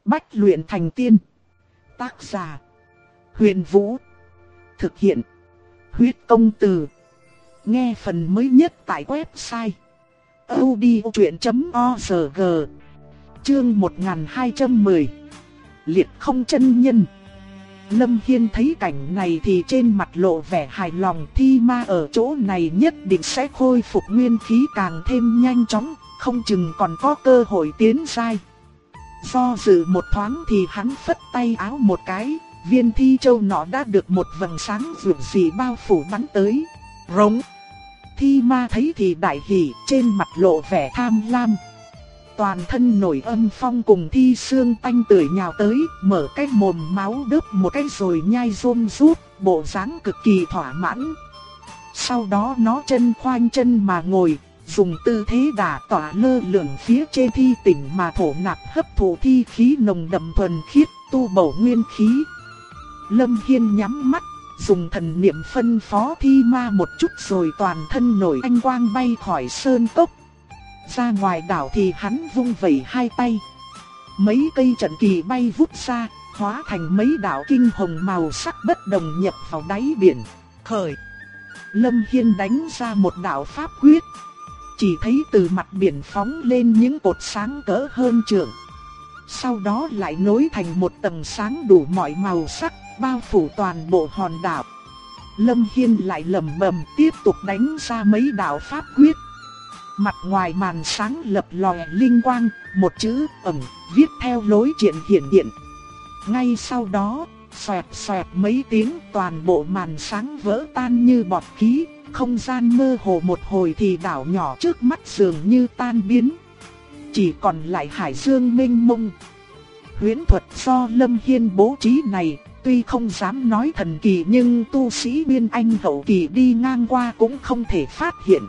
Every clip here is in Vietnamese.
Bách luyện thành tiên. Tác giả: Huyền Vũ. Thực hiện: Huyết Công Từ. Nghe phần mới nhất tại website audiochuyện.org. Chương 1210. Liệt không chân nhân. Lâm Hiên thấy cảnh này thì trên mặt lộ vẻ hài lòng. Thi ma ở chỗ này nhất định sẽ khôi phục nguyên khí càng thêm nhanh chóng, không chừng còn có cơ hội tiến giai. Do dự một thoáng thì hắn phất tay áo một cái, viên thi châu nọ đã được một vầng sáng rực rỡ bao phủ bắn tới. Rống. Thi ma thấy thì đại hỉ, trên mặt lộ vẻ tham lam. Toàn thân nổi âm phong cùng thi xương tanh tưởi nhào tới, mở cái mồm máu đớp một cái rồi nhai rôm rút, bộ dáng cực kỳ thỏa mãn. Sau đó nó chân khoanh chân mà ngồi, dùng tư thế đả tỏa lơ lửng phía trên thi tỉnh mà thổ nạp hấp thụ thi khí nồng đậm thuần khiết, tu bổ nguyên khí. Lâm Hiên nhắm mắt, dùng thần niệm phân phó thi ma một chút rồi toàn thân nổi anh quang bay khỏi sơn cốc. Ra ngoài đảo thì hắn vung vẩy hai tay. Mấy cây trận kỳ bay vút ra, hóa thành mấy đạo kinh hồng màu sắc bất đồng nhập vào đáy biển. Khởi. Lâm Hiên đánh ra một đạo pháp quyết. Chỉ thấy từ mặt biển phóng lên những cột sáng cỡ hơn trượng. Sau đó lại nối thành một tầng sáng đủ mọi màu sắc, bao phủ toàn bộ hòn đảo. Lâm Hiên lại lẩm bẩm tiếp tục đánh ra mấy đạo pháp quyết. Mặt ngoài màn sáng lập lòe linh quang, một chữ ẩn viết theo lối triển hiển hiện. Ngay sau đó, xoẹt xoẹt mấy tiếng, toàn bộ màn sáng vỡ tan như bọt khí. Không gian mơ hồ một hồi thì đảo nhỏ trước mắt dường như tan biến. Chỉ còn lại hải dương mênh mông. Huyễn thuật do Lâm Hiên bố trí này, tuy không dám nói thần kỳ nhưng tu sĩ biên anh hậu kỳ đi ngang qua cũng không thể phát hiện.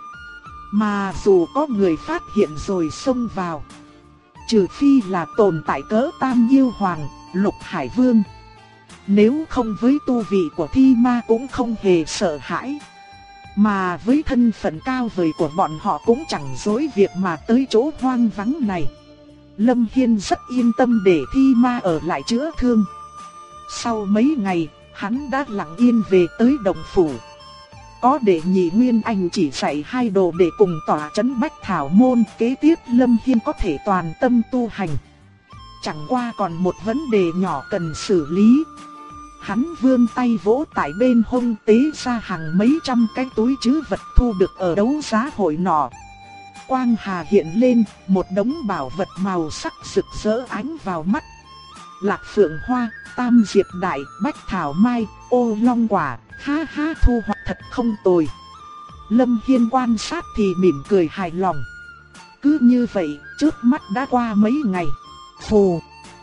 Mà dù có người phát hiện rồi xông vào, trừ phi là tồn tại cỡ Tam Yêu Hoàng, Lục Hải Vương. Nếu không với tu vị của thi ma cũng không hề sợ hãi. Mà với thân phận cao vời của bọn họ cũng chẳng dối việc mà tới chỗ hoang vắng này. Lâm Hiên rất yên tâm để thi ma ở lại chữa thương. Sau mấy ngày, hắn đã lặng yên về tới Đồng Phủ. Có đệ nhị Nguyên Anh chỉ dạy hai đồ để cùng tỏa trấn Bách Thảo Môn, kế tiếp Lâm Hiên có thể toàn tâm tu hành. Chẳng qua còn một vấn đề nhỏ cần xử lý. Hắn vươn tay vỗ tại bên hông tế ra hàng mấy trăm cái túi trữ vật thu được ở đấu giá hội nọ. Quang hà hiện lên, một đống bảo vật màu sắc rực rỡ ánh vào mắt. Lạc phượng hoa, tam diệp đại, bách thảo mai, ô long quả, ha ha, thu hoạch thật không tồi. Lâm Hiên quan sát thì mỉm cười hài lòng. Cứ như vậy, trước mắt đã qua mấy ngày. Phù.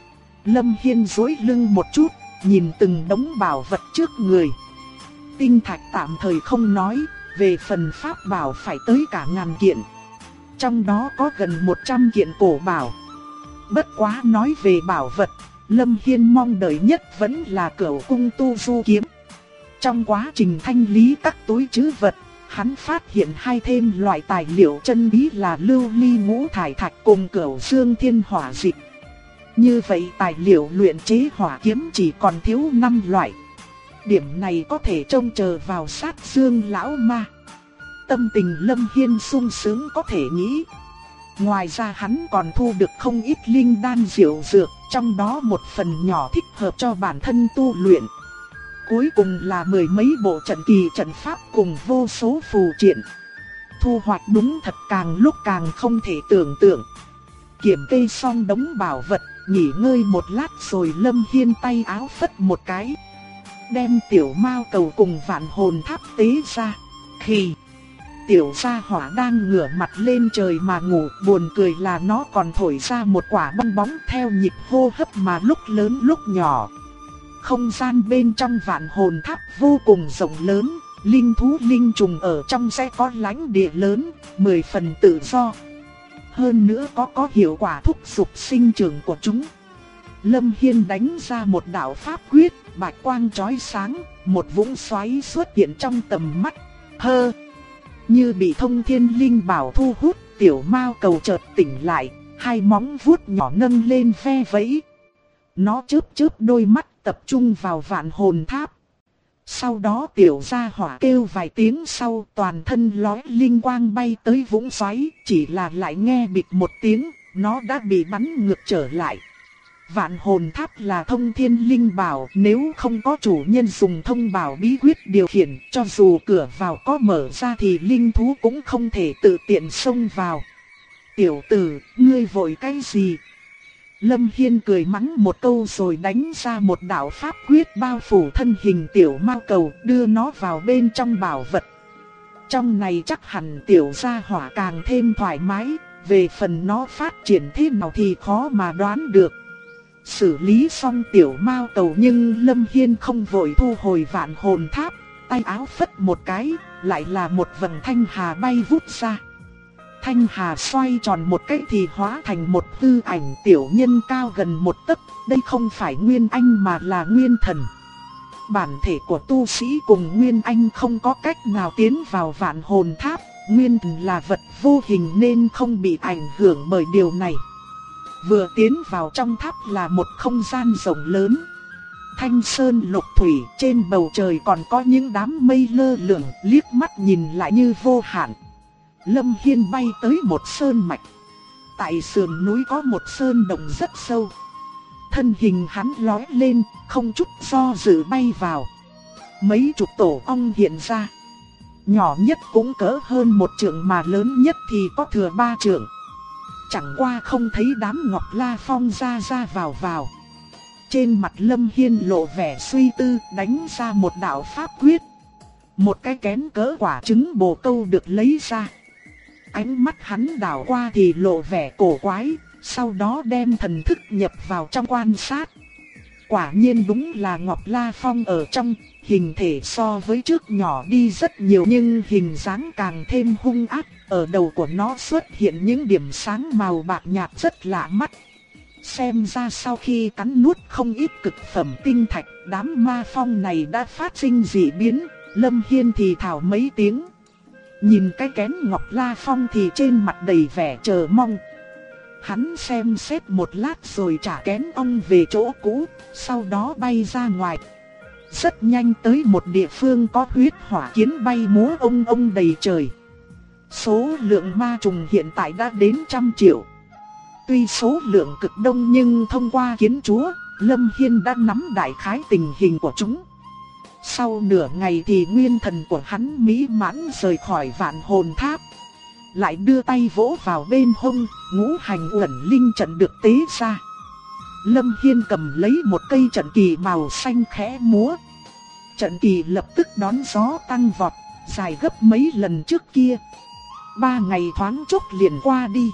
Lâm Hiên duỗi lưng một chút, nhìn từng đống bảo vật trước người. Tinh thạch tạm thời không nói, về phần pháp bảo phải tới cả ngàn kiện. Trong đó có gần 100 kiện cổ bảo. Bất quá nói về bảo vật, Lâm Hiên mong đợi nhất vẫn là Cửu Cung Tu Du Kiếm. Trong quá trình thanh lý các túi trữ vật, hắn phát hiện hai thêm loại tài liệu chân bí là lưu ly ngũ thải thạch cùng Cửu Dương Thiên Hỏa Dịch. Như vậy tài liệu luyện chế hỏa kiếm chỉ còn thiếu 5 loại. Điểm này có thể trông chờ vào Sát Dương lão ma. Tâm tình Lâm Hiên sung sướng có thể nghĩ. Ngoài ra hắn còn thu được không ít linh đan diệu dược, trong đó một phần nhỏ thích hợp cho bản thân tu luyện. Cuối cùng là mười mấy bộ trận kỳ trận pháp cùng vô số phù triện. Thu hoạch đúng thật càng lúc càng không thể tưởng tượng. Kiểm kê xong đống bảo vật, nghỉ ngơi một lát rồi Lâm Hiên tay áo phất một cái, đem tiểu mao cầu cùng vạn hồn tháp tế ra. Khi tiểu gia hỏa đang ngửa mặt lên trời mà ngủ, buồn cười là nó còn thổi ra một quả bong bóng theo nhịp hô hấp mà lúc lớn lúc nhỏ. Không gian bên trong vạn hồn tháp vô cùng rộng lớn, linh thú linh trùng ở trong sẽ có lãnh địa lớn, 10 phần tự do. Hơn nữa có hiệu quả thúc giục sinh trưởng của chúng. Lâm Hiên đánh ra một đạo pháp quyết, bạch quang chói sáng, một vũng xoáy xuất hiện trong tầm mắt. Hơ! Như bị thông thiên linh bảo thu hút, tiểu mao cầu chợt tỉnh lại, hai móng vuốt nhỏ nâng lên ve vẫy. Nó chớp chớp đôi mắt tập trung vào vạn hồn tháp. Sau đó tiểu gia hỏa kêu vài tiếng sau, toàn thân lóe linh quang bay tới vũng xoáy, chỉ là lại nghe bịch một tiếng, nó đã bị bắn ngược trở lại. Vạn hồn tháp là thông thiên linh bảo, nếu không có chủ nhân dùng thông bảo bí quyết điều khiển, cho dù cửa vào có mở ra thì linh thú cũng không thể tự tiện xông vào. Tiểu tử, ngươi vội cái gì? Lâm Hiên cười mắng một câu rồi đánh ra một đạo pháp quyết bao phủ thân hình tiểu mao cầu, đưa nó vào bên trong bảo vật. Trong này chắc hẳn tiểu gia hỏa càng thêm thoải mái, về phần nó phát triển thế nào thì khó mà đoán được. Xử lý xong tiểu mao cầu nhưng Lâm Hiên không vội thu hồi vạn hồn tháp, tay áo phất một cái, lại là một vầng thanh hà bay vút ra. Thanh hà xoay tròn một cái thì hóa thành một hư ảnh tiểu nhân cao gần một tấc, đây không phải Nguyên Anh mà là Nguyên Thần. Bản thể của tu sĩ cùng Nguyên Anh không có cách nào tiến vào vạn hồn tháp, Nguyên Thần là vật vô hình nên không bị ảnh hưởng bởi điều này. Vừa tiến vào trong tháp là một không gian rộng lớn. Thanh sơn lục thủy, trên bầu trời còn có những đám mây lơ lửng, liếc mắt nhìn lại như vô hạn. Lâm Hiên bay tới một sơn mạch. Tại sườn núi có một sơn động rất sâu. Thân hình hắn lóe lên, không chút do dự bay vào. Mấy chục tổ ong hiện ra. Nhỏ nhất cũng cỡ hơn một trượng mà lớn nhất thì có thừa 3 trượng. Chẳng qua không thấy đám Ngọc La Phong ra vào. Trên mặt Lâm Hiên lộ vẻ suy tư, đánh ra một đạo pháp quyết. Một cái kén cỡ quả trứng bồ câu được lấy ra. Ánh mắt hắn đảo qua thì lộ vẻ cổ quái, sau đó đem thần thức nhập vào trong quan sát. Quả nhiên đúng là Ngọc La Phong ở trong, hình thể so với trước nhỏ đi rất nhiều nhưng hình dáng càng thêm hung ác. Ở đầu của nó xuất hiện những điểm sáng màu bạc nhạt rất lạ mắt. Xem ra sau khi cắn nuốt không ít cực phẩm tinh thạch, đám ma phong này đã phát sinh dị biến. Lâm Hiên thì thào mấy tiếng. Nhìn cái kén Ngọc La Phong thì trên mặt đầy vẻ chờ mong. Hắn xem xét một lát rồi trả kén ong về chỗ cũ, sau đó bay ra ngoài. Rất nhanh tới một địa phương có huyết hỏa kiến bay múa ông đầy trời. Số lượng ma trùng hiện tại đã đến 100 triệu. Tuy số lượng cực đông nhưng thông qua kiến chúa, Lâm Hiên đã nắm đại khái tình hình của chúng. Sau nửa ngày thì nguyên thần của hắn mỹ mãn rời khỏi vạn hồn tháp. Lại đưa tay vỗ vào bên hông, ngũ hành uẩn linh trận được tế ra. Lâm Hiên cầm lấy một cây trận kỳ màu xanh khẽ múa. Trận kỳ lập tức đón gió tăng vọt, dài gấp mấy lần trước kia. 3 ngày thoáng chốc liền qua đi.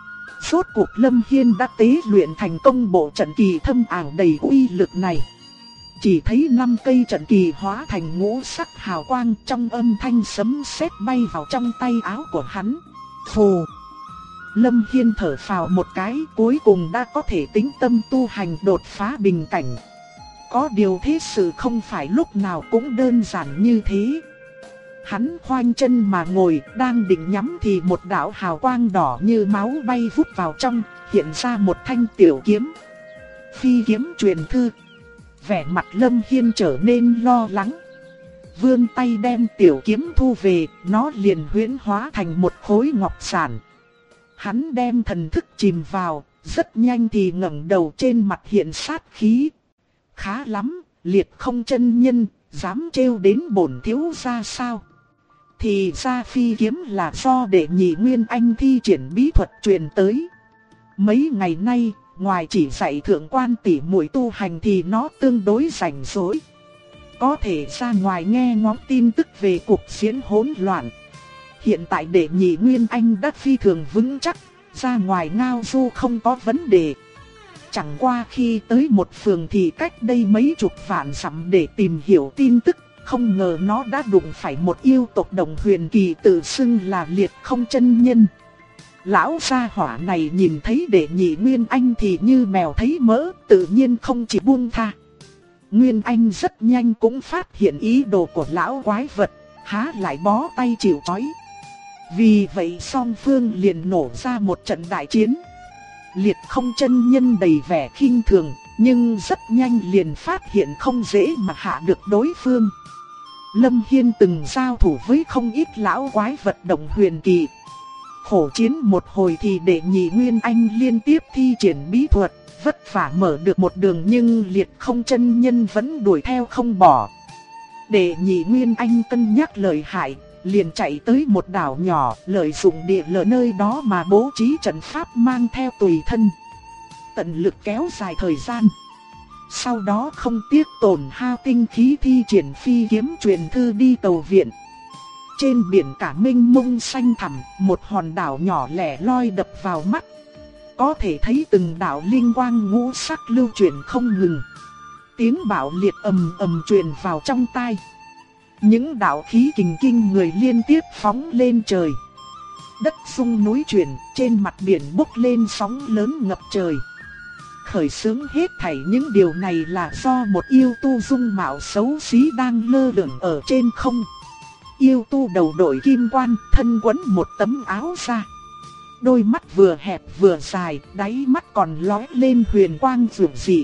Rốt cuộc Lâm Hiên đã tế luyện thành công bộ trận kỳ thâm ảo đầy uy lực này. Chỉ thấy 5 cây trận kỳ hóa thành ngũ sắc hào quang, trong âm thanh sấm sét bay vào trong tay áo của hắn. Phù! Lâm Hiên thở phào một cái, cuối cùng đã có thể tĩnh tâm tu hành đột phá bình cảnh. Có điều thế sự không phải lúc nào cũng đơn giản như thế. Hắn khoanh chân mà ngồi, đang định nhắm thì một đạo hào quang đỏ như máu bay vút vào trong, hiện ra một thanh tiểu kiếm. Phi kiếm truyền thư. Vẻ mặt Lâm Hiên trở nên lo lắng. Vươn tay đem tiểu kiếm thu về, nó liền huyễn hóa thành một khối ngọc sản. Hắn đem thần thức chìm vào, rất nhanh thì ngẩng đầu, trên mặt hiện sát khí. Khá lắm, Liệt Không chân nhân, dám trêu đến bổn thiếu gia sao? Thì ra phi kiếm là do đệ nhị Nguyên Anh thi triển bí thuật truyền tới. Mấy ngày nay, ngoài chỉ dạy thượng quan tỷ muội tu hành thì nó tương đối rảnh rỗi. Có thể ra ngoài nghe ngóng tin tức về cuộc diễn hỗn loạn. Hiện tại đệ nhị Nguyên Anh đã phi thường vững chắc, ra ngoài ngao du không có vấn đề. Chẳng qua khi tới một phường thì cách đây mấy chục vạn dặm để tìm hiểu tin tức, không ngờ nó đã đụng phải một yêu tộc đồng huyền kỳ tự xưng là Liệt Không chân nhân. Lão gia hỏa này nhìn thấy đệ nhị Nguyên Anh thì như mèo thấy mỡ, tự nhiên không chỉ buông tha. Nguyên Anh rất nhanh cũng phát hiện ý đồ của lão quái vật, há lại bó tay chịu trói. Vì vậy song phương liền nổ ra một trận đại chiến. Liệt Không chân nhân đầy vẻ khinh thường, nhưng rất nhanh liền phát hiện không dễ mà hạ được đối phương. Lâm Hiên từng giao thủ với không ít lão quái vật động huyền kỳ. Khổ chiến một hồi thì Đệ Nhị Nguyên Anh liên tiếp thi triển bí thuật, vất vả mở được một đường nhưng Liệt Không chân nhân vẫn đuổi theo không bỏ. Đệ Nhị Nguyên Anh cân nhắc lợi hại, liền chạy tới một đảo nhỏ, lợi dụng địa lợi nơi đó mà bố trí trận pháp mang theo tùy thân. Tận lực kéo dài thời gian. Sau đó không tiếc tổn hao tinh khí thi triển phi kiếm truyền thư đi tàu viện. Trên biển cả mênh mông xanh thẳm, một hòn đảo nhỏ lẻ loi đập vào mắt. Có thể thấy từng đạo linh quang ngũ sắc lưu chuyển không ngừng. Tiếng bạo liệt ầm ầm truyền vào trong tai. Những đạo khí kình kinh người liên tiếp phóng lên trời. Đất rung núi chuyển, trên mặt biển bốc lên sóng lớn ngập trời. Khởi xướng hết thảy những điều này là do một yêu tu dung mạo xấu xí đang lơ lửng ở trên không. Yêu tu đầu đội kim quan, thân quấn một tấm áo da. Đôi mắt vừa hẹp vừa dài, đáy mắt còn lóe lên huyền quang rực rỡ.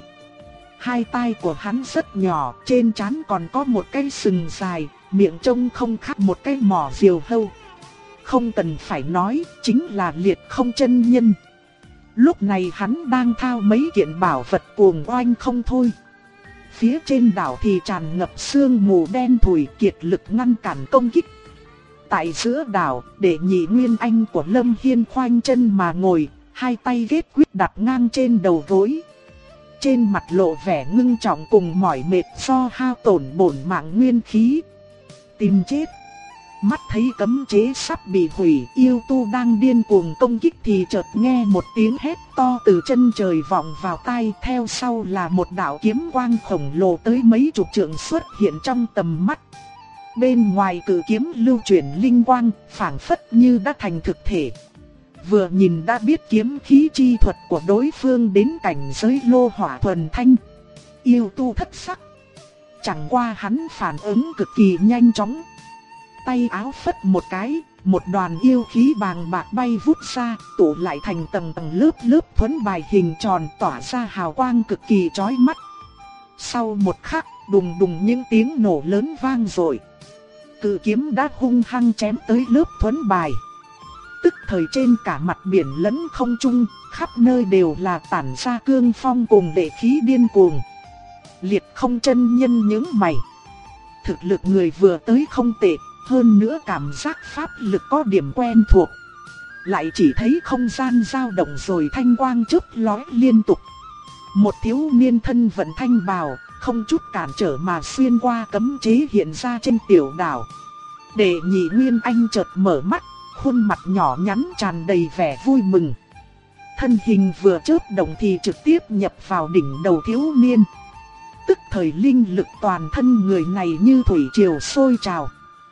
Hai tai của hắn rất nhỏ, trên trán còn có một cái sừng dài, miệng trông không khác một cái mỏ diều hâu. Không cần phải nói, chính là Liệt Không chân nhân. Lúc này hắn đang thao mấy kiện bảo vật cuồng oanh không thôi. Phía trên đảo thì tràn ngập sương mù đen thủi kiệt lực ngăn cản công kích. Tại giữa đảo, Đệ Nhị Nguyên Anh của Lâm Hiên khoanh chân mà ngồi, hai tay kết quyết đặt ngang trên đầu gối. Trên mặt lộ vẻ ngưng trọng cùng mỏi mệt do hao tổn bổn mạng nguyên khí. Tìm chết. Mắt thấy cấm chế sắp bị hủy, yêu tu đang điên cuồng công kích thì chợt nghe một tiếng hét to từ chân trời vọng vào tai, theo sau là một đạo kiếm quang khổng lồ tới mấy chục trượng xuất hiện trong tầm mắt. Bên ngoài cự kiếm lưu chuyển linh quang, phảng phất như đã thành thực thể. Vừa nhìn đã biết kiếm khí chi thuật của đối phương đến cảnh giới lô hỏa thuần thanh. Yêu tu thất sắc. Chẳng qua hắn phản ứng cực kỳ nhanh chóng. Tay áo phất một cái, một đoàn yêu khí bàng bạc bay vút ra, tụ lại thành tầng tầng lớp lớp thuẫn bài hình tròn tỏa ra hào quang cực kỳ chói mắt. Sau một khắc, đùng đùng những tiếng nổ lớn vang dội. Cự kiếm đã hung hăng chém tới lớp thuẫn bài. Tức thời trên cả mặt biển lẫn không trung, khắp nơi đều là tản ra cương phong cùng lệ khí điên cuồng. Liệt Không chân nhân nhướng mày. Thực lực người vừa tới không tệ, hơn nữa cảm giác pháp lực có điểm quen thuộc. Lại chỉ thấy không gian dao động rồi thanh quang chớp lóe liên tục. Một thiếu niên thân vận thanh bào, không chút cản trở mà xuyên qua cấm chế hiện ra trên tiểu đảo. Đệ Nhị Nguyên Anh chợt mở mắt, khuôn mặt nhỏ nhắn tràn đầy vẻ vui mừng. Thân hình vừa chớp động thì trực tiếp nhập vào đỉnh đầu thiếu niên. Tức thời linh lực toàn thân người này như thủy triều sôi trào.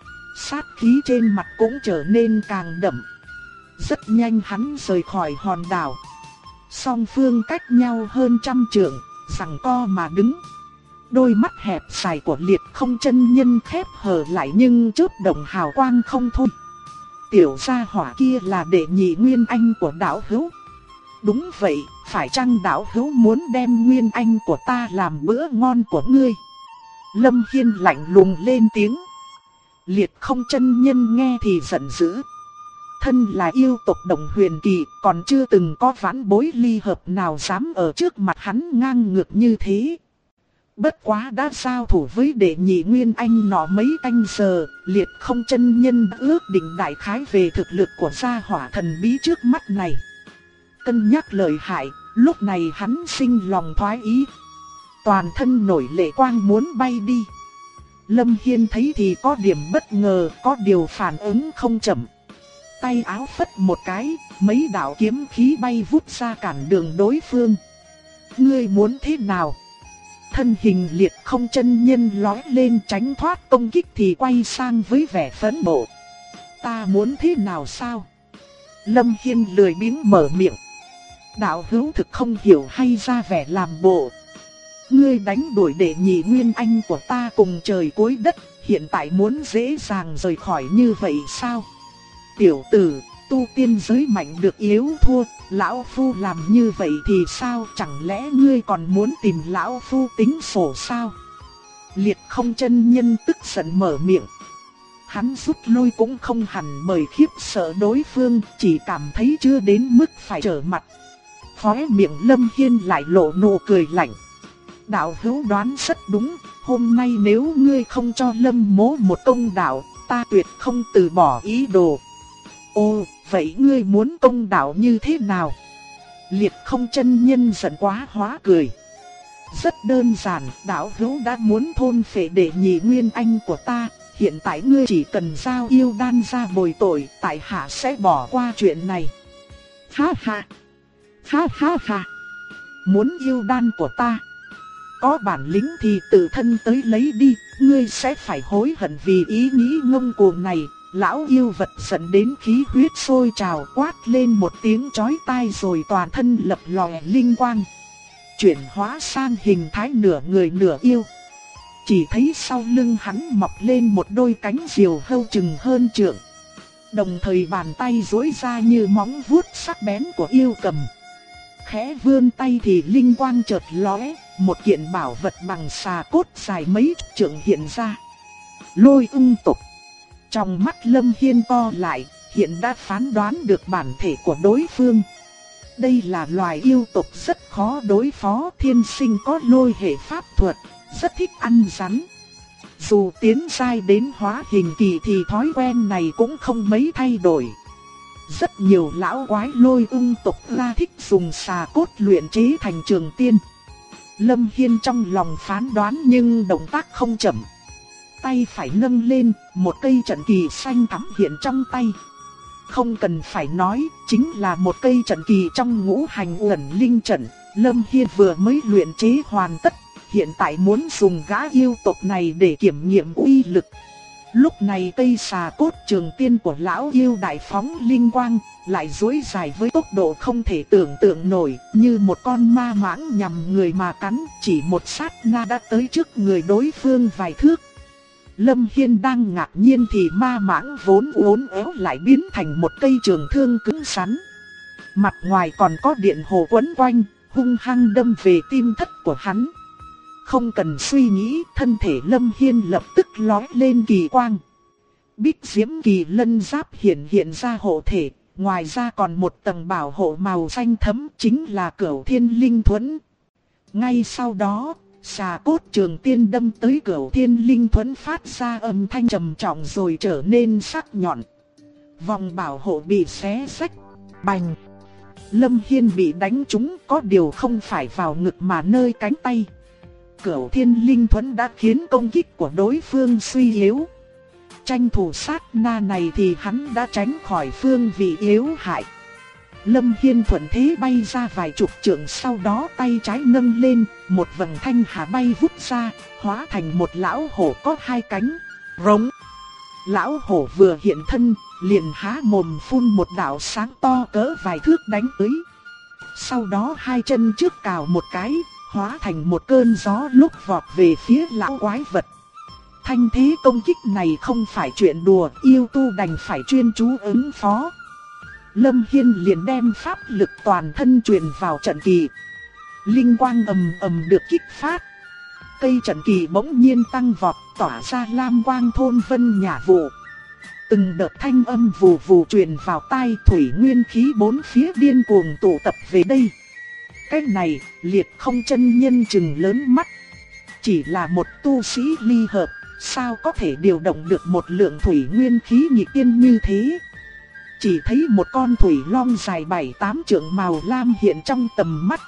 Sát khí trên mặt cũng trở nên càng đậm. Rất nhanh hắn rời khỏi hòn đảo. Song phương cách nhau hơn 100 trượng, giằng co mà đứng. Đôi mắt hẹp dài của Liệt Không chân nhân khép hờ lại nhưng chớp động hào quang không thôi. Tiểu gia hỏa kia là Đệ Nhị Nguyên Anh của đạo hữu. Đúng vậy, phải chăng đạo hữu muốn đem Nguyên Anh của ta làm bữa ngon của ngươi? Lâm Hiên lạnh lùng lên tiếng. Liệt Không chân nhân nghe thì giận dữ. Thân là yêu tộc Động Huyền Kỳ, còn chưa từng có vãn bối ly hợp nào dám ở trước mặt hắn ngang ngược như thế. Bất quá đã giao thủ với Đệ Nhị Nguyên Anh nọ mấy canh giờ, Liệt Không chân nhân ước định đại khái về thực lực của gia hỏa thần bí trước mắt này. Cân nhắc lợi hại, lúc này hắn sinh lòng thoái ý. Toàn thân nổi lệ quang muốn bay đi. Lâm Hiên thấy thì có điểm bất ngờ, có điều phản ứng không chậm. Tay áo phất một cái, mấy đạo kiếm khí bay vút ra cản đường đối phương. Ngươi muốn thế nào? Thân hình Liệt Không chân nhân lói lên tránh thoát công kích thì quay sang với vẻ phẫn nộ. Ta muốn thế nào sao? Lâm Hiên lười biếng mở miệng. Đạo hữu thực không hiểu hay ra vẻ làm bộ. Ngươi đánh đuổi Đệ Nhị Nguyên Anh của ta cùng trời cuối đất, hiện tại muốn dễ dàng rời khỏi như vậy sao? Tiểu tử, tu tiên giới mạnh được yếu thua, lão phu làm như vậy thì sao, chẳng lẽ ngươi còn muốn tìm lão phu tính sổ sao? Liệt Không chân nhân tức giận mở miệng. Hắn rút lui cũng không hẳn bởi khiếp sợ đối phương, chỉ cảm thấy chưa đến mức phải trở mặt. Khóe miệng Lâm Hiên lại lộ nụ cười lạnh. Đạo hữu đoán rất đúng, hôm nay nếu ngươi không cho Lâm mỗ một công đạo, ta tuyệt không từ bỏ ý đồ. Ồ, vậy ngươi muốn công đạo như thế nào? Liệt Không chân nhân giận quá hóa cười. Rất đơn giản, đạo hữu đã muốn thôn phệ đệ nhị nguyên anh của ta, hiện tại ngươi chỉ cần giao yêu đan ra bồi tội, tại hạ sẽ bỏ qua chuyện này. Ha ha, ha ha ha, muốn yêu đan của ta? Có bản lĩnh thì tự thân tới lấy đi, ngươi sẽ phải hối hận vì ý nghĩ ngông cuồng này. Lão yêu vật giận đến khí huyết sôi trào, quát lên một tiếng chói tai rồi toàn thân lập lòe linh quang, chuyển hóa sang hình thái nửa người nửa yêu. Chỉ thấy sau lưng hắn mọc lên một đôi cánh diều hâu chừng hơn trượng. Đồng thời bàn tay duỗi ra như móng vuốt sắc bén của yêu cầm. Khẽ vươn tay thì linh quang chợt lóe, một kiện bảo vật bằng xà cốt dài mấy trượng hiện ra. Lôi ung tộc. Trong mắt Lâm Hiên co lại, hiện đã phán đoán được bản thể của đối phương. Đây là loài yêu tộc rất khó đối phó, thiên sinh có lôi hệ pháp thuật, rất thích ăn rắn. Dù tiến giai đến hóa hình kỳ thì thói quen này cũng không mấy thay đổi. Rất nhiều lão quái lôi ung tộc ra thích dùng xà cốt luyện chế thành trường tiên. Lâm Hiên trong lòng phán đoán nhưng động tác không chậm. Tay phải nâng lên, một cây trận kỳ xanh thắm hiện trong tay. Không cần phải nói, chính là một cây trận kỳ trong ngũ hành uẩn linh trận. Lâm Hiên vừa mới luyện chế hoàn tất, hiện tại muốn dùng gã yêu tộc này để kiểm nghiệm uy lực. Lúc này cây xà cốt trường tiên của lão yêu đại phóng linh quang, lại duỗi dài với tốc độ không thể tưởng tượng nổi, như một con ma mãng nhằm người mà cắn, chỉ một sát na đã tới trước người đối phương vài thước. Lâm Hiên đang ngạc nhiên thì ma mãng vốn uốn éo lại biến thành một cây trường thương cứng rắn. Mặt ngoài còn có điện hồ quấn quanh, hung hăng đâm về tim thất của hắn. Không cần suy nghĩ, thân thể Lâm Hiên lập tức lóe lên kỳ quang. Bích diễm kỳ lân giáp hiện ra hộ thể, ngoài ra còn một tầng bảo hộ màu xanh thẫm, chính là Cửu Thiên Linh Thuẫn. Ngay sau đó, xà cốt trường tiên đâm tới Cửu Thiên Linh Thuẫn phát ra âm thanh trầm trọng rồi trở nên sắc nhọn. Vòng bảo hộ bị xé rách, bành. Lâm Hiên bị đánh trúng, có điều không phải vào ngực mà nơi cánh tay. Cửu Thiên Linh Thuẫn đã khiến công kích của đối phương suy yếu. Tranh thủ sát na này thì hắn đã tránh khỏi phương vị yếu hại. Lâm Hiên thuận thế bay ra vài chục trượng, sau đó tay trái nâng lên, một vầng thanh hà bay vút ra, hóa thành một lão hổ có hai cánh. Rống. Lão hổ vừa hiện thân, liền há mồm phun một đạo sáng to cỡ vài thước đánh tới. Sau đó hai chân trước cào một cái, hóa thành một cơn gió lúc vọt về phía lão quái vật. Thanh thế công kích này không phải chuyện đùa, yêu tu đành phải chuyên chú ứng phó. Lâm Hiên liền đem pháp lực toàn thân truyền vào trận kỳ. Linh quang ầm ầm được kích phát. Cây trận kỳ bỗng nhiên tăng vọt, tỏa ra lam quang thôn vân nhả vụ. Từng đợt thanh âm vù vù truyền vào tai, thủy nguyên khí bốn phía điên cuồng tụ tập về đây. Cái này, Liệt Không chân nhân trừng lớn mắt. Chỉ là một tu sĩ ly hợp, sao có thể điều động được một lượng thủy nguyên khí nghịch tiên như thế? Chỉ thấy một con thủy long dài 7-8 trượng màu lam hiện trong tầm mắt.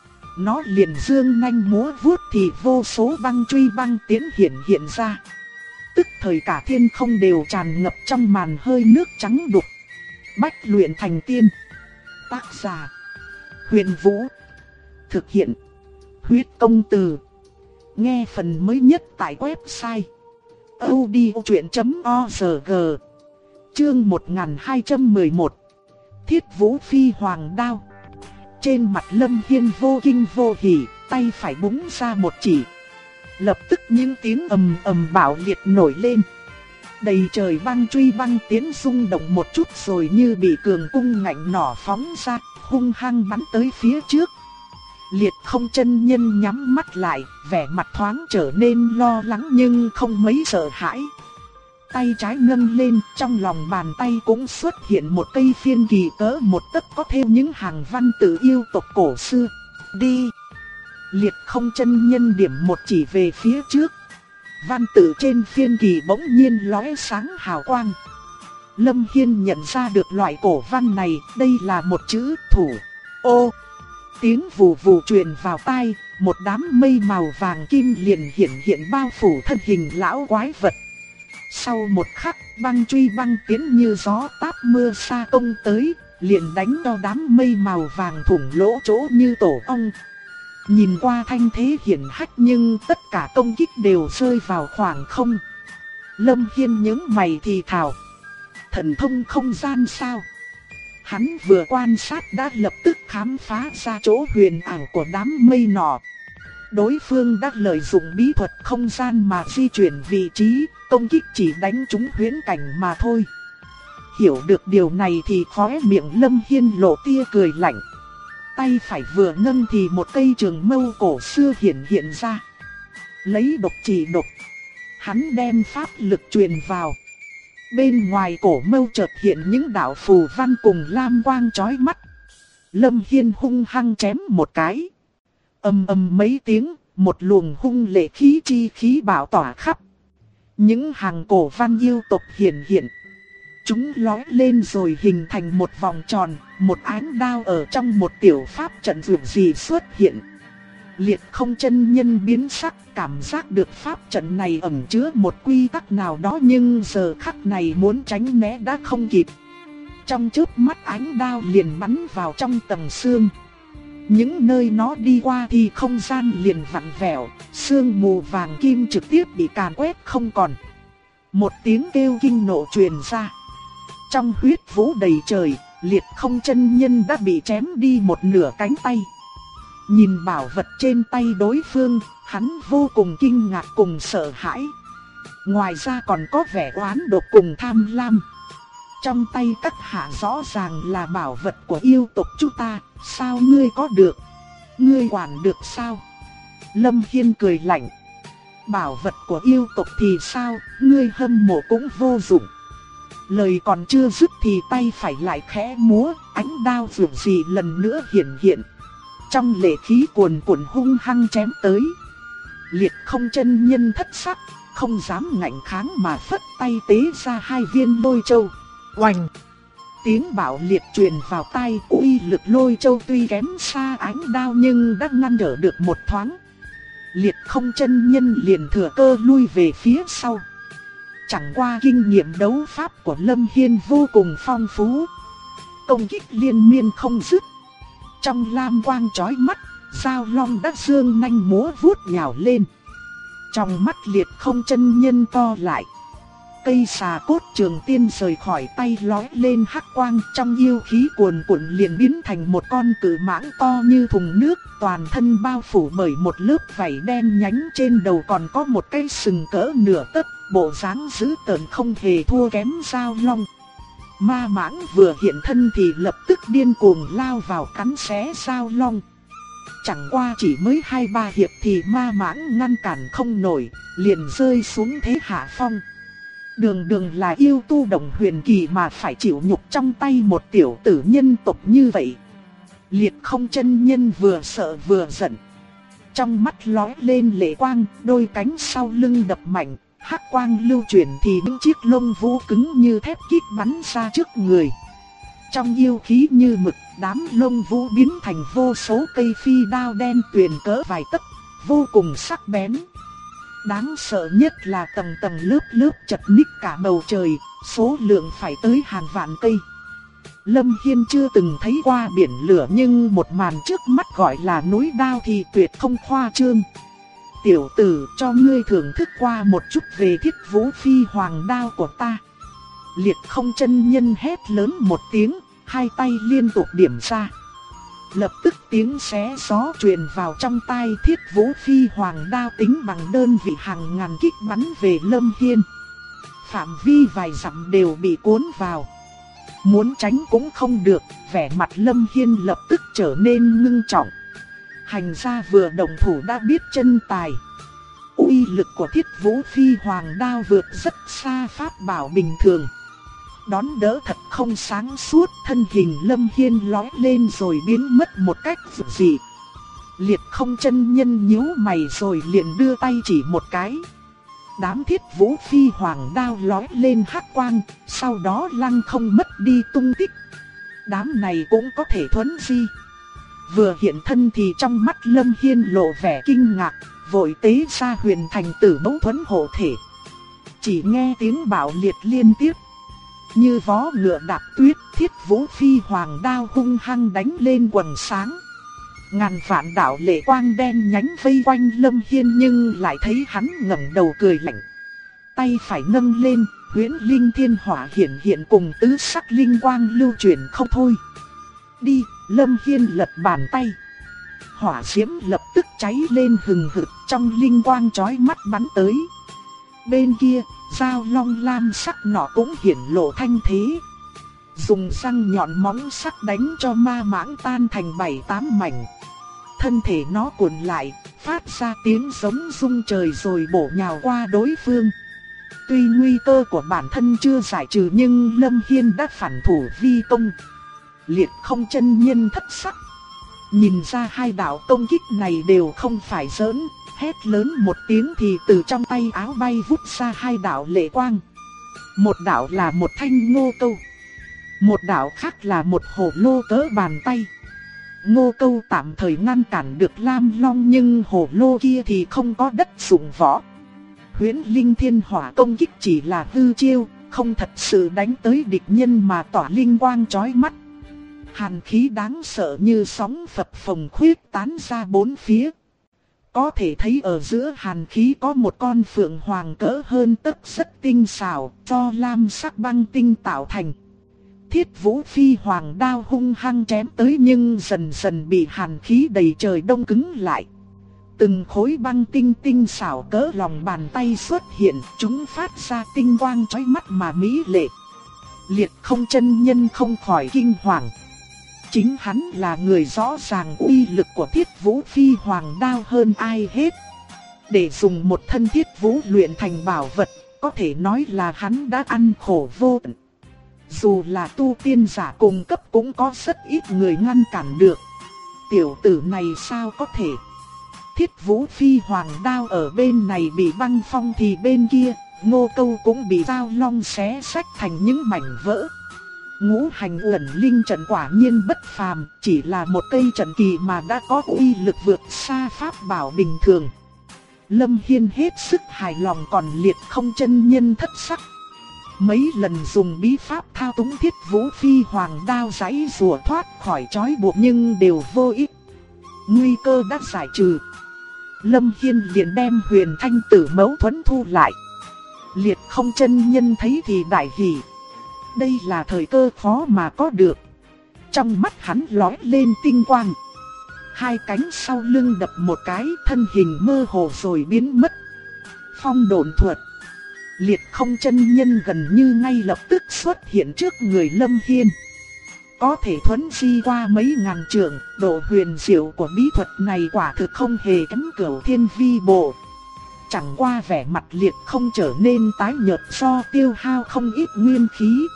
Nó liền dương nanh múa vuốt thì vô số băng truy băng tiến hiện ra. Tức thời cả thiên không đều tràn ngập trong màn hơi nước trắng đục. Bách luyện thành tiên. Tác giả: Huyền Vũ. Thực hiện: Huyết Công Từ. Nghe phần mới nhất tại website audiochuyện.org. Chương 1211. Thiết Vũ Phi Hoàng Đao. Trên mặt Lâm Hiên vô kinh vô hỉ, tay phải búng ra một chỉ. Lập tức những tiếng ầm ầm bạo liệt nổi lên. Đầy trời băng truy băng tiến rung động một chút rồi như bị cường cung ngạnh nỏ phóng ra, hung hăng bắn tới phía trước. Liệt Không chân nhân nhắm mắt lại, vẻ mặt thoáng trở nên lo lắng nhưng không mấy sợ hãi. Tay trái nâng lên, trong lòng bàn tay cũng xuất hiện một cây phiên kỳ cỡ một tấc có thêm những hàng văn tự yêu tộc cổ xưa. Đi! Liệt Không chân nhân điểm một chỉ về phía trước. Văn tự trên phiên kỳ bỗng nhiên lóe sáng hào quang. Lâm Hiên nhận ra được loại cổ văn này, đây là một chữ thủ. Ô! Tiếng vù vù truyền vào tai, một đám mây màu vàng kim liền hiện bao phủ thân hình lão quái vật. Sau một khắc, băng truy băng tiến như gió táp mưa sa công tới, liền đánh cho đám mây màu vàng thủng lỗ chỗ như tổ ong. Nhìn qua thanh thế hiển hách nhưng tất cả công kích đều rơi vào khoảng không. Lâm Hiên nhướng mày thì thào. Thần thông không gian sao? Hắn vừa quan sát đã lập tức khám phá ra chỗ huyền ảo của đám mây nọ. Đối phương đã lợi dụng bí thuật không gian mà di chuyển vị trí, công kích chỉ đánh trúng huyễn cảnh mà thôi. Hiểu được điều này thì khóe miệng Lâm Hiên lộ tia cười lạnh. Tay phải vừa nâng thì một cây trường mâu cổ xưa hiện ra. Lấy độc chỉ độc, hắn đem pháp lực truyền vào. Bên ngoài cổ mâu chợt hiện những đạo phù văn cùng lam quang chói mắt. Lâm Hiên hung hăng chém một cái. Ầm ầm mấy tiếng, một luồng hung lệ khí chi khí bạo tỏa khắp. Những hàng cổ văn yêu tộc hiện. Chúng lói lên rồi hình thành một vòng tròn, một ánh đao ở trong một tiểu pháp trận dường gì xuất hiện. Liệt Không chân nhân biến sắc, cảm giác được pháp trận này ẩn chứa một quy tắc nào đó nhưng giờ khắc này muốn tránh né đã không kịp. Trong chớp mắt ánh đao liền bắn vào trong tầng xương. Những nơi nó đi qua thì không gian liền vặn vẹo, sương mù vàng kim trực tiếp bị càn quét không còn. Một tiếng kêu kinh nộ truyền ra. Trong huyết vũ đầy trời, Liệt Không chân nhân đã bị chém đi một nửa cánh tay. Nhìn bảo vật trên tay đối phương, hắn vô cùng kinh ngạc cùng sợ hãi. Ngoài ra còn có vẻ oán độc cùng tham lam. Trong tay các hạ rõ ràng là bảo vật của yêu tộc chúng ta, sao ngươi có được? Ngươi quản được sao? Lâm Hiên cười lạnh. Bảo vật của yêu tộc thì sao, ngươi hâm mộ cũng vô dụng. Lời còn chưa dứt thì tay phải lại khẽ múa, ánh đao dường gì lần nữa hiện. Trong lệ khí cuồn cuộn hung hăng chém tới. Liệt Không chân nhân thất sắc, không dám ngạnh kháng mà phất tay tế ra 2 viên lôi châu. Oành! Tiếng bạo liệt truyền vào tai, uy lực lôi châu tuy kém xa ánh đao nhưng đã ngăn trở được một thoáng. Liệt Không chân nhân liền thừa cơ lui về phía sau. Chẳng qua kinh nghiệm đấu pháp của Lâm Hiên vô cùng phong phú. Công kích liên miên không dứt. Trong lam quang chói mắt, Giao Long đã dương nanh múa vuốt nhào lên. Trong mắt Liệt Không chân nhân co lại. Cây xà cốt trường tiên rời khỏi tay lói lên hắc quang, trong yêu khí cuồn cuộn liền biến thành một con cự mãng to như thùng nước, toàn thân bao phủ bởi một lớp vảy đen nhánh, trên đầu còn có một cái sừng cỡ nửa tấc, bộ dáng dữ tợn không hề thua kém Giao Long. Ma mãng vừa hiện thân thì lập tức điên cuồng lao vào cắn xé Giao Long. Chẳng qua chỉ mới 2-3 hiệp thì ma mãng ngăn cản không nổi, liền rơi xuống thế hạ phong. Đường là yêu tu đồng huyền kỳ mà phải chịu nhục trong tay một tiểu tử nhân tộc như vậy. Liệt Không chân nhân vừa sợ vừa giận. Trong mắt lóe lên lệ quang, đôi cánh sau lưng đập mạnh, hắc quang lưu chuyển thì những chiếc lông vũ cứng như thép kích bắn ra trước người. Trong yêu khí như mực, đám lông vũ biến thành vô số cây phi đao đen tuyền cỡ vài tấc, vô cùng sắc bén. Đáng sợ nhất là tầng tầng lớp lớp chật ních cả bầu trời, số lượng phải tới hàng vạn cây. Lâm Hiên chưa từng thấy qua biển lửa nhưng một màn trước mắt gọi là núi đao thì tuyệt không khoa trương. Tiểu tử, cho ngươi thưởng thức qua một chút về Thiết Vũ Phi Hoàng đao của ta. Liệt Không chân nhân hét lớn một tiếng, 2 tay liên tục điểm ra. Lập tức tiếng xé gió truyền vào trong tai, Thiết Vũ Phi Hoàng đao tính bằng đơn vị hàng ngàn kích bắn về Lâm Hiên. phạm vi vài dặm đều bị cuốn vào. Muốn tránh cũng không được, vẻ mặt Lâm Hiên lập tức trở nên ngưng trọng. Hành gia vừa động thủ đã biết chân tài. Uy lực của Thiết Vũ Phi Hoàng đao vượt rất xa pháp bảo bình thường. Đón đỡ thật không sáng suốt, thân hình Lâm Hiên lói lên rồi biến mất một cách vụt dị. Liệt Không chân nhân nhíu mày rồi liền đưa tay chỉ một cái. Đám Thiết Vũ Phi Hoàng đao lói lên hắc quang, sau đó lăng không mất đi tung tích. Đám này cũng có thể thuấn di. Vừa hiện thân thì trong mắt Lâm Hiên lộ vẻ kinh ngạc, vội tế ra huyền thành tử mẫu thuẫn hộ thể. Chỉ nghe tiếng bạo liệt liên tiếp. Như vó ngựa đạp tuyết, Thiết Vũ Phi Hoàng đao hung hăng đánh lên quần sáng. Ngàn vạn đạo lệ quang đen nhánh vây quanh Lâm Hiên nhưng lại thấy hắn ngẩng đầu cười lạnh. Tay phải nâng lên, huyễn linh thiên hỏa hiện hiện cùng tứ sắc linh quang lưu chuyển không thôi. Đi, Lâm Hiên lật bàn tay. Hỏa diễm lập tức cháy lên hừng hực, trong linh quang chói mắt bắn tới. Bên kia, dao long lam sắc nọ cũng hiển lộ thanh thế. Dùng răng nhọn móng sắc đánh cho ma mãng tan thành 7-8 mảnh. Thân thể nó cuộn lại, phát ra tiếng giống rung trời rồi bổ nhào qua đối phương. Tuy nguy cơ của bản thân chưa giải trừ nhưng Lâm Hiên đã phản thủ vi công. Liệt Không chân nhân thất sắc. Nhìn ra hai đạo công kích này đều không phải giỡn, hét lớn một tiếng thì từ trong tay áo bay vút ra hai đạo lệ quang. Một đạo là một thanh ngô câu, một đạo khác là một hổ lô cỡ bàn tay. Ngô câu tạm thời ngăn cản được Lam Long nhưng hổ lô kia thì không có đất dụng võ. Huyễn linh thiên hỏa công kích chỉ là hư chiêu, không thật sự đánh tới địch nhân mà tỏa linh quang chói mắt. Hàn khí đáng sợ như sóng phập phồng khuyết tán ra bốn phía. Có thể thấy ở giữa hàn khí có một con phượng hoàng cỡ hơn tấc rất tinh xảo, do lam sắc băng tinh tạo thành. Thiết Vũ Phi Hoàng đao hung hăng chém tới nhưng dần dần bị hàn khí đầy trời đông cứng lại. Từng khối băng tinh tinh xảo cỡ lòng bàn tay xuất hiện, chúng phát ra tinh quang chói mắt mà mỹ lệ. Liệt Không chân nhân không khỏi kinh hoàng. Chính hắn là người rõ ràng uy lực của Thiết Vũ Phi Hoàng đao hơn ai hết. Để dùng một thân Thiết Vũ luyện thành bảo vật, có thể nói là hắn đã ăn khổ vô tận. Dù là tu tiên giả cùng cấp cũng có rất ít người ngăn cản được. Tiểu tử này sao có thể? Thiết Vũ Phi Hoàng đao ở bên này bị băng phong thì bên kia, Ngô Câu cũng bị dao long xé xách thành những mảnh vỡ. Ngũ hành uẩn linh trận quả nhiên bất phàm, chỉ là một cây trận kỳ mà đã có uy lực vượt xa pháp bảo bình thường. Lâm Hiên hết sức hài lòng, còn Liệt Không chân nhân thất sắc. Mấy lần dùng bí pháp thao túng Thiết Vũ Phi Hoàng đao giãy giụa thoát khỏi trói buộc nhưng đều vô ích. Nguy cơ đã giải trừ. Lâm Hiên liền đem huyền thanh tử mẫu thuẫn thu lại. Liệt Không chân nhân thấy thì đại hỉ. Đây là thời cơ khó mà có được. Trong mắt hắn lóe lên tinh quang. Hai cánh sau lưng đập một cái, thân hình mơ hồ rồi biến mất. Phong độn thuật. Liệt Không chân nhân gần như ngay lập tức xuất hiện trước người Lâm Hiên. Có thể thuấn di qua mấy ngàn trượng, độ huyền diệu của bí thuật này quả thực không hề kém Cửu Thiên Vi Bộ. Chẳng qua vẻ mặt Liệt Không trở nên tái nhợt do tiêu hao không ít nguyên khí.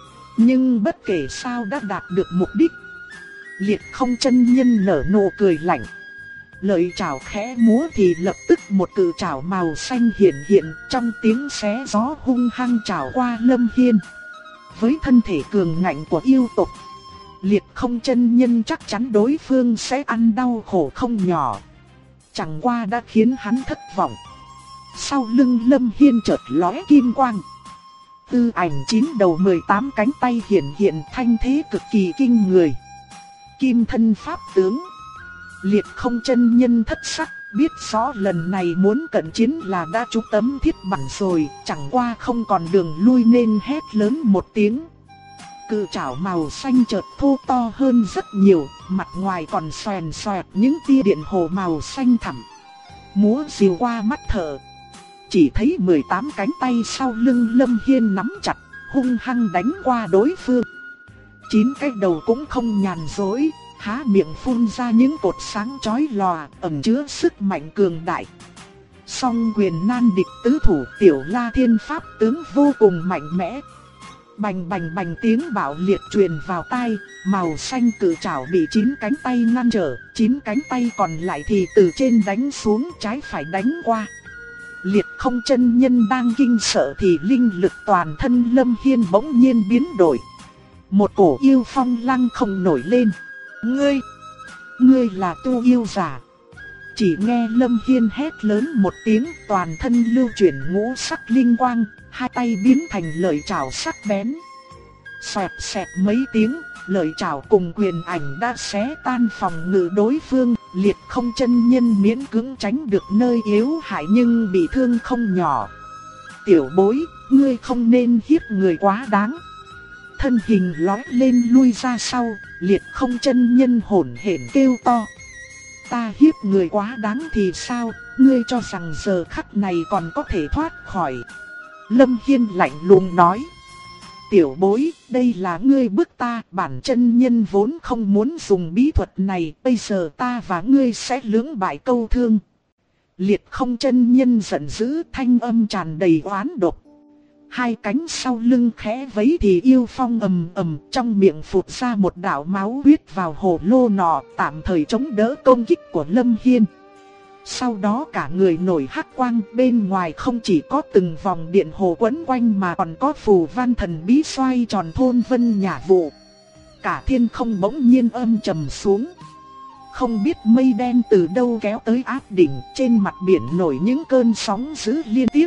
Nhưng bất kể sao đã đạt được mục đích. Liệt Không chân nhân nở nụ cười lạnh. Lợi chảo khẽ múa thì lập tức một cự chảo màu xanh hiện hiện, trong tiếng xé gió hung hăng chảo qua Lâm Hiên. Với thân thể cường ngạnh của yêu tộc, Liệt Không chân nhân chắc chắn đối phương sẽ ăn đau khổ không nhỏ. Chẳng qua đã khiến hắn thất vọng. Sau lưng Lâm Hiên chợt lóe kim quang. Tư ảnh 9 đầu 18 cánh tay hiện hiện, thanh thế cực kỳ kinh người. Kim thân pháp tướng. Liệt Không chân nhân thất sắc, biết rõ lần này muốn cận chiến là đã trúng tấm thiết bản rồi, chẳng qua không còn đường lui nên hét lớn một tiếng. Cự chảo màu xanh chợt thô to hơn rất nhiều, mặt ngoài còn xoèn xoẹt những tia điện hồ màu xanh thẳm. Múa rìu qua mắt thở. chỉ thấy 18 cánh tay sau lưng Lâm Hiên nắm chặt, hung hăng đánh qua đối phương. 9 cái đầu cũng không nhàn rỗi, há miệng phun ra những cột sáng chói lòa, ẩn chứa sức mạnh cường đại. Song quyền nan địch tứ thủ, Tiểu La Thiên Pháp tướng vô cùng mạnh mẽ. Bành bành bành tiếng bạo liệt truyền vào tai, màu xanh cự trảo bị 9 cánh tay ngăn trở, 9 cánh tay còn lại thì từ trên đánh xuống, trái phải đánh qua. Liệt Không chân nhân đang kinh sợ thì linh lực toàn thân Lâm Hiên bỗng nhiên biến đổi. Một cổ yêu phong lăng không nổi lên. Ngươi là tu yêu giả. Chỉ nghe Lâm Hiên hét lớn một tiếng, toàn thân lưu chuyển ngũ sắc linh quang, hai tay biến thành lợi trảo sắc bén. Xoẹt xẹt mấy tiếng, lợi trảo cùng quyền ảnh đã xé tan phòng ngự đối phương. Liệt Không chân nhân miễn cưỡng tránh được nơi yếu hại nhưng bị thương không nhỏ. Tiểu bối, ngươi không nên hiếp người quá đáng. Thân hình lói lên lui ra sau, Liệt Không chân nhân hổn hển kêu to. Ta hiếp người quá đáng thì sao, ngươi cho rằng giờ khắc này còn có thể thoát khỏi. Lâm Hiên lạnh lùng nói. Tiểu bối, đây là ngươi bức ta, bản chân nhân vốn không muốn dùng bí thuật này, bây giờ ta và ngươi sẽ lưỡng bại câu thương. Liệt Không chân nhân giận dữ, thanh âm tràn đầy oán độc. Hai cánh sau lưng khẽ vẫy thì yêu phong ầm ầm, trong miệng phụt ra một đạo máu huyết vào hồ lô nọ, tạm thời chống đỡ công kích của Lâm Hiên. Sau đó cả người nổi hắc quang, bên ngoài không chỉ có từng vòng điện hồ quấn quanh mà còn có phù văn thần bí xoay tròn thôn vân nhả vụ. Cả thiên không bỗng nhiên âm trầm xuống. Không biết mây đen từ đâu kéo tới áp đỉnh, trên mặt biển nổi những cơn sóng dữ liên tiếp.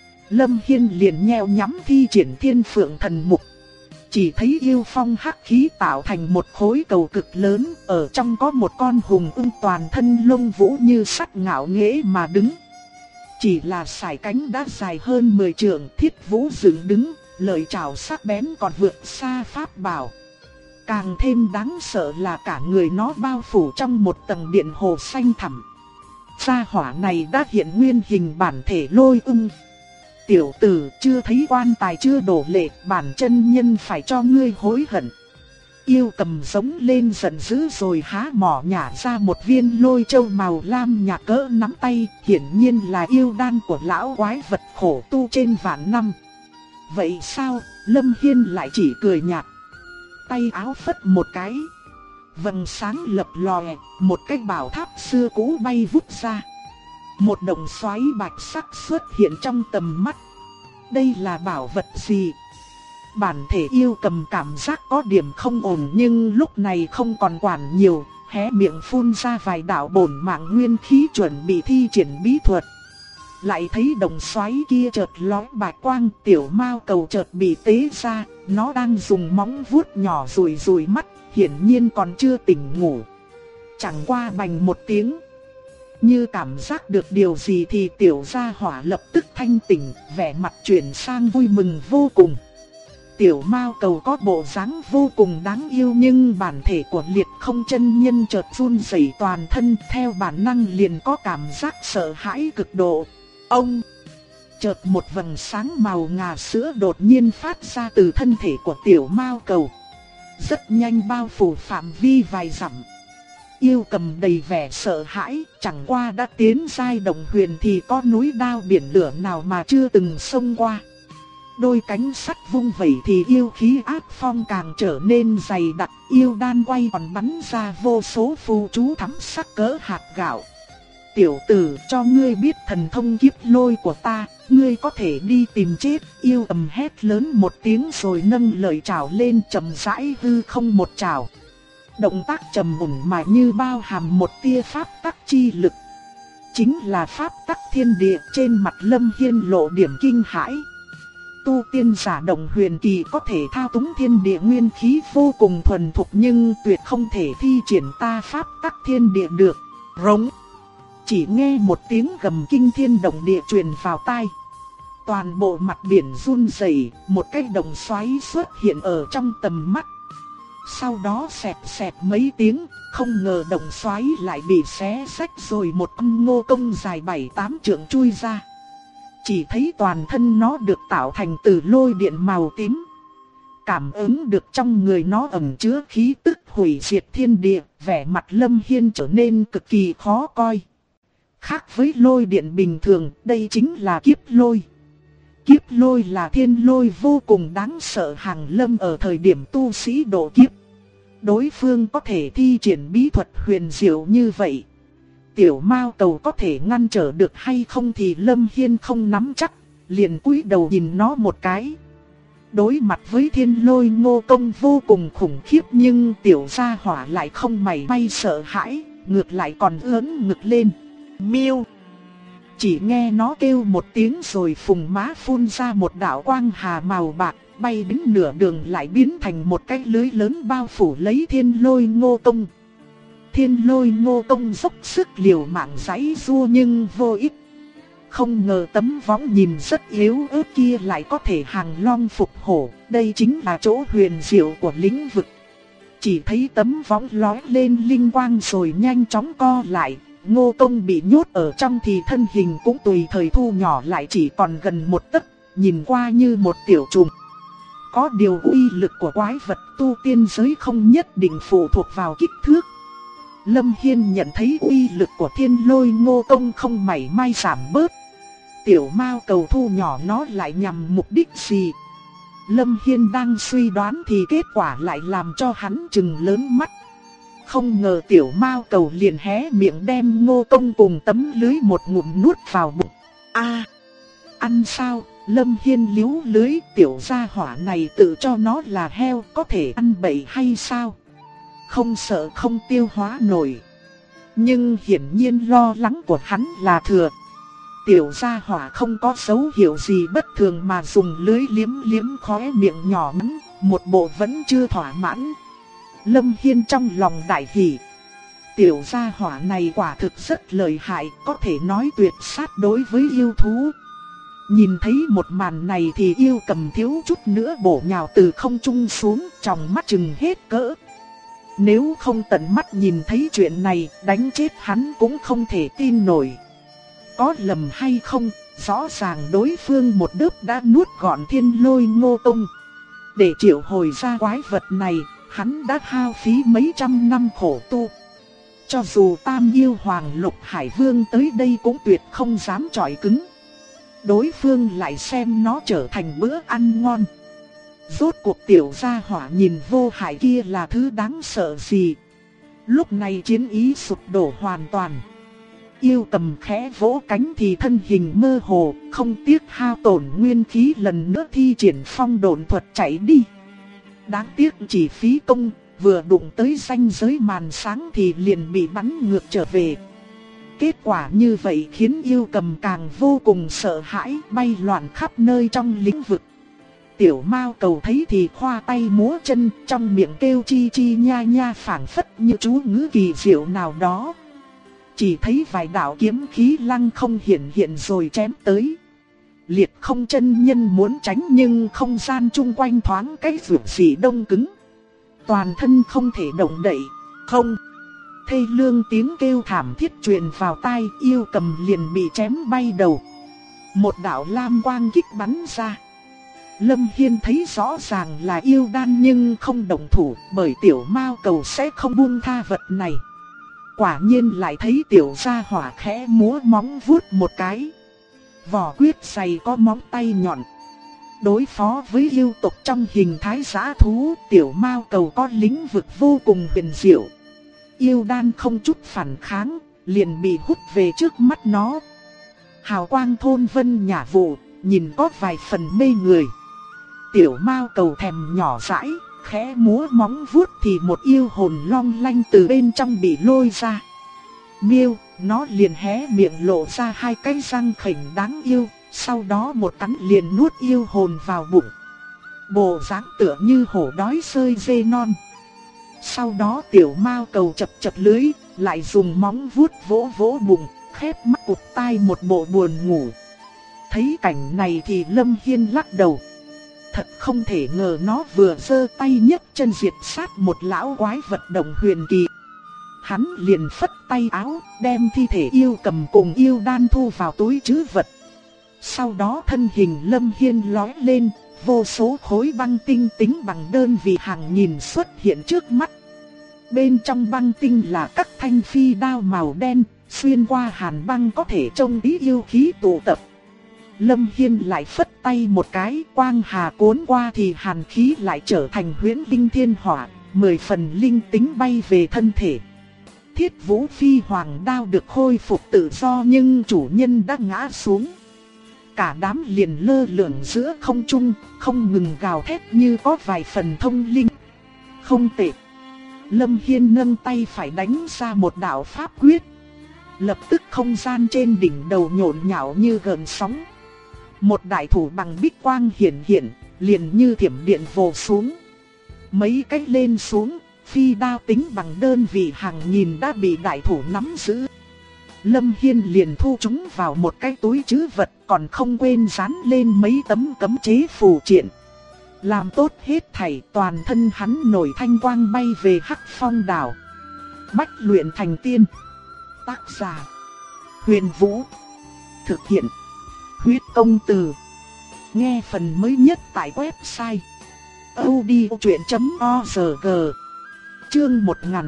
Lâm Hiên liền nheo nhắm thi triển Thiên Phượng Thần Mục. Chỉ thấy yêu phong hắc khí tạo thành một khối cầu cực lớn, ở trong có một con hùng ưng toàn thân lông vũ như sắt ngạo nghễ mà đứng. Chỉ là sải cánh đã dài hơn 10 trượng, thiết vũ dựng đứng, lợi trảo sắc bén còn vượt xa pháp bảo. Càng thêm đáng sợ là cả người nó bao phủ trong một tầng điện hồ xanh thẳm. Gia hỏa này đã hiện nguyên hình bản thể lôi ưng. Tiểu tử, chưa thấy quan tài chưa đổ lệ, bản chân nhân phải cho ngươi hối hận. Yêu Cầm giống lên giận dữ rồi há mỏ nhả ra một viên lôi châu màu lam nhạt cỡ nắm tay, hiển nhiên là yêu đan của lão quái vật khổ tu trên vạn năm. Vậy sao? Lâm Hiên lại chỉ cười nhạt. Tay áo phất một cái, vầng sáng lập lòe, một cái bảo tháp xưa cũ bay vút ra. Một động xoáy bạch sắc xuất hiện trong tầm mắt. Đây là bảo vật gì? Bản thể Yêu Cầm cảm giác có điểm không ổn nhưng lúc này không còn quản nhiều, hé miệng phun ra vài đạo bổn mạng nguyên khí chuẩn bị thi triển bí thuật. Lại thấy động xoáy kia chợt lóe bạch quang, tiểu mao cầu chợt bị tế ra, nó đang dùng móng vuốt nhỏ rùi rùi mắt, hiển nhiên còn chưa tỉnh ngủ. Chẳng qua bành một tiếng, như cảm giác được điều gì thì tiểu gia hỏa lập tức thanh tỉnh, vẻ mặt chuyển sang vui mừng vô cùng. Tiểu mao cầu có bộ dáng vô cùng đáng yêu nhưng bản thể của Liệt Không chân nhân chợt run rẩy toàn thân, theo bản năng liền có cảm giác sợ hãi cực độ. Ông! Chợt một vầng sáng màu ngà sữa đột nhiên phát ra từ thân thể của tiểu mao cầu. Rất nhanh bao phủ phạm vi vài dặm. Yêu Cầm đầy vẻ sợ hãi, chẳng qua đã tiến giai đồng huyền thì có núi đao biển lửa nào mà chưa từng xông qua. Đôi cánh sắt vung vẩy thì yêu khí áp phong càng trở nên dày đặc, yêu đan quay còn bắn ra vô số phù chú thắm sắc cỡ hạt gạo. Tiểu tử, cho ngươi biết thần thông kiếp lôi của ta, ngươi có thể đi tìm chết. Yêu Cầm hét lớn một tiếng rồi nâng lợi trảo lên, chậm rãi hư không một trảo. Động tác trầm ổn mà như bao hàm một tia pháp tắc chi lực. Chính là pháp tắc thiên địa. Trên mặt Lâm Hiên lộ điểm kinh hãi. Tu tiên giả đồng huyền kỳ có thể thao túng thiên địa nguyên khí vô cùng thuần thục nhưng tuyệt không thể thi triển ta pháp tắc thiên địa được. Rống. Chỉ nghe một tiếng gầm kinh thiên động địa truyền vào tai. Toàn bộ mặt biển run rẩy, một cái đồng xoáy xuất hiện ở trong tầm mắt. Sau đó xẹt xẹt mấy tiếng, không ngờ đồng xoáy lại bị xé rách rồi một con ngô công dài 7-8 trượng chui ra. chỉ thấy toàn thân nó được tạo thành từ lôi điện màu tím. Cảm ứng được trong người nó ẩn chứa khí tức hủy diệt thiên địa, vẻ mặt Lâm Hiên trở nên cực kỳ khó coi. Khác với lôi điện bình thường, đây chính là kiếp lôi. Kiếp lôi là thiên lôi vô cùng đáng sợ hàng lâm ở thời điểm tu sĩ độ kiếp. Đối phương có thể thi triển bí thuật huyền diệu như vậy. Tiểu Mao Cầu có thể ngăn trở được hay không thì Lâm Hiên không nắm chắc, liền cúi đầu nhìn nó một cái. Đối mặt với thiên lôi Ngô Công vô cùng khủng khiếp nhưng tiểu gia hỏa lại không mảy may sợ hãi, ngược lại còn ưỡn ngực lên. Miêu! Chỉ nghe nó kêu một tiếng rồi phùng má phun ra một đạo quang hà màu bạc, bay đến nửa đường lại biến thành một cái lưới lớn bao phủ lấy thiên lôi Ngô Công. Thiên lôi Ngô Công dốc sức liều mạng giãy giụa nhưng vô ích. Không ngờ tấm võng nhìn rất yếu ớt kia lại có thể hàng long phục hổ, đây chính là chỗ huyền diệu của lĩnh vực. Chỉ thấy tấm võng lóe lên linh quang rồi nhanh chóng co lại, Ngô Công bị nhốt ở trong thì thân hình cũng tùy thời thu nhỏ lại chỉ còn gần một tấc, nhìn qua như một tiểu trùng. Có điều uy lực của quái vật tu tiên giới không nhất định phụ thuộc vào kích thước. Lâm Hiên nhận thấy uy lực của thiên lôi Ngô Công không mảy may giảm bớt. Tiểu Mao Cầu thu nhỏ nó lại nhằm mục đích gì? Lâm Hiên đang suy đoán thì kết quả lại làm cho hắn trừng lớn mắt. Không ngờ tiểu Mao Cầu liền hé miệng đem Ngô Công cùng tấm lưới một ngụm nuốt vào bụng. Ăn sao? Lâm Hiên liếu lưới, tiểu gia hỏa này tự cho nó là heo, có thể ăn bậy hay sao? Không sợ không tiêu hóa nổi. Nhưng hiển nhiên lo lắng của hắn là thừa. Tiểu gia hỏa không có dấu hiệu gì bất thường mà dùng lưới liếm liếm khóe miệng nhỏ nhắn, một bộ vẫn chưa thỏa mãn. Lâm Hiên trong lòng đại hỉ. Tiểu gia hỏa này quả thực rất lợi hại, có thể nói tuyệt sát đối với yêu thú. Nhìn thấy một màn này thì Yêu Cầm thiếu chút nữa bổ nhào từ không trung xuống, tròng mắt trừng hết cỡ. Nếu không tận mắt nhìn thấy chuyện này, đánh chết hắn cũng không thể tin nổi. Có lầm hay không, rõ ràng đối phương một đớp đã nuốt gọn thiên lôi Ngô Công. Để triệu hồi ra quái vật này, hắn đã hao phí mấy trăm năm khổ tu. Cho dù Tam Yêu Hoàng Lục Hải Vương tới đây cũng tuyệt không dám chọi cứng. Đối phương lại xem nó trở thành bữa ăn ngon. Rốt cuộc tiểu gia hỏa nhìn vô hại kia là thứ đáng sợ gì? Lúc này chiến ý sụp đổ hoàn toàn. Yêu Cầm khẽ vỗ cánh thì thân hình mơ hồ, không tiếc hao tổn nguyên khí lần nữa thi triển phong độn thuật chạy đi. Đáng tiếc chỉ phí công, vừa đụng tới ranh giới màn sáng thì liền bị bắn ngược trở về. Kết quả như vậy khiến Yêu Cầm càng vô cùng sợ hãi, bay loạn khắp nơi trong lĩnh vực. Tiểu Mao Cầu thấy thì khoa tay múa chân, trong miệng kêu chi chi nha nha phảng phất như chú ngữ kỳ diệu nào đó. Chỉ thấy vài đạo kiếm khí lăng không hiện rồi chém tới. Liệt Không chân nhân muốn tránh nhưng không gian chung quanh thoáng cái rượu xỉ đông cứng. Toàn thân không thể động đậy, không. Thê lương tiếng kêu thảm thiết truyền vào tai, Yêu Cầm liền bị chém bay đầu. Một đạo lam quang kích bắn ra. Lâm Hiên thấy rõ ràng là yêu đan nhưng không động thủ, bởi tiểu Mao Cầu sẽ không buông tha vật này. Quả nhiên lại thấy tiểu gia hỏa khẽ múa móng vuốt một cái. Vỏ quyết dày có móng tay nhọn. Đối phó với yêu tộc trong hình thái dã thú, tiểu Mao Cầu có lĩnh vực vô cùng huyền diệu. Yêu đan không chút phản kháng, liền bị hút về trước mắt nó. Hào quang thôn vân nhả vụ, nhìn có vài phần mê người. Tiểu Mao Cầu thèm nhỏ dãi, khẽ múa móng vuốt thì một yêu hồn long lanh từ bên trong bị lôi ra. Miêu, nó liền hé miệng lộ ra hai cái răng khỉnh đáng yêu, sau đó một cắn liền nuốt yêu hồn vào bụng. Bộ dáng tựa như hổ đói sơi dê non. Sau đó tiểu Mao Cầu chập lưới, lại dùng móng vuốt vỗ vỗ bụng, khép mắt cụp tai một bộ buồn ngủ. Thấy cảnh này thì Lâm Hiên lắc đầu. Thật không thể ngờ nó vừa giơ tay nhấc chân diệt sát một lão quái vật đồng huyền kỳ. Hắn liền phất tay áo, đem thi thể Yêu Cầm cùng yêu đan thu vào túi trữ vật. Sau đó thân hình Lâm Hiên lói lên, vô số khối băng tinh tính bằng đơn vị hàng nghìn xuất hiện trước mắt. Bên trong băng tinh là các thanh phi đao màu đen, xuyên qua hàn băng có thể trông tí yêu khí tụ tập. Lâm Hiên lại phất tay một cái, quang hà cuốn qua thì hàn khí lại trở thành huyễn linh thiên hỏa, 10 phần linh tính bay về thân thể. Thiết Vũ Phi Hoàng đao được khôi phục tự do nhưng chủ nhân đã ngã xuống. Cả đám liền lơ lửng giữa không trung, không ngừng gào thét như có vài phần thông linh. Không tệ. Lâm Hiên nâng tay phải đánh ra một đạo pháp quyết. Lập tức không gian trên đỉnh đầu nhộn nhạo như gợn sóng. Một đại thủ bằng bích quang hiện hiện, liền như thiểm điện vồ xuống. Mấy cách lên xuống, phi đao tính bằng đơn vị hàng nghìn đã bị đại thủ nắm giữ. Lâm Hiên liền thu chúng vào một cái túi trữ vật, còn không quên dán lên mấy tấm cấm chế phù triện. Làm tốt hết thảy, toàn thân hắn nổi thanh quang bay về Hắc Phong đảo. Bách luyện thành tiên. Tác giả: Huyền Vũ. Thực hiện: Huyết Công Từ. Nghe phần mới nhất tại website audiochuyện.org. Chương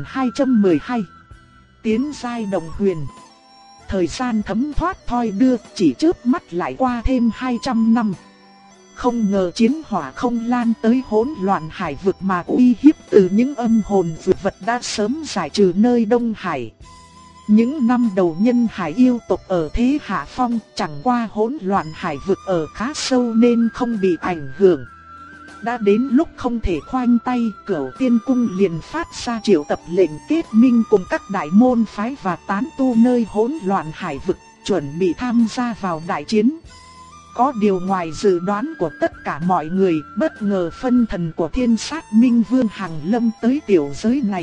1212. Tiến giai Đồng Huyền. Thời gian thấm thoát thoi đưa, chỉ chớp mắt lại qua thêm 200 năm. Không ngờ chiến hỏa không lan tới hỗn loạn hải vực mà uy hiếp từ những âm hồn vượt vật đã sớm giải trừ nơi Đông Hải. Những năm đầu nhân hải yêu tộc ở thế hạ phong, chẳng qua hỗn loạn hải vực ở khá sâu nên không bị ảnh hưởng. Đã đến lúc không thể khoanh tay, Cửu Tiên Cung liền phát ra triệu tập lệnh kết minh cùng các đại môn phái và tán tu nơi hỗn loạn hải vực, chuẩn bị tham gia vào đại chiến. Có điều ngoài dự đoán của tất cả mọi người, bất ngờ phân thần của Thiên Sát Minh Vương hàng lâm tới tiểu giới này.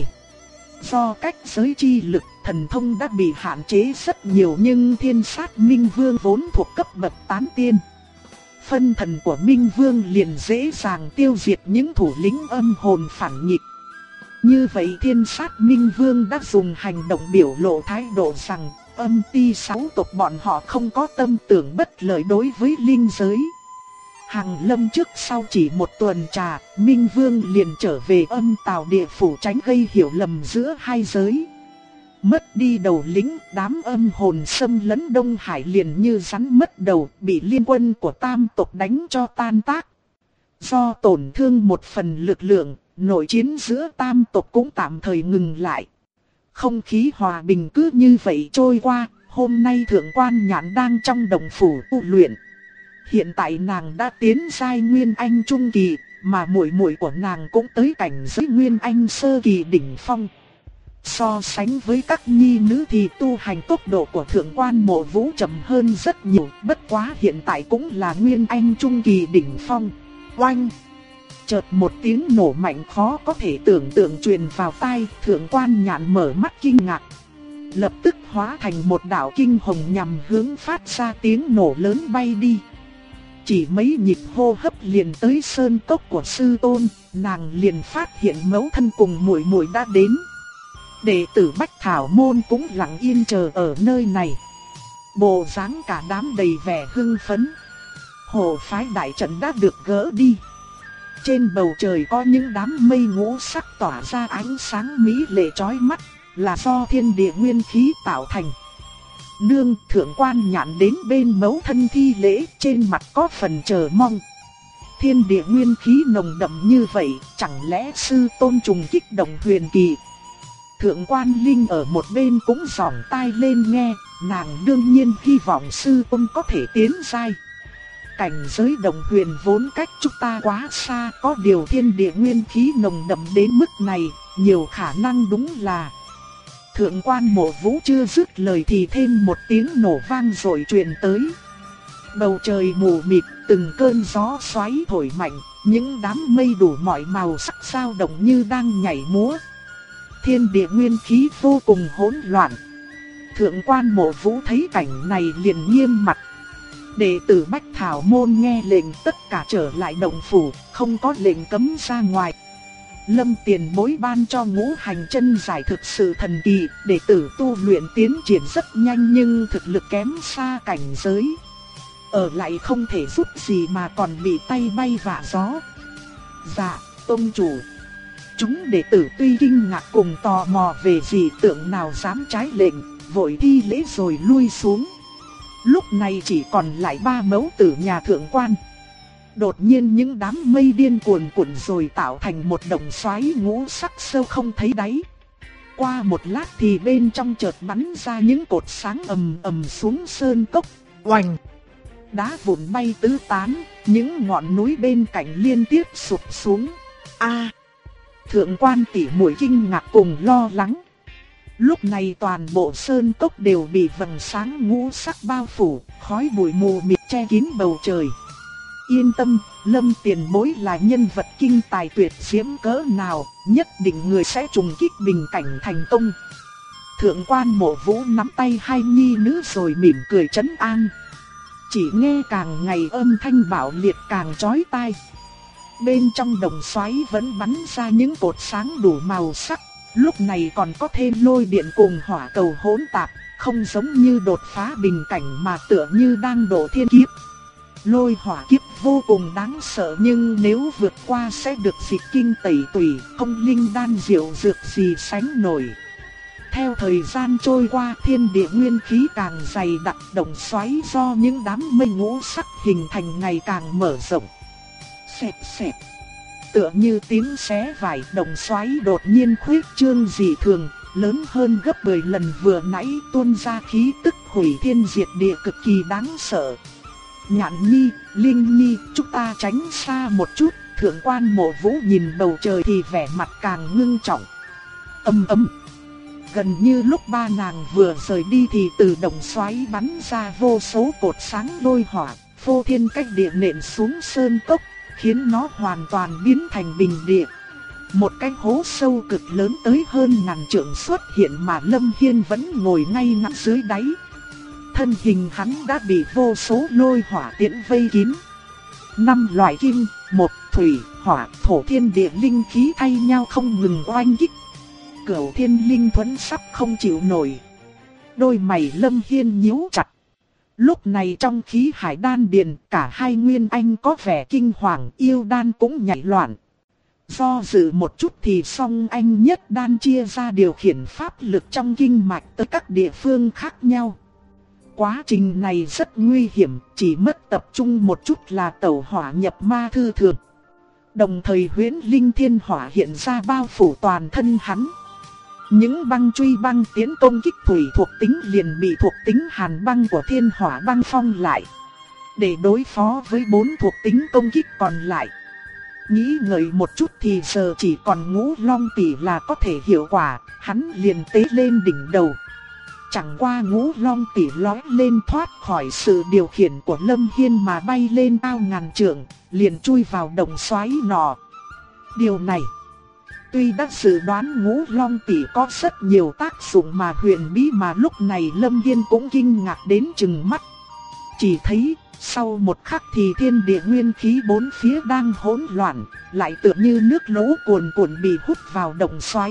Do cách giới chi lực, thần thông đã bị hạn chế rất nhiều nhưng Thiên Sát Minh Vương vốn thuộc cấp bậc tán tiên. Phân thần của Minh Vương liền dễ dàng tiêu diệt những thủ lĩnh âm hồn phản nghịch. Như vậy Thiên Sát Minh Vương đã dùng hành động biểu lộ thái độ rằng âm ti 6 tộc bọn họ không có tâm tưởng bất lợi đối với linh giới. Hàng lâm trước sau chỉ một tuần trà, Minh Vương liền trở về Âm Tào địa phủ tránh gây hiểu lầm giữa hai giới. Mất đi đầu lĩnh, đám âm hồn xâm lấn Đông Hải liền như rắn mất đầu, bị liên quân của tam tộc đánh cho tan tác. Do tổn thương một phần lực lượng, nội chiến giữa tam tộc cũng tạm thời ngừng lại. Không khí hòa bình cứ như vậy trôi qua, hôm nay Thượng Quan Nhạn đang trong đồng phủ tu luyện. Hiện tại nàng đã tiến giai Nguyên Anh trung kỳ, mà muội muội của nàng cũng tới cảnh giới Nguyên Anh sơ kỳ đỉnh phong. So sánh với các nhi nữ thì tu hành tốc độ của Thượng Quan Mộ Vũ chậm hơn rất nhiều, bất quá hiện tại cũng là Nguyên Anh trung kỳ đỉnh phong. Oanh! Chợt một tiếng nổ mạnh khó có thể tưởng tượng truyền vào tai, Thượng Quan Nhạn mở mắt kinh ngạc. Lập tức hóa thành một đạo kinh hồng nhằm hướng phát ra tiếng nổ lớn bay đi. Chỉ mấy nhịp hô hấp liền tới sơn cốc của sư tôn, nàng liền phát hiện mẫu thân cùng muội muội đã đến. Đệ tử Bách Thảo Môn cũng lặng yên chờ ở nơi này. Bộ dáng cả đám đầy vẻ hưng phấn. Hồ phái đại trận đã được gỡ đi. Trên bầu trời có những đám mây ngũ sắc tỏa ra ánh sáng mỹ lệ chói mắt, là do thiên địa nguyên khí tạo thành. Nương, Thượng Quan Nhạn đến bên mẫu thân thi lễ, trên mặt có phần chờ mong. Thiên địa nguyên khí nồng đậm như vậy, chẳng lẽ sư tôn trùng kích Đồng Huyền kỳ? Thượng Quan Linh ở một bên cũng giỏng tai lên nghe, nàng đương nhiên hy vọng sư tôn có thể tiến giai. Cảnh giới Đồng Huyền vốn cách chúng ta quá xa, có điều thiên địa nguyên khí nồng đậm đến mức này, nhiều khả năng đúng là. Thượng Quan Mộ Vũ chưa dứt lời thì thêm một tiếng nổ vang rồi truyền tới. Bầu trời mù mịt, từng cơn gió xoáy thổi mạnh, những đám mây đủ mọi màu sắc dao động như đang nhảy múa. Thiên địa nguyên khí vô cùng hỗn loạn. Thượng Quan Mộ Vũ thấy cảnh này liền nghiêm mặt. Đệ tử Bách Thảo Môn nghe lệnh tất cả trở lại động phủ, không có lệnh cấm ra ngoài. Lâm tiền bối ban cho Ngũ Hành Chân giải thực sự thần kỳ, đệ tử tu luyện tiến triển rất nhanh nhưng thực lực kém xa cảnh giới. Ở lại không thể giúp gì mà còn bị tay bay vạ gió. Dạ, tông chủ. Chúng đệ tử tuy kinh ngạc cùng tò mò về dị tượng nào dám trái lệnh, vội thi lễ rồi lui xuống. Lúc này chỉ còn lại 3 mẫu tử nhà thượng quan. Đột nhiên những đám mây điên cuồn cuộn rồi tạo thành một động xoáy ngũ sắc sâu không thấy đáy. Qua một lát thì bên trong chợt bắn ra những cột sáng ầm ầm xuống sơn cốc. Oành! Đá vụn bay tứ tán, những ngọn núi bên cạnh liên tiếp sụp xuống. A! Thượng quan tỷ muội kinh ngạc cùng lo lắng. Lúc này toàn bộ sơn cốc đều bị vầng sáng ngũ sắc bao phủ, khói bụi mù mịt che kín bầu trời. Yên tâm, Lâm tiền bối là nhân vật kinh tài tuyệt diễm cỡ nào, nhất định người sẽ trùng kích bình cảnh thành công. Thượng quan Mộ Vũ nắm tay hai nhi nữ rồi mỉm cười trấn an. Chỉ nghe càng ngày âm thanh bạo liệt càng chói tai. Bên trong đồng xoáy vẫn bắn ra những cột sáng đủ màu sắc, lúc này còn có thêm lôi điện cùng hỏa cầu hỗn tạp, không giống như đột phá bình cảnh mà tựa như đang độ thiên kiếp. Lôi hỏa kiếp vô cùng đáng sợ, nhưng nếu vượt qua sẽ được dịch kinh tẩy tủy, không linh đan diệu dược gì sánh nổi. Theo thời gian trôi qua, thiên địa nguyên khí càng dày đặc, động xoáy do những đám mây ngũ sắc hình thành ngày càng mở rộng. Xẹp xẹp, tựa như tiếng xé vải, động xoáy đột nhiên khuếch trương dị thường, lớn hơn gấp 10 lần vừa nãy, tuôn ra khí tức hủy thiên diệt địa cực kỳ đáng sợ. Nhạn Nhi, Linh Nhi, chúng ta tránh xa một chút. Thượng quan Mộ Vũ nhìn bầu trời thì vẻ mặt càng ngưng trọng. Ầm ầm. Gần như lúc ba nàng vừa rời đi thì từ động xoáy bắn ra vô số cột sáng lôi hỏa, phô thiên cách địa nện xuống sơn cốc, khiến nó hoàn toàn biến thành bình địa. Một cái hố sâu cực lớn tới hơn ngàn trượng xuất hiện mà Lâm Hiên vẫn ngồi ngay ngắn dưới đáy. Thân hình hắn đã bị vô số lôi hỏa tiễn vây kín. 5 loại kim, một thủy, hỏa, thổ thiên địa linh khí thay nhau không ngừng oanh kích. Cửu thiên linh thuẫn sắp không chịu nổi. Đôi mày Lâm Hiên nhíu chặt. Lúc này trong khí hải đan điền, cả hai nguyên anh có vẻ kinh hoàng, yêu đan cũng nhảy loạn. Do dự một chút thì song anh nhất đan chia ra điều khiển pháp lực trong kinh mạch tới các địa phương khác nhau. Quá trình này rất nguy hiểm, chỉ mất tập trung một chút là tẩu hỏa nhập ma thư thường. Đồng thời huyễn linh thiên hỏa hiện ra bao phủ toàn thân hắn. Những băng truy băng tiến công kích thủy thuộc tính liền bị thuộc tính hàn băng của thiên hỏa băng phong lại. Để đối phó với 4 thuộc tính công kích còn lại. Nghĩ ngợi một chút thì giờ chỉ còn Ngũ Long Tỷ là có thể hiệu quả, hắn liền tế lên đỉnh đầu. Chẳng qua Ngũ Long Tỷ lói lên thoát khỏi sự điều khiển của Lâm Hiên mà bay lên cao ngàn trượng, liền chui vào động xoáy nọ. Điều này, tuy đã dự đoán Ngũ Long Tỷ có rất nhiều tác dụng mà huyền bí mà lúc này Lâm Hiên cũng kinh ngạc đến trừng mắt. Chỉ thấy, sau một khắc thì thiên địa nguyên khí bốn phía đang hỗn loạn, lại tựa như nước lũ cuồn cuộn bị hút vào động xoáy.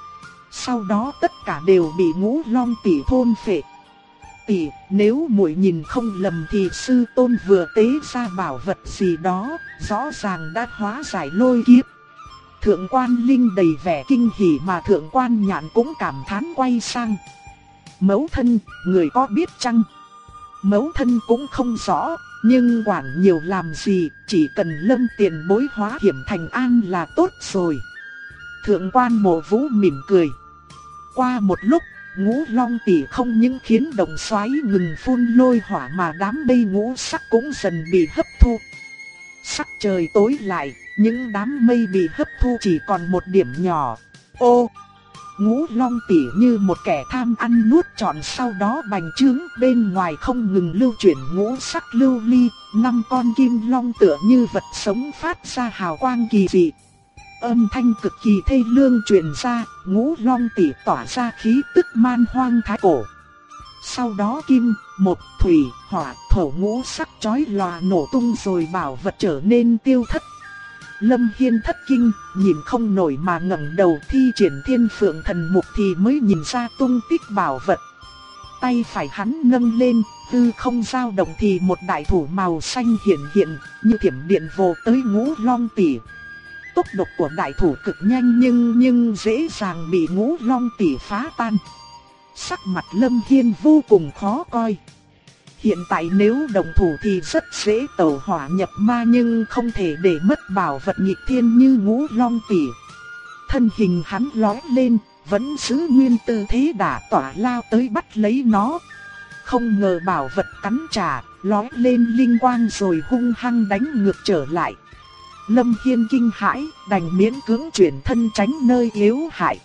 Sau đó tất cả đều bị Ngũ Long Tỷ thôn phệ. Tỷ, nếu muội nhìn không lầm thì sư tôn vừa tế ra bảo vật gì đó, rõ ràng đã hóa giải lôi kiếp. Thượng quan Linh đầy vẻ kinh hỉ mà thượng quan Nhạn cũng cảm thán quay sang. Mẫu thân, người có biết chăng? Mẫu thân cũng không rõ, nhưng quản nhiều làm gì, chỉ cần Lâm tiền bối hóa hiểm thành an là tốt rồi. Thượng quan Mộ Vũ mỉm cười. Qua một lúc, Ngũ Long Tỷ không những khiến động xoáy ngừng phun lôi hỏa mà đám mây ngũ sắc cũng dần bị hấp thu. Sắc trời tối lại, những đám mây bị hấp thu chỉ còn một điểm nhỏ. Ô! Ngũ Long Tỷ như một kẻ tham ăn nuốt trọn, sau đó bành trướng, bên ngoài không ngừng lưu chuyển ngũ sắc lưu ly, 5 con kim long tựa như vật sống phát ra hào quang kỳ dị. Âm thanh cực kỳ thê lương truyền ra, Ngũ Long Tỷ tỏa ra khí tức man hoang thái cổ. Sau đó kim, một, thủy, hỏa, thổ ngũ sắc chói lòa nổ tung rồi bảo vật trở nên tiêu thất. Lâm Hiên thất kinh, nhìn không nổi mà ngẩng đầu thi triển Thiên Phượng Thần Mục thì mới nhìn ra tung tích bảo vật. Tay phải hắn nâng lên, Tư không dao động thì một đại thủ màu xanh hiện như thiểm điện vồ tới Ngũ Long Tỷ. Tốc độ của đại thủ cực nhanh nhưng dễ dàng bị Ngũ Long Tỷ phá tan. Sắc mặt Lâm Hiên vô cùng khó coi. Hiện tại nếu đồng thủ thì rất dễ tẩu hỏa nhập ma, nhưng không thể để mất bảo vật nghịch thiên như Ngũ Long Tỷ. Thân hình hắn lóe lên, vẫn giữ nguyên tư thế đả tỏa lao tới bắt lấy nó. Không ngờ bảo vật cắn trả, lóe lên linh quang rồi hung hăng đánh ngược trở lại. Lâm Hiên kinh hãi, đành miễn cưỡng chuyển thân tránh nơi yếu hại.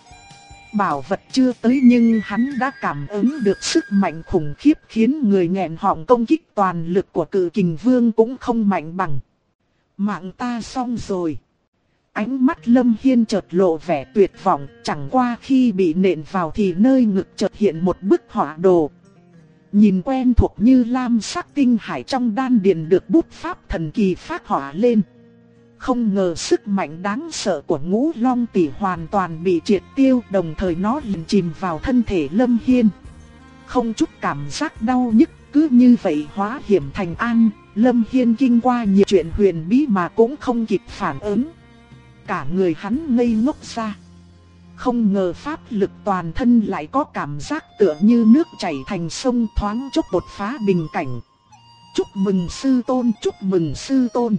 Bảo vật chưa tới nhưng hắn đã cảm ứng được sức mạnh khủng khiếp khiến người nghẹn họng, công kích toàn lực của Cự Kình Vương cũng không mạnh bằng. Mạng ta xong rồi. Ánh mắt Lâm Hiên chợt lộ vẻ tuyệt vọng, chẳng qua khi bị nện vào thì nơi ngực chợt hiện một bức họa đồ. Nhìn quen thuộc như lam sắc tinh hải trong đan điền được bút pháp thần kỳ phác họa lên. Không ngờ sức mạnh đáng sợ của Ngũ Long Tỷ hoàn toàn bị triệt tiêu, đồng thời nó liền chìm vào thân thể Lâm Hiên. Không chút cảm giác đau nhức, cứ như vậy hóa hiểm thành an. Lâm Hiên kinh qua nhiều chuyện huyền bí mà cũng không kịp phản ứng. Cả người hắn ngây ngốc ra. Không ngờ pháp lực toàn thân lại có cảm giác tựa như nước chảy thành sông, thoáng chốc đột phá bình cảnh. Chúc mừng sư tôn, chúc mừng sư tôn.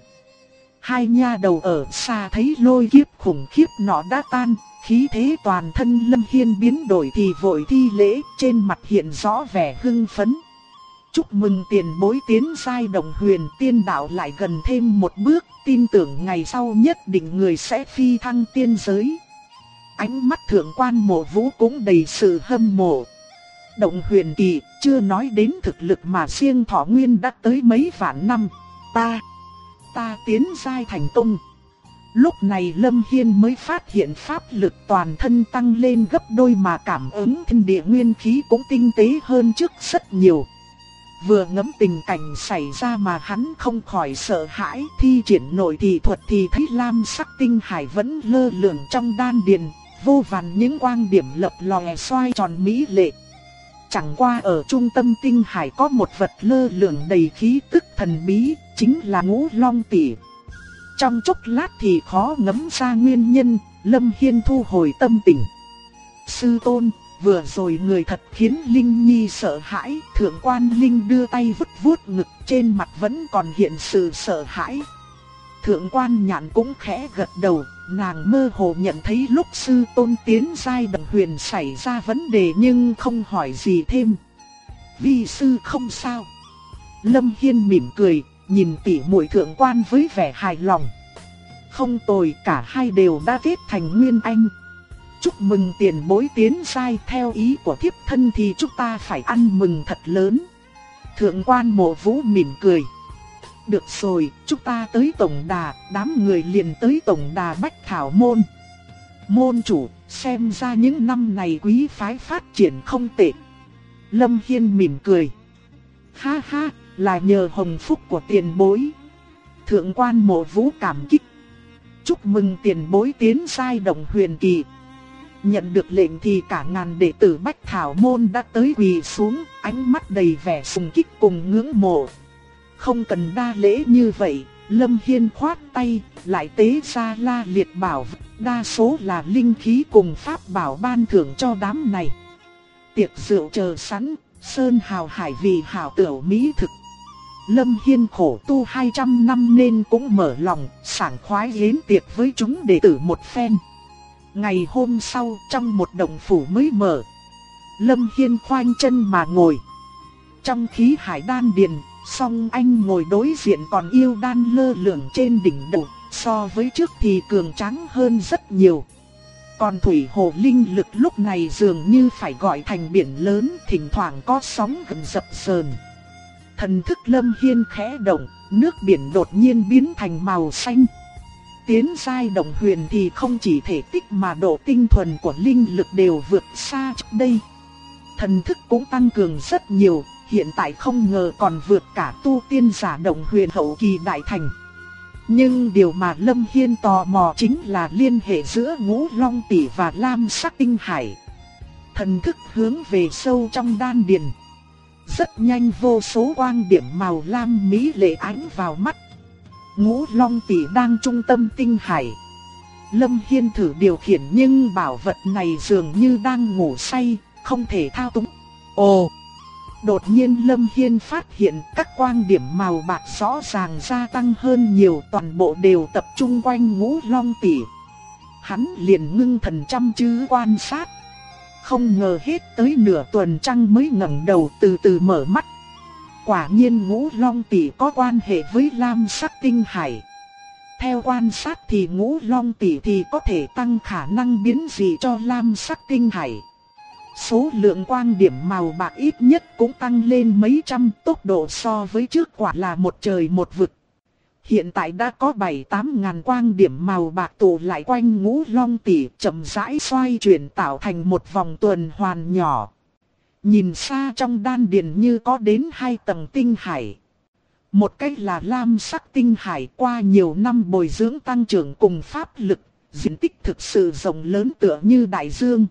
Hai nha đầu ở xa thấy lôi kiếp khủng khiếp nọ đã tan, khí thế toàn thân Lâm Hiên biến đổi thì vội thi lễ, trên mặt hiện rõ vẻ hưng phấn. Chúc mừng tiền bối tiến giai Động Huyền tiên đạo lại gần thêm một bước, tin tưởng ngày sau nhất định người sẽ phi thăng tiên giới. Ánh mắt Thượng Quan Mộ Vũ cũng đầy sự hâm mộ. Động Huyền kỳ, chưa nói đến thực lực mà riêng thọ nguyên đã tới mấy vạn năm. Ta tiến giai thành công. Lúc này Lâm Hiên mới phát hiện pháp lực toàn thân tăng lên gấp đôi mà cảm ứng thiên địa nguyên khí cũng tinh tế hơn trước rất nhiều. Vừa ngẫm tình cảnh xảy ra mà hắn không khỏi sợ hãi, thi triển nội thị thuật thì thấy lam sắc tinh hải vẫn lơ lửng trong đan điền, vô vàn những quang điểm lập lòe xoay tròn mỹ lệ. Chẳng qua ở trung tâm tinh hải có một vật lơ lửng đầy khí tức thần bí, chính là Ngũ Long Tỷ. Trong chốc lát thì khó ngẫm ra nguyên nhân, Lâm Hiên thu hồi tâm tình. Sư tôn, vừa rồi người thật khiến Linh Nhi sợ hãi. Thượng quan Linh đưa tay vứt vuốt ngực, trên mặt vẫn còn hiện sự sợ hãi. Thượng quan Nhạn cũng khẽ gật đầu, nàng mơ hồ nhận thấy lúc sư tôn tiến giai Động Huyền xảy ra vấn đề nhưng không hỏi gì thêm. Vi sư không sao. Lâm Hiên mỉm cười, nhìn tỷ muội Thượng quan với vẻ hài lòng. Không tồi, cả hai đều đã kết thành nguyên anh. Chúc mừng tiền bối tiến giai, theo ý của thiếp thân thì chúng ta phải ăn mừng thật lớn. Thượng quan Mộ Vũ mỉm cười. Được rồi, chúng ta tới tổng đà, đám người liền tới tổng đà Bách Thảo Môn. Môn chủ, xem ra những năm này quý phái phát triển không tệ. Lâm Hiên mỉm cười. Ha ha, là nhờ hồng phúc của tiền bối. Thượng quan Mộ Vũ cảm kích. Chúc mừng tiền bối tiến giai Động Huyền kỳ. Nhận được lệnh thì cả ngàn đệ tử Bách Thảo Môn đã tới quỳ xuống, ánh mắt đầy vẻ sùng kích cùng ngưỡng mộ. Không cần đa lễ như vậy, Lâm Hiên khoát tay, lại tế ra la liệt bảo, đa số là linh khí cùng pháp bảo ban thưởng cho đám này. Tiệc rượu chờ sẵn, sơn hào hải vì hảo tửu mỹ thực. Lâm Hiên khổ tu 200 năm nên cũng mở lòng, sảng khoái yến tiệc với chúng đệ tử một phen. Ngày hôm sau, trong một động phủ mới mở, Lâm Hiên khoanh chân mà ngồi. Trong khí hải đan điền, song anh ngồi đối diện còn yêu đan lơ lửng trên đỉnh đầu, so với trước thì cường tráng hơn rất nhiều. Còn thủy hồ linh lực lúc này dường như phải gọi thành biển lớn, thỉnh thoảng có sóng gần dập dờn. Thần thức Lâm Hiên khẽ động, nước biển đột nhiên biến thành màu xanh. Tiến giai Động Huyền thì không chỉ thể tích mà độ tinh thuần của linh lực đều vượt xa trước đây. Thần thức cũng tăng cường rất nhiều, hiện tại không ngờ còn vượt cả tu tiên giả Động Huyền hậu kỳ đại thành. Nhưng điều mà Lâm Hiên tò mò chính là liên hệ giữa Ngũ Long Tỷ và lam sắc tinh hải. Thần thức hướng về sâu trong đan điền. Rất nhanh vô số quang điểm màu lam mỹ lệ ánh vào mắt. Ngũ Long Tỷ đang trung tâm tinh hải. Lâm Hiên thử điều khiển nhưng bảo vật này dường như đang ngủ say, không thể thao túng. Ồ! Đột nhiên Lâm Hiên phát hiện các quang điểm màu bạc rõ ràng gia tăng hơn nhiều, toàn bộ đều tập trung quanh Ngũ Long Tỷ. Hắn liền ngưng thần chăm chú quan sát. Không ngờ hết tới nửa tuần trăng mới ngẩng đầu từ từ mở mắt. Quả nhiên Ngũ Long Tỷ có quan hệ với lam sắc tinh hải. Theo quan sát thì Ngũ Long Tỷ thì có thể tăng khả năng biến dị cho lam sắc tinh hải. Số lượng quang điểm màu bạc ít nhất cũng tăng lên mấy trăm, tốc độ so với trước quả là một trời một vực. Hiện tại đã có 7-8 ngàn quang điểm màu bạc tụ lại quanh Ngũ Long Tỷ, chậm rãi xoay chuyển tạo thành một vòng tuần hoàn nhỏ. Nhìn xa trong đan điền như có đến 2 tầng tinh hải. Một cách là lam sắc tinh hải, qua nhiều năm bồi dưỡng tăng trưởng cùng pháp lực, diện tích thực sự rộng lớn tựa như đại dương.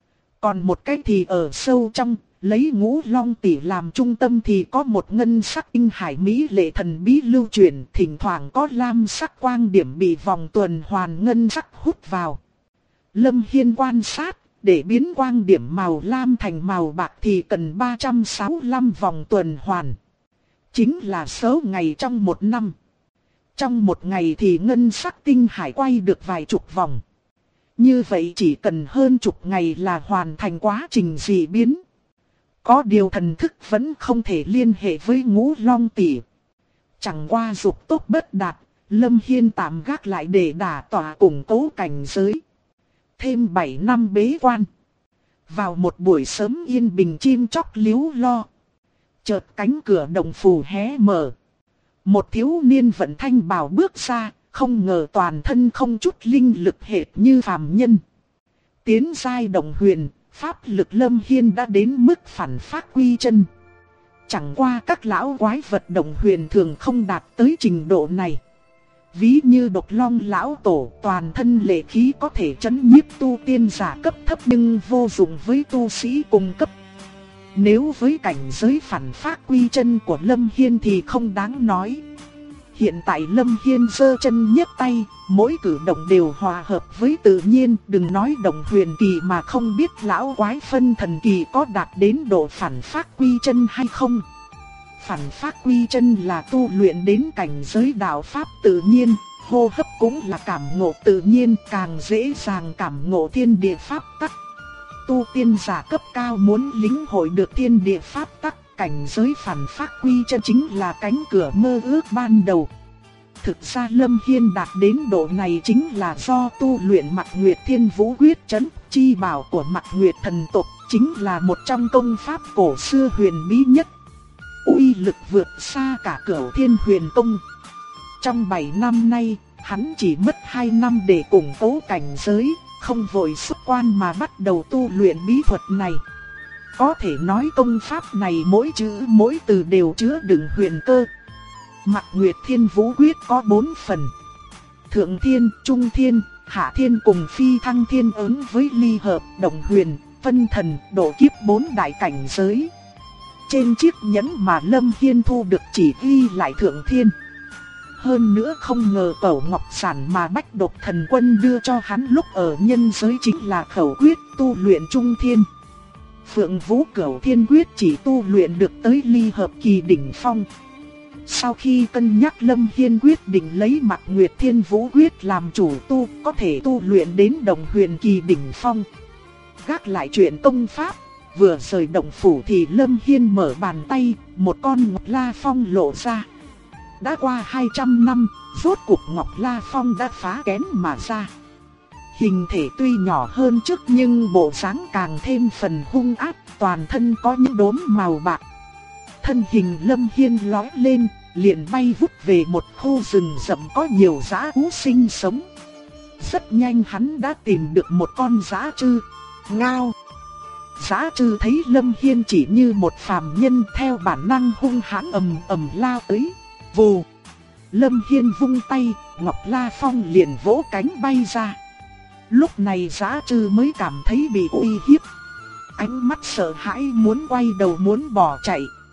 Còn một cách thì ở sâu trong, lấy Ngũ Long Tỷ làm trung tâm thì có một ngân sắc tinh hải mỹ lệ thần bí lưu truyền, thỉnh thoảng có lam sắc quang điểm bị vòng tuần hoàn ngân sắc hút vào. Lâm Hiên quan sát, để biến quang điểm màu lam thành màu bạc thì cần 365 vòng tuần hoàn. Chính là số ngày trong một năm. Trong một ngày thì ngân sắc tinh hải quay được vài chục vòng. Như vậy chỉ cần hơn chục ngày là hoàn thành quá trình dị biến. Có điều thần thức vẫn không thể liên hệ với Ngũ Long Tỷ. Chẳng qua dục tốt bất đạt, Lâm Hiên tạm gác lại để đả tỏa củng cố cảnh giới. Thêm 7 năm bế quan. Vào một buổi sớm yên bình chim chóc líu lo. Chợt cánh cửa động phủ hé mở. Một thiếu niên vận thanh bào bước ra, không ngờ toàn thân không chút linh lực hệt như phàm nhân. Tiến giai động huyền, pháp lực Lâm Hiên đã đến mức phản phát quy chân. Chẳng qua các lão quái vật động huyền thường không đạt tới trình độ này. Ví như Độc Long lão tổ, toàn thân lệ khí có thể chấn nhiếp tu tiên giả cấp thấp nhưng vô dụng với tu sĩ cùng cấp. Nếu với cảnh giới phản phát quy chân của Lâm Hiên thì không đáng nói. Hiện tại Lâm Hiên giơ chân nhấc tay, mỗi cử động đều hòa hợp với tự nhiên, đừng nói động huyền kỳ mà không biết lão quái phân thần kỳ có đạt đến độ phản phát quy chân hay không. Phản phát quy chân là tu luyện đến cảnh giới đạo pháp tự nhiên, hô hấp cũng là cảm ngộ tự nhiên, càng dễ dàng cảm ngộ thiên địa pháp tắc. Tu tiên giả cấp cao muốn lĩnh hội được thiên địa pháp tắc, cảnh giới phản phát quy chân chính là cánh cửa mơ ước ban đầu. Thực ra Lâm Hiên đạt đến độ này chính là do tu luyện Mạc Nguyệt Thiên Vũ Quyết trấn chi bảo của Mạc Nguyệt thần tộc, chính là một trong công pháp cổ xưa huyền bí nhất. Uy lực vượt xa cả Cửu Thiên Huyền Tông. Trong 7 năm nay, hắn chỉ mất 2 năm để củng cố cảnh giới, không vội xuất quan mà bắt đầu tu luyện bí thuật này. Có thể nói công pháp này mỗi chữ mỗi từ đều chứa đựng huyền cơ. Mạc Nguyệt Thiên Vũ Quyết có 4 phần. Thượng Thiên, Trung Thiên, Hạ Thiên cùng Phi Thăng Thiên ứng với ly hợp, động huyền, phân thần, độ kiếp 4 đại cảnh giới. Trên chiếc nhẫn mà Lâm Hiên thu được chỉ ghi lại Thượng Thiên. Hơn nữa không ngờ Cẩu Ngọc Sản mà Bách Độc Thần Quân đưa cho hắn lúc ở nhân giới chính là khẩu quyết tu luyện Trung Thiên. Phượng Vũ Cửu Thiên Quyết chỉ tu luyện được tới ly hợp kỳ đỉnh phong. Sau khi cân nhắc, Lâm Hiên quyết định lấy Mạc Nguyệt Thiên Vũ Quyết làm chủ tu, có thể tu luyện đến đồng huyền kỳ đỉnh phong. Gác lại chuyện công pháp, vừa rời động phủ thì Lâm Hiên mở bàn tay, một con Ngọc La Phong lộ ra. Đã qua 200 năm, rốt cuộc Ngọc La Phong đã phá kén mà ra. Hình thể tuy nhỏ hơn trước nhưng bộ dáng càng thêm phần hung ác, toàn thân có những đốm màu bạc. Thân hình Lâm Hiên lói lên, liền bay vút về một khu rừng rậm có nhiều dã thú sinh sống. Rất nhanh hắn đã tìm được một con dã trư. Ngao! Dã trư thấy Lâm Hiên chỉ như một phàm nhân, theo bản năng hung hãn ầm ầm lao tới. Vù! Lâm Hiên vung tay, Ngọc La Phong liền vỗ cánh bay ra. Lúc này dã trư mới cảm thấy bị uy hiếp. Ánh mắt sợ hãi muốn quay đầu muốn bỏ chạy.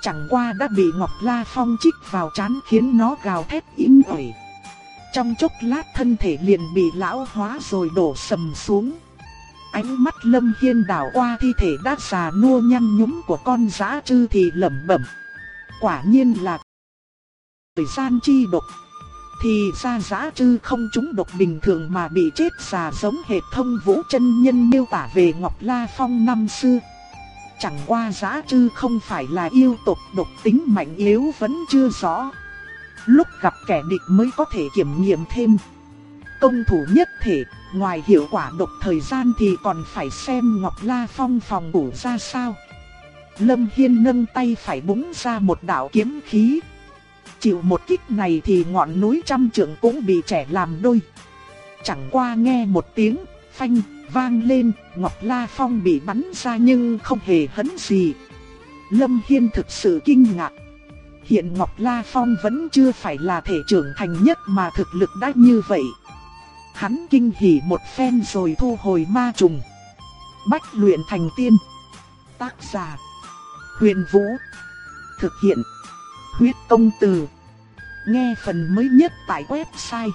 Chẳng qua đã bị Ngọc La Phong chích vào trán khiến nó gào thét inh ỏi. Trong chốc lát thân thể liền bị lão hóa rồi đổ sầm xuống. Ánh mắt Lâm Hiên đảo qua thi thể đã già nua nhăn nhúm của con dã trư thì lẩm bẩm. Quả nhiên là thời gian chi độc. Thì ra dã trư không trúng độc bình thường mà bị chết già giống hệt Thông Vũ chân nhân miêu tả về Ngọc La Phong năm xưa. Chẳng qua dã trư không phải là yêu tộc, độc tính mạnh yếu vẫn chưa rõ. Lúc gặp kẻ địch mới có thể kiểm nghiệm thêm. Công thủ nhất thể, ngoài hiệu quả độc thời gian thì còn phải xem Ngọc La Phong phòng thủ ra sao. Lâm Hiên nâng tay phải búng ra một đạo kiếm khí. Chịu một kích này thì ngọn núi trăm trượng cũng bị chẻ làm đôi. Chẳng qua nghe một tiếng phanh vang lên, Ngọc La Phong bị bắn ra nhưng không hề hấn gì. Lâm Hiên thực sự kinh ngạc. Hiện Ngọc La Phong vẫn chưa phải là thể trưởng thành nhất mà thực lực đã như vậy. Hắn kinh hỉ một phen rồi thu hồi ma trùng. Bách luyện thành tiên. Tác giả Huyền Vũ. Thực hiện Huyết Công Từ. Nghe phần mới nhất tại website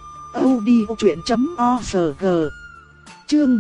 audiochuyện.org. Chương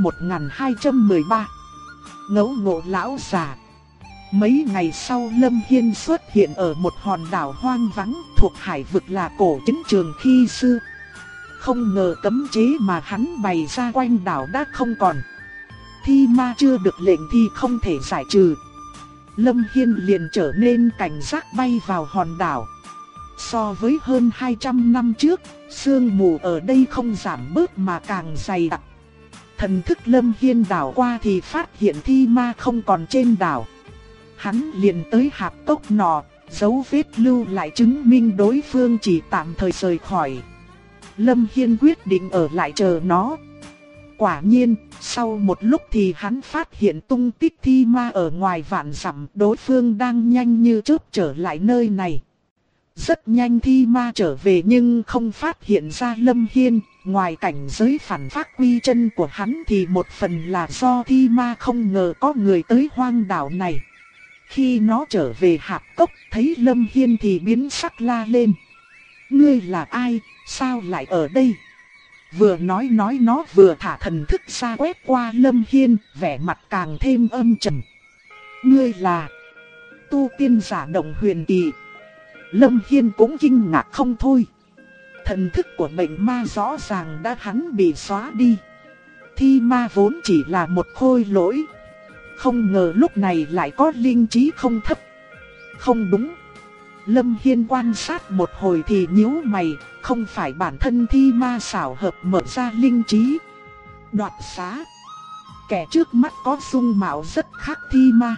1213. Ngẫu ngộ lão già. Mấy ngày sau Lâm Hiên xuất hiện ở một hòn đảo hoang vắng thuộc hải vực là cổ chiến trường khi xưa. Không ngờ cấm chế mà hắn bày ra quanh đảo đã không còn. Thi ma chưa được lệnh thì không thể giải trừ. Lâm Hiên liền trở nên cảnh giác bay vào hòn đảo. So với hơn 200 năm trước, sương mù ở đây không giảm bớt mà càng dày đặc. Thần thức Lâm Hiên đảo qua thì phát hiện thi ma không còn trên đảo. Hắn liền tới hạp cốc nọ, dấu vết lưu lại chứng minh đối phương chỉ tạm thời rời khỏi. Lâm Hiên quyết định ở lại chờ nó. Quả nhiên, sau một lúc thì hắn phát hiện tung tích thi ma ở ngoài vạn dặm, đối phương đang nhanh như chớp trở lại nơi này. Rất nhanh thi ma trở về nhưng không phát hiện ra Lâm Hiên, ngoài cảnh giới phản phát quy chân của hắn thì một phần là do thi ma không ngờ có người tới hoang đảo này. Khi nó trở về hạp cốc thấy Lâm Hiên thì biến sắc la lên. Ngươi là ai, sao lại ở đây? Vừa nói nó vừa thả thần thức ra quét qua Lâm Hiên, vẻ mặt càng thêm âm trầm. Ngươi là tu tiên giả Động Huyền Kỳ. Lâm Hiên cũng kinh ngạc không thôi. Thần thức của bệnh ma rõ ràng đã hắn bị xóa đi. Thi ma vốn chỉ là một khôi lỗi. Không ngờ lúc này lại có linh trí không thấp. Không đúng. Lâm Hiên quan sát một hồi thì nhíu mày, không phải bản thân thi ma xảo hợp mở ra linh trí. Đoạt xá. Kẻ trước mắt có dung mạo rất khác thi ma.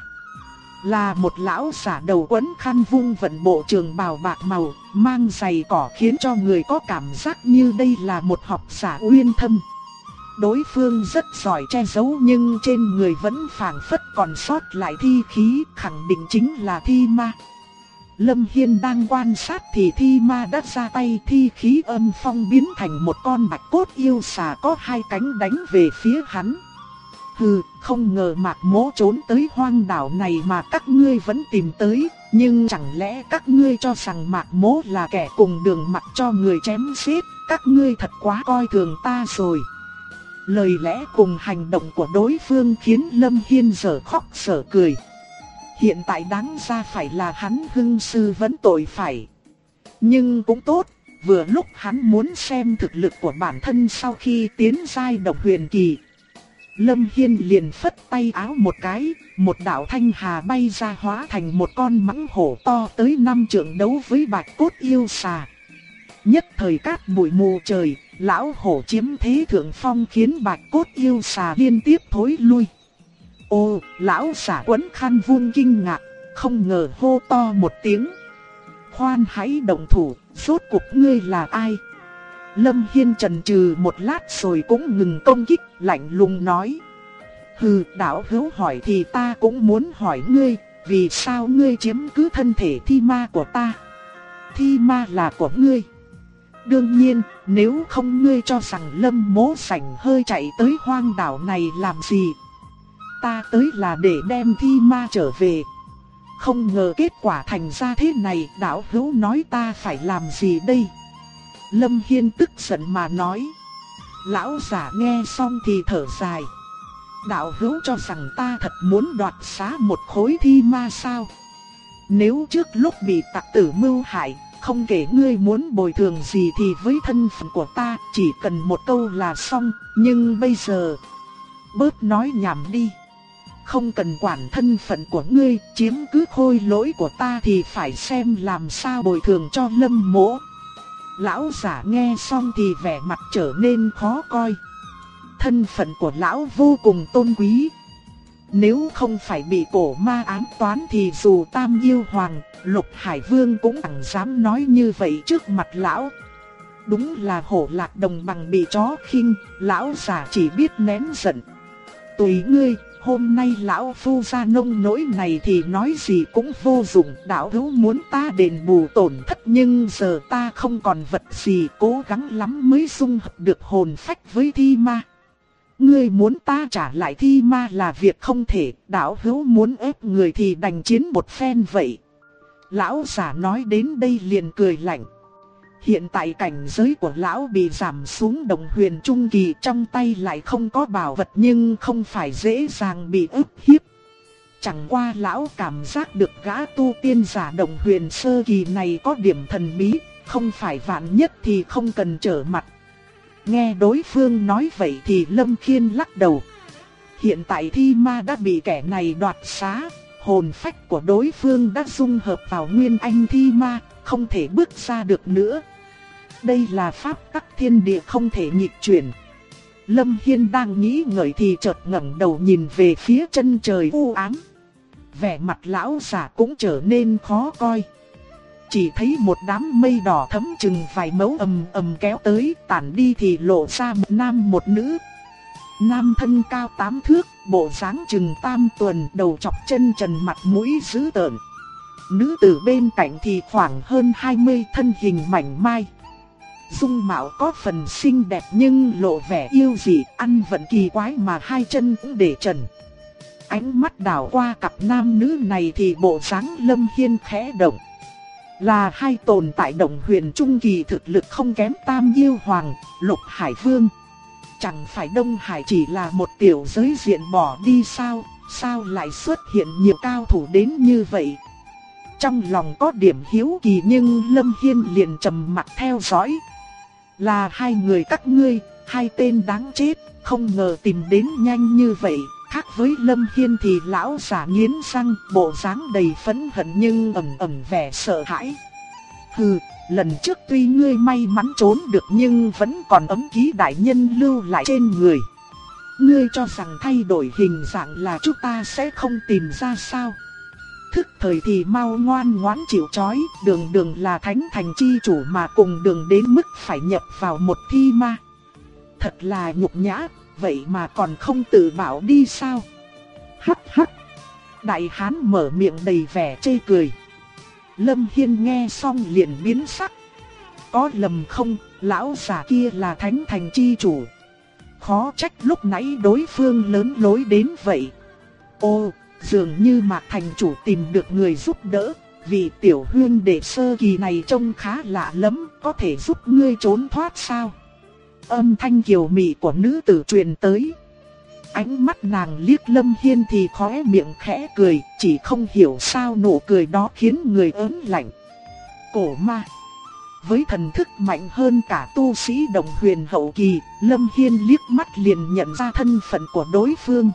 Là một lão giả đầu quấn khăn vung vận bộ trường bào bạc màu, mang giày cỏ khiến cho người có cảm giác như đây là một học giả uyên thâm. Đối phương rất giỏi che giấu nhưng trên người vẫn phảng phất còn sót lại thi khí, khẳng định chính là thi ma. Lâm Hiên đang quan sát thì thi ma đã ra tay, thi khí âm phong biến thành một con bạch cốt yêu xà có hai cánh đánh về phía hắn. Hừ, không ngờ Mạc Mỗ trốn tới hoang đảo này mà các ngươi vẫn tìm tới, nhưng chẳng lẽ các ngươi cho rằng Mạc Mỗ là kẻ cùng đường mặc cho người chém giết, các ngươi thật quá coi thường ta rồi. Lời lẽ cùng hành động của đối phương khiến Lâm Hiên dở khóc dở cười. Hiện tại đáng ra phải là hắn hưng sư vấn tội phải. Nhưng cũng tốt, vừa lúc hắn muốn xem thực lực của bản thân sau khi tiến giai Động Huyền Kỳ. Lâm Hiên liền phất tay áo một cái, một đạo thanh hà bay ra hóa thành một con mãng hổ to tới 5 trượng đấu với bạch cốt yêu xà. Nhất thời cát bụi mù trời, lão hổ chiếm thế thượng phong khiến bạch cốt yêu xà liên tiếp thối lui. Ô, lão giả quấn khăn vung kinh ngạc, không ngờ hô to một tiếng. Khoan hãy động thủ, rốt cuộc ngươi là ai? Lâm Hiên chần chừ một lát rồi cũng ngừng công kích, lạnh lùng nói. Hừ, đạo hữu hỏi thì ta cũng muốn hỏi ngươi, vì sao ngươi chiếm cứ thân thể thi ma của ta? Thi ma là của ngươi. Đương nhiên, nếu không ngươi cho rằng Lâm Mỗ rảnh hơi chạy tới hoang đảo này làm gì? Ta tới là để đem thi ma trở về. Không ngờ kết quả thành ra thế này, đạo hữu nói ta phải làm gì đây? Lâm Hiên tức giận mà nói. Lão giả nghe xong thì thở dài. Đạo hữu cho rằng ta thật muốn đoạt xá một khối thi ma sao? Nếu trước lúc bị tặc tử mưu hại, không kể ngươi muốn bồi thường gì thì với thân phận của ta chỉ cần một câu là xong. Nhưng bây giờ, bớt nói nhảm đi. Không cần quản thân phận của ngươi, chiếm cứ khôi lỗi của ta thì phải xem làm sao bồi thường cho Lâm Mỗ. Lão giả nghe xong thì vẻ mặt trở nên khó coi. Thân phận của lão vô cùng tôn quý. Nếu không phải bị cổ ma ám toán thì dù Tam Yêu Hoàng, Lục Hải Vương cũng chẳng dám nói như vậy trước mặt lão. Đúng là hổ lạc đồng bằng bị chó khinh, lão già chỉ biết nén giận. Tùy ngươi, hôm nay lão phu ra nông nỗi này thì nói gì cũng vô dụng. Đạo hữu muốn ta đền bù tổn thất nhưng giờ ta không còn vật gì, cố gắng lắm mới dung hợp được hồn phách với thi ma. Ngươi muốn ta trả lại thi ma là việc không thể, đạo hữu muốn ép người thì đành chiến một phen vậy. Lão giả nói đến đây liền cười lạnh. Hiện tại cảnh giới của lão bị giảm xuống đồng huyền trung kỳ, trong tay lại không có bảo vật nhưng không phải dễ dàng bị ức hiếp. Chẳng qua lão cảm giác được gã tu tiên giả đồng huyền sơ kỳ này có điểm thần bí, không phải vạn nhất thì không cần trở mặt. Nghe đối phương nói vậy thì Lâm Khiên lắc đầu. Hiện tại thi ma đã bị kẻ này đoạt xá, hồn phách của đối phương đã dung hợp vào nguyên anh thi ma, không thể bước ra được nữa. Đây là pháp tắc thiên địa không thể nghịch chuyển. Lâm Hiên đang nghĩ ngợi thì chợt ngẩng đầu nhìn về phía chân trời u ám. Vẻ mặt lão giả cũng trở nên khó coi. Chỉ thấy một đám mây đỏ thấm chừng vài mẫu ầm ầm kéo tới, tản đi thì lộ ra một nam một nữ. Nam thân cao 8 thước, bộ dáng chừng tam tuần, đầu chọc chân trần, mặt mũi dữ tợn. Nữ tử bên cạnh thì khoảng hơn 20, thân hình mảnh mai. Dung mạo có phần xinh đẹp nhưng lộ vẻ yêu dị, ăn vận kỳ quái mà hai chân cũng để trần. Ánh mắt đảo qua cặp nam nữ này thì bộ dáng Lâm Hiên khẽ động. Là hai tồn tại đồng huyền trung kỳ, thực lực không kém Tam Yêu Hoàng, Lục Hải Vương. Chẳng phải Đông Hải chỉ là một tiểu giới diện bỏ đi sao, sao lại xuất hiện nhiều cao thủ đến như vậy? Trong lòng có điểm hiếu kỳ nhưng Lâm Hiên liền trầm mặc theo dõi. Là hai người các ngươi, hai tên đáng chết, không ngờ tìm đến nhanh như vậy. Khác với Lâm Hiên thì lão giả nghiến răng, bộ dáng đầy phẫn hận nhưng ẩn ẩn vẻ sợ hãi. Hừ, lần trước tuy ngươi may mắn trốn được nhưng vẫn còn ấm ký đại nhân lưu lại trên người. Ngươi cho rằng thay đổi hình dạng là chúng ta sẽ không tìm ra sao? Thức thời thì mau ngoan ngoãn chịu trói, đường đường là thánh thành chi chủ mà cùng đường đến mức phải nhập vào một thi ma. Thật là nhục nhã, vậy mà còn không tự bảo đi sao? Hắc hắc. Đại hán mở miệng đầy vẻ chê cười. Lâm Hiên nghe xong liền biến sắc. Có lầm không, lão già kia là thánh thành chi chủ. Khó trách lúc nãy đối phương lớn lối đến vậy. Ô, dường như Mạc thành chủ tìm được người giúp đỡ. Vì tiểu huyên đệ sơ kỳ này trông khá lạ lắm, có thể giúp ngươi trốn thoát sao? Âm thanh kiều mị của nữ tử truyền tới. Ánh mắt nàng liếc Lâm Hiên thì khóe miệng khẽ cười, chỉ không hiểu sao nụ cười đó khiến người ớn lạnh. Cổ ma. Với thần thức mạnh hơn cả tu sĩ đồng huyền hậu kỳ, Lâm Hiên liếc mắt liền nhận ra thân phận của đối phương.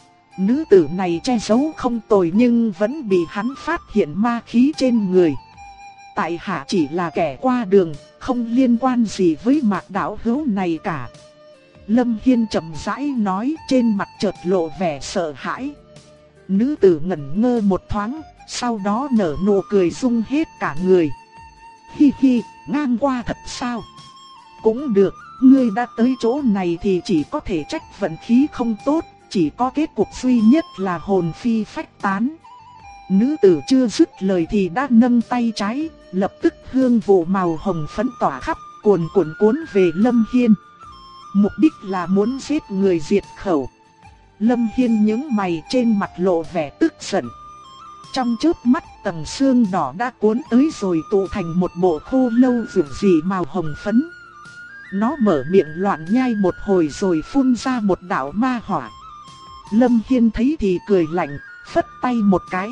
Nữ tử này che giấu không tồi nhưng vẫn bị hắn phát hiện ma khí trên người. Tại hạ chỉ là kẻ qua đường, không liên quan gì với Mạc đạo hữu này cả. Lâm Hiên chậm rãi nói, trên mặt chợt lộ vẻ sợ hãi. Nữ tử ngẩn ngơ một thoáng, sau đó nở nụ cười rung hết cả người. Hi hi, ngang qua thật sao? Cũng được, ngươi đã tới chỗ này thì chỉ có thể trách vận khí không tốt, chỉ có kết cục duy nhất là hồn phi phách tán. Nữ tử chưa dứt lời thì đã nâng tay trái, lập tức hương vụ màu hồng phấn tỏa khắp, cuồn cuộn cuốn về Lâm Hiên. Mục đích là muốn giết người diệt khẩu. Lâm Hiên nhướng mày, trên mặt lộ vẻ tức giận. Trong chớp mắt tầng xương đỏ đã cuốn tới rồi tụ thành một bộ khô lâu rực rỡ màu hồng phấn. Nó mở miệng loạn nhai một hồi rồi phun ra một đạo ma hỏa. Lâm Hiên thấy thì cười lạnh, phất tay một cái.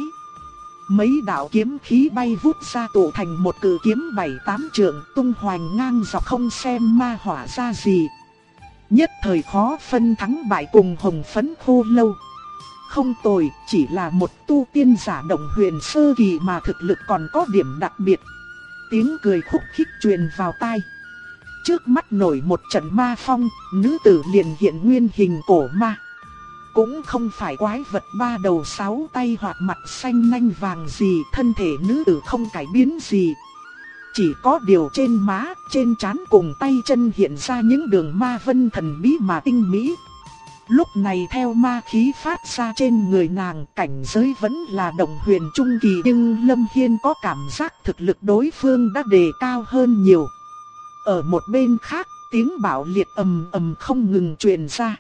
Mấy đạo kiếm khí bay vút ra tụ thành một cự kiếm 7-8 trượng tung hoành ngang dọc không xem ma hỏa ra gì. Nhất thời khó phân thắng bại cùng hồng phấn khô lâu. Không tồi, chỉ là một tu tiên giả động huyền sơ kỳ mà thực lực còn có điểm đặc biệt. Tiếng cười khúc khích truyền vào tai. Trước mắt nổi một trận ma phong, nữ tử liền hiện nguyên hình cổ ma. Cũng không phải quái vật 3 đầu 6 tay hoặc mặt xanh nanh vàng gì, thân thể nữ tử không cải biến gì. Chỉ có điều trên má, trên trán cùng tay chân hiện ra những đường ma vân thần bí mà tinh mỹ. Lúc này theo ma khí phát ra trên người nàng, cảnh giới vẫn là động huyền trung kỳ, nhưng Lâm Hiên có cảm giác thực lực đối phương đã đề cao hơn nhiều. Ở một bên khác, tiếng bạo liệt ầm ầm không ngừng truyền ra.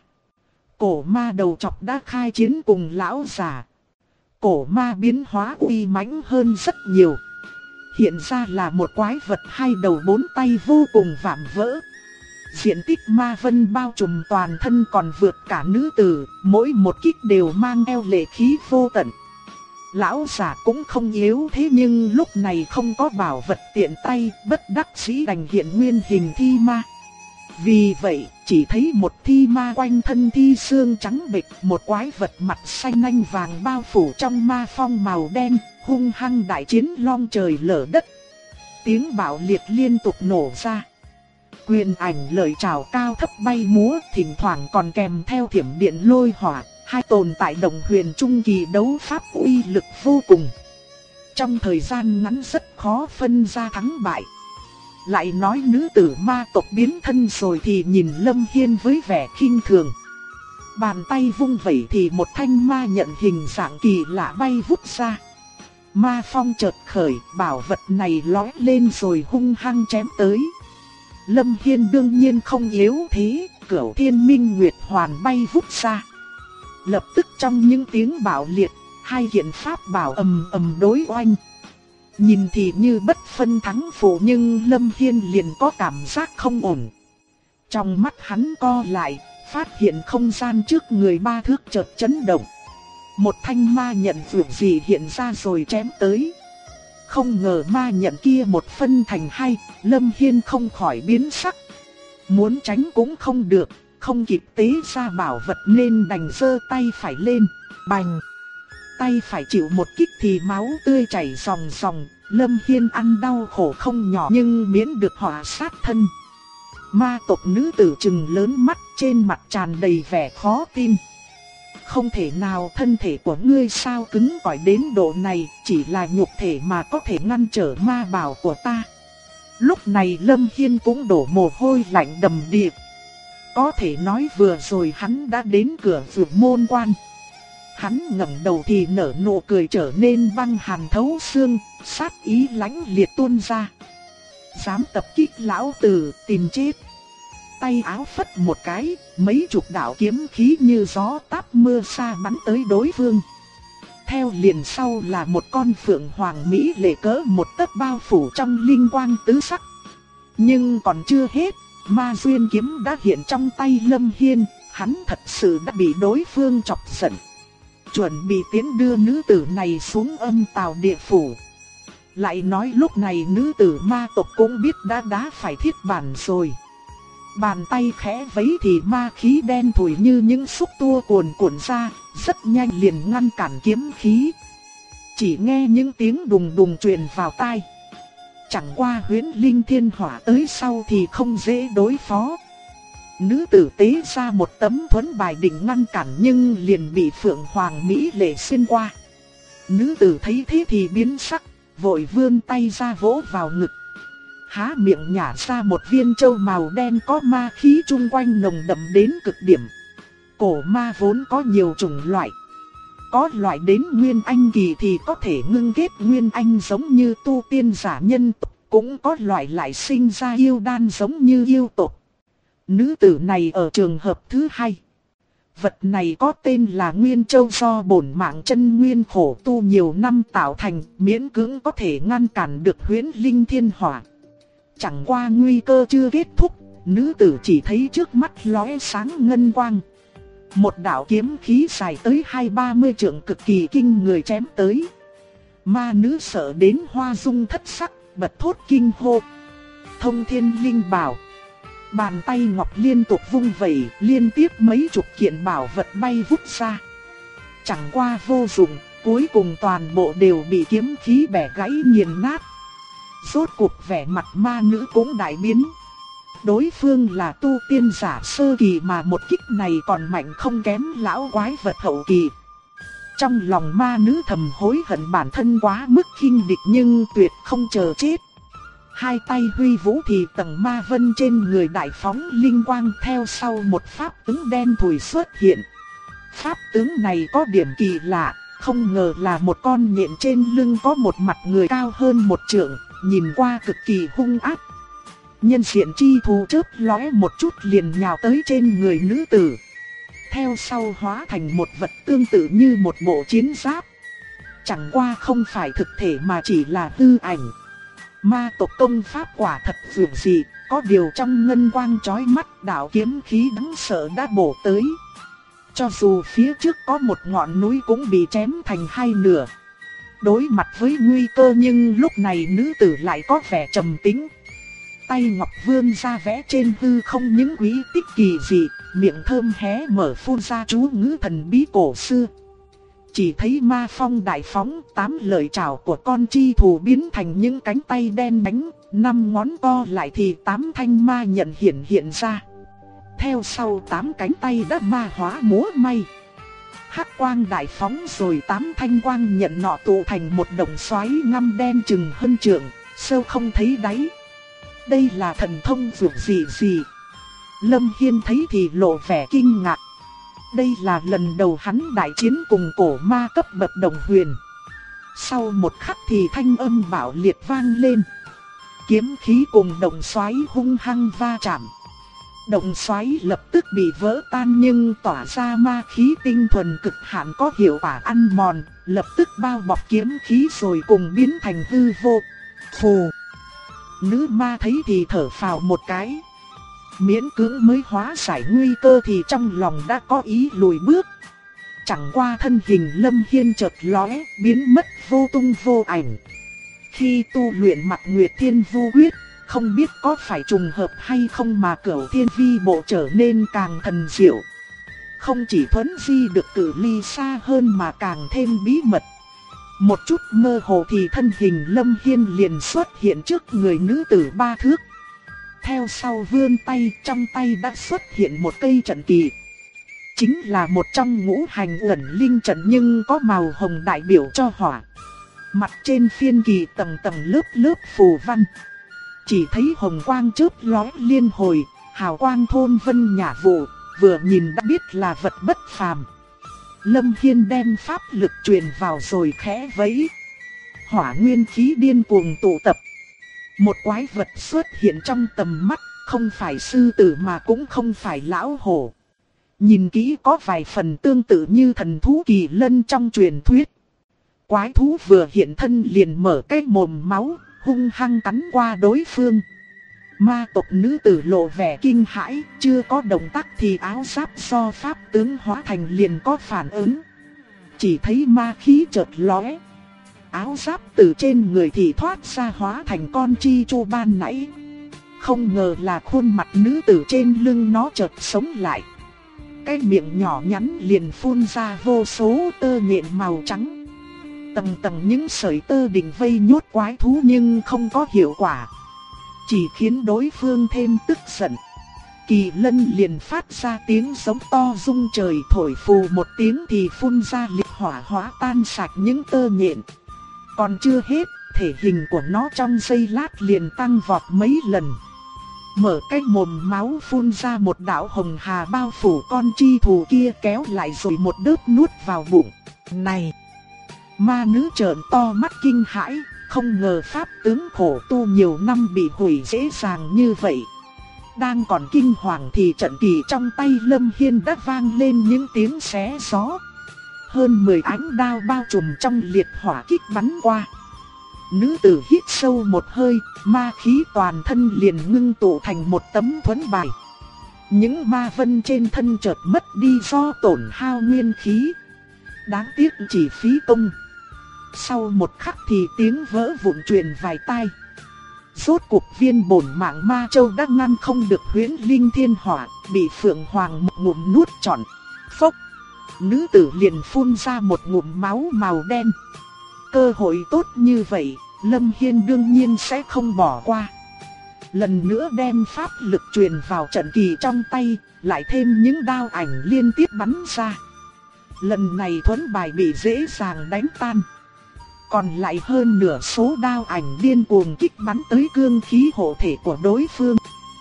Cổ ma đầu chọc đã khai chiến cùng lão già. Cổ ma biến hóa uy mãnh hơn rất nhiều. Hiện ra là một quái vật 2 đầu 4 tay vô cùng vạm vỡ. Diện tích ma vân bao trùm toàn thân còn vượt cả nữ tử, mỗi một kích đều mang theo lệ khí vô tận. Lão già cũng không yếu thế nhưng lúc này không có bảo vật tiện tay, bất đắc dĩ đành hiện nguyên hình thi ma. Vì vậy, chỉ thấy một thi ma quanh thân thi xương trắng bệch, một quái vật mặt xanh nanh vàng bao phủ trong ma phong màu đen, hung hăng đại chiến long trời lở đất. Tiếng bạo liệt liên tục nổ ra. Quyền ảnh lời chào cao thấp bay múa, thỉnh thoảng còn kèm theo thiểm điện lôi hỏa, hai tồn tại đồng huyền trung kỳ đấu pháp uy lực vô cùng. Trong thời gian ngắn rất khó phân ra thắng bại. Lại nói nữ tử ma tộc biến thân rồi thì nhìn Lâm Hiên với vẻ khinh thường. Bàn tay vung vẩy thì một thanh ma nhận hình dạng kỳ lạ bay vút ra. Ma phong chợt khởi, bảo vật này lói lên rồi hung hăng chém tới. Lâm Hiên đương nhiên không yếu thế, Cửu Thiên Minh Nguyệt Hoàn bay vút ra. Lập tức trong những tiếng bạo liệt, hai kiện pháp bảo ầm ầm đối oanh. Nhìn thì như bất phân thắng phụ nhưng Lâm Hiên liền có cảm giác không ổn. Trong mắt hắn co lại, phát hiện không gian trước người 3 thước chợt chấn động. Một thanh ma nhận vượt gì hiện ra rồi chém tới. Không ngờ ma nhận kia một phân thành 2, Lâm Hiên không khỏi biến sắc. Muốn tránh cũng không được, không kịp tế ra bảo vật nên đành giơ tay phải lên, bành. Tay phải chịu một kích thì máu tươi chảy ròng ròng, Lâm Hiên ăn đau khổ không nhỏ nhưng miễn được họa sát thân. Ma tộc nữ tử trừng lớn mắt, trên mặt tràn đầy vẻ khó tin. Không thể nào, thân thể của ngươi sao cứng cỏi đến độ này, chỉ là nhục thể mà có thể ngăn trở ma bảo của ta. Lúc này Lâm Hiên cũng đổ mồ hôi lạnh đầm đìa. Có thể nói vừa rồi hắn đã đến cửa Vượt Môn Quan. Hắn ngẩng đầu thì nở nụ cười trở nên băng hàn thấu xương, sát ý lãnh liệt tuôn ra. Dám tập kích lão tử, tìm chết. Tay áo phất một cái, mấy chục đạo kiếm khí như gió táp mưa sa bắn tới đối phương. Theo liền sau là một con phượng hoàng mỹ lệ cỡ một tấc bao phủ trong linh quang tứ sắc. Nhưng còn chưa hết, ma duyên kiếm đã hiện trong tay Lâm Hiên, hắn thật sự đã bị đối phương chọc giận. Chuẩn bị tiến đưa nữ tử này xuống âm tào địa phủ. Lại nói lúc này nữ tử ma tộc cũng biết đã đá phải thiết bản rồi. Bàn tay khẽ vấy thì ma khí đen thủi như những xúc tua cuồn cuộn ra, rất nhanh liền ngăn cản kiếm khí. Chỉ nghe những tiếng đùng đùng truyền vào tai. Chẳng qua huyễn linh thiên hỏa tới sau thì không dễ đối phó. Nữ tử tế ra một tấm thuẫn bài định ngăn cản nhưng liền bị phượng hoàng mỹ lệ xuyên qua. Nữ tử thấy thế thì biến sắc, vội vươn tay ra vỗ vào ngực. Há miệng nhả ra một viên châu màu đen có ma khí chung quanh nồng đậm đến cực điểm. Cổ ma vốn có nhiều chủng loại. Có loại đến nguyên anh kỳ thì có thể ngưng kết nguyên anh giống như tu tiên giả nhân tộc, cũng có loại lại sinh ra yêu đan giống như yêu tộc. Nữ tử này ở trường hợp thứ 2. Vật này có tên là Nguyên Châu do bổn mạng chân nguyên khổ tu nhiều năm tạo thành, miễn cưỡng có thể ngăn cản được huyễn linh thiên hỏa. Chẳng qua nguy cơ chưa kết thúc, nữ tử chỉ thấy trước mắt lóe sáng ngân quang. Một đạo kiếm khí dài tới 20-30 trượng cực kỳ kinh người chém tới. Ma nữ sợ đến hoa dung thất sắc, bật thốt kinh hô. Thông Thiên Linh Bảo. Bàn tay ngọc liên tục vung vẩy, liên tiếp mấy chục kiện bảo vật bay vút ra. Chẳng qua vô dụng, cuối cùng toàn bộ đều bị kiếm khí bẻ gãy nghiền nát. Rốt cuộc vẻ mặt ma nữ cũng đại biến. Đối phương là tu tiên giả sơ kỳ mà một kích này còn mạnh không kém lão quái vật hậu kỳ. Trong lòng ma nữ thầm hối hận bản thân quá mức khinh địch nhưng tuyệt không chờ chết. Hai tay huy vũ thì tầng ma vân trên người đại phóng linh quang, theo sau một pháp tướng đen thùi xuất hiện. Pháp tướng này có điểm kỳ lạ, không ngờ là một con nhện trên lưng có một mặt người cao hơn một trượng, nhìn qua cực kỳ hung ác. Nhân diện chi thú chớp lóe một chút liền nhào tới trên người nữ tử. Theo sau hóa thành một vật tương tự như một bộ chiến giáp. Chẳng qua không phải thực thể mà chỉ là hư ảnh. Ma tộc công pháp quả thật dường dị, có điều trong ngân quang chói mắt đạo kiếm khí đáng sợ đã bổ tới. Cho dù phía trước có một ngọn núi cũng bị chém thành hai nửa. Đối mặt với nguy cơ nhưng lúc này nữ tử lại có vẻ trầm tĩnh. Tay ngọc vươn ra vẽ trên hư không những quý tích kỳ dị, miệng thơm hé mở phun ra chú ngữ thần bí cổ xưa. Chỉ thấy ma phong đại phóng, 8 lợi chảo của con chi thù biến thành những cánh tay đen nhánh, 5 ngón co lại thì 8 thanh ma nhận hiện ra. Theo sau 8 cánh tay đã ma hóa múa may. Hắc quang đại phóng rồi 8 thanh quang nhận nọ tụ thành một đồng xoáy ngăm đen chừng hơn trượng, sâu không thấy đáy. Đây là thần thông dược gì? Lâm Hiên thấy thì lộ vẻ kinh ngạc. Đây là lần đầu hắn đại chiến cùng cổ ma cấp bậc đồng huyền. Sau một khắc thì thanh âm bạo liệt vang lên. Kiếm khí cùng đồng xoáy hung hăng va chạm. Đồng xoáy lập tức bị vỡ tan nhưng tỏa ra ma khí tinh thuần cực hạn có hiệu quả ăn mòn, lập tức bao bọc kiếm khí rồi cùng biến thành hư vô. Phù! Nữ ma thấy thì thở phào một cái. Miễn cưỡng mới hóa giải nguy cơ thì trong lòng đã có ý lùi bước. Chẳng qua thân hình Lâm Hiên chợt lóe, biến mất vô tung vô ảnh. Khi tu luyện Mạc Nguyệt Thiên Vu Quyết, không biết có phải trùng hợp hay không mà Cửu Thiên Vi Bộ trở nên càng thần diệu. Không chỉ thuấn di được cự ly xa hơn mà càng thêm bí mật. Một chút mơ hồ thì thân hình Lâm Hiên liền xuất hiện trước người nữ tử 3 thước. Theo sau vươn tay, trong tay đã xuất hiện một cây trận kỳ. Chính là một trong ngũ hành ẩn linh trận nhưng có màu hồng đại biểu cho hỏa. Mặt trên phiên kỳ tầng tầng lớp lớp phù văn. Chỉ thấy hồng quang chớp lóe liên hồi, hào quang thôn vân nhả vụ, vừa nhìn đã biết là vật bất phàm. Lâm Hiên đem pháp lực truyền vào rồi khẽ vẫy. Hỏa nguyên khí điên cuồng tụ tập. Một quái vật xuất hiện trong tầm mắt, không phải sư tử mà cũng không phải lão hổ. Nhìn kỹ có vài phần tương tự như thần thú kỳ lân trong truyền thuyết. Quái thú vừa hiện thân liền mở cái mồm máu, hung hăng cắn qua đối phương. Ma tộc nữ tử lộ vẻ kinh hãi, chưa có động tác thì áo giáp do pháp tướng hóa thành liền có phản ứng. Chỉ thấy ma khí chợt lóe. Áo giáp từ trên người thì thoát ra hóa thành con chi chu ban nãy. Không ngờ là khuôn mặt nữ tử trên lưng nó chợt sống lại. Cái miệng nhỏ nhắn liền phun ra vô số tơ nhện màu trắng. Tầng tầng những sợi tơ định vây nhốt quái thú nhưng không có hiệu quả. Chỉ khiến đối phương thêm tức giận. Kỳ lân liền phát ra tiếng giống to rung trời, thổi phù một tiếng thì phun ra liệt hỏa hóa tan sạch những tơ nhện. Còn chưa hết, thể hình của nó trong giây lát liền tăng vọt mấy lần. Mở cái mồm máu phun ra một đạo hồng hà bao phủ con chi thù kia, kéo lại rồi một đớp nuốt vào bụng. Này! Ma nữ trợn to mắt kinh hãi, không ngờ pháp tướng khổ tu nhiều năm bị hủy dễ dàng như vậy. Đang còn kinh hoàng thì trận kỳ trong tay Lâm Hiên đã vang lên những tiếng xé gió. Hơn 10 ánh đao bao trùm trong liệt hỏa kích bắn qua. Nữ tử hít sâu một hơi, ma khí toàn thân liền ngưng tụ thành một tấm thuẫn bài. Những ma vân trên thân chợt mất đi do tổn hao nguyên khí. Đáng tiếc chỉ phí công. Sau một khắc thì tiếng vỡ vụn truyền vài tai. Rốt cuộc viên bổn mạng ma châu đã ngăn không được huyễn linh thiên hỏa, bị Phượng Hoàng một ngụm nuốt trọn. Phốc! Nữ tử liền phun ra một ngụm máu màu đen. Cơ hội tốt như vậy, Lâm Hiên đương nhiên sẽ không bỏ qua. Lần nữa đem pháp lực truyền vào trận kỳ trong tay, lại thêm những đao ảnh liên tiếp bắn ra. Lần này thuẫn bài bị dễ dàng đánh tan. Còn lại hơn nửa số đao ảnh điên cuồng kích bắn tới cương khí hộ thể của đối phương.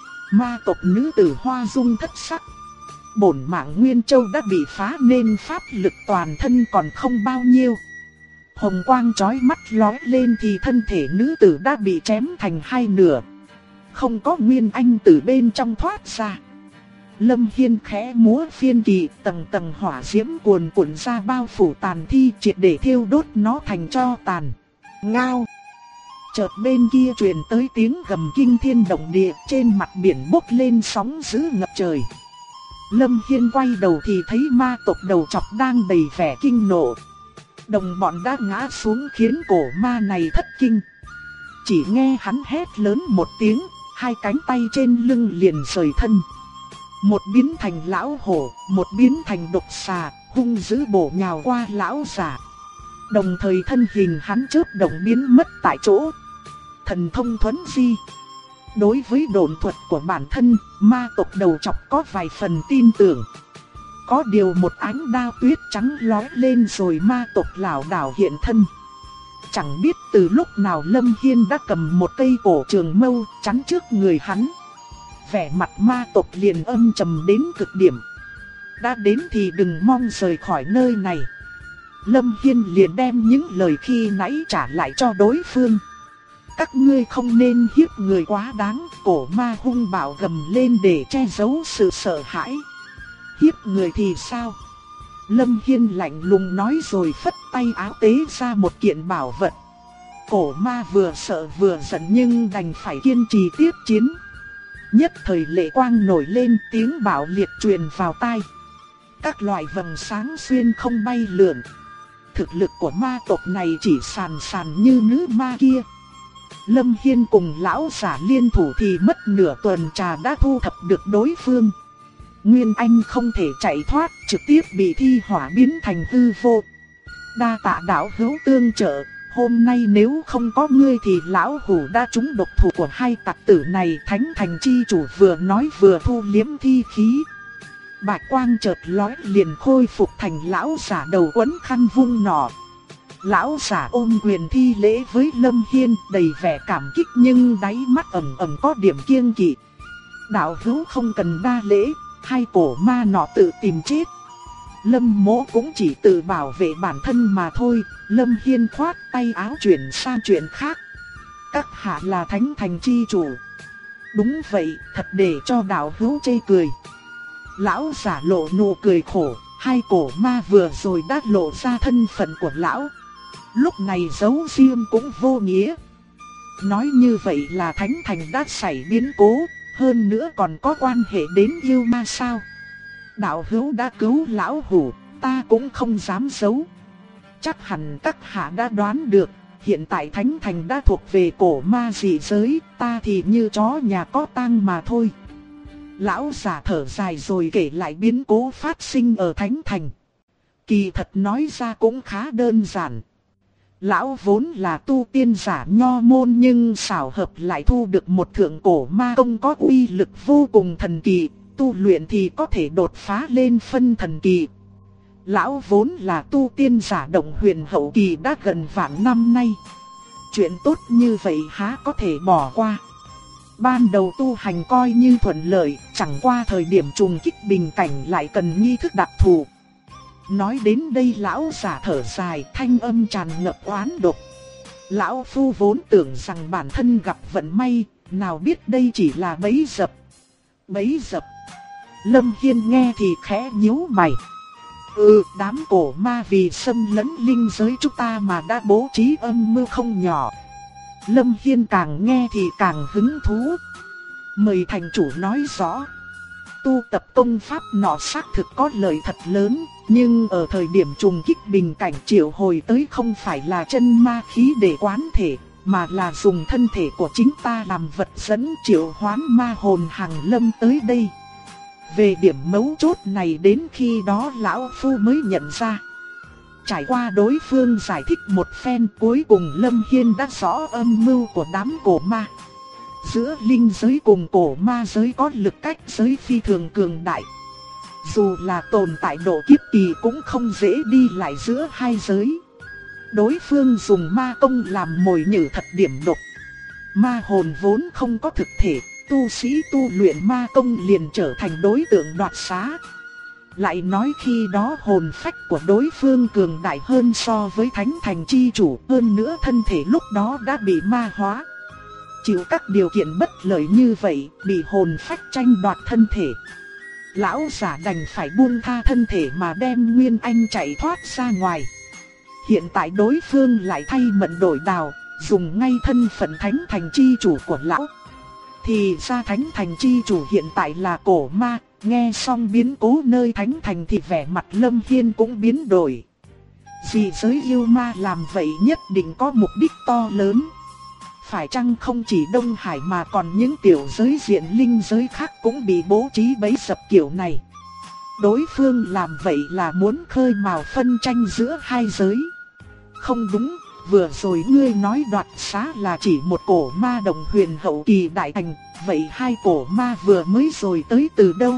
Ma tộc nữ tử Hoa Dung thất sắc. Bổn mạng Nguyên Châu đã bị phá nên pháp lực toàn thân còn không bao nhiêu. Hồng quang chói mắt lóe lên thì thân thể nữ tử đã bị chém thành hai nửa. Không có nguyên anh từ bên trong thoát ra. Lâm Hiên khẽ múa phiên kỳ, tầng tầng hỏa diễm cuồn cuộn ra bao phủ tàn thi, triệt để thiêu đốt nó thành tro tàn. Ngao! Chợt bên kia truyền tới tiếng gầm kinh thiên động địa, trên mặt biển bốc lên sóng dữ ngập trời. Lâm Hiên quay đầu thì thấy ma tộc đầu chọc đang đầy vẻ kinh nộ. Đồng bọn đã ngã xuống khiến cổ ma này thất kinh. Chỉ nghe hắn hét lớn một tiếng, hai cánh tay trên lưng liền rời thân. Một biến thành lão hổ, một biến thành độc xà, hung dữ bổ nhào qua lão giả. Đồng thời thân hình hắn chớp động biến mất tại chỗ. Thần thông thuấn di. Đối với độn thuật của bản thân, ma tộc đầu chọc có vài phần tin tưởng. Có điều một ánh đao tuyết trắng lóe lên rồi ma tộc lảo đảo hiện thân. Chẳng biết từ lúc nào Lâm Hiên đã cầm một cây cổ trường mâu chắn trước người hắn. Vẻ mặt ma tộc liền âm trầm đến cực điểm. Đã đến thì đừng mong rời khỏi nơi này. Lâm Hiên liền đem những lời khi nãy trả lại cho đối phương. Các ngươi không nên hiếp người quá đáng. Cổ ma hung bạo gầm lên để che giấu sự sợ hãi. Hiếp người thì sao? Lâm Hiên lạnh lùng nói rồi phất tay áo tế ra một kiện bảo vật. Cổ ma vừa sợ vừa giận nhưng đành phải kiên trì tiếp chiến. Nhất thời lệ quang nổi lên, tiếng bạo liệt truyền vào tai. Các loại vầng sáng xuyên không bay lượn. Thực lực của ma tộc này chỉ sàn sàn như nữ ma kia. Lâm Hiên cùng lão giả liên thủ thì mất nửa tuần trà đã thu thập được đối phương. Nguyên Anh không thể chạy thoát, trực tiếp bị thi hỏa biến thành hư vô. Đa tạ đạo hữu tương trợ, hôm nay nếu không có ngươi thì lão hủ đã trúng độc thủ của hai tặc tử này. Thánh thành chi chủ vừa nói vừa thu liếm thi khí. Bạch quang chợt lóe liền khôi phục thành lão giả đầu quấn khăn vung nỏ. Lão giả ôm quyền thi lễ với Lâm Hiên, đầy vẻ cảm kích nhưng đáy mắt ẩn ẩn có điểm kiêng kỵ. Đạo hữu không cần đa lễ, hai cổ ma nọ tự tìm chết. Lâm Mỗ cũng chỉ tự bảo vệ bản thân mà thôi. Lâm Hiên khoát tay áo chuyển sang chuyện khác. Các hạ là thánh thành chi chủ. Đúng vậy, thật để cho đạo hữu chê cười. Lão giả lộ nụ cười khổ. Hai cổ ma vừa rồi đã lộ ra thân phận của lão. Lúc này giấu riêng cũng vô nghĩa. Nói như vậy là thánh thành đã xảy biến cố. Hơn nữa còn có quan hệ đến yêu ma sao? Đạo hữu đã cứu lão hủ, ta cũng không dám giấu. Chắc hẳn các hạ đã đoán được, hiện tại thánh thành đã thuộc về cổ ma dị giới, ta thì như chó nhà có tang mà thôi. Lão giả thở dài rồi kể lại biến cố phát sinh ở thánh thành. Kỳ thật nói ra cũng khá đơn giản. Lão vốn là tu tiên giả nho môn nhưng xảo hợp lại thu được một thượng cổ ma công có uy lực vô cùng thần kỳ, tu luyện thì có thể đột phá lên phân thần kỳ. Lão vốn là tu tiên giả động huyền hậu kỳ đã gần vạn năm nay. Chuyện tốt như vậy há có thể bỏ qua. Ban đầu tu hành coi như thuận lợi, chẳng qua thời điểm trùng kích bình cảnh lại cần nghi thức đặc thù. Nói đến đây lão giả thở dài, thanh âm tràn ngập oán độc. Lão phu vốn tưởng rằng bản thân gặp vận may, nào biết đây chỉ là bẫy dập. Bấy dập. Lâm Hiên nghe thì khẽ nhíu mày. Đám cổ ma vì xâm lấn linh giới chúng ta mà đã bố trí âm mưu không nhỏ. Lâm Hiên càng nghe thì càng hứng thú. Mời thành chủ nói rõ. Tu tập công pháp nọ xác thực có lợi thật lớn, nhưng ở thời điểm trùng kích bình cảnh triệu hồi tới không phải là chân ma khí để quán thể, mà là dùng thân thể của chính ta làm vật dẫn triệu hoán ma hồn hàng lâm tới đây. Về điểm mấu chốt này đến khi đó lão phu mới nhận ra. Trải qua đối phương giải thích một phen, cuối cùng Lâm Hiên đã rõ âm mưu của đám cổ ma. Giữa linh giới cùng cổ ma giới có lực cách giới phi thường cường đại. Dù là tồn tại độ kiếp kỳ cũng không dễ đi lại giữa hai giới. Đối phương dùng ma công làm mồi nhử thật điểm độc. Ma hồn vốn không có thực thể, tu sĩ tu luyện ma công liền trở thành đối tượng đoạt xá. Lại nói khi đó hồn phách của đối phương cường đại hơn so với thánh thành chi chủ, hơn nữa thân thể lúc đó đã bị ma hóa. Chịu các điều kiện bất lợi như vậy, bị hồn phách tranh đoạt thân thể. Lão giả đành phải buông tha thân thể mà đem Nguyên Anh chạy thoát ra ngoài. Hiện tại đối phương lại thay mận đổi đào, dùng ngay thân phận thánh thành chi chủ của lão. Thì ra thánh thành chi chủ hiện tại là cổ ma. Nghe xong biến cố nơi thánh thành thì vẻ mặt Lâm Hiên cũng biến đổi. Vì giới yêu ma làm vậy nhất định có mục đích to lớn. Phải chăng không chỉ Đông Hải mà còn những tiểu giới diện linh giới khác cũng bị bố trí bẫy dập kiểu này. Đối phương làm vậy là muốn khơi mào phân tranh giữa hai giới. Không đúng, vừa rồi ngươi nói đoạt xá là chỉ một cổ ma đồng huyền hậu kỳ đại thành. Vậy hai cổ ma vừa mới rồi tới từ đâu?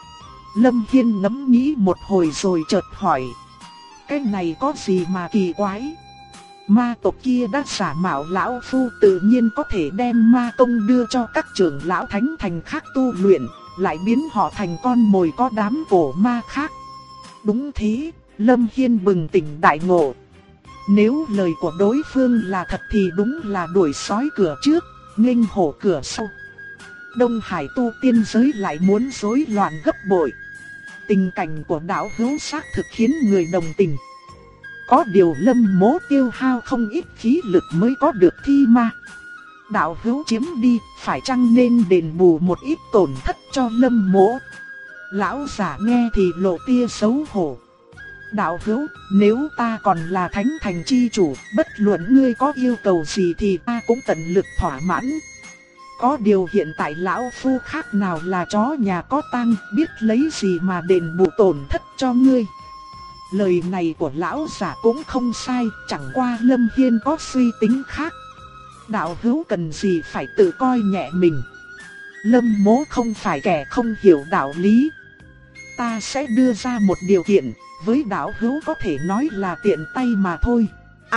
Lâm Hiên ngẫm nghĩ một hồi rồi chợt hỏi. Cái này có gì mà kỳ quái? Ma tộc kia đã giả mạo lão phu, tự nhiên có thể đem ma công đưa cho các trưởng lão thánh thành khác tu luyện, lại biến họ thành con mồi có đám cổ ma khác. Đúng thế, Lâm Hiên bừng tỉnh đại ngộ. Nếu lời của đối phương là thật thì đúng là đuổi sói cửa trước, nghênh hổ cửa sau. Đông Hải tu tiên giới lại muốn rối loạn gấp bội. Tình cảnh của đạo hữu xác thực khiến người đồng tình. Có điều Lâm Mỗ tiêu hao không ít khí lực mới có được thi ma. Đạo hữu chiếm đi, phải chăng nên đền bù một ít tổn thất cho Lâm Mỗ? Lão giả nghe thì lộ tia xấu hổ. Đạo hữu, nếu ta còn là thánh thành chi chủ, bất luận ngươi có yêu cầu gì thì ta cũng tận lực thỏa mãn. Có điều hiện tại lão phu khác nào là chó nhà có tang, biết lấy gì mà đền bù tổn thất cho ngươi. Lời này của lão giả cũng không sai, chẳng qua Lâm Hiên có suy tính khác. Đạo hữu cần gì phải tự coi nhẹ mình. Lâm Mỗ không phải kẻ không hiểu đạo lý. Ta sẽ đưa ra một điều kiện, với đạo hữu có thể nói là tiện tay mà thôi.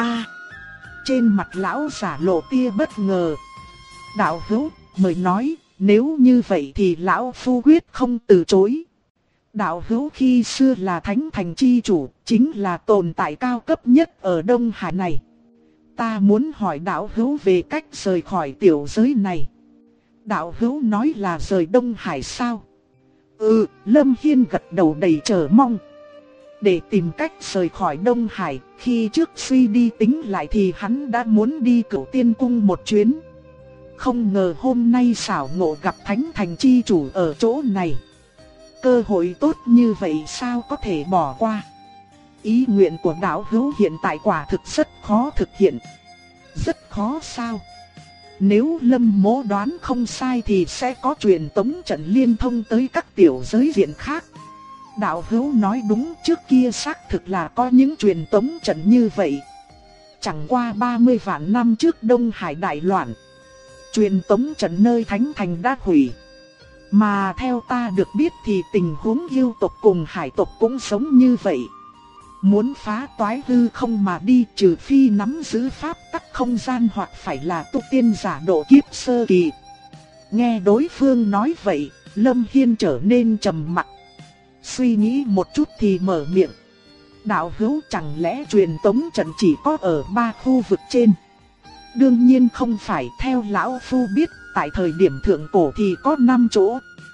Trên mặt lão giả lộ tia bất ngờ. Đạo hữu, mời nói, nếu như vậy thì lão phu quyết không từ chối. Đạo hữu khi xưa là thánh thành chi chủ, chính là tồn tại cao cấp nhất ở Đông Hải này. Ta muốn hỏi đạo hữu về cách rời khỏi tiểu giới này. Đạo hữu nói là rời Đông Hải sao? Lâm Hiên gật đầu đầy chờ mong. Để tìm cách rời khỏi Đông Hải, khi trước suy đi tính lại thì hắn đã muốn đi Cửu Tiên Cung một chuyến. Không ngờ hôm nay xảo ngộ gặp thánh thành chi chủ ở chỗ này. Cơ hội tốt như vậy sao có thể bỏ qua. Ý nguyện của đạo hữu hiện tại quả thực rất khó thực hiện. Rất khó sao? Nếu Lâm Mỗ đoán không sai thì sẽ có truyền tống trận liên thông tới các tiểu giới diện khác. Đạo hữu nói đúng, trước kia xác thực là có những truyền tống trận như vậy. Chẳng qua 30 vạn năm trước Đông Hải đại loạn, truyền tống trận nơi thánh thành đã hủy. Mà theo ta được biết thì tình huống yêu tộc cùng hải tộc cũng giống như vậy. Muốn phá toái hư không mà đi, trừ phi nắm giữ pháp tắc không gian hoặc phải là tu tiên giả độ kiếp sơ kỳ. Nghe đối phương nói vậy, Lâm Hiên trở nên trầm mặc. Suy nghĩ một chút thì mở miệng. Đạo hữu, chẳng lẽ truyền tống trận chỉ có ở 3 khu vực trên? Đương nhiên không phải, theo lão phu biết, tại thời điểm thượng cổ thì có 5 chỗ.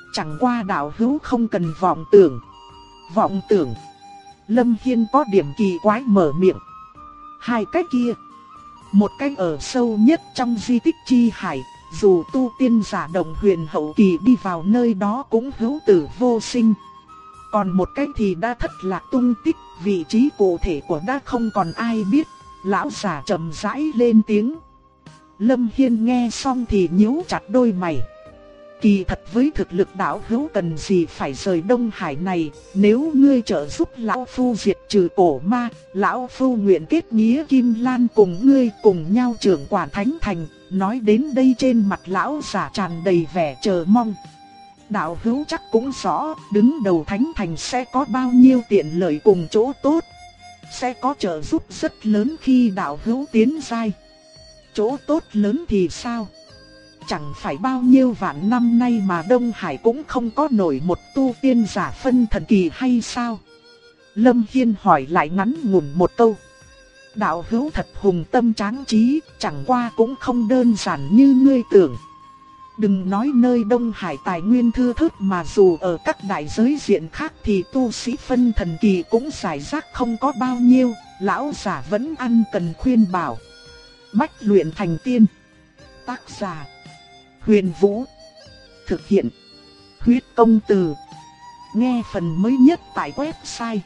chẳng qua đạo hữu không cần vọng tưởng. Vọng tưởng. Lâm Hiên có điểm kỳ quái mở miệng. Hai cái kia. Một cái ở sâu nhất trong di tích chi hải, dù tu tiên giả đồng huyền hậu kỳ đi vào nơi đó cũng hữu tử vô sinh. Còn một cái thì đã thất lạc tung tích, vị trí cụ thể của đã không còn ai biết. Lão giả chậm rãi lên tiếng. Lâm Hiên nghe xong thì nhíu chặt đôi mày. Kỳ thật với thực lực đạo hữu cần gì phải rời Đông Hải này, nếu ngươi trợ giúp lão phu diệt trừ cổ ma, lão phu nguyện kết nghĩa Kim Lan cùng ngươi cùng nhau trưởng quản Thánh Thành. Nói đến đây trên mặt lão giả tràn đầy vẻ chờ mong. Đạo hữu chắc cũng rõ, đứng đầu Thánh Thành sẽ có bao nhiêu tiện lợi cùng chỗ tốt, sẽ có trợ giúp rất lớn khi đạo hữu tiến giai. Chỗ tốt lớn thì sao? Chẳng phải bao nhiêu vạn năm nay mà Đông Hải cũng không có nổi một tu tiên giả phân thần kỳ hay sao? Lâm Hiên hỏi lại ngắn ngủn một câu. Đạo hữu thật hùng tâm tráng trí, chẳng qua cũng không đơn giản như ngươi tưởng. Đừng nói nơi Đông Hải tài nguyên thưa thớt mà dù ở các đại giới diện khác thì tu sĩ phân thần kỳ cũng rải rác không có bao nhiêu, lão giả vẫn ăn cần khuyên bảo. Bách luyện thành tiên. Tác giả Huyền Vũ. Thực hiện Huyết Công Từ. Nghe phần mới nhất tại website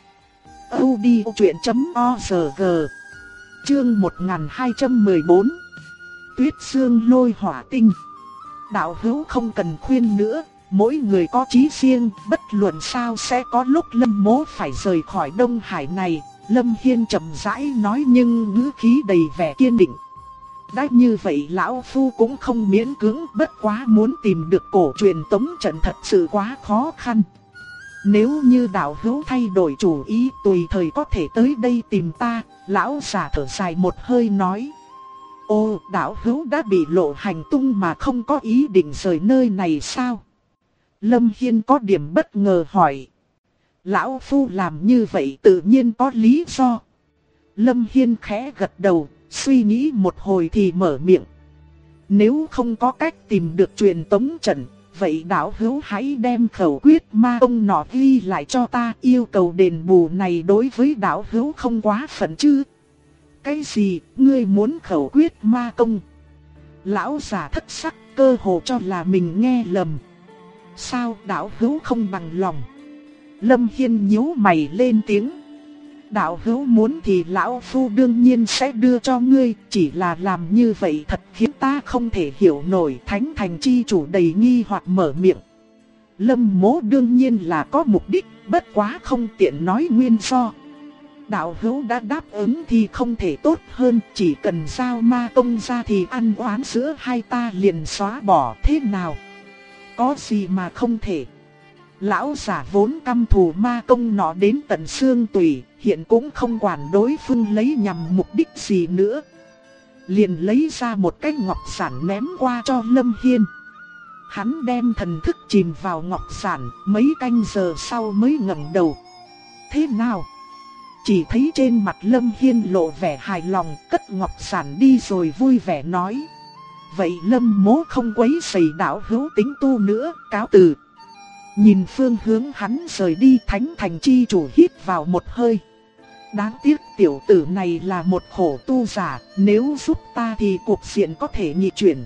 audiochuyện.org. Chương 1214. Tuyết Sương Lôi Hỏa Tinh. Đạo hữu không cần khuyên nữa, mỗi người có chí riêng, bất luận sao sẽ có lúc Lâm Mỗ phải rời khỏi Đông Hải này. Lâm Hiên chậm rãi nói nhưng ngữ khí đầy vẻ kiên định. Đã như vậy lão phu cũng không miễn cưỡng, bất quá muốn tìm được cổ truyền tống trận thật sự quá khó khăn. Nếu như đạo hữu thay đổi chủ ý tùy thời có thể tới đây tìm ta. Lão giả thở dài một hơi nói. Ô, đạo hữu đã bị lộ hành tung mà không có ý định rời nơi này sao? Lâm Hiên có điểm bất ngờ hỏi. Lão phu làm như vậy tự nhiên có lý do. Lâm Hiên khẽ gật đầu, suy nghĩ một hồi thì mở miệng. Nếu không có cách tìm được truyền tống trận, vậy đạo hữu hãy đem khẩu quyết ma ông nọ ghi lại cho ta. Yêu cầu đền bù này đối với đạo hữu không quá phận chứ? Cái gì, ngươi muốn khẩu quyết ma công? Lão già thất sắc, cơ hồ cho là mình nghe lầm. Sao đạo hữu không bằng lòng? Lâm Hiên nhíu mày lên tiếng. Đạo hữu muốn thì lão phu đương nhiên sẽ đưa cho ngươi, chỉ là làm như vậy thật khiến ta không thể hiểu nổi. Thánh Thành chi chủ đầy nghi hoặc mở miệng. Lâm Mỗ đương nhiên là có mục đích, bất quá không tiện nói nguyên do. Đạo hữu đã đáp ứng thì không thể tốt hơn, chỉ cần giao ma công ra thì ăn oán giữa hai ta liền xóa bỏ, thế nào? Có gì mà không thể? Lão giả vốn căm thù ma công nọ đến tận xương tủy, hiện cũng không quản đối phương lấy nhằm mục đích gì nữa. Liền lấy ra một cái ngọc giản ném qua cho Lâm Hiên. Hắn đem thần thức chìm vào ngọc giản, mấy canh giờ sau mới ngẩng đầu. Thế nào? Chỉ thấy trên mặt Lâm Hiên lộ vẻ hài lòng, cất ngọc giản đi rồi vui vẻ nói. Vậy Lâm Mỗ không quấy rầy đạo hữu tính tu nữa, cáo từ. Nhìn phương hướng hắn rời đi, Thánh Thành chi chủ hít vào một hơi. Đáng tiếc tiểu tử này là một khổ tu giả, nếu giúp ta thì cuộc diện có thể nhị chuyển.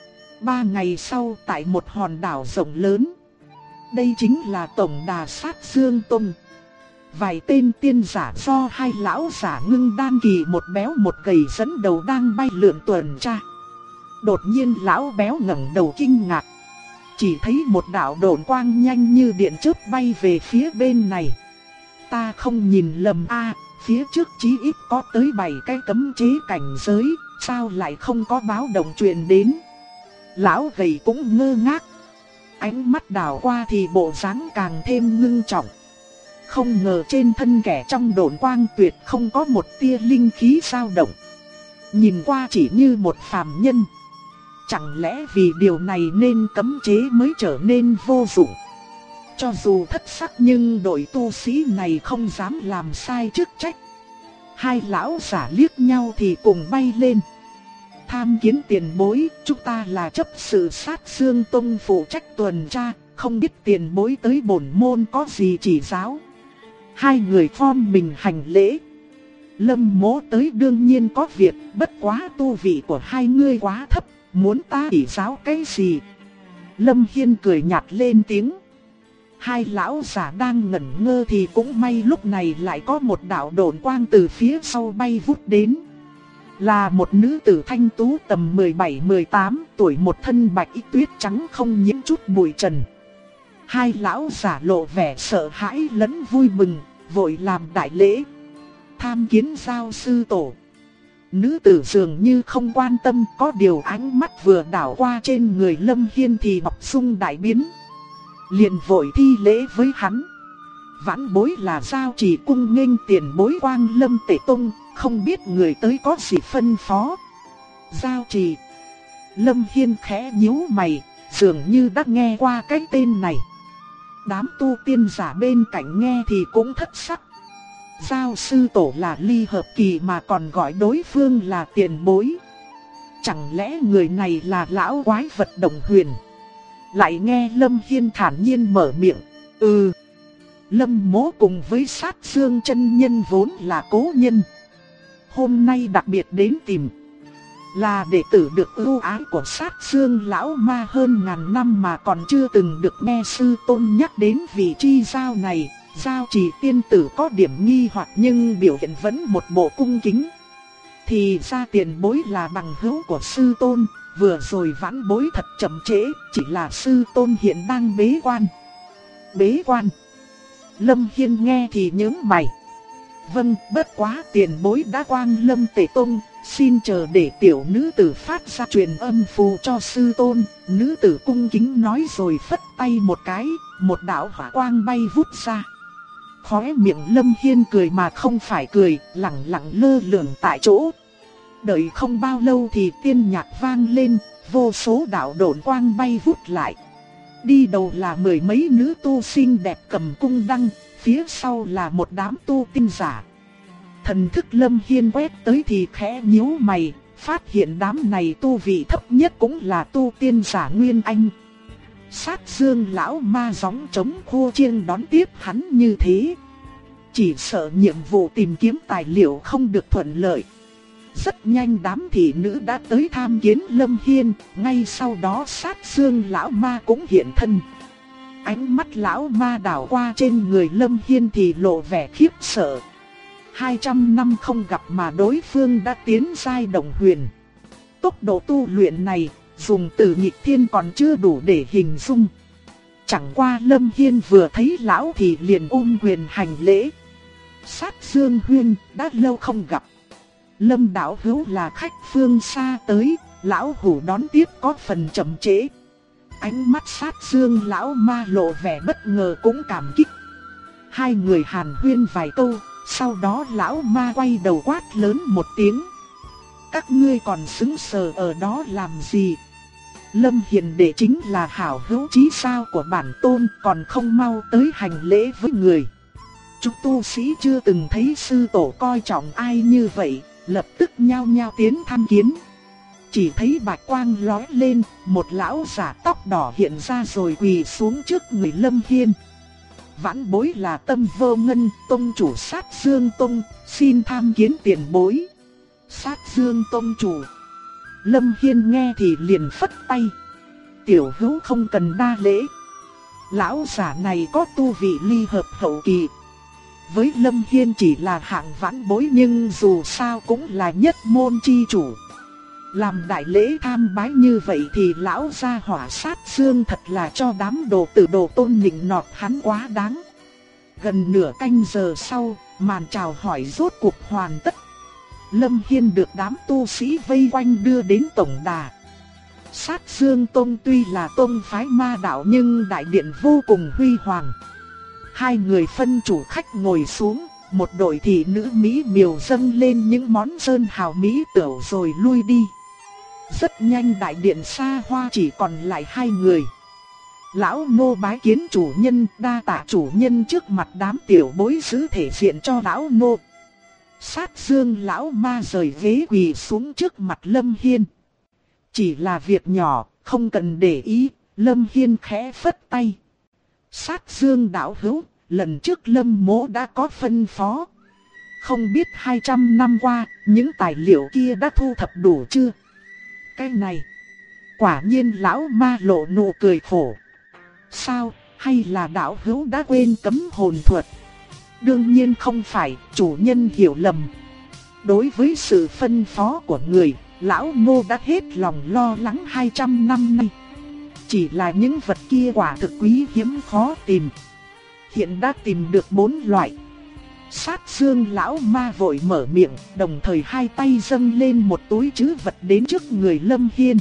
3 ngày sau tại một hòn đảo rộng lớn. Đây chính là tổng đà sát Dương Tông. Vài tên tiên giả do hai lão giả ngưng đan kỳ một béo một gầy dẫn đầu đang bay lượn tuần tra. Đột nhiên lão béo ngẩng đầu kinh ngạc. Chỉ thấy một đạo độn quang nhanh như điện chớp bay về phía bên này. Ta không nhìn lầm a, phía trước chí ít có tới 7 cái cấm chế cảnh giới, sao lại không có báo động truyền đến. Lão gầy cũng ngơ ngác. Ánh mắt đảo qua thì bộ dáng càng thêm ngưng trọng. Không ngờ trên thân kẻ trong độn quang tuyệt không có một tia linh khí dao động. Nhìn qua chỉ như một phàm nhân. Chẳng lẽ vì điều này nên cấm chế mới trở nên vô dụng? Cho dù thất sắc nhưng đội tu sĩ này không dám làm sai chức trách. Hai lão giả liếc nhau thì cùng bay lên. Tham kiến tiền bối, chúng ta là chấp sự sát Dương Tông phụ trách tuần tra, không biết tiền bối tới bổn môn có gì chỉ giáo. Hai người form mình hành lễ. Lâm Mỗ tới đương nhiên có việc, bất quá tu vị của hai ngươi quá thấp, muốn ta chỉ giáo cái gì? Lâm Hiên cười nhạt lên tiếng. Hai lão giả đang ngẩn ngơ thì cũng may lúc này lại có một đạo độn quang từ phía sau bay vút đến. Là một nữ tử thanh tú tầm 17-18 tuổi, một thân bạch y tuyết trắng không nhiễm chút bụi trần. Hai lão giả lộ vẻ sợ hãi lẫn vui mừng, vội làm đại lễ. Tham kiến Giao sư tổ. Nữ tử dường như không quan tâm, có điều ánh mắt vừa đảo qua trên người Lâm Hiên thì Ngọc Dung đại biến. Liền vội thi lễ với hắn. Vãn bối là Giao Chỉ cung nghênh tiền bối Quang Lâm Tể Tông, không biết người tới có gì phân phó. Giao Chỉ. Lâm Hiên khẽ nhíu mày, dường như đã nghe qua cái tên này. Đám tu tiên giả bên cạnh nghe thì cũng thất sắc. Giao sư tổ là ly hợp kỳ mà còn gọi đối phương là tiền bối. Chẳng lẽ người này là lão quái vật Đồng Huyền? Lại nghe Lâm Hiên thản nhiên mở miệng. Lâm Mỗ cùng với Sát Dương chân nhân vốn là cố nhân. Hôm nay đặc biệt đến tìm, là đệ tử được ưu ái của Sát Dương lão ma hơn ngàn năm mà còn chưa từng được nghe sư tôn nhắc đến vị tri giao này. Giao Chỉ tiên tử có điểm nghi hoặc nhưng biểu hiện vẫn một bộ cung kính. Thì ra tiền bối là bằng hữu của sư tôn, vừa rồi vãn bối thật chậm trễ, chỉ là sư tôn hiện đang bế quan. Bế quan? Lâm Hiên nghe thì nhướng mày. Vâng, bất quá tiền bối đã Quang Lâm Tể Tông, xin chờ để tiểu nữ tử phát ra truyền âm phù cho sư tôn. Nữ tử cung kính nói rồi phất tay một cái, một đạo hỏa quang bay vút ra. Khóe miệng Lâm Hiên cười mà không phải cười, lẳng lặng lơ lửng tại chỗ. Đợi không bao lâu thì tiên nhạc vang lên, vô số đạo độn quang bay vút lại. Đi đầu là mười mấy nữ tu xinh đẹp cầm cung đăng, phía sau là một đám tu tiên giả. Thần thức Lâm Hiên quét tới thì khẽ nhíu mày, phát hiện đám này tu vị thấp nhất cũng là tu tiên giả Nguyên Anh. Sát Dương lão ma gióng trống khua chiêng đón tiếp hắn như thế, chỉ sợ nhiệm vụ tìm kiếm tài liệu không được thuận lợi. Rất nhanh đám thị nữ đã tới tham kiến Lâm Hiên, ngay sau đó Sát Dương lão ma cũng hiện thân. Ánh mắt lão ma đảo qua trên người Lâm Hiên thì lộ vẻ khiếp sợ. 200 năm không gặp mà đối phương đã tiến giai Đồng Huyền. Tốc độ tu luyện này, dùng từ nghịch thiên còn chưa đủ để hình dung. Chẳng qua Lâm Hiên vừa thấy lão thì liền ôm quyền hành lễ. Sát Dương huynh, đã lâu không gặp. Lâm đạo hữu là khách phương xa tới, lão hủ đón tiếp có phần chậm trễ. Ánh mắt Sát Dương lão ma lộ vẻ bất ngờ cũng cảm kích. Hai người hàn huyên vài câu, sau đó lão ma quay đầu quát lớn một tiếng. Các ngươi còn sững sờ ở đó làm gì? Lâm Hiền đệ chính là hảo hữu chí sao của bản tôn, còn không mau tới hành lễ với người. Chúng tu sĩ chưa từng thấy sư tổ coi trọng ai như vậy, lập tức nhao nhao tiến tham kiến. Chỉ thấy bạch quang lóe lên, một lão giả tóc đỏ hiện ra rồi quỳ xuống trước người Lâm Hiên. Vãn bối là Tâm Vô Ngân, tông chủ Sát Dương Tông, xin tham kiến tiền bối. Sát Dương Tông chủ. Lâm Hiên nghe thì liền phất tay. Tiểu hữu không cần đa lễ. Lão giả này có tu vị ly hợp hậu kỳ. Với Lâm Hiên chỉ là hạng vãn bối nhưng dù sao cũng là nhất môn chi chủ. Làm đại lễ tham bái như vậy thì lão gia hỏa Sát Dương thật là cho đám đồ tử đồ tôn nịnh nọt hắn quá đáng. Gần nửa canh giờ sau, màn chào hỏi rốt cuộc hoàn tất. Lâm Hiên được đám tu sĩ vây quanh đưa đến tổng đà. Sát Dương Tông tuy là tông phái ma đạo nhưng đại điện vô cùng huy hoàng. Hai người phân chủ khách ngồi xuống, một đội thị nữ mỹ miều dâng lên những món sơn hào mỹ tửu rồi lui đi. Rất nhanh đại điện xa hoa chỉ còn lại hai người. Lão nô bái kiến chủ nhân, đa tạ chủ nhân trước mặt đám tiểu bối giữ thể diện cho lão nô. Sát Dương lão ma rời ghế quỳ xuống trước mặt Lâm Hiên. Chỉ là việc nhỏ, không cần để ý. Lâm Hiên khẽ phất tay, Sát Dương đạo hữu, lần trước Lâm Mỗ đã có phân phó. Không biết 200 năm qua, những tài liệu kia đã thu thập đủ chưa? Cái này, quả nhiên lão ma lộ nụ cười khổ. Sao, hay là đạo hữu đã quên cấm hồn thuật? Đương nhiên không phải, chủ nhân hiểu lầm. Đối với sự phân phó của người, lão Ngô đã hết lòng lo lắng 200 năm nay. Chỉ là những vật kia quả thực quý hiếm khó tìm. Hiện đã tìm được 4 loại. Sát Dương lão ma vội mở miệng, đồng thời hai tay dâng lên một túi trữ vật đến trước người Lâm Hiên.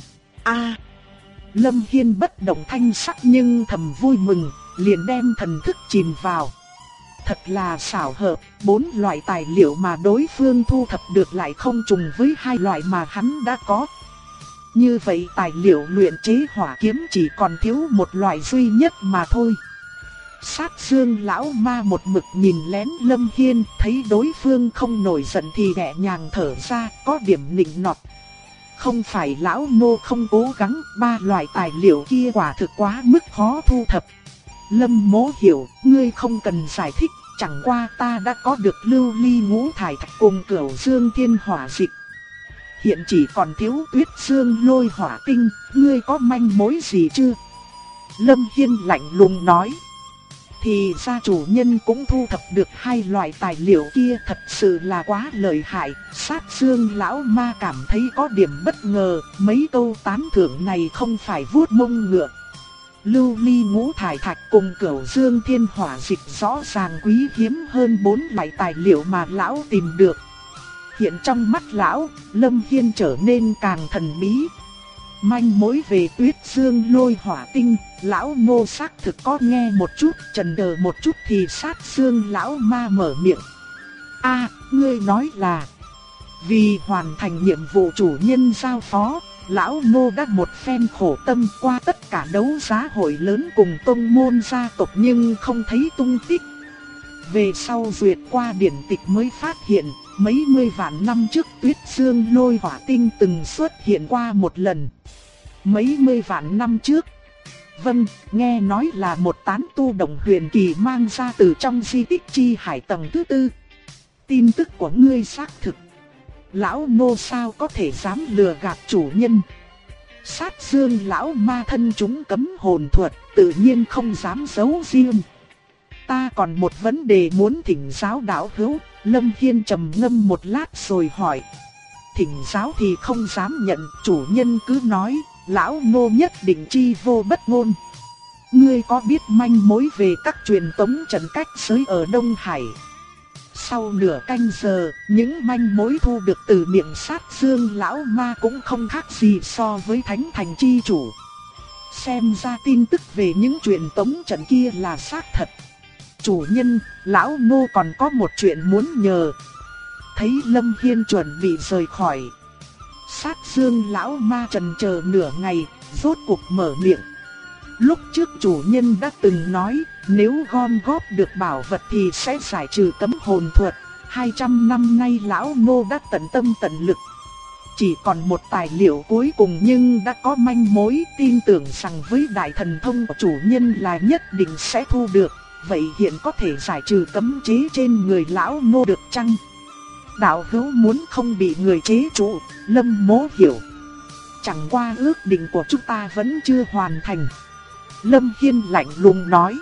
Lâm Hiên bất động thanh sắc nhưng thầm vui mừng, liền đem thần thức chìm vào. Thật là xảo hợp, 4 loại tài liệu mà đối phương thu thập được lại không trùng với 2 loại mà hắn đã có. Như vậy tài liệu luyện chế hỏa kiếm chỉ còn thiếu một loại duy nhất mà thôi. Sát Dương lão ma một mực nhìn lén Lâm Hiên, thấy đối phương không nổi giận thì nhẹ nhàng thở ra, có điểm nịnh nọt. Không phải lão nô không cố gắng, 3 loại tài liệu kia quả thực quá mức khó thu thập. Lâm Mỗ hiểu, ngươi không cần giải thích, chẳng qua ta đã có được lưu ly ngũ thải thạch cùng cửu dương thiên hỏa dịch. Hiện chỉ còn thiếu tuyết dương lôi hỏa tinh, ngươi có manh mối gì chưa? Lâm Hiên lạnh lùng nói. Thì gia chủ nhân cũng thu thập được 2 loại tài liệu kia, thật sự là quá lợi hại. Sát Dương lão ma cảm thấy có điểm bất ngờ, mấy câu tán thưởng này không phải vuốt mông ngựa. Lưu ly ngũ thải thạch cùng cửu dương thiên hỏa dịch rõ ràng quý hiếm hơn 4 loại tài liệu mà lão tìm được. Hiện trong mắt lão, Lâm Hiên trở nên càng thần bí. Manh mối về tuyết dương lôi hỏa tinh, lão Ngô xác thực có nghe một chút, chần chờ một chút thì Sát Dương lão ma mở miệng. Ngươi nói là vì hoàn thành nhiệm vụ chủ nhân giao phó, lão Ngô đã một phen khổ tâm qua tất cả đấu giá hội lớn cùng tông môn gia tộc nhưng không thấy tung tích. Về sau duyệt qua điển tịch mới phát hiện, mấy mươi vạn năm trước tuyết dương lôi hỏa tinh từng xuất hiện qua một lần. Mấy mươi vạn năm trước? Vâng, nghe nói là một tán tu đồng huyền kỳ mang ra từ trong di tích chi hải tầng thứ 4. Tin tức của ngươi xác thực. Lão Ngô sao có thể dám lừa gạt chủ nhân? Sát Dương lão ma thân chúng cấm hồn thuật, tự nhiên không dám giấu riêng. Ta còn một vấn đề muốn thỉnh giáo đạo hữu. Lâm Hiên trầm ngâm một lát rồi hỏi. Thỉnh giáo thì không dám nhận, chủ nhân cứ nói, lão Ngô nhất định chi vô bất ngôn. Ngươi có biết manh mối về các truyền tống trận cách giới ở Đông Hải? Sau nửa canh giờ, những manh mối thu được từ miệng Sát Dương lão ma cũng không khác gì so với Thánh Thành chi chủ. Xem ra tin tức về những truyền tống trận kia là xác thật. Chủ nhân, lão Ngô còn có một chuyện muốn nhờ. Thấy Lâm Hiên chuẩn bị rời khỏi, Sát Dương lão ma chần chờ nửa ngày, rốt cuộc mở miệng. Lúc trước chủ nhân đã từng nói, nếu gom góp được bảo vật thì sẽ giải trừ cấm hồn thuật. 200 năm nay lão Ngô đã tận tâm tận lực. Chỉ còn một tài liệu cuối cùng nhưng đã có manh mối, tin tưởng rằng với đại thần thông của chủ nhân là nhất định sẽ thu được. Vậy hiện có thể giải trừ cấm chế trên người lão Ngô được chăng? Đạo hữu muốn không bị người chế trụ, Lâm Mỗ hiểu. Chẳng qua ước định của chúng ta vẫn chưa hoàn thành. Lâm Hiên lạnh lùng nói.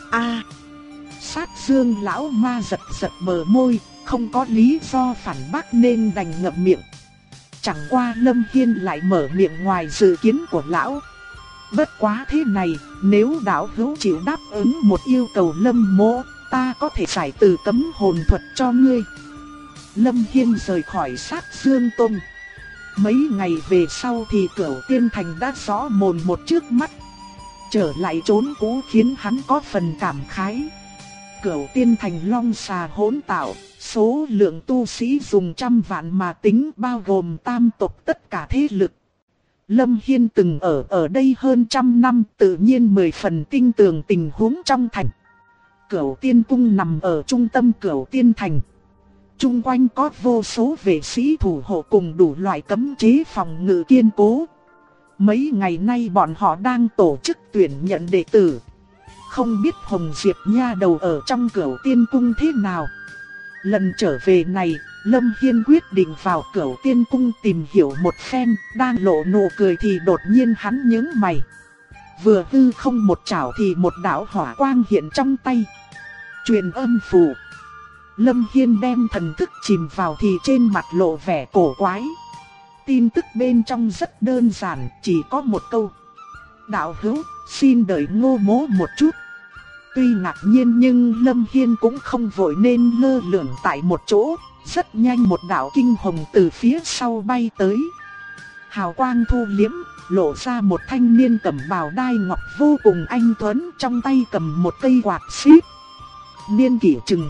Sát Dương lão ma giật giật bờ môi, không có lý do phản bác nên đành ngậm miệng. Chẳng qua Lâm Hiên lại mở miệng ngoài dự kiến của lão. Bất quá thế này, nếu đạo hữu chịu đáp ứng một yêu cầu Lâm Mỗ, ta có thể giải từ cấm hồn thuật cho ngươi. Lâm Hiên rời khỏi Sát Dương Tông. Mấy ngày về sau thì Cửu Tiên Thành đã rõ mồn một trước mắt. Trở lại trốn cũ khiến hắn có phần cảm khái. Cửu Tiên Thành long xà hỗn tạo, số lượng tu sĩ dùng trăm vạn mà tính, bao gồm tam tộc tất cả thế lực. Lâm Hiên từng ở đây hơn trăm năm, tự nhiên 10 phần tin tưởng tình huống trong thành. Cửu Tiên Cung nằm ở trung tâm Cửu Tiên Thành. Trung quanh có vô số vệ sĩ thủ hộ cùng đủ loại cấm chế phòng ngự kiên cố. Mấy ngày nay bọn họ đang tổ chức tuyển nhận đệ tử. không biết Hồng Diệp nha đầu ở trong Cửu Tiên Cung thế nào. Lần trở về này, Lâm Hiên quyết định vào Cửu Tiên Cung tìm hiểu một phen, đang lộ nụ cười thì đột nhiên hắn nhướng mày. Vừa hư không một chảo thì một đạo hỏa quang hiện trong tay. Truyền âm phù. Lâm Hiên đem thần thức chìm vào thì trên mặt lộ vẻ cổ quái. Tin tức bên trong rất đơn giản, chỉ có một câu. Đạo hữu, xin đợi Ngô Mỗ một chút. Tuy ngạc nhiên nhưng Lâm Hiên cũng không vội nên lơ lửng tại một chỗ. Rất nhanh một đạo kinh hồng từ phía sau bay tới. Hào quang thu liếm, lộ ra một thanh niên cầm bào đai ngọc vô cùng anh tuấn, trong tay cầm một cây quạt xíp. Niên kỷ chừng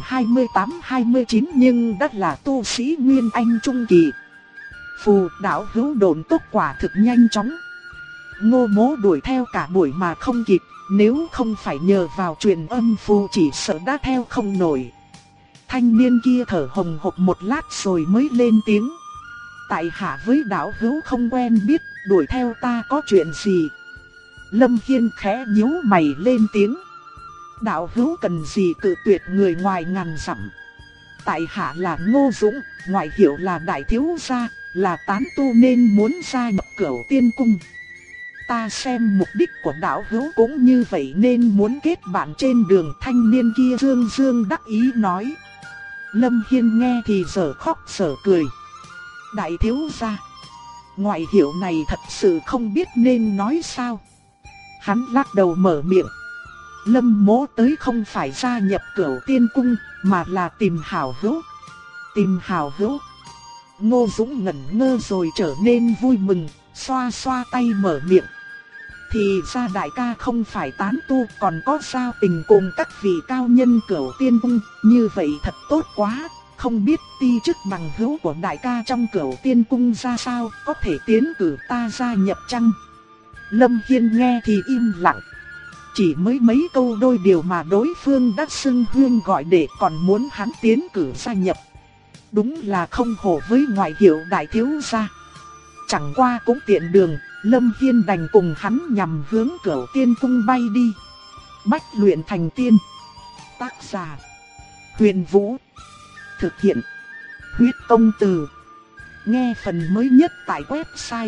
28-29 nhưng đã là tu sĩ Nguyên Anh Trung Kỳ. Phù đạo hữu độn tốc quả thực nhanh chóng. Ngô Mỗ đuổi theo cả buổi mà không kịp, nếu không phải nhờ vào truyền âm phù chỉ sợ đã theo không nổi. Thanh niên kia thở hồng hộc một lát rồi mới lên tiếng. Tại hạ với đạo hữu không quen biết, đuổi theo ta có chuyện gì? Lâm Hiên khẽ nhíu mày lên tiếng. Đạo hữu cần gì cự tuyệt người ngoài ngàn dặm. Tại hạ là Ngô Dũng, ngoại hiệu là đại thiếu gia, là tán tu nên muốn gia nhập Cửu Tiên Cung. Ta xem mục đích của đạo hữu cũng như vậy nên muốn kết bạn trên đường. Thanh niên kia dương dương đắc ý nói. Lâm Hiên nghe thì dở khóc dở cười. Đại thiếu gia, ngoại hiệu này thật sự không biết nên nói sao. Hắn lắc đầu mở miệng. Lâm Mỗ tới không phải gia nhập Cửu Tiên Cung, mà là tìm hảo hữu. Tìm hảo hữu. Ngô Dũng ngẩn ngơ rồi trở nên vui mừng, xoa xoa tay mở miệng. Thì ra đại ca không phải tán tu, còn có giao tình cùng các vị cao nhân Cửu Tiên Cung, như vậy thật tốt quá. Không biết ti chức bằng hữu của đại ca trong Cửu Tiên Cung ra sao, có thể tiến cử ta gia nhập chăng? Lâm Hiên nghe thì im lặng. Chỉ mới mấy câu đôi điều mà đối phương đã xưng hương gọi để còn muốn hắn tiến cử gia nhập. Đúng là không hổ với ngoại hiệu đại thiếu gia. Chẳng qua cũng tiện đường, Lâm Hiên đành cùng hắn nhằm hướng Cửu Tiên Cung bay đi. Bách luyện thành tiên. Tác giả Huyền Vũ. Thực hiện Huyết Công Từ. Nghe phần mới nhất tại website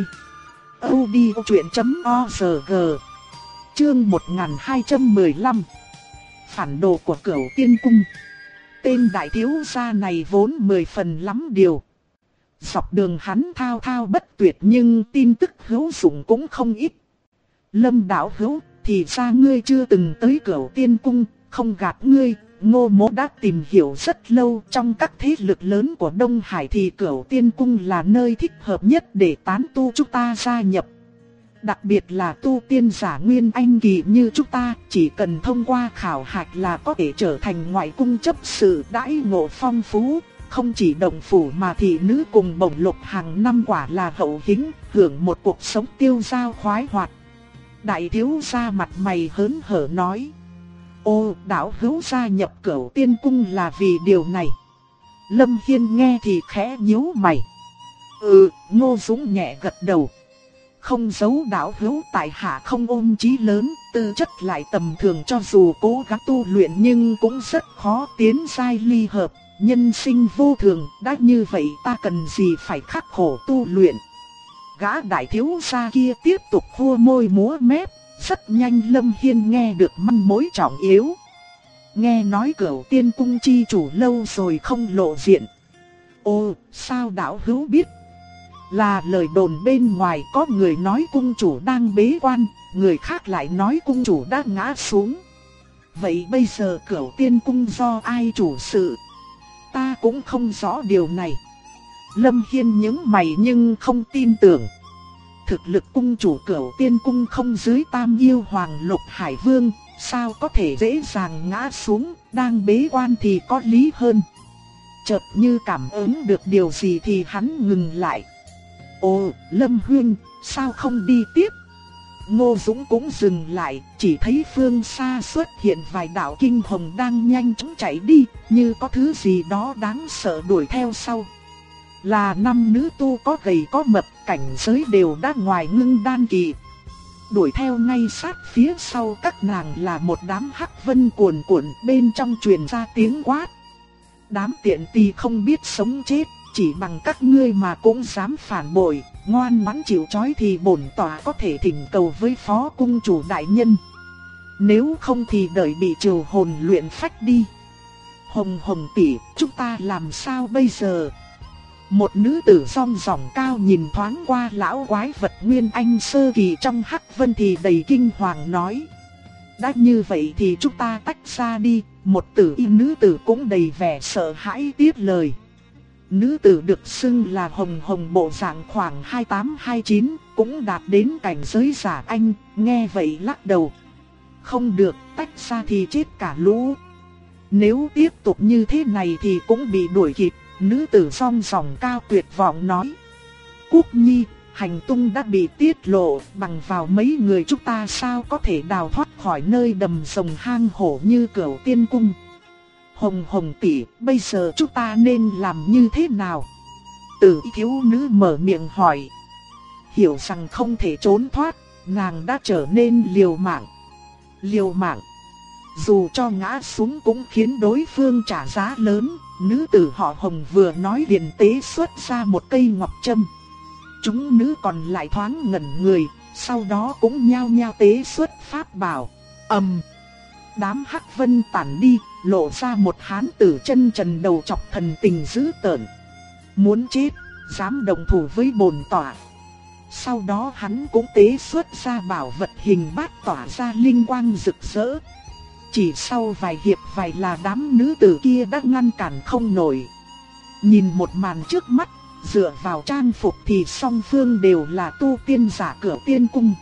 audiochuyện.org. Chương 1215. Phản đồ của Cửu Tiên Cung. Tên đại thiếu gia này vốn 10 phần lắm điều. Dọc đường hắn thao thao bất tuyệt nhưng tin tức hữu dụng cũng không ít. Lâm đạo hữu, thì ra ngươi chưa từng tới Cửu Tiên Cung, không gạt ngươi. Ngô Mỗ đã tìm hiểu rất lâu, trong các thế lực lớn của Đông Hải thì Cửu Tiên Cung là nơi thích hợp nhất để tán tu chúng ta gia nhập. Đặc biệt là tu tiên giả Nguyên Anh Kỳ như chúng ta, chỉ cần thông qua khảo hạch là có thể trở thành ngoại cung chấp sự, đãi ngộ phong phú. Không chỉ đồng phủ mà thị nữ cùng bổng lộc hàng năm quả là hậu hĩnh, hưởng một cuộc sống tiêu dao khoái hoạt. Đại thiếu gia mặt mày hớn hở nói. Ô, đạo hữu gia nhập Cửu Tiên Cung là vì điều này. Lâm Hiên nghe thì khẽ nhíu mày. Ngô Dũng nhẹ gật đầu. Không giấu đạo hữu, tại hạ không ôm chí lớn, tư chất lại tầm thường, cho dù cố gắng tu luyện nhưng cũng rất khó tiến giai ly hợp. Nhân sinh vô thường, đã như vậy ta cần gì phải khắc khổ tu luyện. Gã đại thiếu gia kia tiếp tục khua môi múa mép. Rất nhanh Lâm Hiên nghe được manh mối trọng yếu. Nghe nói Cửu Tiên Cung chi chủ lâu rồi không lộ diện. Ô, sao đạo hữu biết? Là lời đồn bên ngoài, có người nói cung chủ đang bế quan, người khác lại nói cung chủ đã ngã xuống. Vậy bây giờ Cửu Tiên Cung do ai chủ sự? Ta cũng không rõ điều này. Lâm Hiên nhướng mày nhưng không tin tưởng. Thực lực cung chủ Cửu Tiên Cung không dưới Tam Yêu Hoàng Lục Hải Vương, sao có thể dễ dàng ngã xuống, đang bế quan thì có lý hơn. Chợt như cảm ứng được điều gì thì hắn ngừng lại. Ồ, Lâm Huynh, sao không đi tiếp? Ngô Dũng cũng dừng lại, chỉ thấy phương xa xuất hiện vài đạo kinh hồng đang nhanh chóng chạy đi, như có thứ gì đó đáng sợ đuổi theo sau. Là 5 nữ tu có gầy có mập, cảnh giới đều đã ngoài ngưng đan kỳ. Đuổi theo ngay sát phía sau các nàng là một đám hắc vân cuồn cuộn, bên trong truyền ra tiếng quát. Đám tiện tì không biết sống chết, chỉ bằng các ngươi mà cũng dám phản bội, ngoan ngoãn chịu trói thì bổn tọa có thể thỉnh cầu với phó cung chủ đại nhân. Nếu không thì đợi bị triều hồn luyện phách đi. Hồng Hồng tỷ, chúng ta làm sao bây giờ? Một nữ tử rong ròng cao nhìn thoáng qua lão quái vật Nguyên Anh sơ kỳ trong hắc vân thì đầy kinh hoàng nói. Đã như vậy thì chúng ta tách ra đi. Một tử y nữ tử cũng đầy vẻ sợ hãi tiếp lời. Nữ tử được xưng là Hồng Hồng, bộ dạng khoảng 28-29, cũng đạt đến cảnh giới giả anh, nghe vậy lắc đầu. Không được, tách ra thì chết cả lũ. Nếu tiếp tục như thế này thì cũng bị đuổi kịp. Nữ tử rong ròng cao tuyệt vọng nói. Cúc Nhi, hành tung đã bị tiết lộ, bằng vào mấy người chúng ta sao có thể đào thoát khỏi nơi đầm rồng hang hổ như Cửu Tiên Cung. Hồng Hồng tỷ, bây giờ chúng ta nên làm như thế nào? Tử thiếu nữ mở miệng hỏi. Hiểu rằng không thể trốn thoát, nàng đã trở nên liều mạng. Liều mạng. Dù cho ngã xuống cũng khiến đối phương trả giá lớn. Nữ tử họ Hồng vừa nói liền tế xuất ra một cây ngọc châm. Chúng nữ còn lại thoáng ngẩn người, sau đó cũng nhao nhao tế xuất pháp bảo. Đám hắc vân tản đi, lộ ra một hán tử chân trần đầu chọc thần tình dữ tợn. Muốn chết, dám động thủ với bổn tọa. Sau đó hắn cũng tế xuất ra bảo vật hình bát tỏa ra linh quang rực rỡ. Chỉ sau vài hiệp vài là đám nữ tử kia đã ngăn cản không nổi. Nhìn một màn trước mắt, dựa vào trang phục thì song phương đều là tu tiên giả Cửu Tiên Cung.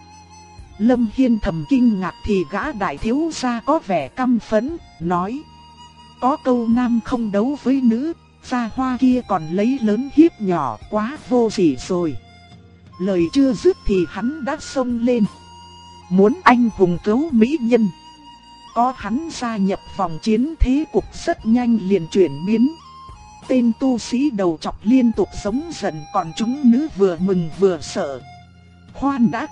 Lâm Hiên thầm kinh ngạc thì gã đại thiếu gia có vẻ căm phẫn, nói. Có câu nam không đấu với nữ, gia hoa kia còn lấy lớn hiếp nhỏ, quá vô sỉ rồi. Lời chưa dứt thì hắn đã xông lên. Muốn anh hùng cứu mỹ nhân. Có hắn gia nhập vòng chiến thế cục rất nhanh liền chuyển biến. Tên tu sĩ đầu chọc liên tục giống giận, còn chúng nữ vừa mừng vừa sợ. Khoan đã.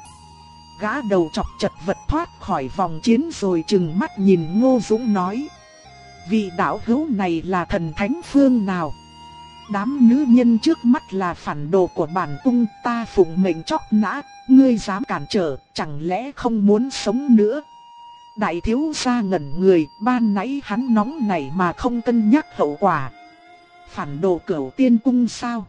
Gã đầu chọc chật vật thoát khỏi vòng chiến rồi trừng mắt nhìn Ngô Dũng nói. Vị đạo hữu này là thần thánh phương nào? Đám nữ nhân trước mắt là phản đồ của bản cung, ta phụng mệnh chóc nã, ngươi dám cản trở, chẳng lẽ không muốn sống nữa? Đại thiếu gia ngẩn người, ban nãy hắn nóng nảy mà không cân nhắc hậu quả. Phản đồ Cửu Tiên Cung sao?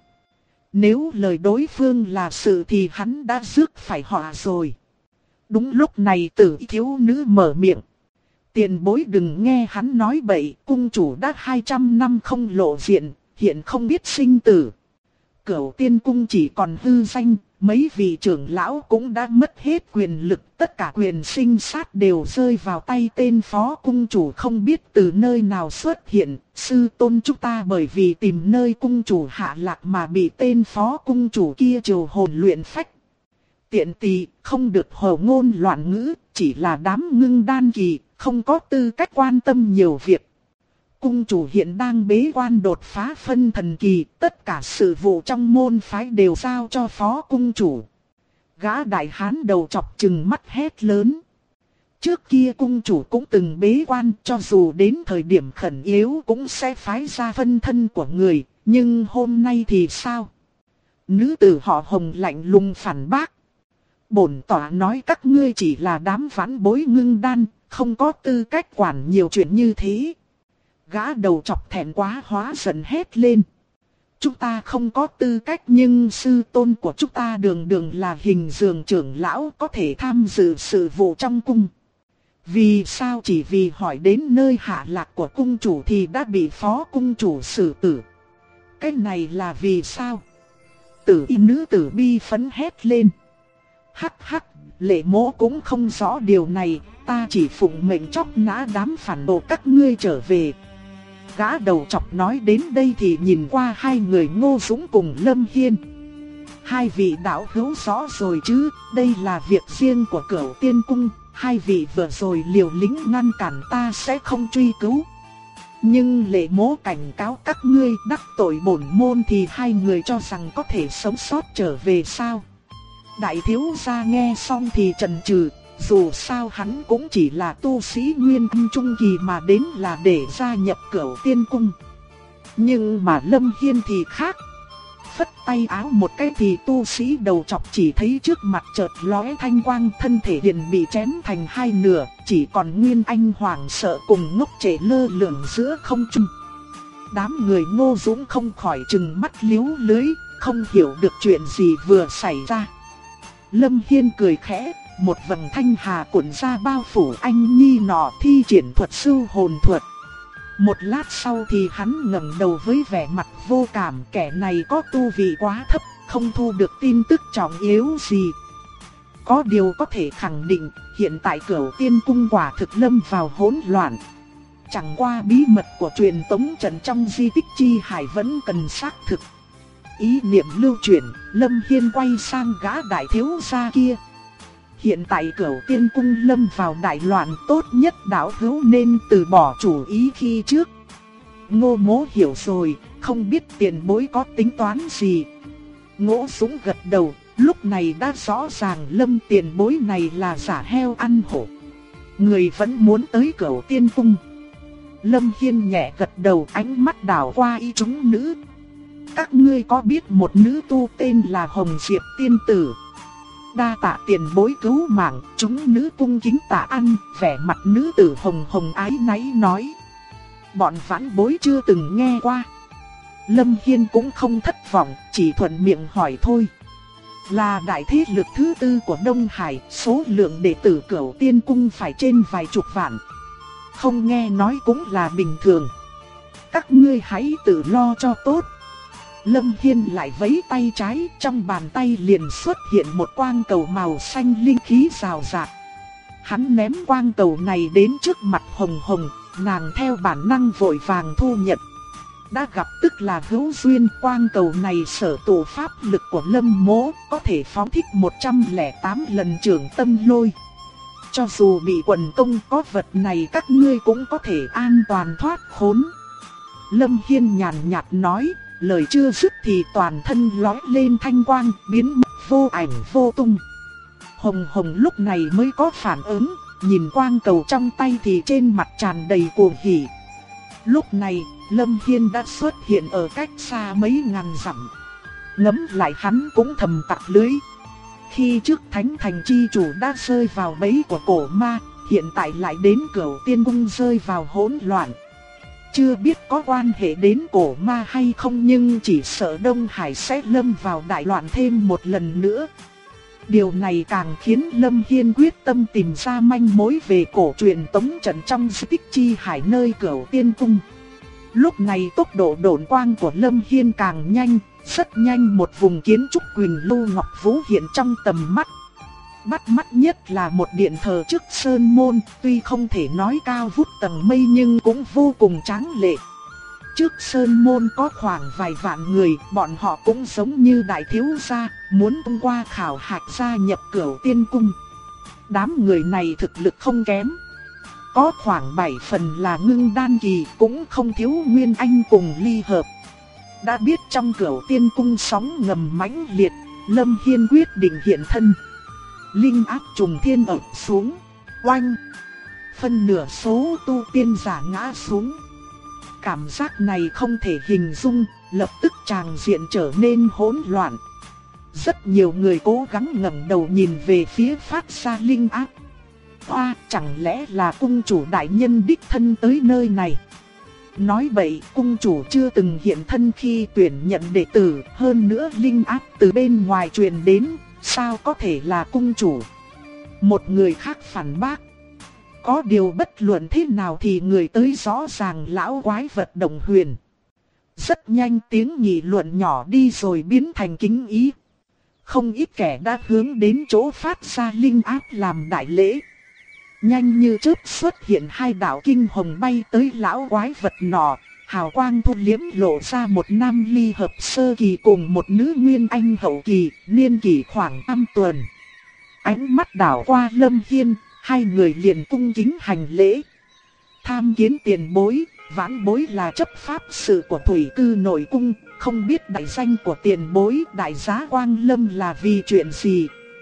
Nếu lời đối phương là sự thì hắn đã rước phải họa rồi. Đúng lúc này tử thiếu nữ mở miệng. Tiền bối đừng nghe hắn nói bậy, cung chủ đã 200 năm không lộ diện, hiện không biết sinh tử. Cửu Tiên Cung chỉ còn hư danh, mấy vị trưởng lão cũng đã mất hết quyền lực, tất cả quyền sinh sát đều rơi vào tay tên phó cung chủ không biết từ nơi nào xuất hiện. Sư tôn chúng ta bởi vì tìm nơi cung chủ hạ lạc mà bị tên phó cung chủ kia triều hồn luyện phách. Tiện tỳ không được hồ ngôn loạn ngữ, chỉ là đám ngưng đan kỳ, không có tư cách quan tâm nhiều việc. Cung chủ hiện đang bế quan đột phá phân thần kỳ, tất cả sự vụ trong môn phái đều giao cho phó cung chủ. Gã đại hán đầu chọc trừng mắt hét lớn. Trước kia cung chủ cũng từng bế quan, cho dù đến thời điểm khẩn yếu cũng sẽ phái ra phân thân của người, nhưng hôm nay thì sao? Nữ tử họ Hồng lạnh lùng phản bác. Bổn tọa nói các ngươi chỉ là đám vãn bối ngưng đan, không có tư cách quản nhiều chuyện như thế. Gã đầu chọc thẹn quá hóa giận hét lên. Chúng ta không có tư cách nhưng sư tôn của chúng ta đường đường là Hình Dường trưởng lão có thể tham dự sự vụ trong cung. Vì sao chỉ vì hỏi đến nơi hạ lạc của cung chủ thì đã bị phó cung chủ xử tử? Cái này là vì sao? Tử y nữ tử bi phấn hét lên. Hắc hắc, Lệ Mỗ cũng không rõ điều này, ta chỉ phụng mệnh chóc nã đám phản đồ các ngươi trở về. Gã đầu chọc nói đến đây thì nhìn qua hai người Ngô Dũng cùng Lâm Hiên. Hai vị đạo hữu rõ rồi chứ, đây là việc riêng của Cửu Tiên Cung, hai vị vừa rồi liều lĩnh ngăn cản ta sẽ không truy cứu. Nhưng Lệ Mỗ cảnh cáo các ngươi đắc tội bổn môn thì hai người cho rằng có thể sống sót trở về sao? Đại thiếu gia nghe xong thì chần chừ, dù sao hắn cũng chỉ là tu sĩ nguyên anh trung kỳ mà đến là để gia nhập Cửu Tiên Cung. Nhưng mà Lâm Hiên thì khác. Phất tay áo một cái thì tu sĩ đầu chọc chỉ thấy trước mặt chợt lóe thanh quang, thân thể liền bị chém thành hai nửa, chỉ còn nguyên anh hoảng sợ cùng ngốc trệ lơ lửng giữa không trung. Đám người Ngô Dũng không khỏi trừng mắt liếu lưới, không hiểu được chuyện gì vừa xảy ra. Lâm Hiên cười khẽ, một vầng thanh hà cuộn ra bao phủ anh nhi nọ, thi triển thuật sư hồn thuật. Một lát sau thì hắn ngẩng đầu với vẻ mặt vô cảm, kẻ này có tu vị quá thấp, không thu được tin tức trọng yếu gì. Có điều có thể khẳng định, hiện tại Cửu Tiên Cung quả thực lâm vào hỗn loạn. Chẳng qua bí mật của truyền tống trận trong di tích chi hải vẫn cần xác thực. Ý niệm lưu chuyển, Lâm Hiên quay sang gã đại thiếu gia kia. Hiện tại Cửu Tiên Cung lâm vào đại loạn, tốt nhất đạo hữu nên từ bỏ chủ ý khi trước. Ngô Mỗ hiểu rồi, không biết tiền bối có tính toán gì. Ngô Dũng gật đầu, lúc này đã rõ ràng Lâm tiền bối này là giả heo ăn hổ. Người vẫn muốn tới Cửu Tiên Cung. Lâm Hiên nhẹ gật đầu, ánh mắt đảo qua y chúng nữ. Các ngươi có biết một nữ tu tên là Hồng Diệp tiên tử? Đa tạ tiền bối cứu mạng, chúng nữ cung kính tạ ăn, vẻ mặt nữ tử hồng hồng ái náy nói. Bọn vãn bối chưa từng nghe qua. Lâm Hiên cũng không thất vọng, chỉ thuận miệng hỏi thôi. Là đại thế lực thứ tư của Đông Hải, số lượng đệ tử Cửu Tiên Cung phải trên vài chục vạn. Không nghe nói cũng là bình thường. Các ngươi hãy tự lo cho tốt. Lâm Hiên lại vẫy tay trái, trong bàn tay liền xuất hiện một quang cầu màu xanh linh khí rào rạt. Hắn ném quang cầu này đến trước mặt Hồng Hồng, nàng theo bản năng vội vàng thu nhận. Đã gặp tức là hữu duyên, quang cầu này sở tụ pháp lực của Lâm Mỗ, có thể phóng thích 108 lần trường tâm lôi. Cho dù bị quần công có vật này các ngươi cũng có thể an toàn thoát khốn. Lâm Hiên nhàn nhạt nói, lời chưa dứt thì toàn thân lóe lên thanh quang, biến mất vô ảnh vô tung. Hồng Hồng lúc này mới có phản ứng, nhìn quang cầu trong tay thì trên mặt tràn đầy cuồng hỉ. Lúc này, Lâm Hiên đã xuất hiện ở cách xa mấy ngàn dặm. Ngẫm lại hắn cũng thầm tặc lưới. Khi trước Thánh Thành chi chủ đã rơi vào bẫy của cổ ma, hiện tại lại đến Cửu Tiên Cung rơi vào hỗn loạn. Chưa biết có quan hệ đến cổ ma hay không, nhưng chỉ sợ Đông Hải sẽ lâm vào đại loạn thêm một lần nữa. Điều này càng khiến Lâm Hiên quyết tâm tìm ra manh mối về cổ truyền tống trận trong di tích chi hải nơi Cửu Tiên Cung. Lúc này tốc độ độn quang của Lâm Hiên càng nhanh, rất nhanh một vùng kiến trúc Quỳnh Lưu Ngọc Vũ hiện trong tầm mắt. Bắt mắt nhất là một điện thờ trước sơn môn, tuy không thể nói cao vút tầng mây nhưng cũng vô cùng tráng lệ. Trước sơn môn có khoảng vài vạn người, bọn họ cũng giống như đại thiếu gia, muốn thông qua khảo hạch gia nhập Cửu Tiên Cung. Đám người này thực lực không kém. Có khoảng 7 phần là ngưng đan kỳ, cũng không thiếu nguyên anh cùng ly hợp. Đã biết trong Cửu Tiên Cung sóng ngầm mãnh liệt, Lâm Hiên quyết định hiện thân. Linh áp trùng thiên ập xuống, oanh. Phân nửa số tu tiên giả ngã xuống. Cảm giác này không thể hình dung, lập tức tràng diện trở nên hỗn loạn. Rất nhiều người cố gắng ngẩng đầu nhìn về phía phát ra linh áp. Chẳng lẽ là cung chủ đại nhân đích thân tới nơi này? Nói bậy, cung chủ chưa từng hiện thân khi tuyển nhận đệ tử, hơn nữa linh áp từ bên ngoài truyền đến, sao có thể là cung chủ? Một người khác phản bác. Có điều bất luận thế nào thì người tới rõ ràng lão quái vật Đồng Huyền. Rất nhanh tiếng nghị luận nhỏ đi rồi biến thành kính ý. Không ít kẻ đã hướng đến chỗ phát ra linh áp làm đại lễ. Nhanh như chớp xuất hiện hai đạo kinh hồng bay tới lão quái vật nọ, hào quang thu liếm lộ ra một nam ly hợp sơ kỳ cùng một nữ nguyên anh hậu kỳ, niên kỷ khoảng 5 tuần. Ánh mắt đảo qua Lâm Hiên, hai người liền cung kính hành lễ. Tham kiến tiền bối, vãn bối là chấp pháp sự của thủy cư nội cung, không biết đại danh của tiền bối đại giá Quang Lâm là vì chuyện gì.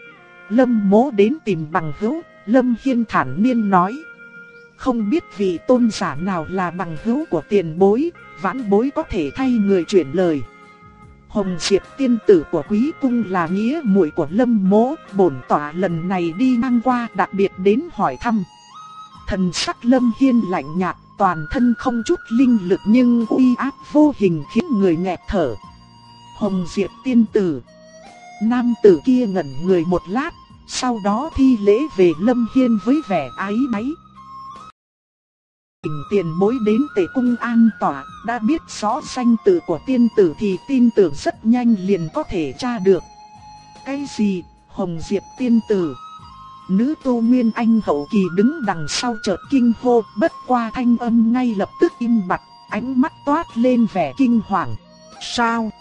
Lâm Mỗ đến tìm bằng hữu. Lâm Hiên thản nhiên nói. Không biết vị tôn giả nào là bằng hữu của tiền bối, vãn bối có thể thay người chuyển lời. Hồng Diệp tiên tử của Quý Cung là nghĩa muội của Lâm Mỗ, bổn tọa lần này đi ngang qua đặc biệt đến hỏi thăm. Thần sắc Lâm Hiên lạnh nhạt, toàn thân không chút linh lực nhưng uy áp vô hình khiến người nghẹt thở. Hồng Diệp tiên tử. Nam tử kia ngẩn người một lát, sau đó thi lễ về Lâm Hiên với vẻ áy náy. Tiền bối đến Tề Cung an tọa, đã biết rõ danh tự của tiên tử thì tin tưởng rất nhanh liền có thể tra được. Cái gì? Hồng Diệp tiên tử? Nữ tu Nguyên Anh hậu kỳ đứng đằng sau chợt kinh hô, bất qua thanh âm ngay lập tức im bặt, ánh mắt toát lên vẻ kinh hoàng. Sao?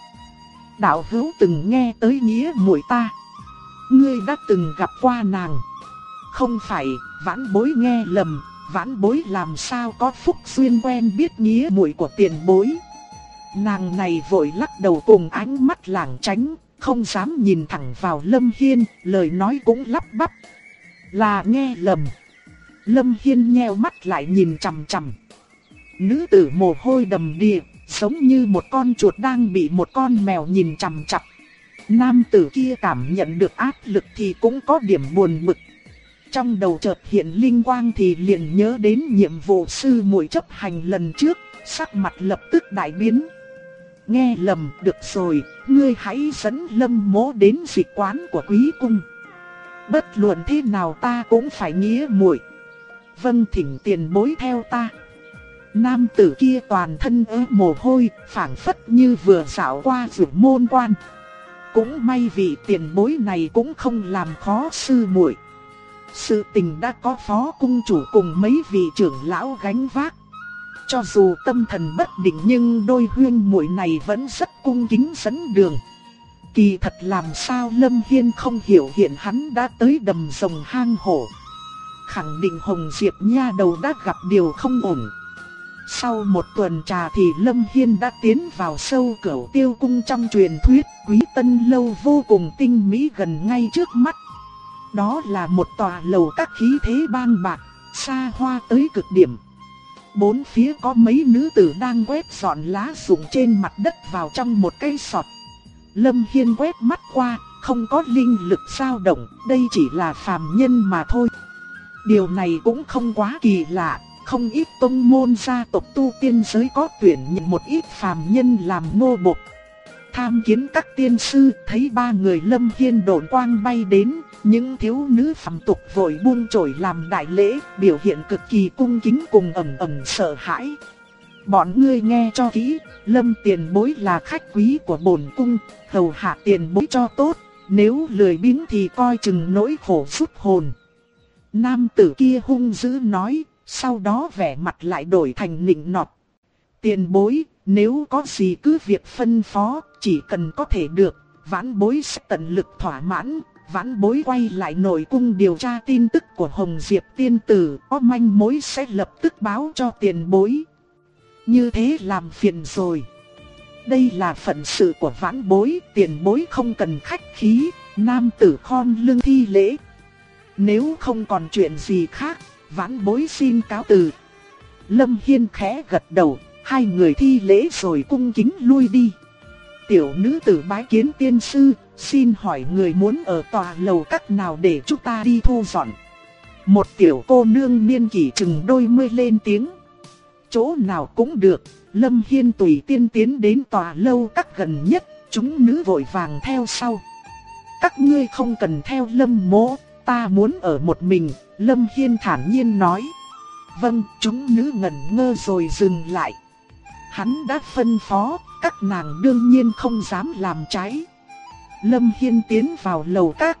Đạo hữu từng nghe tới nghĩa muội ta? Ngươi đã từng gặp qua nàng? Không phải, vãn bối nghe lầm. Vãn bối làm sao có phúc duyên quen biết nghĩa muội của tiền bối. Nàng này vội lắc đầu cùng ánh mắt lảng tránh, không dám nhìn thẳng vào Lâm Hiên, lời nói cũng lắp bắp. Là nghe lầm. Lâm Hiên nheo mắt lại nhìn chằm chằm. Nữ tử mồ hôi đầm đìa, giống như một con chuột đang bị một con mèo nhìn chằm chằm. Nam tử kia cảm nhận được áp lực thì cũng có điểm buồn bực. Trong đầu chợt hiện linh quang thì liền nhớ đến nhiệm vụ sư muội chấp hành lần trước, sắc mặt lập tức đại biến. Nghe lầm, được rồi, ngươi hãy dẫn Lâm Mỗ đến dịch quán của Quý Cung. Bất luận thế nào ta cũng phải nghĩa muội. Vâng, thỉnh tiền bối theo ta. Nam tử kia toàn thân ướt mồ hôi, phảng phất như vừa dạo qua rừng môn quan. Cũng may vị tiền bối này cũng không làm khó sư muội. Sự tình đã có phó cung chủ cùng mấy vị trưởng lão gánh vác. Cho dù tâm thần bất định nhưng đôi huyên muội này vẫn rất cung kính dẫn đường. Kỳ thật làm sao Lâm Hiên không hiểu hiện hắn đã tới đầm rồng hang hổ. Khẳng định Hồng Diệp nha đầu đã gặp điều không ổn. Sau một tuần trà thì Lâm Hiên đã tiến vào sâu Cửu Tiêu Cung trong truyền thuyết Quý Tân Lâu vô cùng tinh mỹ gần ngay trước mắt. Đó là một tòa lầu các khí thế bang bạc, xa hoa tới cực điểm. Bốn phía có mấy nữ tử đang quét dọn lá rụng trên mặt đất vào trong một cái sọt. Lâm Hiên quét mắt qua, không có linh lực dao động, đây chỉ là phàm nhân mà thôi. Điều này cũng không quá kỳ lạ, không ít tông môn gia tộc tu tiên giới có tuyển nhận một ít phàm nhân làm nô bộc. Tham kiến các tiên sư, thấy ba người Lâm Hiên độn quang bay đến, những thiếu nữ phàm tục vội buông chổi làm đại lễ, biểu hiện cực kỳ cung kính cùng ẩn ẩn sợ hãi. Bọn ngươi nghe cho kỹ, Lâm tiền bối là khách quý của bổn cung, hầu hạ tiền bối cho tốt, nếu lười biếng thì coi chừng nỗi khổ sút hồn. Nam tử kia hung dữ nói, sau đó vẻ mặt lại đổi thành nịnh nọt. Tiền bối, nếu có gì cứ việc phân phó, chỉ cần có thể được, vãn bối sẽ tận lực thỏa mãn. Vãn bối quay lại nội cung điều tra tin tức của Hồng Diệp tiên tử, có manh mối sẽ lập tức báo cho tiền bối. Như thế làm phiền rồi. Đây là phận sự của vãn bối, tiền bối không cần khách khí. Nam tử khom lưng thi lễ. Nếu không còn chuyện gì khác, vãn bối xin cáo từ. Lâm Hiên khẽ gật đầu, hai người thi lễ rồi cung kính lui đi. Tiểu nữ tử bái kiến tiên sư, xin hỏi người muốn ở tòa lầu các nào để chúng ta đi thu dọn. Một tiểu cô nương niên kỷ chừng đôi mươi lên tiếng. Chỗ nào cũng được. Lâm Hiên tùy tiên tiến đến tòa lâu các gần nhất, chúng nữ vội vàng theo sau. Các ngươi không cần theo Lâm Mỗ, ta muốn ở một mình, Lâm Hiên thản nhiên nói. Vâng, chúng nữ ngẩn ngơ rồi dừng lại. Hắn đã phân phó, các nàng đương nhiên không dám làm trái. Lâm Hiên tiến vào lầu các.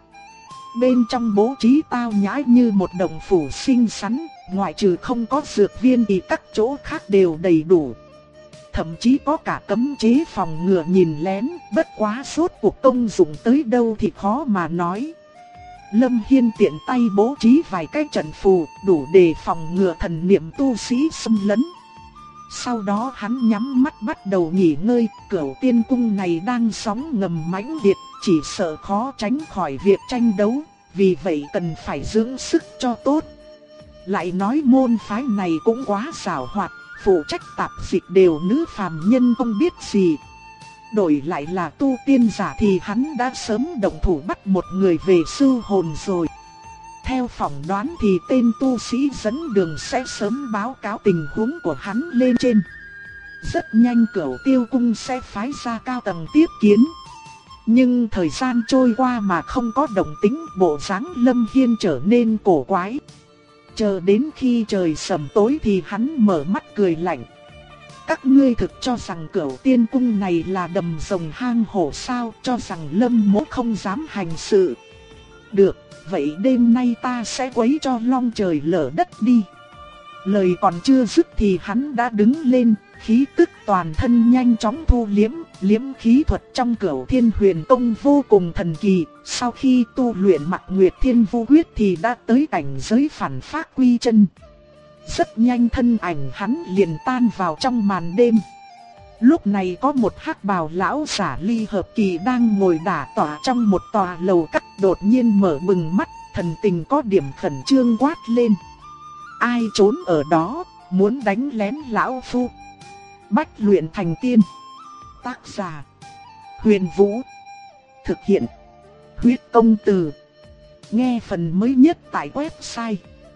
Bên trong bố trí tao nhã như một động phủ xinh xắn, ngoại trừ không có dược viên thì các chỗ khác đều đầy đủ. Thậm chí có cả cấm chế phòng ngừa nhìn lén, bất quá suốt cuộc công dụng tới đâu thì khó mà nói. Lâm Hiên tiện tay bố trí vài cái trận phù, đủ để phòng ngừa thần niệm tu sĩ xâm lấn. Sau đó hắn nhắm mắt bắt đầu nghỉ ngơi, Cửu Tiên Cung này đang sóng ngầm mãnh liệt, chỉ sợ khó tránh khỏi việc tranh đấu. vì vậy cần phải dưỡng sức cho tốt. Lại nói môn phái này cũng quá xảo hoạt, phụ trách tạp dịch đều nữ phàm nhân không biết gì. Đổi lại là tu tiên giả thì hắn đã sớm động thủ bắt một người về sư hồn rồi. Theo phỏng đoán thì tên tu sĩ dẫn đường sẽ sớm báo cáo tình huống của hắn lên trên. Rất nhanh Cửu Tiêu Cung sẽ phái ra cao tầng tiếp kiến. Nhưng thời gian trôi qua mà không có động tĩnh, bộ dáng Lâm Hiên trở nên cổ quái. Chờ đến khi trời sầm tối thì hắn mở mắt cười lạnh. Các ngươi thực cho rằng Cửu Tiên Cung này là đầm rồng hang hổ sao, cho rằng Lâm Mỗ không dám hành sự. Được, vậy đêm nay ta sẽ quấy cho long trời lở đất đi. Lời còn chưa dứt thì hắn đã đứng lên, khí tức toàn thân nhanh chóng thu liếm khí thuật trong Cửu Thiên Huyền Tông vô cùng thần kỳ. Sau khi tu luyện Mạc Nguyệt Thiên Vu Quyết thì đã tới cảnh giới phản phác quy chân. Rất nhanh thân ảnh hắn liền tan vào trong màn đêm. Lúc này có một hắc bào lão giả ly hợp kỳ đang ngồi đả tọa trong một tòa lầu các, đột nhiên mở bừng mắt, thần tình có điểm khẩn trương quát lên. Ai trốn ở đó, muốn đánh lén lão phu. Bách luyện thành tiên. Tác giả: Huyền Vũ. Thực hiện: Huyết Công Từ. Nghe phần mới nhất tại website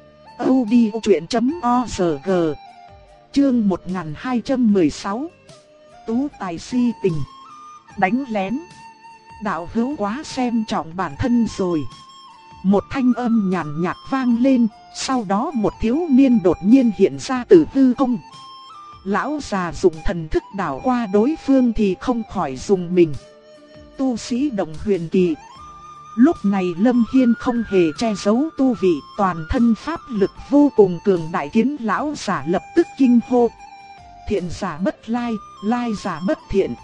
audiochuyện.org. Chương 1216. Tú tài si tình. Đánh lén. Đạo hữu quá xem trọng bản thân rồi. Một thanh âm nhàn nhạt vang lên, sau đó một thiếu niên đột nhiên hiện ra từ hư không. Lão già dùng thần thức đảo qua đối phương thì không khỏi dùng mình. Tu sĩ Động Huyền Kỳ. Lúc này Lâm Hiên không hề che giấu tu vị, toàn thân pháp lực vô cùng cường đại, khiến lão giả lập tức kinh hô. Thiện giả bất lai, lai giả bất thiện.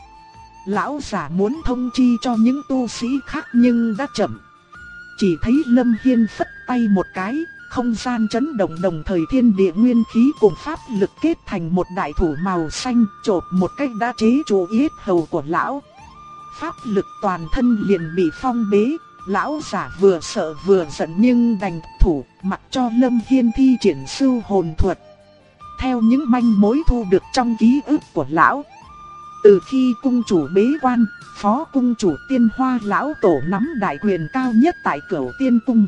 Lão giả muốn thông chi cho những tu sĩ khác nhưng đã chậm. Chỉ thấy Lâm Hiên phất tay một cái, không gian chấn động, đồng thời thiên địa nguyên khí cùng pháp lực kết thành một đại thủ màu xanh, chộp một cách đã chế trụ yết hầu của lão. Pháp lực toàn thân liền bị phong bế. Lão giả vừa sợ vừa giận nhưng đành thủ, mặc cho Lâm Hiên thi triển sư hồn thuật. Theo những manh mối thu được trong ký ức của lão, từ khi cung chủ bế quan, phó cung chủ Tiên Hoa lão tổ nắm đại quyền cao nhất tại Cửu Tiên Cung.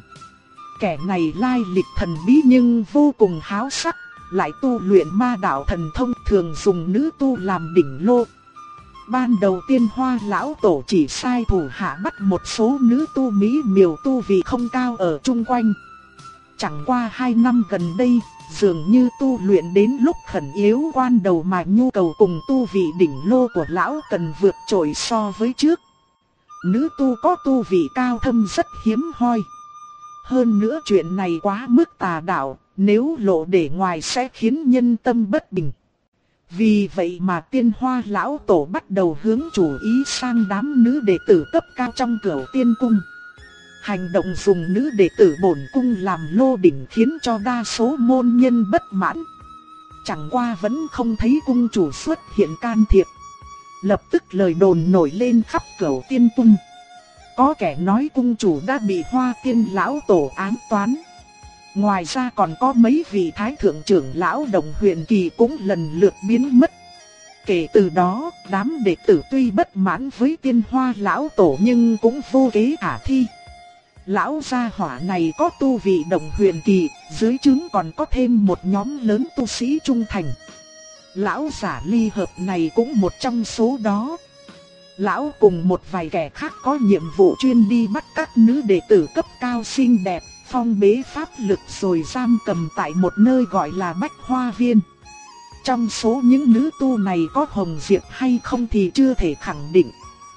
Kẻ này lai lịch thần bí nhưng vô cùng háo sắc, lại tu luyện ma đạo thần thông, thường dùng nữ tu làm đỉnh lô. Ban đầu Tiên Hoa lão tổ chỉ sai thủ hạ bắt một số nữ tu mỹ miều tu vị không cao ở chung quanh. Chẳng qua 2 năm gần đây, dường như tu luyện đến lúc khẩn yếu quan đầu mà nhu cầu cùng tu vị đỉnh lô của lão cần vượt trội so với trước. Nữ tu có tu vị cao thâm rất hiếm hoi. Hơn nữa chuyện này quá mức tà đạo, nếu lộ để ngoài sẽ khiến nhân tâm bất bình. Vì vậy mà Tiên Hoa lão tổ bắt đầu hướng chủ ý sang đám nữ đệ tử cấp cao trong Cửu Tiên Cung. Hành động dùng nữ đệ tử bổn cung làm lô đỉnh khiến cho đa số môn nhân bất mãn. Chẳng qua vẫn không thấy cung chủ xuất hiện can thiệp. Lập tức lời đồn nổi lên khắp Cửu Tiên Cung. Có kẻ nói cung chủ đã bị Hoa Tiên lão tổ ám toán. Ngoài ra còn có mấy vị thái thượng trưởng lão Động Huyền Kỳ cũng lần lượt biến mất. Kể từ đó, đám đệ tử tuy bất mãn với Tiên Hoa lão tổ nhưng cũng vô kế khả thi. Lão gia hỏa này có tu vị Động Huyền Kỳ, dưới trướng còn có thêm một nhóm lớn tu sĩ trung thành. Lão giả ly hợp này cũng một trong số đó. Lão cùng một vài kẻ khác có nhiệm vụ chuyên đi bắt các nữ đệ tử cấp cao xinh đẹp, phong bế pháp lực rồi giam cầm tại một nơi gọi là Bách Hoa Viên. Trong số những nữ tu này có Hồng Diệp hay không thì chưa thể khẳng định.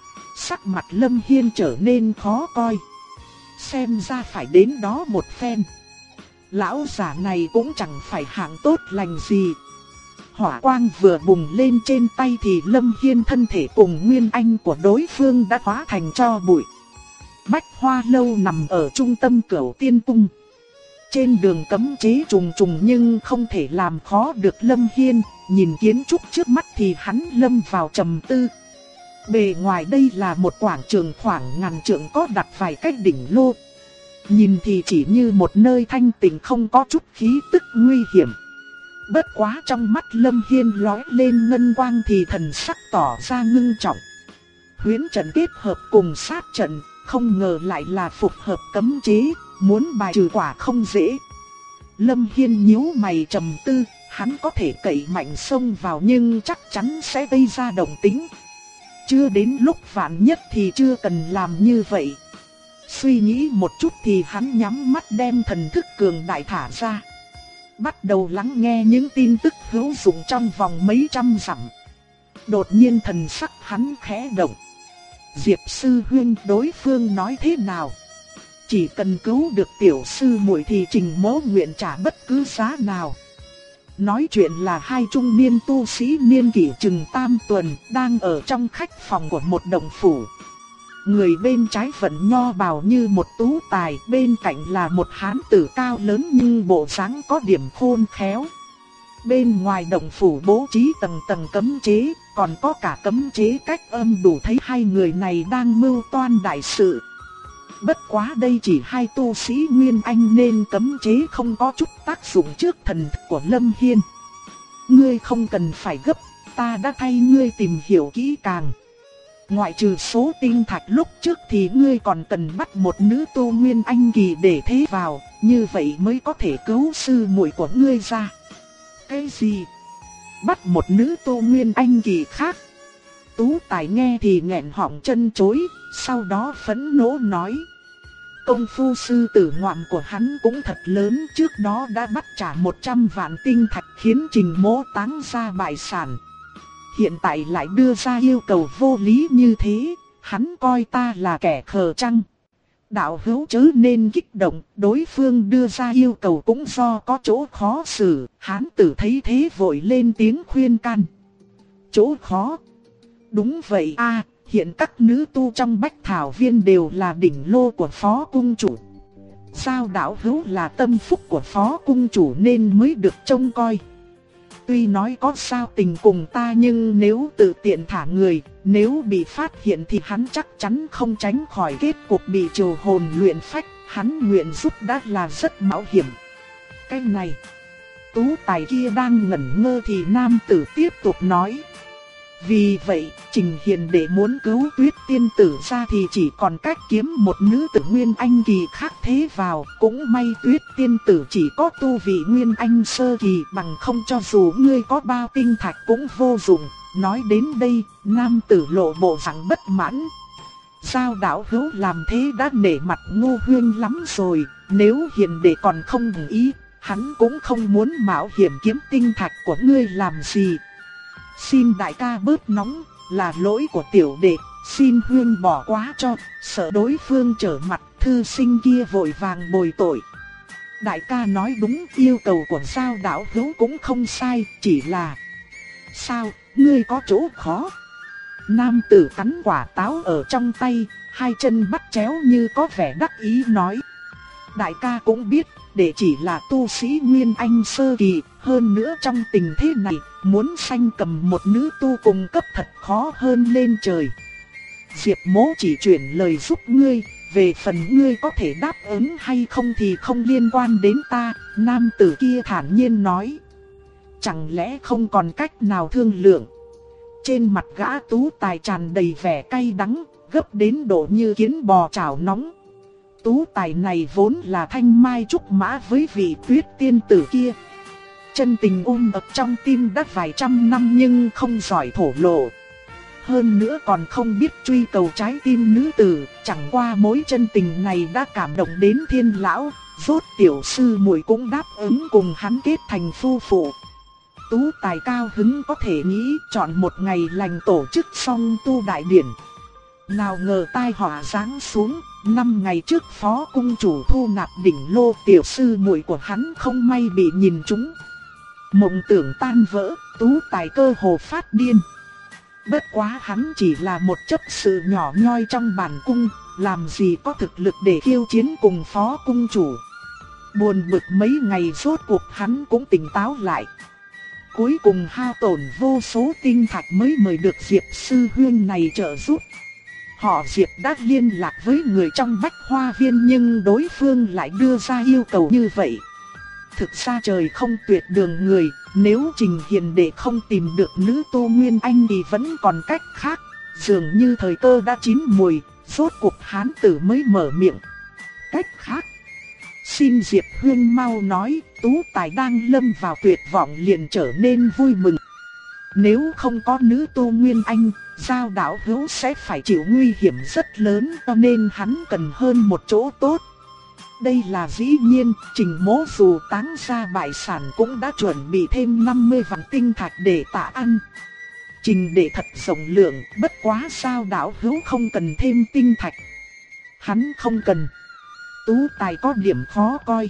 Sắc mặt Lâm Hiên trở nên khó coi. Xem ra phải đến đó một phen. Lão giả này cũng chẳng phải hạng tốt lành gì. Hỏa quang vừa bùng lên trên tay thì Lâm Hiên thân thể cùng nguyên anh của đối phương đã hóa thành tro bụi. Bách Hoa Lâu nằm ở trung tâm Cửu Tiên Cung. Trên đường cấm chế trùng trùng nhưng không thể làm khó được Lâm Hiên. Nhìn kiến trúc trước mắt thì hắn lâm vào trầm tư. Bề ngoài đây là một quảng trường khoảng ngàn trượng có đặt vài cái đỉnh lô. Nhìn thì chỉ như một nơi thanh tịnh không có chút khí tức nguy hiểm. Bất quá trong mắt Lâm Hiên lóe lên ngân quang thì thần sắc tỏ ra ngưng trọng. Huyễn trận kết hợp cùng sát trận, không ngờ lại là phục hợp cấm chế, muốn bài trừ quả không dễ. Lâm Hiên nhíu mày trầm tư, hắn có thể cậy mạnh xông vào nhưng chắc chắn sẽ gây ra động tĩnh. Chưa đến lúc vạn nhất thì chưa cần làm như vậy. Suy nghĩ một chút thì hắn nhắm mắt đem thần thức cường đại thả ra. Bắt đầu lắng nghe những tin tức hữu dụng trong vòng mấy trăm dặm. Đột nhiên thần sắc hắn khẽ động. Diệp sư huynh, đối phương nói thế nào? Chỉ cần cứu được tiểu sư muội thì Trình Mỗ nguyện trả bất cứ giá nào. Nói chuyện là hai trung niên tu sĩ niên kỷ chừng tam tuần đang ở trong khách phòng của một động phủ. Người bên trái vẫn nho bào như một tú tài, bên cạnh là một hán tử cao lớn nhưng bộ dáng có điểm khôn khéo. Bên ngoài động phủ bố trí tầng tầng cấm chế, còn có cả cấm chế cách âm đủ thấy hai người này đang mưu toan đại sự. Bất quá đây chỉ hai tu sĩ Nguyên Anh nên cấm chế không có chút tác dụng trước thần thức của Lâm Hiên. Ngươi không cần phải gấp, ta đã thay ngươi tìm hiểu kỹ càng. Ngoại trừ số tinh thạch lúc trước thì ngươi còn cần bắt một nữ tu Nguyên Anh kỳ để thế vào, như vậy mới có thể cứu sư muội của ngươi ra. Cái gì? Bắt một nữ tu Nguyên Anh kỳ khác? Tú Tài nghe thì nghẹn họng chân chối, sau đó phẫn nộ nói. Công phu sư tử ngoạm của hắn cũng thật lớn, trước đó đã bắt trả 100 vạn tinh thạch khiến Trình Mỗ táng ra bại sản. Hiện tại lại đưa ra yêu cầu vô lý như thế, hắn coi ta là kẻ khờ chăng? Đạo hữu chớ nên kích động, đối phương đưa ra yêu cầu cũng do có chỗ khó xử, hán tử thấy thế vội lên tiếng khuyên can. Chỗ khó? Đúng vậy a, hiện các nữ tu trong Bách Thảo Viên đều là đỉnh lô của Phó Cung Chủ. Sao đạo hữu là tâm phúc của Phó Cung Chủ nên mới được trông coi. Tuy nói có sao tình cùng ta nhưng nếu tự tiện thả người, nếu bị phát hiện thì hắn chắc chắn không tránh khỏi kết cục bị trừ hồn luyện phách, hắn nguyện giúp đã là rất mạo hiểm. Cái này, Tú Tài kia đang ngẩn ngơ thì nam tử tiếp tục nói. Vì vậy, Trình Hiền để muốn cứu Tuyết tiên tử ra thì chỉ còn cách kiếm một nữ tử Nguyên Anh kỳ khác thế vào. Cũng may Tuyết tiên tử chỉ có tu vị Nguyên Anh sơ kỳ, bằng không cho dù ngươi có bao tinh thạch cũng vô dụng. Nói đến đây, nam tử lộ bộ dạng bất mãn. Sao đạo hữu làm thế đã nể mặt Ngô Huyên lắm rồi, nếu Hiền đệ còn không đồng ý, hắn cũng không muốn mạo hiểm kiếm tinh thạch của ngươi làm gì. Xin đại ca bớt nóng, là lỗi của tiểu đệ, xin Huyên bỏ qua cho, sợ đối phương trở mặt, thư sinh kia vội vàng bồi tội. Đại ca nói đúng, yêu cầu của Giao đạo hữu cũng không sai, chỉ là... Sao, ngươi có chỗ khó? Nam tử cắn quả táo ở trong tay, hai chân bắt chéo như có vẻ đắc ý nói. Đại ca cũng biết, để chỉ là tu sĩ Nguyên Anh sơ kỳ, hơn nữa trong tình thế này, muốn sanh cầm một nữ tu cùng cấp thật khó hơn lên trời. Diệp Mỗ chỉ chuyển lời giúp ngươi, về phần ngươi có thể đáp ứng hay không thì không liên quan đến ta, nam tử kia thản nhiên nói. Chẳng lẽ không còn cách nào thương lượng? Trên mặt gã Tú Tài tràn đầy vẻ cay đắng, gấp đến độ như kiến bò chảo nóng. Tú Tài này vốn là thanh mai trúc mã với vị Tuyết tiên tử kia. Chân tình ấp trong tim đã vài trăm năm nhưng không giỏi thổ lộ. Hơn nữa còn không biết truy cầu trái tim nữ tử, chẳng qua mối chân tình này đã cảm động đến thiên lão, rốt tiểu sư muội cũng đáp ứng cùng hắn kết thành phu phụ. Tú Tài cao hứng có thể nghĩ chọn một ngày lành tổ chức xong tu đại điển. Nào ngờ tai họa giáng xuống, 5 ngày trước Phó Cung Chủ thu nạp đỉnh lô, tiểu sư muội của hắn không may bị nhìn trúng. Mộng tưởng tan vỡ, Tú Tài cơ hồ phát điên. Bất quá hắn chỉ là một chấp sự nhỏ nhoi trong bản cung, làm gì có thực lực để khiêu chiến cùng Phó Cung Chủ. Buồn bực mấy ngày rốt cuộc hắn cũng tỉnh táo lại. Cuối cùng hao tổn vô số tinh thạch mới mời được Diệp sư huynh này trợ giúp. Họ Diệp đã liên lạc với người trong Bách Hoa Viên nhưng đối phương lại đưa ra yêu cầu như vậy. Thực ra trời không tuyệt đường người, nếu Trình Hiền Đệ không tìm được nữ tu Nguyên Anh thì vẫn còn cách khác. Dường như thời cơ đã chín mùi, rốt cuộc hán tử mới mở miệng. Cách khác? Xin Diệp Huyên mau nói, Tú Tài đang lâm vào tuyệt vọng liền trở nên vui mừng. Nếu không có nữ tu Nguyên Anh, Giao Đạo Hữu sẽ phải chịu nguy hiểm rất lớn, cho nên hắn cần hơn một chỗ tốt. Đây là dĩ nhiên, Trình Mỗ dù táng ra bại sản cũng đã chuẩn bị thêm 50 vạn tinh thạch để tạ ăn. Trình Đệ thật rộng lượng, bất quá Giao Đạo Hữu không cần thêm tinh thạch. Hắn không cần. Tú Tài có điểm khó coi.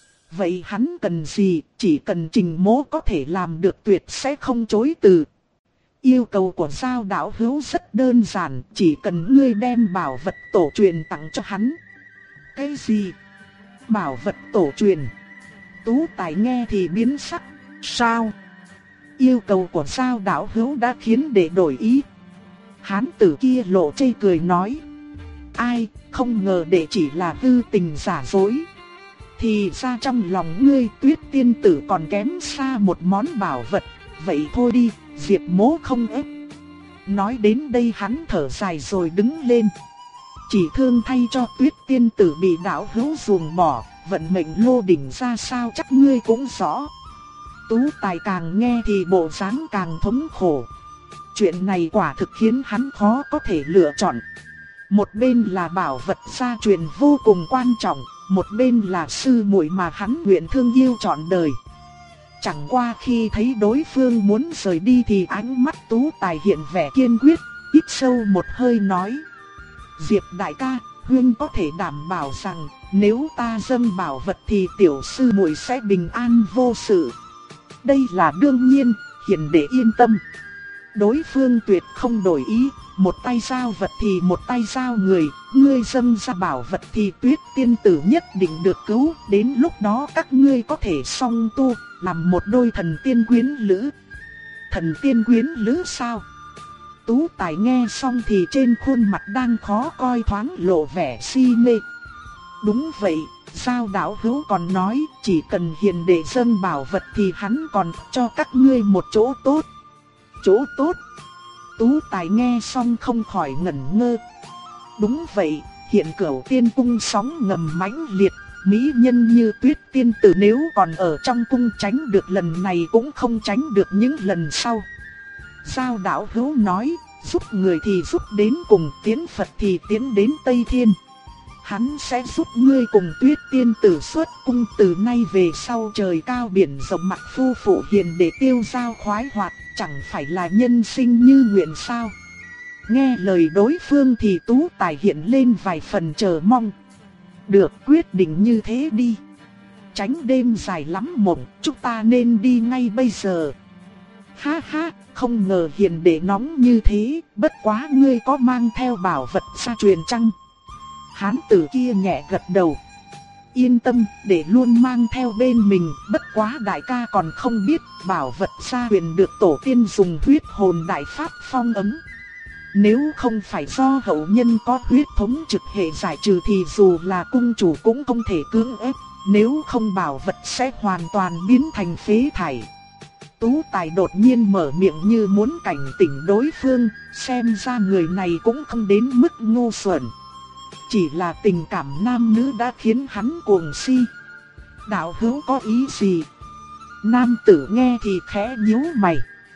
Vậy hắn cần gì? Chỉ cần Trình Mỗ có thể làm được tuyệt sẽ không chối từ. Yêu cầu của Giao Đạo Hữu rất đơn giản, chỉ cần ngươi đem bảo vật tổ truyền tặng cho hắn. Cái gì? Bảo vật tổ truyền? Tú Tài nghe thì biến sắc. Sao? Yêu cầu của Giao Đạo Hữu đã khiến đệ đổi ý. Hán tử kia lộ chê cười nói. Ai, không ngờ đệ chỉ là hư tình giả dối. Thì ra trong lòng ngươi Tuyết tiên tử còn kém xa một món bảo vật. Vậy thôi đi, Diệp Mỗ không ép. Nói đến đây hắn thở dài rồi đứng lên. Chỉ thương thay cho Tuyết tiên tử bị đạo hữu ruồng bỏ, vận mệnh lô đỉnh ra sao chắc ngươi cũng rõ. Tú Tài càng nghe thì bộ dáng càng thống khổ. Chuyện này quả thực khiến hắn khó có thể lựa chọn. Một bên là bảo vật gia truyền vô cùng quan trọng, một bên là sư muội mà hắn nguyện thương yêu trọn đời. Chẳng qua khi thấy đối phương muốn rời đi thì ánh mắt Tú Tài hiện vẻ kiên quyết, hít sâu một hơi nói. Diệp đại ca, huynh có thể đảm bảo rằng nếu ta dâng bảo vật thì tiểu sư muội sẽ bình an vô sự. Đây là đương nhiên, Hiền Đệ yên tâm. Đối phương tuyệt không đổi ý, một tay giao vật thì một tay giao người, ngươi dâng ra bảo vật thì Tuyết tiên tử nhất định được cứu, đến lúc đó các ngươi có thể song tu, làm một đôi thần tiên quyến lữ. Thần tiên quyến lữ sao? Tú Tài nghe xong thì trên khuôn mặt đang khó coi thoáng lộ vẻ si mê. Đúng vậy, Giao Đạo Hữu còn nói chỉ cần Hiền Đệ dâng bảo vật thì hắn còn cho các ngươi một chỗ tốt. Chỗ tốt? Tú Tài nghe xong không khỏi ngẩn ngơ. Đúng vậy, hiện Cửu Tiên cung sóng ngầm mãnh liệt, mỹ nhân như Tuyết tiên tử nếu còn ở trong cung tránh được lần này cũng không tránh được những lần sau. Giao Đạo Hữu nói, giúp người thì giúp đến cùng, tiến Phật thì tiến đến Tây Thiên. Hắn sẽ giúp ngươi cùng Tuyết tiên tử xuất cung, từ nay về sau trời cao biển rộng mặt phu phụ Hiền Đệ tiêu giao khoái hoạt, chẳng phải là nhân sinh như nguyện sao? Nghe lời đối phương thì Tú Tài hiện lên vài phần chờ mong. Được, quyết định như thế đi. Tránh đêm dài lắm mộng, chúng ta nên đi ngay bây giờ. Ha ha, không ngờ Hiền Đệ nóng như thế, bất quá ngươi có mang theo bảo vật gia truyền chăng? Hán tử kia nhẹ gật đầu. Yên tâm, để luôn mang theo bên mình, bất quá đại ca còn không biết bảo vật gia truyền được tổ tiên dùng huyết hồn đại pháp phong ấn. Nếu không phải do hậu nhân có huyết thống trực hệ giải trừ thì dù là cung chủ cũng không thể cưỡng ép, nếu không bảo vật sẽ hoàn toàn biến thành phế thải. Tú Tài đột nhiên mở miệng như muốn cảnh tỉnh đối phương, xem ra người này cũng không đến mức ngu xuẩn. Chỉ là tình cảm nam nữ đã khiến hắn cuồng si. Đạo hữu có ý gì? Nam tử nghe thì khẽ nhíu mày.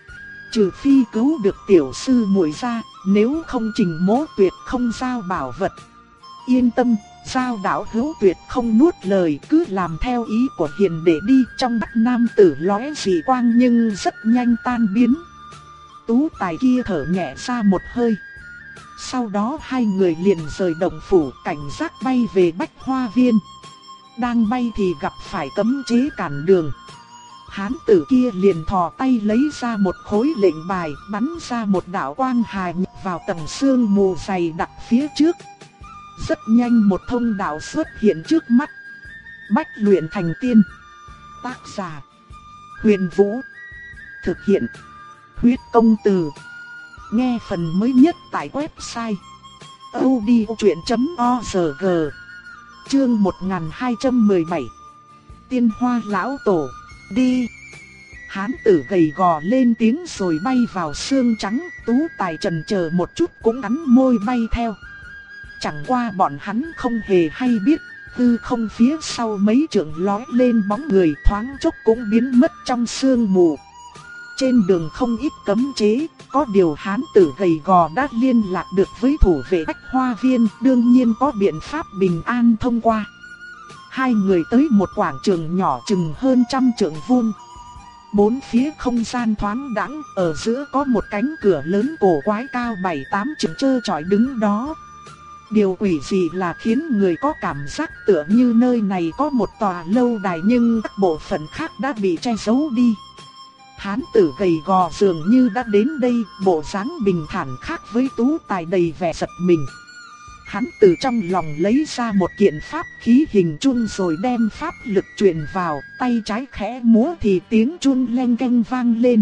Trừ phi cứu được tiểu sư muội ra, nếu không Trình Mỗ tuyệt không giao bảo vật. Yên tâm, Giao Đạo Hữu tuyệt không nuốt lời, cứ làm theo ý của Hiền Đệ đi. Trong mắt nam tử lóe dị quang nhưng rất nhanh tan biến. Tú Tài kia thở nhẹ ra một hơi. Sau đó hai người liền rời động phủ, cảnh giác bay về Bách Hoa Viên. Đang bay thì gặp phải cấm chế cản đường. Hán tử kia liền thò tay lấy ra một khối lệnh bài, bắn ra một đạo quang hà nhập vào tầng sương mù dày đặc phía trước. Rất nhanh một thông đạo xuất hiện trước mắt. Bách luyện thành tiên. Tác giả: Huyền Vũ. Thực hiện: Huyết Công Từ. Nghe phần mới nhất tại website audiochuyện.org. Chương 1217. Tiên Hoa lão tổ, đi. Hán tử gầy gò lên tiếng rồi bay vào xương trắng, Tú Tài chần chờ một chút cũng cắn môi bay theo. Chẳng qua bọn hắn không hề hay biết, hư không phía sau mấy trượng lóe lên bóng người, thoáng chốc cũng biến mất trong sương mù. Trên đường không ít cấm chế, có điều hán tử gầy gò đã liên lạc được với thủ vệ Bách Hoa Viên, đương nhiên có biện pháp bình an thông qua. Hai người tới một quảng trường nhỏ chừng hơn 100 trượng vuông. Bốn phía không gian thoáng đãng, ở giữa có một cánh cửa lớn cổ quái cao 7-8 trượng trơ trọi đứng đó. Điều quỷ dị là khiến người có cảm giác tựa như nơi này có một tòa lâu đài, nhưng các bộ phận khác đã bị che giấu đi. Hán tử gầy gò dường như đã đến đây, bộ dáng bình thản khác với Tú Tài đầy vẻ giật mình. Hắn từ trong lòng lấy ra một kiện pháp khí hình chun rồi đem pháp lực truyền vào, tay trái khẽ múa thì tiếng chun leng keng vang lên.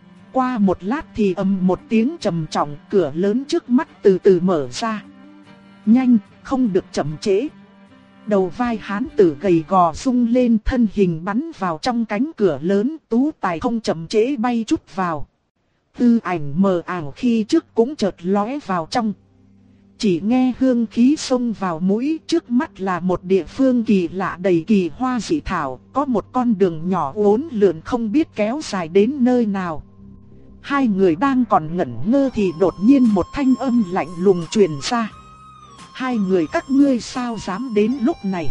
Qua một lát thì ầm một tiếng trầm trọng, cửa lớn trước mắt từ từ mở ra. Nhanh, không được chậm trễ. Đầu vai hán tử gầy gò rung lên, thân hình bắn vào trong cánh cửa lớn, Tú Tài không chậm trễ bay chút vào. Tư ảnh mờ ảo khi trước cũng chợt lóe vào trong. Chỉ nghe hương khí xông vào mũi, trước mắt là một địa phương kỳ lạ đầy kỳ hoa dị thảo, có một con đường nhỏ uốn lượn không biết kéo dài đến nơi nào. Hai người đang còn ngẩn ngơ thì đột nhiên một thanh âm lạnh lùng truyền ra. Hai người các ngươi sao dám đến lúc này?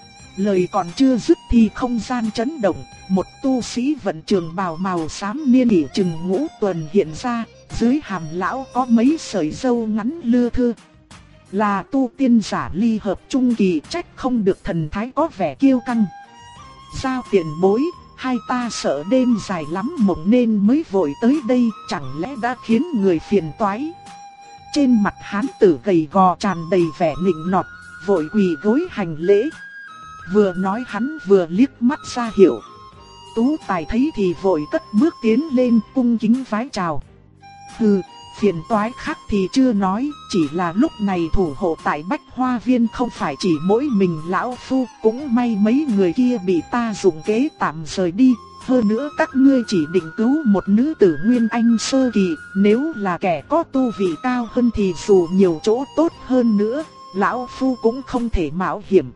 Lời còn chưa dứt thì không gian chấn động, một tu sĩ vận trường bào màu xám niên kỷ chừng ngũ tuần hiện ra, dưới hàm lão có mấy sợi râu ngắn lưa thưa. Là tu tiên giả ly hợp trung kỳ, trách không được thần thái có vẻ kiêu căng. Giao tiền bối, hai ta sợ đêm dài lắm mộng nên mới vội tới đây, chẳng lẽ đã khiến người phiền toái? Trên mặt hán tử gầy gò tràn đầy vẻ nịnh nọt, vội quỳ gối hành lễ. Vừa nói hắn vừa liếc mắt ra hiệu. Tú Tài thấy thì vội cất bước tiến lên cung kính vái chào. Hừ, phiền toái khác thì chưa nói, chỉ là lúc này thủ hộ tại Bách Hoa Viên không phải chỉ mỗi mình lão phu, cũng may mấy người kia bị ta dùng kế tạm rời đi. Hơn nữa các ngươi chỉ định cứu một nữ tử Nguyên Anh sơ kỳ, nếu là kẻ có tu vị cao hơn thì dù nhiều chỗ tốt hơn nữa, lão phu cũng không thể mạo hiểm.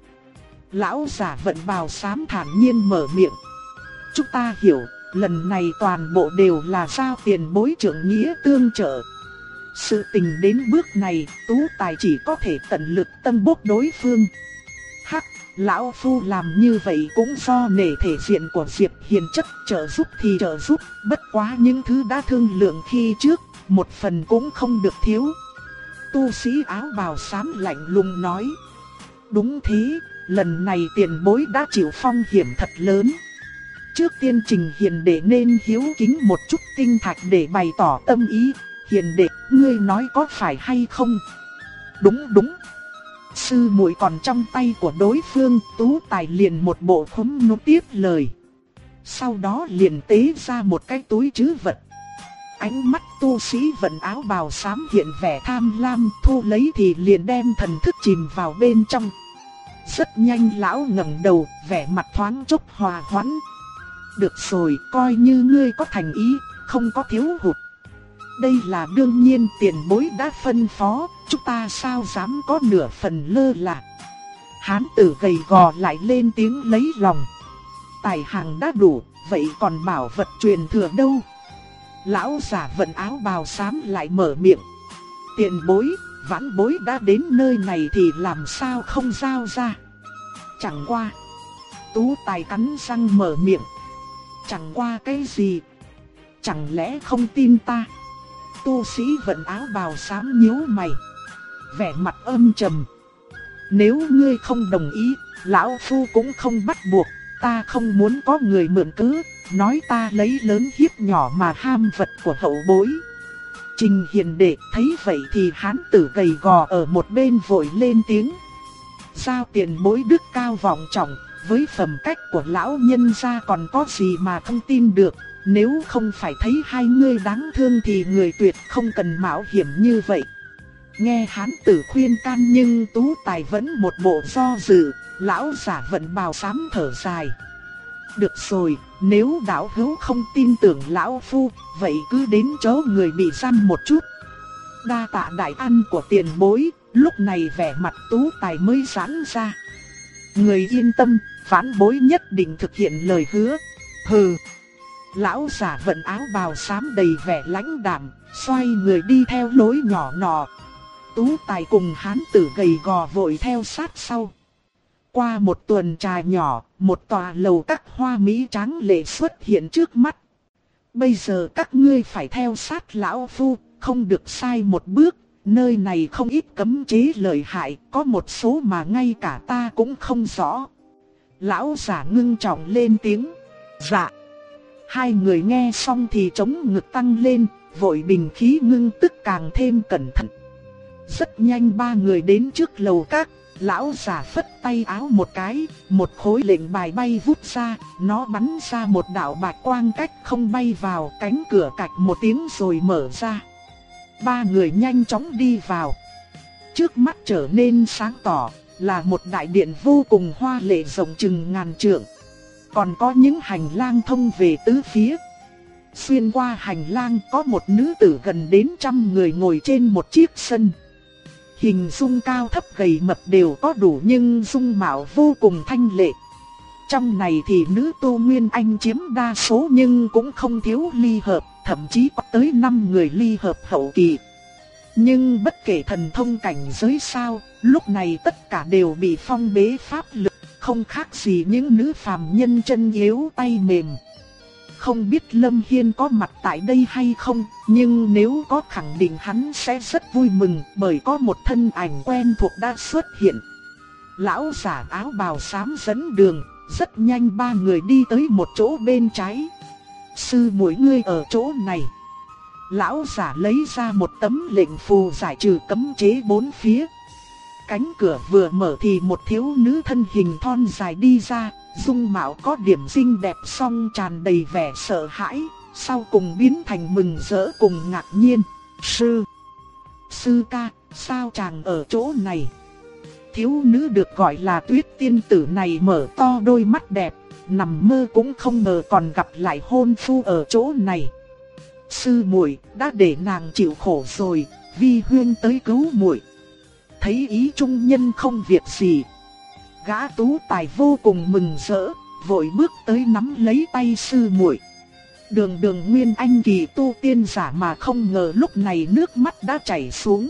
Lão giả vận bào xám thản nhiên mở miệng. Chúng ta hiểu, lần này toàn bộ đều là giao tiền bối trưởng nghĩa tương trợ. Sự tình đến bước này, Tú Tài chỉ có thể tận lực tân bốc đối phương. Hắc, lão phu làm như vậy cũng do nể thể diện của Diệp Hiền chất, trợ giúp thì trợ giúp, bất quá những thứ đã thương lượng khi trước, một phần cũng không được thiếu. Tu sĩ áo bào xám lạnh lùng nói. Đúng thế, lần này tiền bối đã chịu phong hiểm thật lớn. Trước tiên Trình Hiền đệ nên hiếu kính một chút tinh thạch để bày tỏ tâm ý. Hiền đệ, ngươi nói có phải hay không? Đúng. Sư muội còn trong tay của đối phương, Tú Tài liền một bộ khúm núm tiếp lời. Sau đó liền tế ra một cái túi trữ vật. Ánh mắt tu sĩ vận áo bào xám hiện vẻ tham lam, thu lấy thì liền đem thần thức chìm vào bên trong. Rất nhanh lão ngẩng đầu, vẻ mặt thoáng chốc hòa hoãn. Được rồi, coi như ngươi có thành ý, không có thiếu hụt. Đây là đương nhiên, tiền bối đã phân phó, chúng ta sao dám có nửa phần lơ là. Hán tử gầy gò lại lên tiếng lấy lòng. Tài hàng đã đủ, vậy còn bảo vật truyền thừa đâu? Lão giả vận áo bào xám lại mở miệng. Tiền bối, vãn bối đã đến nơi này thì làm sao không giao ra. Chẳng qua. Tú Tài cắn răng mở miệng. Chẳng qua cái gì? Chẳng lẽ không tin ta? Tu sĩ vận áo bào xám nhíu mày, vẻ mặt âm trầm. Nếu ngươi không đồng ý, lão phu cũng không bắt buộc, ta không muốn có người mượn cớ, nói ta lấy lớn hiếp nhỏ mà ham vật của hậu bối. Trình Hiền đệ thấy vậy thì hán tử gầy gò ở một bên vội lên tiếng. Giao tiền bối đức cao vọng trọng, với phẩm cách của lão nhân gia còn có gì mà không tin được. Nếu không phải thấy hai ngươi đáng thương thì người tuyệt không cần mạo hiểm như vậy. Nghe hán tử khuyên can nhưng Tú Tài vẫn một bộ do dự, lão giả vận bào sám thở dài. Được rồi, nếu đạo hữu không tin tưởng lão phu, vậy cứ đến chỗ người bị giam một chút. Đa tạ đại ân của tiền bối, lúc này vẻ mặt Tú Tài mới giãn ra. Người yên tâm, vãn bối nhất định thực hiện lời hứa. Hừ. Lão giả vận áo bào xám đầy vẻ lãnh đạm, xoay người đi theo lối nhỏ nọ. Tú Tài cùng hán tử gầy gò vội theo sát sau. Qua một tuần trà nhỏ, một tòa lầu các hoa mỹ tráng lệ xuất hiện trước mắt. Bây giờ các ngươi phải theo sát lão phu, không được sai một bước. Nơi này không ít cấm chế lợi hại, có một số mà ngay cả ta cũng không rõ. Lão giả ngưng trọng lên tiếng. Dạ. Hai người nghe xong thì chống ngực tăng lên, vội bình khí ngưng tức càng thêm cẩn thận. Rất nhanh ba người đến trước lầu các, lão giả phất tay áo một cái, một khối lệnh bài bay vút ra, nó bắn ra một đạo bạch quang cách không bay vào, cánh cửa cạch một tiếng rồi mở ra. Ba người nhanh chóng đi vào. Trước mắt trở nên sáng tỏ, là một đại điện vô cùng hoa lệ rộng chừng ngàn trượng. Còn có những hành lang thông về tứ phía. Xuyên qua hành lang có một nữ tử gần đến 100 người ngồi trên một chiếc sân. Hình dung cao thấp gầy mập đều có đủ nhưng dung mạo vô cùng thanh lệ. Trong này thì nữ Tô Nguyên Anh chiếm đa số nhưng cũng không thiếu ly hợp, thậm chí có tới 5 người ly hợp hậu kỳ. Nhưng bất kể thần thông cảnh giới sao, lúc này tất cả đều bị phong bế pháp lực, không khác gì những nữ phàm nhân chân yếu tay mềm. Không biết Lâm Hiên có mặt tại đây hay không, nhưng nếu có khẳng định hắn sẽ rất vui mừng bởi có một thân ảnh quen thuộc đã xuất hiện. Lão giả áo bào xám dẫn đường, rất nhanh ba người đi tới một chỗ bên trái. Sư muội ngươi ở chỗ này. Lão giả lấy ra một tấm lệnh phù giải trừ cấm chế bốn phía. Cánh cửa vừa mở thì một thiếu nữ thân hình thon dài đi ra, dung mạo có điểm xinh đẹp song tràn đầy vẻ sợ hãi, sau cùng biến thành mừng rỡ cùng ngạc nhiên. Sư ca, sao chàng ở chỗ này? Thiếu nữ được gọi là Tuyết tiên tử này mở to đôi mắt đẹp, nằm mơ cũng không ngờ còn gặp lại hôn phu ở chỗ này. Sư muội đã để nàng chịu khổ rồi, vi huyên tới cứu muội. Thấy ý trung nhân không việc gì, gã Tú Tài vô cùng mừng rỡ, vội bước tới nắm lấy tay sư muội. Đường Nguyên Anh kỳ tu tiên giả mà không ngờ lúc này nước mắt đã chảy xuống.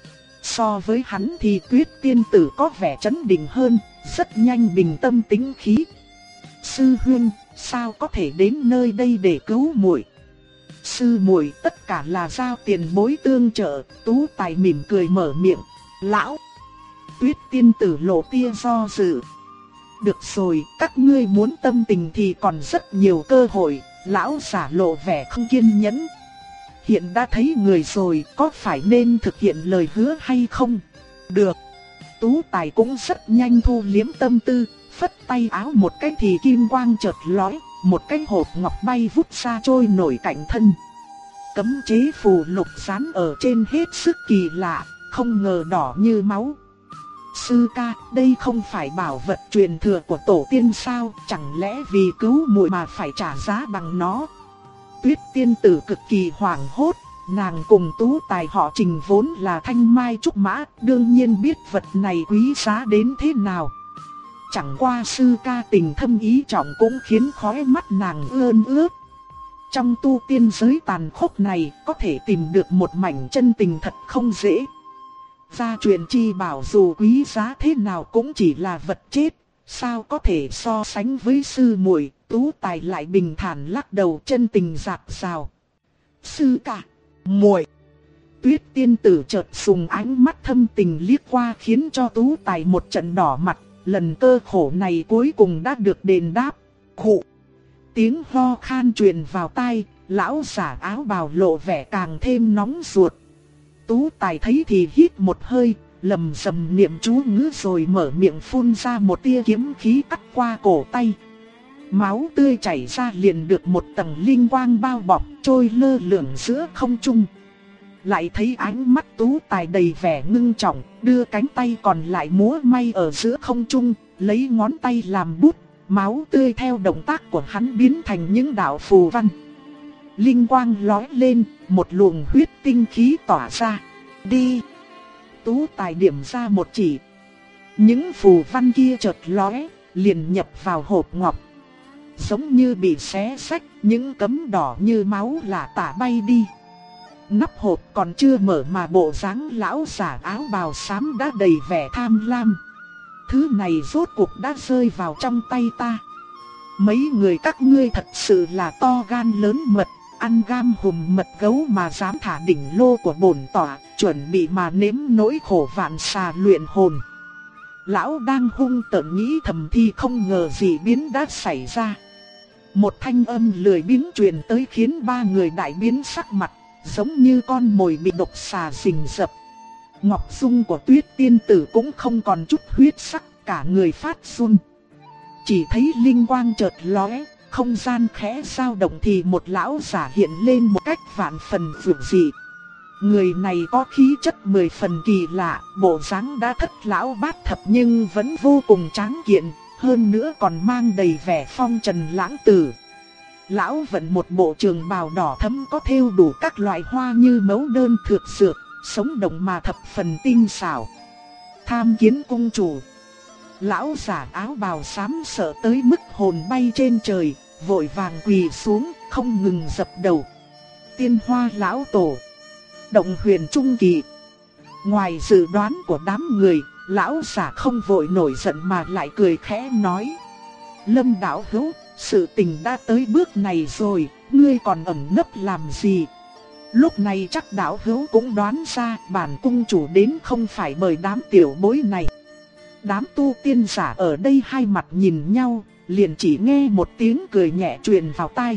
So với hắn thì Tuyết tiên tử có vẻ trấn định hơn, rất nhanh bình tâm tĩnh khí. Sư huynh, sao có thể đến nơi đây để cứu muội? Sư muội tất cả là giao tiền bối tương trợ. Tú Tài mỉm cười mở miệng. Lão. Tuyết tiên tử lộ tia do dự. Được rồi, các ngươi muốn tâm tình thì còn rất nhiều cơ hội. Lão giả lộ vẻ không kiên nhẫn. Hiện đã thấy người rồi, có phải nên thực hiện lời hứa hay không? Được. Tú Tài cũng rất nhanh thu liếm tâm tư, phất tay áo một cái thì kim quang chợt lóe, một cái hộp ngọc bay vút ra trôi nổi cạnh thân. Cấm chế phù lục dán ở trên hết sức kỳ lạ, không ngờ đỏ như máu. Sư ca, đây không phải bảo vật truyền thừa của tổ tiên sao, chẳng lẽ vì cứu muội mà phải trả giá bằng nó? Tuyết tiên tử cực kỳ hoảng hốt, nàng cùng Tú Tài họ Trình vốn là thanh mai trúc mã, đương nhiên biết vật này quý giá đến thế nào. Chẳng qua sư ca tình thâm ý trọng cũng khiến khóe mắt nàng ươn ướt. Trong tu tiên giới tàn khốc này, có thể tìm được một mảnh chân tình thật không dễ. Gia truyền chi bảo dù quý giá thế nào cũng chỉ là vật chết, sao có thể so sánh với sư muội? Tú Tài lại bình thản lắc đầu, chân tình dạt dào. Sư ca, muội. Tuyết tiên tử chợt sùng ánh mắt thâm tình liếc qua khiến cho Tú Tài một trận đỏ mặt. Lần cơ khổ này cuối cùng đã được đền đáp. Khụ. Tiếng ho khan truyền vào tai, lão giả áo bào lộ vẻ càng thêm nóng ruột. Tú Tài thấy thì hít một hơi, lầm rầm niệm chú ngữ rồi mở miệng phun ra một tia kiếm khí cắt qua cổ tay. Máu tươi chảy ra liền được một tầng linh quang bao bọc, trôi lơ lửng giữa không trung. lại thấy ánh mắt Tú Tài đầy vẻ ngưng trọng, đưa cánh tay còn lại múa may ở giữa không trung, lấy ngón tay làm bút, máu tươi theo động tác của hắn biến thành những đạo phù văn. Linh quang lóe lên, một luồng huyết tinh khí tỏa ra. Đi! Tú Tài điểm ra một chỉ. Những phù văn kia chợt lóe, liền nhập vào hộp ngọc. Giống như bị xé xách, những cấm đỏ như máu lả tả bay đi. Nắp hộp còn chưa mở mà bộ dáng lão giả áo bào xám đã đầy vẻ tham lam. Thứ này rốt cuộc đã rơi vào trong tay ta. Mấy người các ngươi thật sự là to gan lớn mật, ăn gam hùm mật gấu mà dám thả đỉnh lô của bổn tọa, chuẩn bị mà nếm nỗi khổ vạn xà luyện hồn. Lão đang hung tợn nghĩ thầm thì không ngờ gì biến đã xảy ra. Một thanh âm lười biếng truyền tới khiến ba người đại biến sắc mặt, giống như con mồi bị độc xà rình rập. Ngọc dung của Tuyết tiên tử cũng không còn chút huyết sắc, cả người phát run. Chỉ thấy linh quang chợt lóe, không gian khẽ dao động thì một lão giả hiện lên một cách vạn phần vượt dị. Người này có khí chất 10 phần kỳ lạ, bộ dáng đã thất lão bát thập nhưng vẫn vô cùng tráng kiện, hơn nữa còn mang đầy vẻ phong trần lãng tử. Lão vận một bộ trường bào đỏ thẫm có thêu đủ các loại hoa như mẫu đơn thược dược, sống động mà thập phần tinh xảo. Tham kiến cung chủ. Lão giả áo bào xám sợ tới mức hồn bay trên trời, vội vàng quỳ xuống, không ngừng dập đầu. Tiên Hoa lão tổ, động huyền trung kỳ. Ngoài dự đoán của đám người, lão giả không vội nổi giận mà lại cười khẽ nói: Lâm đạo hữu, sự tình đã tới bước này rồi, ngươi còn ẩn nấp làm gì? Lúc này chắc đạo hữu cũng đoán ra bản cung chủ đến không phải bởi đám tiểu bối này. Đám tu tiên giả ở đây hai mặt nhìn nhau, liền chỉ nghe một tiếng cười nhẹ truyền vào tai.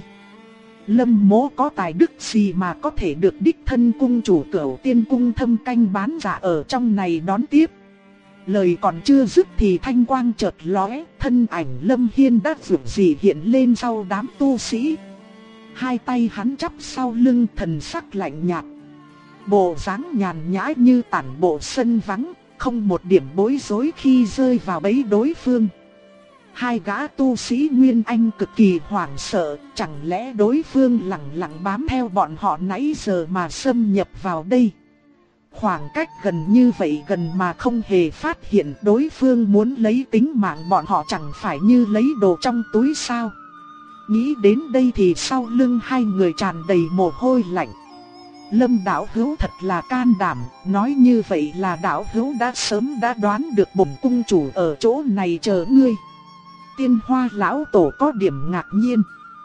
Lâm mỗ có tài đức gì mà có thể được đích thân cung chủ Cửu Tiên cung thâm canh bán dạ ở trong này đón tiếp. Lời còn chưa dứt thì thanh quang chợt lóe, thân ảnh Lâm Hiên đã vượt dị hiện lên sau đám tu sĩ. Hai tay hắn chắp sau lưng, thần sắc lạnh nhạt. Bộ dáng nhàn nhã như tản bộ sân vắng, không một điểm bối rối khi rơi vào bẫy đối phương. Hai gã tu sĩ Nguyên Anh cực kỳ hoảng sợ, chẳng lẽ đối phương lặng lặng bám theo bọn họ nãy giờ mà xâm nhập vào đây. Khoảng cách gần như vậy gần mà không hề phát hiện đối phương muốn lấy tính mạng bọn họ chẳng phải như lấy đồ trong túi sao. Nghĩ đến đây thì sau lưng hai người tràn đầy mồ hôi lạnh. Lâm đạo hữu thật là can đảm, nói như vậy là đạo hữu đã sớm đã đoán được bổn cung chủ ở chỗ này chờ ngươi. Tiên Hoa lão tổ có điểm ngạc nhiên.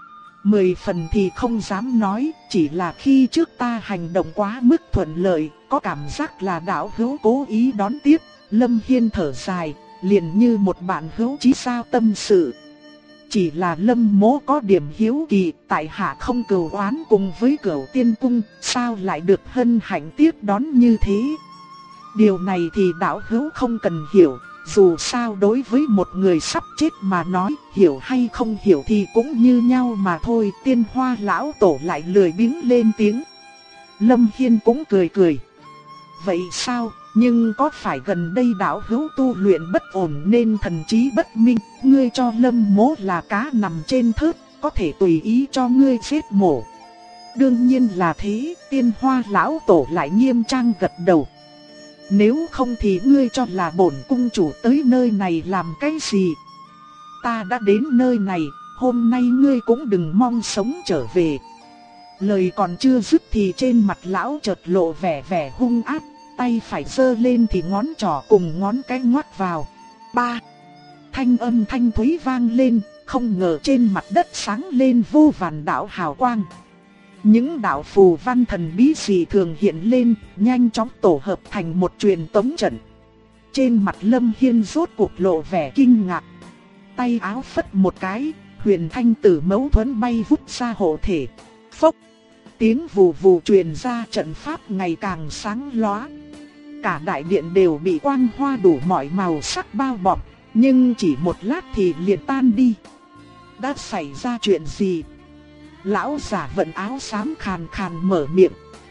10 phần thì không dám nói, chỉ là khi trước ta hành động quá mức thuận lợi, có cảm giác là đạo hữu cố ý đón tiếp. Lâm Hiên thở dài, liền như một bạn hữu chí sao tâm sự. Chỉ là Lâm mỗ có điểm hiếu kỳ, tại hạ không cừu oán cùng với Cửu Tiên cung, sao lại được hân hạnh tiếp đón như thế? Điều này thì đạo hữu không cần hiểu, dù sao đối với một người sắp chết mà nói, hiểu hay không hiểu thì cũng như nhau mà thôi. Tiên Hoa lão tổ lại lười biếng lên tiếng. Lâm Hiên cũng cười cười. Vậy sao? Nhưng có phải gần đây đạo hữu tu luyện bất ổn nên thần trí bất minh, ngươi cho Lâm mỗ là cá nằm trên thớt, có thể tùy ý cho ngươi giết mổ? Đương nhiên là thế. Tiên Hoa lão tổ lại nghiêm trang gật đầu. Nếu không thì ngươi cho là bổn cung chủ tới nơi này làm cái gì? Ta đã đến nơi này, hôm nay ngươi cũng đừng mong sống trở về. Lời còn chưa dứt thì trên mặt lão chợt lộ vẻ hung ác, tay phải giơ lên thì ngón trỏ cùng ngón cái ngoắt vào. Ba! Thanh âm thanh thúy vang lên, không ngờ trên mặt đất sáng lên vô vàn đạo hào quang. Những đạo phù văn thần bí dị thường hiện lên, nhanh chóng tổ hợp thành một truyền tống trận. Trên mặt Lâm Hiên rốt cuộc lộ vẻ kinh ngạc. Tay áo phất một cái, huyền thanh tử mẫu thuẫn bay vút ra hộ thể. Phốc! Tiếng vù vù truyền ra, trận pháp ngày càng sáng lóa. Cả đại điện đều bị quang hoa đủ mọi màu sắc bao bọc, nhưng chỉ một lát thì liền tan đi. Đã xảy ra chuyện gì? Lão giả vận áo xám khàn khàn mở miệng.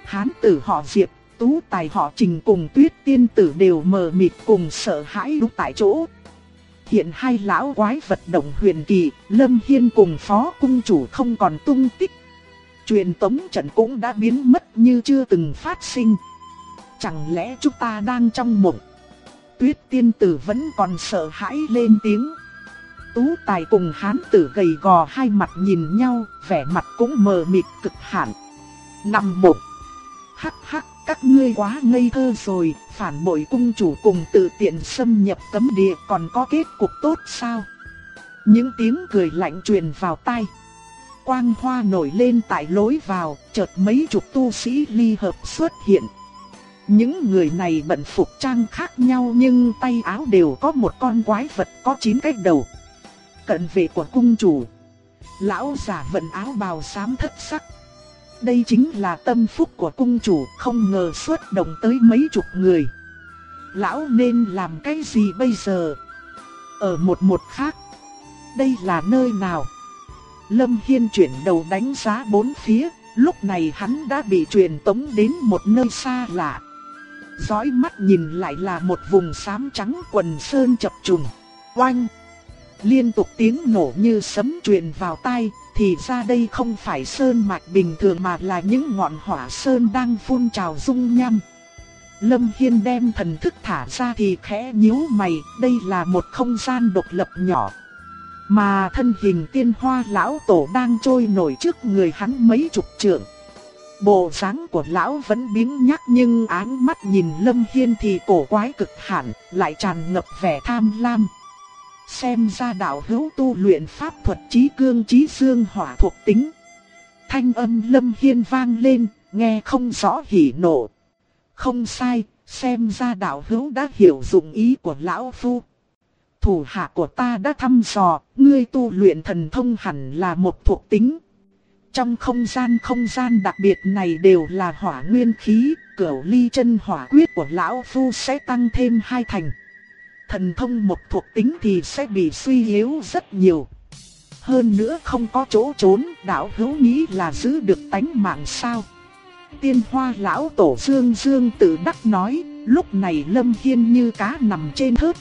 Hán tử họ Diệp, Tú Tài họ Trình cùng Tuyết tiên tử đều mờ mịt cùng sợ hãi lúc tại chỗ. Hiện hai lão quái vật động huyền kỳ, Lâm Hiên cùng phó cung chủ không còn tung tích. Truyền tống trận cũng đã biến mất như chưa từng phát sinh. Chẳng lẽ chúng ta đang trong mộng? Tuyết tiên tử vẫn còn sợ hãi lên tiếng. Tú Tài cùng hán tử gầy gò hai mặt nhìn nhau, vẻ mặt cũng mờ mịt cực hạn. Nằm mộng. Hắc hắc, các ngươi quá ngây thơ rồi, phản bội cung chủ cùng tự tiện xâm nhập cấm địa còn có kết cục tốt sao? Những tiếng cười lạnh truyền vào tai. Quang hoa nổi lên tại lối vào, chợt mấy chục tu sĩ ly hợp xuất hiện. Những người này bận phục trang khác nhau nhưng tay áo đều có một con quái vật có 9 cái đầu. Cận vệ của cung chủ. Lão giả vận áo bào xám thất sắc. Đây chính là tâm phúc của cung chủ, không ngờ xuất động tới mấy chục người. Lão nên làm cái gì bây giờ? Ở một khác. Đây là nơi nào? Lâm Hiên chuyển đầu đánh giá bốn phía, lúc này hắn đã bị truyền tống đến một nơi xa lạ. Dõi mắt nhìn lại là một vùng xám trắng quần sơn chập trùng. Oanh! Liên tục tiếng nổ như sấm truyền vào tai, thì ra đây không phải sơn mạch bình thường mà là những ngọn hỏa sơn đang phun trào dung nham. Lâm Hiên đem thần thức thả ra thì khẽ nhíu mày, đây là một không gian độc lập nhỏ. Mà thân hình Tiên Hoa lão tổ đang trôi nổi trước người hắn mấy chục trượng. Bộ dáng của lão vẫn biếng nhác nhưng áng mắt nhìn Lâm Hiên thì cổ quái cực hạn, lại tràn ngập vẻ tham lam. Xem ra đạo hữu tu luyện pháp thuật chí cương chí dương hỏa thuộc tính. Thanh âm Lâm Hiên vang lên, nghe không rõ hỉ nộ. Không sai, xem ra đạo hữu đã hiểu dụng ý của lão phu. Thủ hạ của ta đã thăm dò, ngươi tu luyện thần thông hẳn là một thuộc tính. Trong không gian đặc biệt này đều là hỏa nguyên khí, Cửu Ly chân hỏa quyết của lão phu sẽ tăng thêm 2 thành. Thần thông một thuộc tính thì sẽ bị suy yếu rất nhiều. Hơn nữa không có chỗ trốn, đạo hữu nghĩ là giữ được tánh mạng sao? Tiên Hoa lão tổ dương tự đắc nói, lúc này Lâm Hiên như cá nằm trên thớt.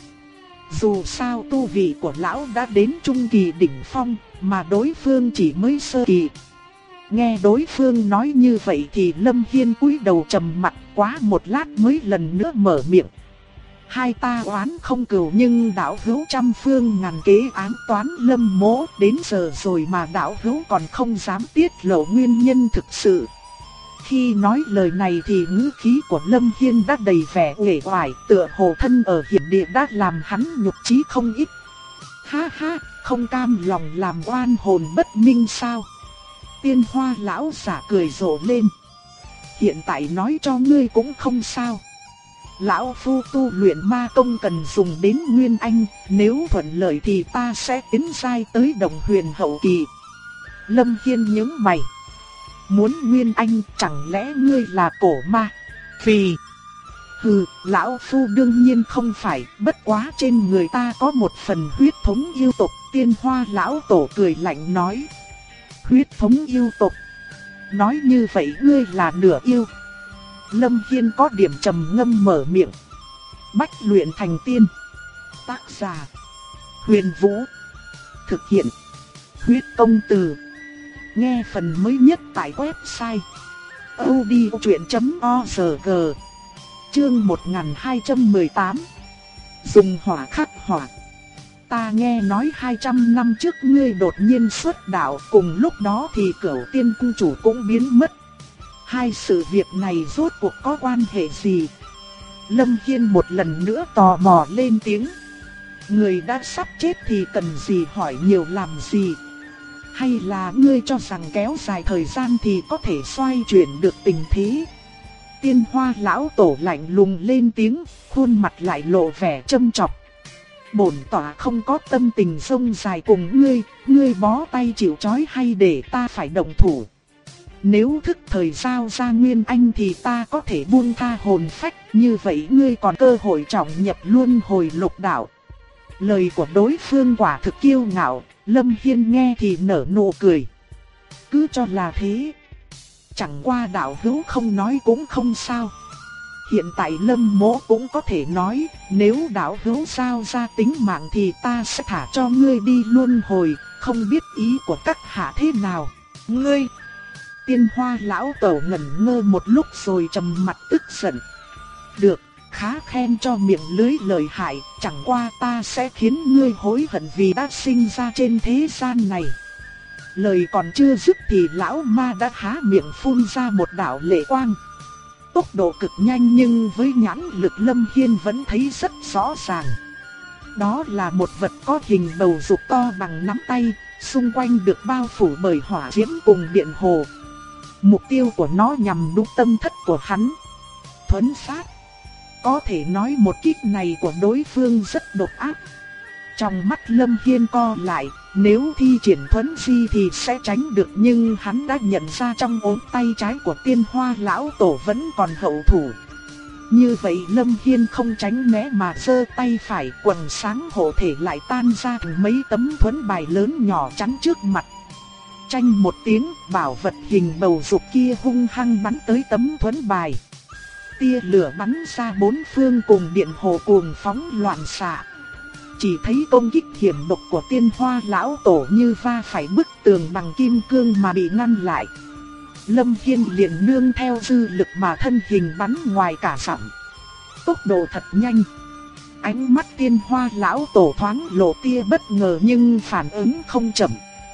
Dù sao tu vị của lão đã đến trung kỳ đỉnh phong, mà đối phương chỉ mới sơ kỳ. Nghe đối phương nói như vậy thì Lâm Hiên cúi đầu trầm mặt, quá một lát mới lần nữa mở miệng. Hai ta oán không cừu nhưng đạo hữu trăm phương ngàn kế ám toán Lâm mỗ, đến giờ rồi mà đạo hữu còn không dám tiết lộ nguyên nhân thực sự. Khi nói lời này thì ngữ khí của Lâm Hiên đã đầy vẻ uể oải, tựa hồ thân ở hiểm địa đã làm hắn nhục chí không ít. Ha ha, không cam lòng làm oan hồn bất minh sao? Tiên Hoa lão giả cười rộ lên. Hiện tại nói cho ngươi cũng không sao. Lão phu tu luyện ma công cần dùng đến Nguyên Anh, nếu thuận lợi thì ta sẽ tiến giai tới Đồng Huyền hậu kỳ. Lâm Hiên nhướng mày. Muốn Nguyên Anh, chẳng lẽ ngươi là cổ ma? Phì. Hừ, lão phu đương nhiên không phải, bất quá trên người ta có một phần huyết thống yêu tộc. Tiên Hoa lão tổ cười lạnh nói. Huyết thống yêu tộc? Nói như vậy ngươi là nửa yêu. Lâm Hiên có điểm trầm ngâm mở miệng. Bách luyện thành tiên. Tác giả Huyền Vũ. Thực hiện Huyết Công Từ. Nghe phần mới nhất tại website audiochuyện.org. Chương 1218. Dùng hỏa khắc hỏa. Ta nghe nói 200 năm trước ngươi đột nhiên xuất đạo, cùng lúc đó thì Cửu Tiên cung chủ cũng biến mất. Hai sự việc này rốt cuộc có quan hệ gì? Lâm Hiên một lần nữa tò mò lên tiếng. Người đã sắp chết thì cần gì hỏi nhiều làm gì? Hay là ngươi cho rằng kéo dài thời gian thì có thể xoay chuyển được tình thế? Tiên Hoa lão tổ lạnh lùng lên tiếng, khuôn mặt lại lộ vẻ châm chọc. Bổn tọa không có tâm tình sông dài cùng ngươi bó tay chịu trói hay để ta phải động thủ? Nếu thức thời giao ra Nguyên Anh thì ta có thể buông tha hồn phách, như vậy ngươi còn cơ hội trọng nhập luân hồi lục đạo. Lời của đối phương quả thực kiêu ngạo, Lâm Hiên nghe thì nở nụ cười. Cứ cho là thế. chẳng qua đạo hữu không nói cũng không sao. Hiện tại Lâm Mỗ cũng có thể nói, nếu đạo hữu giao ra tính mạng thì ta sẽ thả cho ngươi đi luân hồi, không biết ý của các hạ thế nào. Ngươi! Tiên Hoa lão tổ ngẩn ngơ một lúc rồi trầm mặt tức giận. Được, khá khen cho miệng lưới lời hại, chẳng qua ta sẽ khiến ngươi hối hận vì đã sinh ra trên thế gian này. Lời còn chưa dứt thì lão ma đã há miệng phun ra một đạo lệ quang. Tốc độ cực nhanh nhưng với nhãn lực Lâm Hiên vẫn thấy rất rõ ràng. Đó là một vật có hình bầu dục to bằng nắm tay, xung quanh được bao phủ bởi hỏa diễm cùng điện hồ. Mục tiêu của nó nhằm đúng tâm thất của hắn. Thuấn sát. Có thể nói một kích này của đối phương rất độc ác. Trong mắt Lâm Hiên co lại, nếu thi triển thuấn di thì sẽ tránh được, nhưng hắn đã nhận ra trong ống tay trái của Tiên Hoa lão tổ vẫn còn hậu thủ. Như vậy Lâm Hiên không tránh né mà giơ tay phải, quần sáng hộ thể lại tan ra thành mấy tấm thuẫn bài lớn nhỏ chắn trước mặt. Chanh một tiếng, bảo vật hình bầu dục kia hung hăng bắn tới tấm thuẫn bài. Tia lửa bắn ra bốn phương cùng điện hồ cuồng phóng loạn xạ. Chỉ thấy công kích hiểm độc của Tiên Hoa lão tổ như va phải bức tường bằng kim cương mà bị ngăn lại. Lâm Hiên liền nương theo dư lực mà thân hình bắn ngoài cả dặm. Tốc độ thật nhanh. Ánh mắt Tiên Hoa lão tổ thoáng lộ tia bất ngờ nhưng phản ứng không chậm.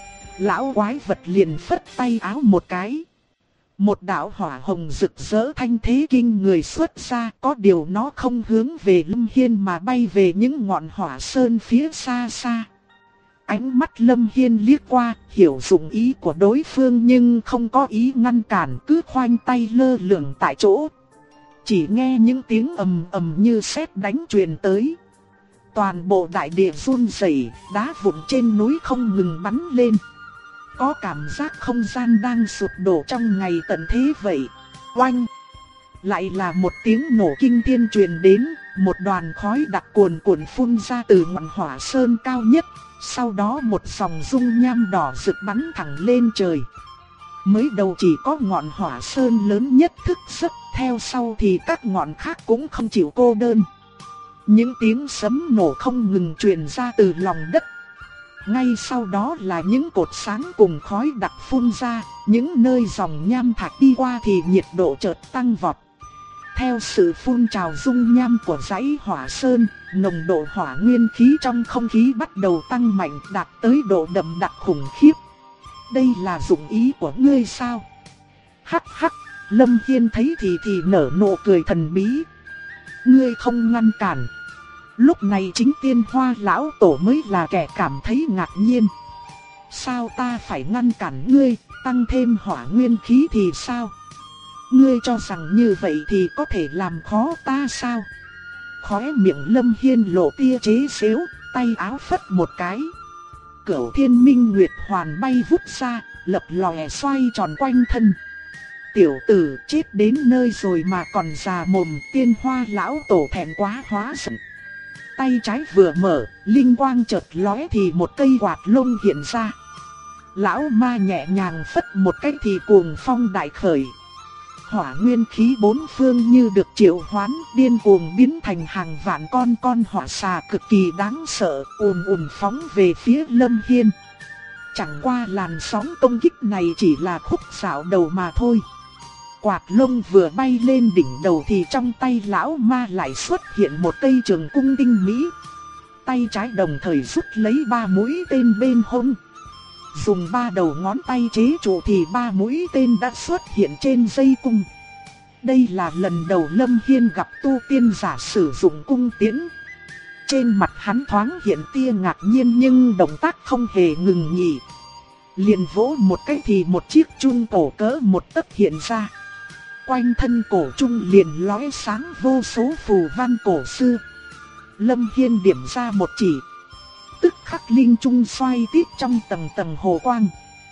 Lão quái vật liền phất tay áo một cái. Một đạo hỏa hồng rực rỡ thanh thế kinh người xuất ra, có điều nó không hướng về Lâm Hiên mà bay về những ngọn hỏa sơn phía xa xa. Ánh mắt Lâm Hiên liếc qua, hiểu dụng ý của đối phương nhưng không có ý ngăn cản, cứ khoanh tay lơ lửng tại chỗ. Chỉ nghe những tiếng ầm ầm như sét đánh truyền tới. Toàn bộ đại địa run rẩy, đá vụn trên núi không ngừng bắn lên. Có cảm giác không gian đang sụp đổ trong ngày tận thế vậy. Oanh! Lại là một tiếng nổ kinh thiên truyền đến, một đoàn khói đặc cuồn cuộn phun ra từ ngọn hỏa sơn cao nhất. Sau đó một dòng dung nham đỏ rực bắn thẳng lên trời. Mới đầu chỉ có ngọn hỏa sơn lớn nhất thức giấc, theo sau thì các ngọn khác cũng không chịu cô đơn. Những tiếng sấm nổ không ngừng truyền ra từ lòng đất. Ngay sau đó là những cột sáng cùng khói đặc phun ra, những nơi dòng nham thạch đi qua thì nhiệt độ chợt tăng vọt. Theo sự phun trào dung nham của dãy hỏa sơn, nồng độ hỏa nguyên khí trong không khí bắt đầu tăng mạnh, đạt tới độ đậm đặc khủng khiếp. Đây là dụng ý của ngươi sao? Hắc hắc, Lâm Hiên thấy thì nở nụ cười thần bí. Ngươi không ngăn cản. Lúc này chính Tiên Hoa lão tổ mới là kẻ cảm thấy ngạc nhiên. Sao ta phải ngăn cản ngươi, tăng thêm hỏa nguyên khí thì sao? Ngươi cho rằng như vậy thì có thể làm khó ta sao? Khóe miệng Lâm Hiên lộ tia chế giễu, tay áo phất một cái. Cửu Thiên Minh Nguyệt Hoàn bay vút ra, lập lòe xoay tròn quanh thân. Tiểu tử chết đến nơi rồi mà còn già mồm. Tiên Hoa lão tổ thẹn quá hóa giận. Tay trái vừa mở, linh quang chợt lóe thì một cây quạt lông hiện ra. Lão ma nhẹ nhàng phất một cái thì cuồng phong đại khởi. Hỏa nguyên khí bốn phương như được triệu hoán, điên cuồng biến thành hàng vạn con hỏa xà cực kỳ đáng sợ, ùn phóng về phía Lâm Hiên. Chẳng qua làn sóng công kích này chỉ là khúc dạo đầu mà thôi. Quạt lông vừa bay lên đỉnh đầu thì trong tay lão ma lại xuất hiện một cây trường cung tinh mỹ. Tay trái đồng thời rút lấy 3 mũi tên bên hông. Dùng 3 đầu ngón tay chế trụ thì 3 mũi tên đã xuất hiện trên dây cung. Đây là lần đầu Lâm Hiên gặp tu tiên giả sử dụng cung tiễn. Trên mặt hắn thoáng hiện tia ngạc nhiên nhưng động tác không hề ngừng nghỉ. Liền vỗ một cái thì một chiếc chun cổ cỡ một tấc hiện ra. Quanh thân cổ trung liền lóe sáng vô số phù văn cổ xưa. Lâm Hiên điểm ra một chỉ. Tức khắc linh trung xoay tít trong tầng tầng hồ quang.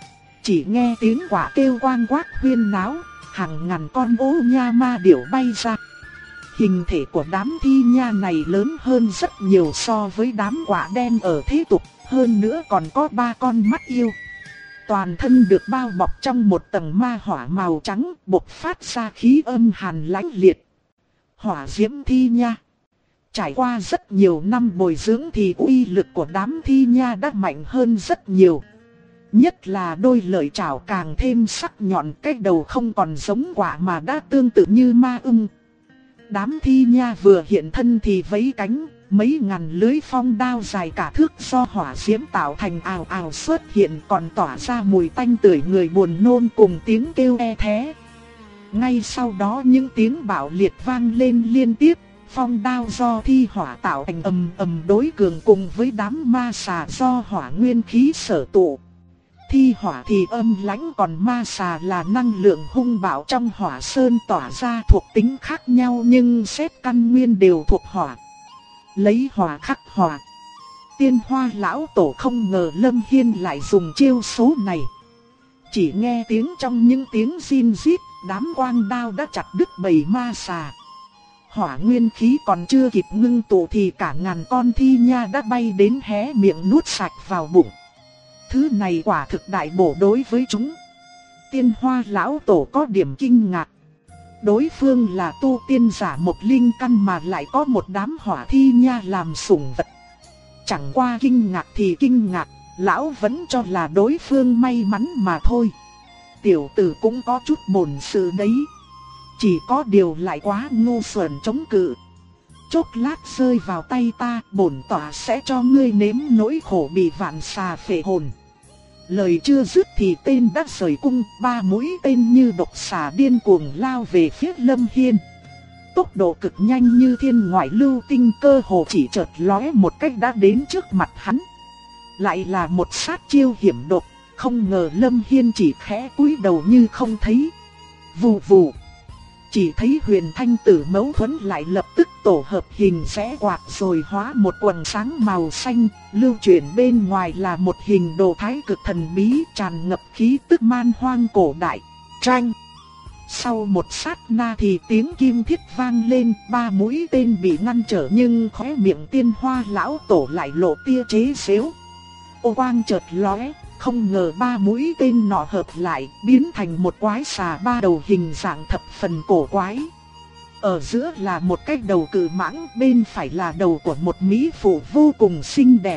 Chỉ nghe tiếng quả kêu quang quát huyên náo, hàng ngàn con ô nha ma điểu bay ra. Hình thể của đám thi nha này lớn hơn rất nhiều so với đám quả đen ở thế tục, hơn nữa còn có 3 con mắt yêu. Toàn thân được bao bọc trong một tầng ma hỏa màu trắng, bộc phát ra khí âm hàn lãnh liệt. Hỏa diễm thi nha. Trải qua rất nhiều năm bồi dưỡng thì uy lực của đám thi nha đã mạnh hơn rất nhiều. Nhất là đôi lợi chảo càng thêm sắc nhọn, cái đầu không còn giống quả mà đã tương tự như ma ưng. Đám thi nha vừa hiện thân thì vẫy cánh, mấy ngàn lưới phong đao dài cả thước do hỏa diễm tạo thành ào ào xuất hiện, còn tỏa ra mùi tanh tưởi người buồn nôn cùng tiếng kêu e thé. Ngay sau đó những tiếng bạo liệt vang lên liên tiếp, phong đao do thi hỏa tạo thành ầm ầm đối cường cùng với đám ma xà do hỏa nguyên khí sở tụ. Thi hỏa thì âm lãnh, còn ma xà là năng lượng hung bạo trong hỏa sơn tỏa ra thuộc tính khác nhau nhưng xét căn nguyên đều thuộc hỏa. Lấy hỏa khắc hỏa. Tiên Hoa lão tổ không ngờ Lâm Hiên lại dùng chiêu số này. Chỉ nghe tiếng trong những tiếng rin rít, đám quang đao đã chặt đứt bầy ma xà. Hỏa nguyên khí còn chưa kịp ngưng tụ thì cả ngàn con thi nha đã bay đến hé miệng nuốt sạch vào bụng. Thứ này quả thực đại bổ đối với chúng. Tiên Hoa lão tổ có điểm kinh ngạc. Đối phương là tu tiên giả một linh căn mà lại có một đám hỏa thi nha làm sủng vật. Chẳng qua kinh ngạc thì kinh ngạc, lão vẫn cho là đối phương may mắn mà thôi. Tiểu tử cũng có chút bổn sự đấy. Chỉ có điều lại quá ngu xuẩn chống cự. Chốc lát rơi vào tay ta, bổn tỏa sẽ cho ngươi nếm nỗi khổ bị vạn xà phệ hồn. Lời chưa dứt thì tên đã rời cung, ba mũi tên như độc xà điên cuồng lao về phía Lâm Hiên. Tốc độ cực nhanh như thiên ngoại lưu tinh, cơ hồ chỉ chợt lóe một cách đã đến trước mặt hắn. Lại là một sát chiêu hiểm độc, không ngờ Lâm Hiên chỉ khẽ cúi đầu như không thấy. Vù vù. Chỉ thấy Huyền Thanh Tử Mẫu Thuẫn lại lập tức tổ hợp hình rẽ quạt rồi hóa một quầng sáng màu xanh, lưu chuyển bên ngoài là một hình đồ thái cực thần bí tràn ngập khí tức man hoang cổ đại. Tranh. Sau một sát na thì tiếng kim thiết vang lên, ba mũi tên bị ngăn trở nhưng khóe miệng Tiên Hoa lão tổ lại lộ tia chế giễu. Ô quang chợt lóe. Không ngờ ba mũi tên nọ hợp lại, biến thành một quái xà ba đầu hình dạng thập phần cổ quái. Ở giữa là một cái đầu cự mãng, bên phải là đầu của một mỹ phụ vô cùng xinh đẹp.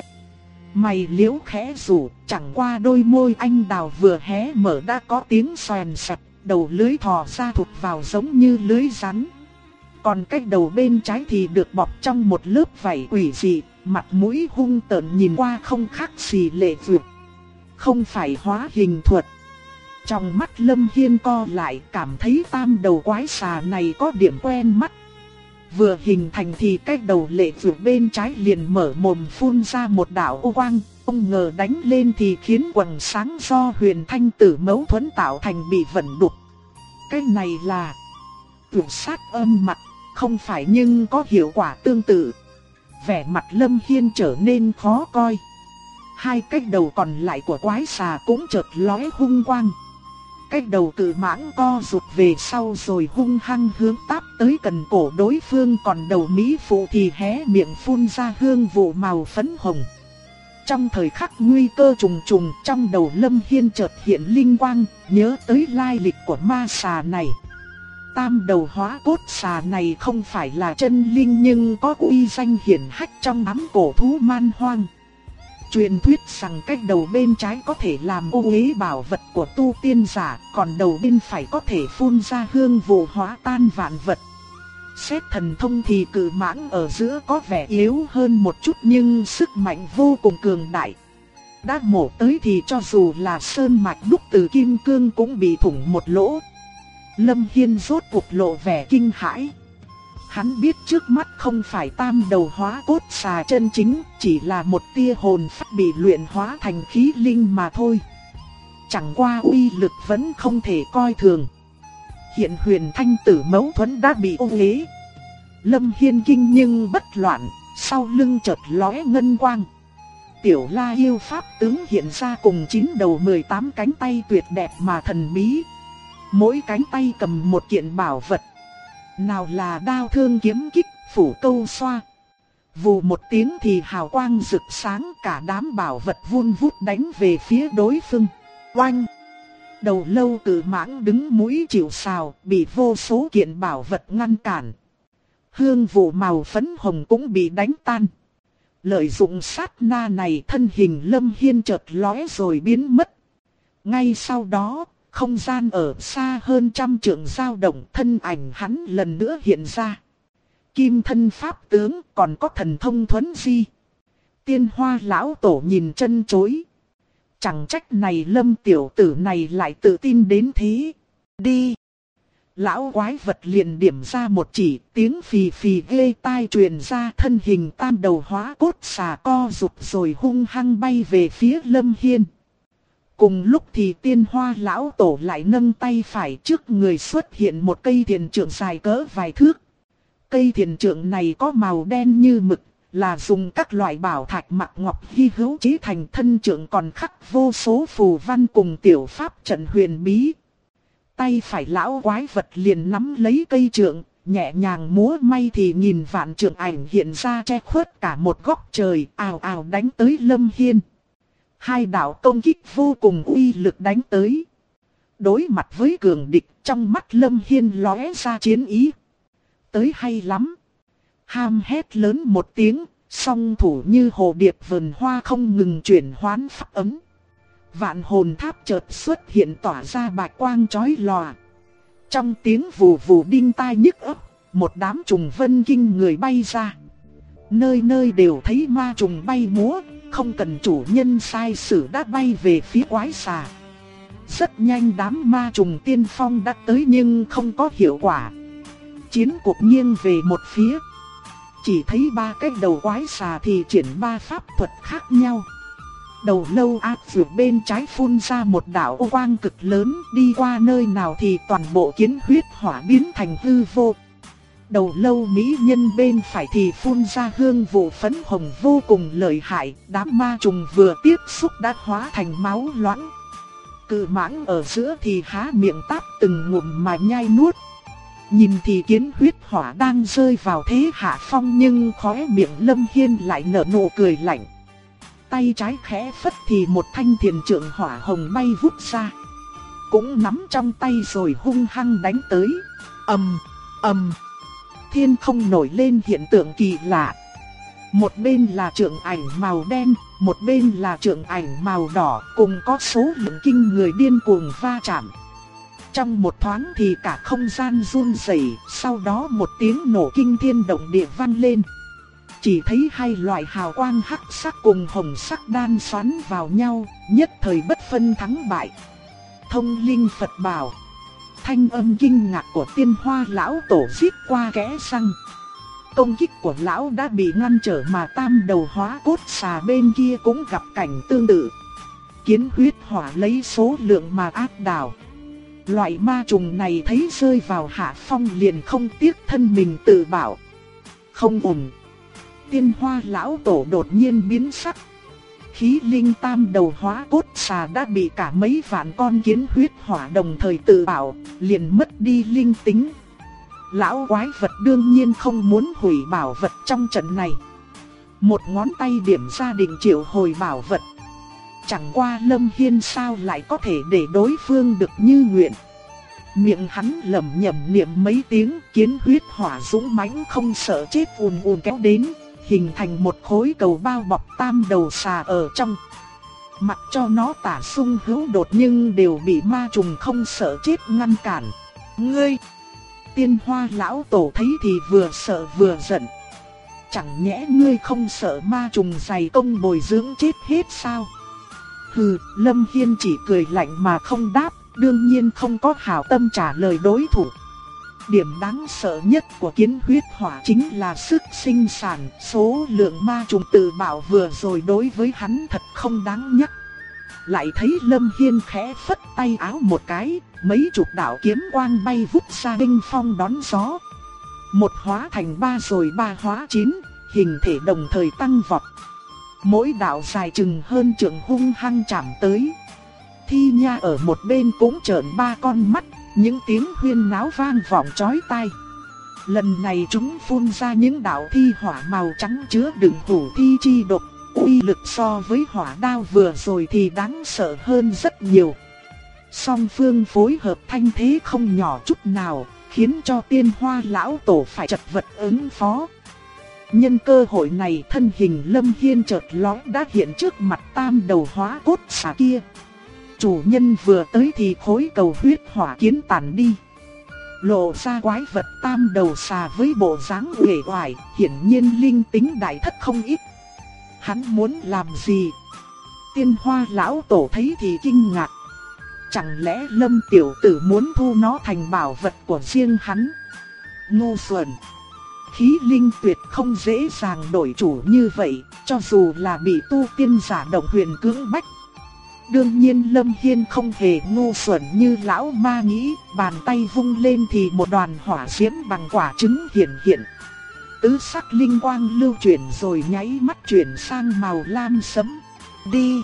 Mày liễu khẽ rủ, chẳng qua đôi môi anh đào vừa hé mở đã có tiếng xoèn xoẹt, đầu lưới thò ra thụt vào giống như lưới rắn. Còn cái đầu bên trái thì được bọc trong một lớp vảy quỷ dị, mặt mũi hung tợn nhìn qua không khác gì lệ vượt. Không phải hóa hình thuật. Trong mắt Lâm Hiên co lại, cảm thấy tam đầu quái xà này có điểm quen mắt. Vừa hình thành thì cái đầu lệ vượt bên trái liền mở mồm phun ra một đạo ô quang. Không ngờ đánh lên thì khiến quầng sáng do Huyền Thanh Tử Mẫu Thuẫn tạo thành bị vẩn đục. Cái này là tuyệt sát âm mặt, không phải nhưng có hiệu quả tương tự. Vẻ mặt Lâm Hiên trở nên khó coi. Hai cái đầu còn lại của quái xà cũng chợt lóe hung quang. Cái đầu cự mãng co rụt về sau rồi hung hăng hướng táp tới gần cổ đối phương, còn đầu mỹ phụ thì hé miệng phun ra hương vụ màu phấn hồng. Trong thời khắc nguy cơ trùng trùng, trong đầu Lâm Hiên chợt hiện linh quang, nhớ tới lai lịch của ma xà này. Tam đầu hóa cốt xà này không phải là chân linh nhưng có uy danh hiển hách trong đám cổ thú man hoang. Truyền thuyết rằng cái đầu bên trái có thể làm ô uế bảo vật của tu tiên giả, còn đầu bên phải có thể phun ra hương vụ hóa tan vạn vật. Xét thần thông thì cự mãng ở giữa có vẻ yếu hơn một chút nhưng sức mạnh vô cùng cường đại. Đã mổ tới thì cho dù là sơn mạch đúc từ kim cương cũng bị thủng một lỗ. Lâm Hiên rốt cuộc lộ vẻ kinh hãi. Hắn biết trước mắt không phải tam đầu hóa cốt xà chân chính, chỉ là một tia hồn phách bị luyện hóa thành khí linh mà thôi. Chẳng qua uy lực vẫn không thể coi thường. Hiện Huyền Thanh Tử Mẫu Thuẫn đã bị ô uế. Lâm Hiên kinh nhưng bất loạn, sau lưng chợt lóe ngân quang. Tiểu La yêu pháp tướng hiện ra cùng 9 đầu 18 cánh tay tuyệt đẹp mà thần bí. Mỗi cánh tay cầm một kiện bảo vật. Nào là đao thương kiếm kích, phủ câu xoa. Vù một tiếng thì hào quang rực sáng, cả đám bảo vật vun vút đánh về phía đối phương. Oanh! Đầu lâu cự mãng đứng mũi chịu sào, bị vô số kiện bảo vật ngăn cản. Hương vụ màu phấn hồng cũng bị đánh tan. Lợi dụng sát na này, thân hình Lâm Hiên chợt lóe rồi biến mất. Ngay sau đó, không gian ở xa hơn 100 trượng dao động, thân ảnh hắn lần nữa hiện ra. Kim thân pháp tướng, còn có thần thông thuấn di. Tiên Hoa lão tổ nhìn chân chối. Chẳng trách này Lâm tiểu tử này lại tự tin đến thế. Đi! Lão quái vật liền điểm ra một chỉ, tiếng phì phì ghê tai truyền ra, thân hình tam đầu hóa cốt xà co rụt rồi hung hăng bay về phía Lâm Hiên. Cùng lúc thì Tiên Hoa lão tổ lại nâng tay phải, trước người xuất hiện một cây thiền trượng dài cỡ vài thước. Cây thiền trượng này có màu đen như mực, là dùng các loại bảo thạch mặc ngọc hy hữu chế thành, thân trượng còn khắc vô số phù văn cùng tiểu pháp trận huyền bí. Tay phải lão quái vật liền nắm lấy cây trượng, nhẹ nhàng múa may thì nghìn vạn trượng ảnh hiện ra che khuất cả một góc trời, ào ào đánh tới Lâm Hiên. Hai đạo công kích vô cùng uy lực đánh tới. Đối mặt với cường địch, trong mắt Lâm Hiên lóe ra chiến ý. Tới hay lắm! Ham hét lớn một tiếng, song thủ như hồ điệp vườn hoa không ngừng chuyển hoán pháp ấm. Vạn hồn tháp chợt xuất hiện tỏa ra bạch quang chói lòa. Trong tiếng vù vù đinh tai nhức óc, một đám trùng vân kinh người bay ra. Nơi nơi đều thấy ma trùng bay múa, không cần chủ nhân sai sử đã bay về phía quái xà. Rất nhanh đám ma trùng tiên phong đã tới nhưng không có hiệu quả. Chiến cuộc nghiêng về một phía. Chỉ thấy ba cái đầu quái xà thì triển ba pháp thuật khác nhau. Đầu lâu ác vượt bên trái phun ra một đạo ô quang cực lớn, đi qua nơi nào thì toàn bộ kiến huyết hỏa biến thành hư vô. Đầu lâu mỹ nhân bên phải thì phun ra hương vụ phấn hồng vô cùng lợi hại, đám ma trùng vừa tiếp xúc đã hóa thành máu loãng. Cự mãng ở giữa thì há miệng táp từng ngụm mà nhai nuốt. Nhìn thì kiến huyết hỏa đang rơi vào thế hạ phong, nhưng khóe miệng Lâm Hiên lại nở nụ cười lạnh. Tay trái khẽ phất thì một thanh thiền trượng hỏa hồng bay vút ra. Cũng nắm trong tay rồi hung hăng đánh tới. Ầm, ầm. Thiên không nổi lên hiện tượng kỳ lạ. Một bên là trượng ảnh màu đen, một bên là trượng ảnh màu đỏ, cùng có số lượng kinh người điên cuồng va chạm. Trong một thoáng thì cả không gian run rẩy, sau đó một tiếng nổ kinh thiên động địa vang lên. Chỉ thấy hai loại hào quang hắc sắc cùng hồng sắc đan xoắn vào nhau, nhất thời bất phân thắng bại. Thông linh Phật bảo. Thanh âm kinh ngạc của Tiên Hoa lão tổ rít qua kẽ răng. Công kích của lão đã bị ngăn trở mà tam đầu hóa cốt xà bên kia cũng gặp cảnh tương tự. Kiến huyết hỏa lấy số lượng mà áp đảo. Loại ma trùng này thấy rơi vào hạ phong liền không tiếc thân mình tự bảo. Không ổn. Tiên Hoa lão tổ đột nhiên biến sắc. Khí linh tam đầu hóa cốt xà đã bị cả mấy vạn con kiến huyết hỏa đồng thời tự bảo, liền mất đi linh tính. Lão quái vật đương nhiên không muốn hủy bảo vật trong trận này. Một ngón tay điểm ra định triệu hồi bảo vật. Chẳng qua Lâm Hiên sao lại có thể để đối phương được như nguyện. Miệng hắn lẩm nhẩm niệm mấy tiếng, kiến huyết hỏa dũng mãnh không sợ chết ùn ùn kéo đến, hình thành một khối cầu bao bọc tam đầu xà ở trong. Mặc cho nó tả xung hữu đột nhưng đều bị ma trùng không sợ chết ngăn cản. Ngươi! Tiên Hoa lão tổ thấy thì vừa sợ vừa giận. Chẳng nhẽ ngươi không sợ ma trùng dày công bồi dưỡng chết hết sao? Hừ, Lâm Hiên chỉ cười lạnh mà không đáp, đương nhiên không có hảo tâm trả lời đối thủ. Điểm đáng sợ nhất của kiến huyết hỏa chính là sức sinh sản, số lượng ma trùng tự bảo vừa rồi đối với hắn thật không đáng nhắc. Lại thấy Lâm Hiên khẽ phất tay áo một cái, mấy chục đạo kiếm quang bay vút ra đinh phong đón gió. Một hóa thành ba rồi ba hóa chín, hình thể đồng thời tăng vọt. Mỗi đạo dài chừng hơn trượng hung hăng chạm tới. Thi Nha ở một bên cũng trợn ba con mắt, những tiếng huyên náo vang vọng chói tai. Lần này chúng phun ra những đạo thi hỏa màu trắng chứa đựng hủ thi chi độc, uy lực so với hỏa đao vừa rồi thì đáng sợ hơn rất nhiều. Song phương phối hợp thanh thế không nhỏ chút nào, khiến cho Tiên Hoa lão tổ phải chật vật ứng phó. Nhân cơ hội này thân hình Lâm Hiên chợt lóe đã hiện trước mặt tam đầu hóa cốt xà kia. Chủ nhân vừa tới thì khối cầu huyết hỏa kiến tản đi. Lộ ra quái vật tam đầu xà với bộ dáng uể oải, hiển nhiên linh tính đại thất không ít. Hắn muốn làm gì? Tiên Hoa lão tổ thấy thì kinh ngạc. Chẳng lẽ Lâm tiểu tử muốn thu nó thành bảo vật của riêng hắn? Ngu xuẩn! Khí linh tuyệt không dễ dàng đổi chủ như vậy, cho dù là bị tu tiên giả động huyền cưỡng bách. Đương nhiên Lâm Hiên không hề ngu xuẩn như lão ma nghĩ, bàn tay vung lên thì một đoàn hỏa diễm bằng quả trứng hiện. Tứ sắc linh quang lưu chuyển rồi nháy mắt chuyển sang màu lam sẫm. Đi!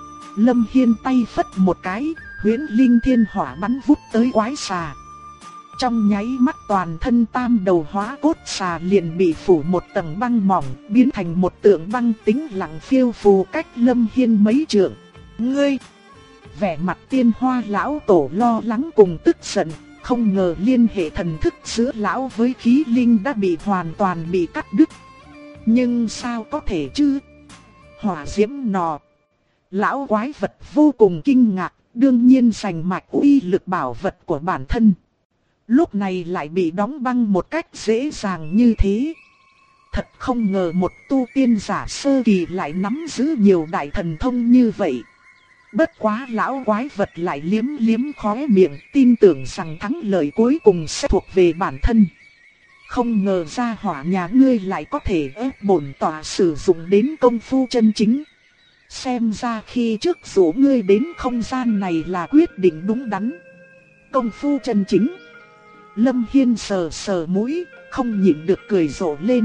Lâm Hiên tay phất một cái, huyễn linh thiên hỏa bắn vút tới quái xà. Trong nháy mắt toàn thân tam đầu hóa cốt xà liền bị phủ một tầng băng mỏng, biến thành một tượng băng tĩnh lặng phiêu phù cách Lâm Hiên mấy trượng. Ngươi! Vẻ mặt Tiên Hoa lão tổ lo lắng cùng tức giận, không ngờ liên hệ thần thức giữa lão với khí linh đã bị hoàn toàn bị cắt đứt. Nhưng sao có thể chứ? Hỏa diễm nọ! Lão quái vật vô cùng kinh ngạc, đương nhiên giành mạch uy lực bảo vật của bản thân. Lúc này lại bị đóng băng một cách dễ dàng như thế. Thật không ngờ một tu tiên giả sơ kỳ lại nắm giữ nhiều đại thần thông như vậy. Bất quá lão quái vật lại liếm liếm khóe miệng, tin tưởng rằng thắng lợi cuối cùng sẽ thuộc về bản thân. Không ngờ gia hỏa nhà ngươi lại có thể ép bổn tọa sử dụng đến công phu chân chính. Xem ra khi trước rủ ngươi đến không gian này là quyết định đúng đắn. Công phu chân chính. Lâm Hiên sờ sờ mũi, không nhịn được cười rộ lên.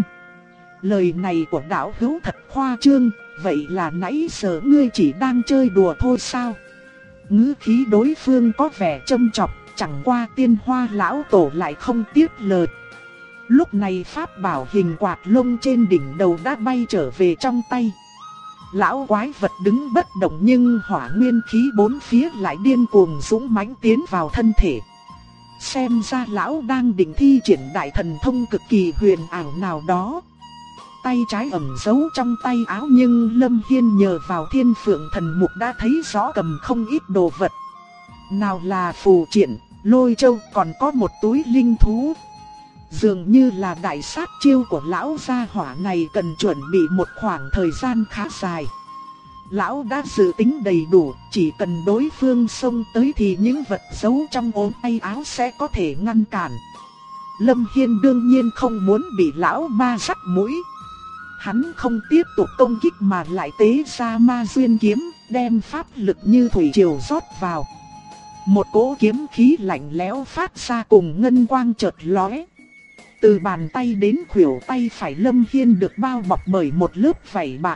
Lời này của đạo hữu thật khoa trương, vậy là nãy giờ ngươi chỉ đang chơi đùa thôi sao? Ngữ khí đối phương có vẻ châm chọc, chẳng qua Tiên Hoa lão tổ lại không tiếc lời. Lúc này pháp bảo hình quạt lông trên đỉnh đầu đã bay trở về trong tay. Lão quái vật đứng bất động nhưng hỏa nguyên khí bốn phía lại điên cuồng dũng mãnh tiến vào thân thể. Xem ra lão đang định thi triển đại thần thông cực kỳ huyền ảo nào đó. Tay trái ẩn giấu trong tay áo nhưng Lâm Hiên nhờ vào Thiên Phượng Thần Mục đã thấy rõ cầm không ít đồ vật. Nào là phù triện, lôi châu, còn có một túi linh thú. Dường như là đại sát chiêu của lão gia hỏa này cần chuẩn bị một khoảng thời gian khá dài. Lão đã dự tính đầy đủ, chỉ cần đối phương xông tới thì những vật giấu trong ốm tay áo sẽ có thể ngăn cản. Lâm Hiên đương nhiên không muốn bị lão ma dắt mũi. Hắn không tiếp tục công kích mà lại tế ra ma duyên kiếm, đem pháp lực như thủy triều rót vào. Một cỗ kiếm khí lạnh lẽo phát ra cùng ngân quang chợt lóe. Từ bàn tay đến khuỷu tay phải Lâm Hiên được bao bọc bởi một lớp vảy bạc.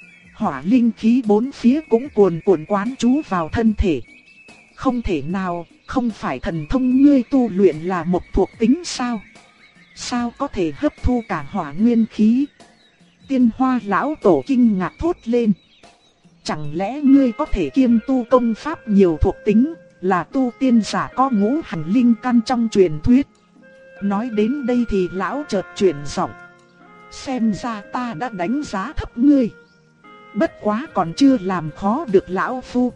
Hỏa linh khí bốn phía cũng cuồn cuộn quán trú vào thân thể. Không thể nào, không phải thần thông ngươi tu luyện là một thuộc tính sao? Sao có thể hấp thu cả hỏa nguyên khí? Tiên Hoa lão tổ kinh ngạc thốt lên. Chẳng lẽ ngươi có thể kiêm tu công pháp nhiều thuộc tính, là tu tiên giả có ngũ hành linh căn trong truyền thuyết? Nói đến đây thì lão chợt chuyển giọng. Xem ra ta đã đánh giá thấp ngươi. Bất quá còn chưa làm khó được lão phu.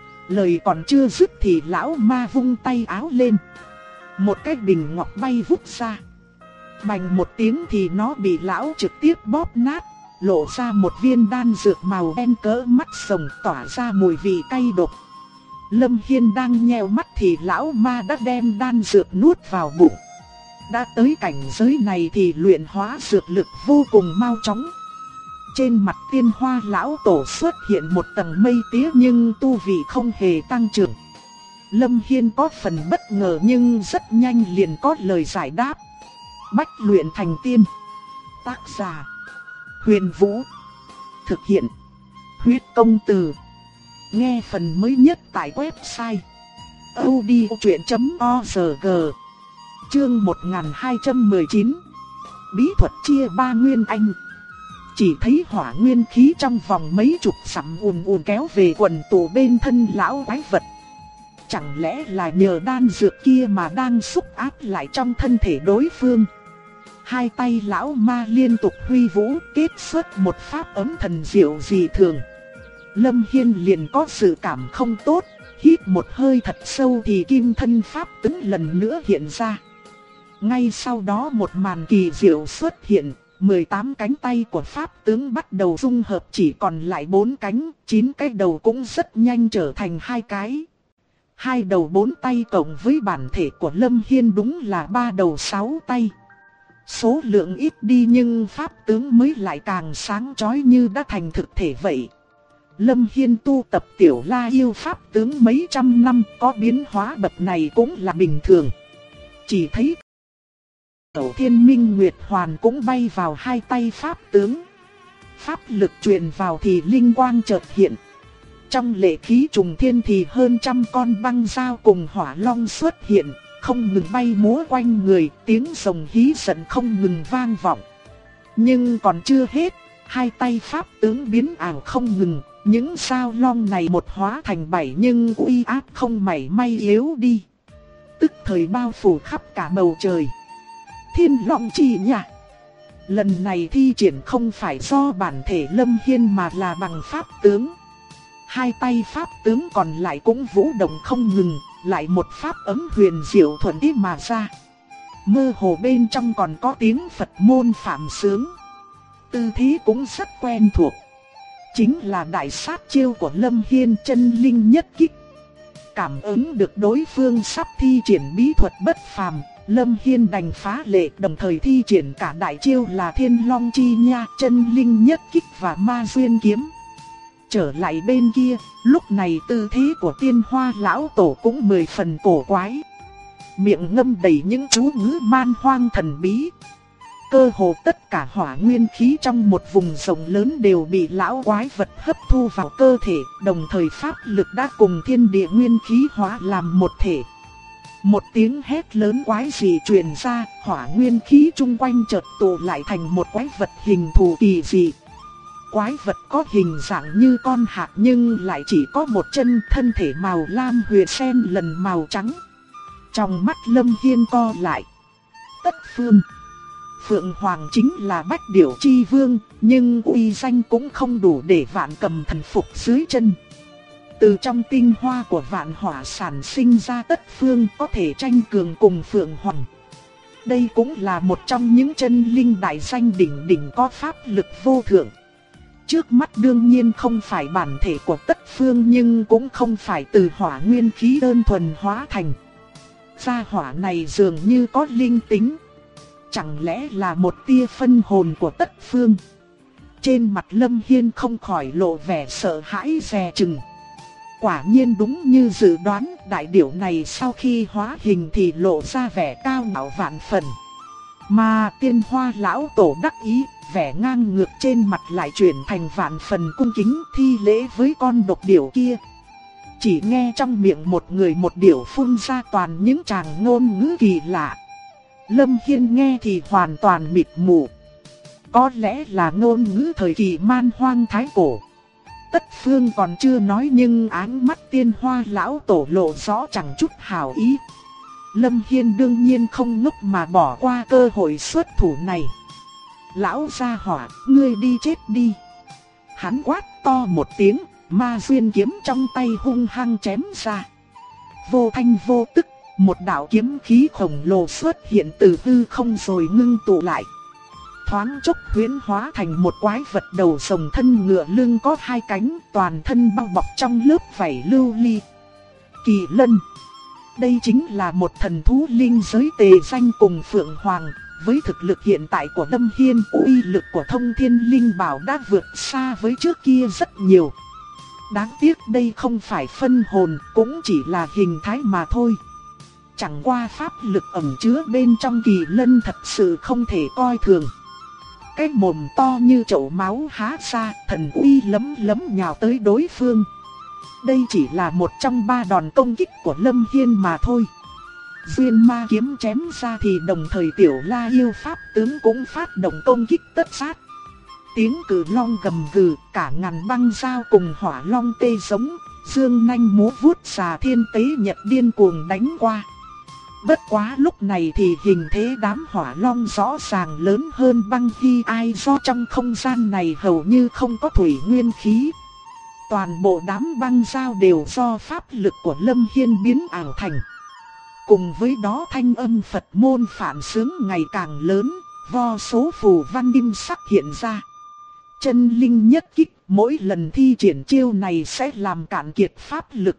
Lời còn chưa dứt thì lão ma vung tay áo lên. Một cái bình ngọc bay vút ra. Bành một tiếng thì nó bị lão trực tiếp bóp nát. Lộ ra một viên đan dược màu đen cỡ mắt rồng tỏa ra mùi vị cay độc. Lâm Hiên đang nheo mắt thì lão ma đã đem đan dược nuốt vào bụng. Đã tới cảnh giới này thì luyện hóa dược lực vô cùng mau chóng. Trên mặt Tiên Hoa lão tổ xuất hiện một tầng mây tía nhưng tu vị không hề tăng trưởng. Lâm Hiên có phần bất ngờ nhưng rất nhanh liền có lời giải đáp. Bách luyện thành tiên. Tác giả Huyền Vũ. Thực hiện Huyết Công Từ. Nghe phần mới nhất tại website audiochuyện.org. Chương 1219. Bí thuật chia ba nguyên anh. Chỉ thấy hỏa nguyên khí trong vòng mấy chục dặm ùn ùn kéo về quần tụ bên thân lão quái vật. Chẳng lẽ là nhờ đan dược kia mà đang xúc áp lại trong thân thể đối phương? Hai tay lão ma liên tục huy vũ kết xuất một pháp ấm thần diệu dị thường. Lâm Hiên liền có sự cảm không tốt, hít một hơi thật sâu thì kim thân pháp tướng lần nữa hiện ra. Ngay sau đó một màn kỳ diệu xuất hiện, 18 cánh tay của pháp tướng bắt đầu dung hợp chỉ còn lại 4 cánh, 9 cái đầu cũng rất nhanh trở thành 2 cái. 2 đầu 4 tay cộng với bản thể của Lâm Hiên đúng là 3 đầu 6 tay. Số lượng ít đi nhưng pháp tướng mới lại càng sáng chói như đã thành thực thể vậy. Lâm Hiên tu tập tiểu la yêu pháp tướng mấy trăm năm, có biến hóa bậc này cũng là bình thường. Chỉ thấy Tẩu Thiên Minh Nguyệt Hoàn cũng bay vào hai tay pháp tướng. Pháp lực truyền vào thì linh quang chợt hiện. Trong lệ khí trùng thiên thì hơn trăm con băng dao cùng hỏa long xuất hiện, không ngừng bay múa quanh người, tiếng rồng hí giận không ngừng vang vọng. Nhưng còn chưa hết, hai tay pháp tướng biến ảo không ngừng, những dao long này một hóa thành 7 nhưng uy áp không mảy may yếu đi. Tức thời bao phủ khắp cả bầu trời. Thiên Long Chi Nhạc. Lần này thi triển không phải do bản thể Lâm Hiên mà là bằng pháp tướng. Hai tay pháp tướng còn lại cũng vũ động không ngừng, lại một pháp ấm huyền diệu thuận ý mà ra. Mơ hồ bên trong còn có tiếng Phật môn phạm sướng. Tư thế cũng rất quen thuộc. Chính là đại sát chiêu của Lâm Hiên chân linh nhất kích. Cảm ứng được đối phương sắp thi triển bí thuật bất phàm, Lâm Hiên đành phá lệ đồng thời thi triển cả đại chiêu là Thiên Long Chi Nha, chân linh nhất kích và ma duyên kiếm. Trở lại bên kia, lúc này tư thế của Tiên Hoa lão tổ cũng 10 phần cổ quái. Miệng ngâm đầy những chú ngữ man hoang thần bí. Cơ hồ tất cả hỏa nguyên khí trong một vùng rộng lớn đều bị lão quái vật hấp thu vào cơ thể, đồng thời pháp lực đã cùng thiên địa nguyên khí hóa làm một thể. Một tiếng hét lớn quái dị truyền ra, hỏa nguyên khí chung quanh chợt tụ lại thành một quái vật hình thù kỳ dị. Quái vật có hình dạng như con hạc nhưng lại chỉ có một chân, thân thể màu lam huyền sen lần màu trắng. Trong mắt Lâm Hiên co lại. Tất Phương. Phượng Hoàng chính là Bách Điểu Chi Vương, nhưng uy danh cũng không đủ để Vạn Cầm thần phục dưới chân. Từ trong tinh hoa của Vạn Hỏa sản sinh ra Tất Phương có thể tranh cường cùng Phượng Hoàng. Đây cũng là một trong những chân linh đại danh đỉnh đỉnh có pháp lực vô thượng. Trước mắt đương nhiên không phải bản thể của Tất Phương nhưng cũng không phải từ hỏa nguyên khí đơn thuần hóa thành. Gia hỏa này dường như có linh tính. Chẳng lẽ là một tia phân hồn của Tất Phương? Trên mặt Lâm Hiên không khỏi lộ vẻ sợ hãi dè chừng. Quả nhiên đúng như dự đoán, đại điểu này sau khi hóa hình thì lộ ra vẻ cao ngạo vạn phần. Mà Tiên Hoa lão tổ đắc ý, vẻ ngang ngược trên mặt lại chuyển thành vạn phần cung kính thi lễ với con độc điểu kia. Chỉ nghe trong miệng một người một điểu phun ra toàn những tràng ngôn ngữ kỳ lạ. Lâm Hiên nghe thì hoàn toàn mịt mù. Có lẽ là ngôn ngữ thời kỳ man hoang thái cổ. Tất Phương còn chưa nói nhưng ánh mắt Tiên Hoa lão tổ lộ rõ chẳng chút hảo ý. Lâm Hiên đương nhiên không ngốc mà bỏ qua cơ hội xuất thủ này. Lão gia hỏa, ngươi đi chết đi. Hắn quát to một tiếng, ma duyên kiếm trong tay hung hăng chém ra. Vô thanh vô tức, một đạo kiếm khí khổng lồ xuất hiện từ hư không rồi ngưng tụ lại. Thoáng chốc huyễn hóa thành một quái vật đầu rồng thân ngựa lưng có 2 cánh, toàn thân bao bọc trong lớp vảy lưu ly. Kỳ Lân. Đây chính là một thần thú linh giới tề danh cùng Phượng Hoàng. Với thực lực hiện tại của Lâm Hiên, uy lực của Thông Thiên Linh Bảo đã vượt xa với trước kia rất nhiều. Đáng tiếc đây không phải phân hồn, cũng chỉ là hình thái mà thôi. Chẳng qua pháp lực ẩn chứa bên trong Kỳ Lân thật sự không thể coi thường. Cái mồm to như chậu máu há ra, thần uy lấm lấm nhào tới đối phương. Đây chỉ là một trong 3 đòn công kích của Lâm Hiên mà thôi. Duyên ma kiếm chém ra thì đồng thời tiểu la yêu pháp tướng cũng phát động công kích tất sát. Tiếng cử long gầm gừ, cả ngàn băng dao cùng hỏa long tê giống, dương nanh múa vuốt xà thiên tế nhật điên cuồng đánh qua. Bất quá lúc này thì hình thế đám hỏa long rõ ràng lớn hơn băng hy ai do trong không gian này hầu như không có thủy nguyên khí. Toàn bộ đám băng dao đều do pháp lực của Lâm Hiên biến ảo thành. Cùng với đó thanh âm Phật môn phản xướng ngày càng lớn, vô số phù văn kim sắc hiện ra. Chân linh nhất kích, mỗi lần thi triển chiêu này sẽ làm cạn kiệt pháp lực.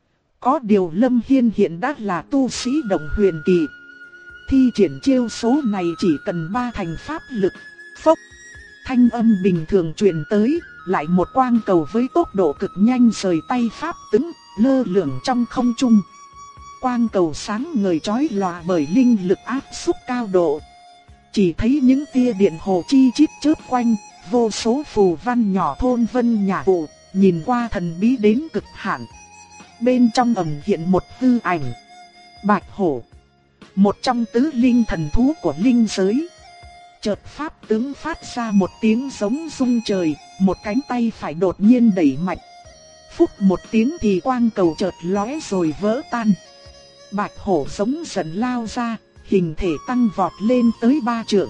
Có điều Lâm Hiên hiện đã là tu sĩ đồng huyền kỳ. Thi triển chiêu số này chỉ cần 3 thành pháp lực. Phốc, thanh âm bình thường truyền tới, lại một quang cầu với tốc độ cực nhanh rời tay pháp tướng, lơ lửng trong không trung. Quang cầu sáng ngời chói lòa bởi linh lực áp xúc cao độ. Chỉ thấy những tia điện hồ chi chít chớp quanh, vô số phù văn nhỏ thôn vân nhả vụ, nhìn qua thần bí đến cực hạn. Bên trong ẩn hiện một hư ảnh, Bạch Hổ, một trong tứ linh thần thú của linh giới. Chợt pháp tướng phát ra một tiếng giống rung trời, một cánh tay phải đột nhiên đẩy mạnh. Phúc một tiếng thì quang cầu chợt lóe rồi vỡ tan. Bạch Hổ giống dần lao ra, hình thể tăng vọt lên tới 3 trượng.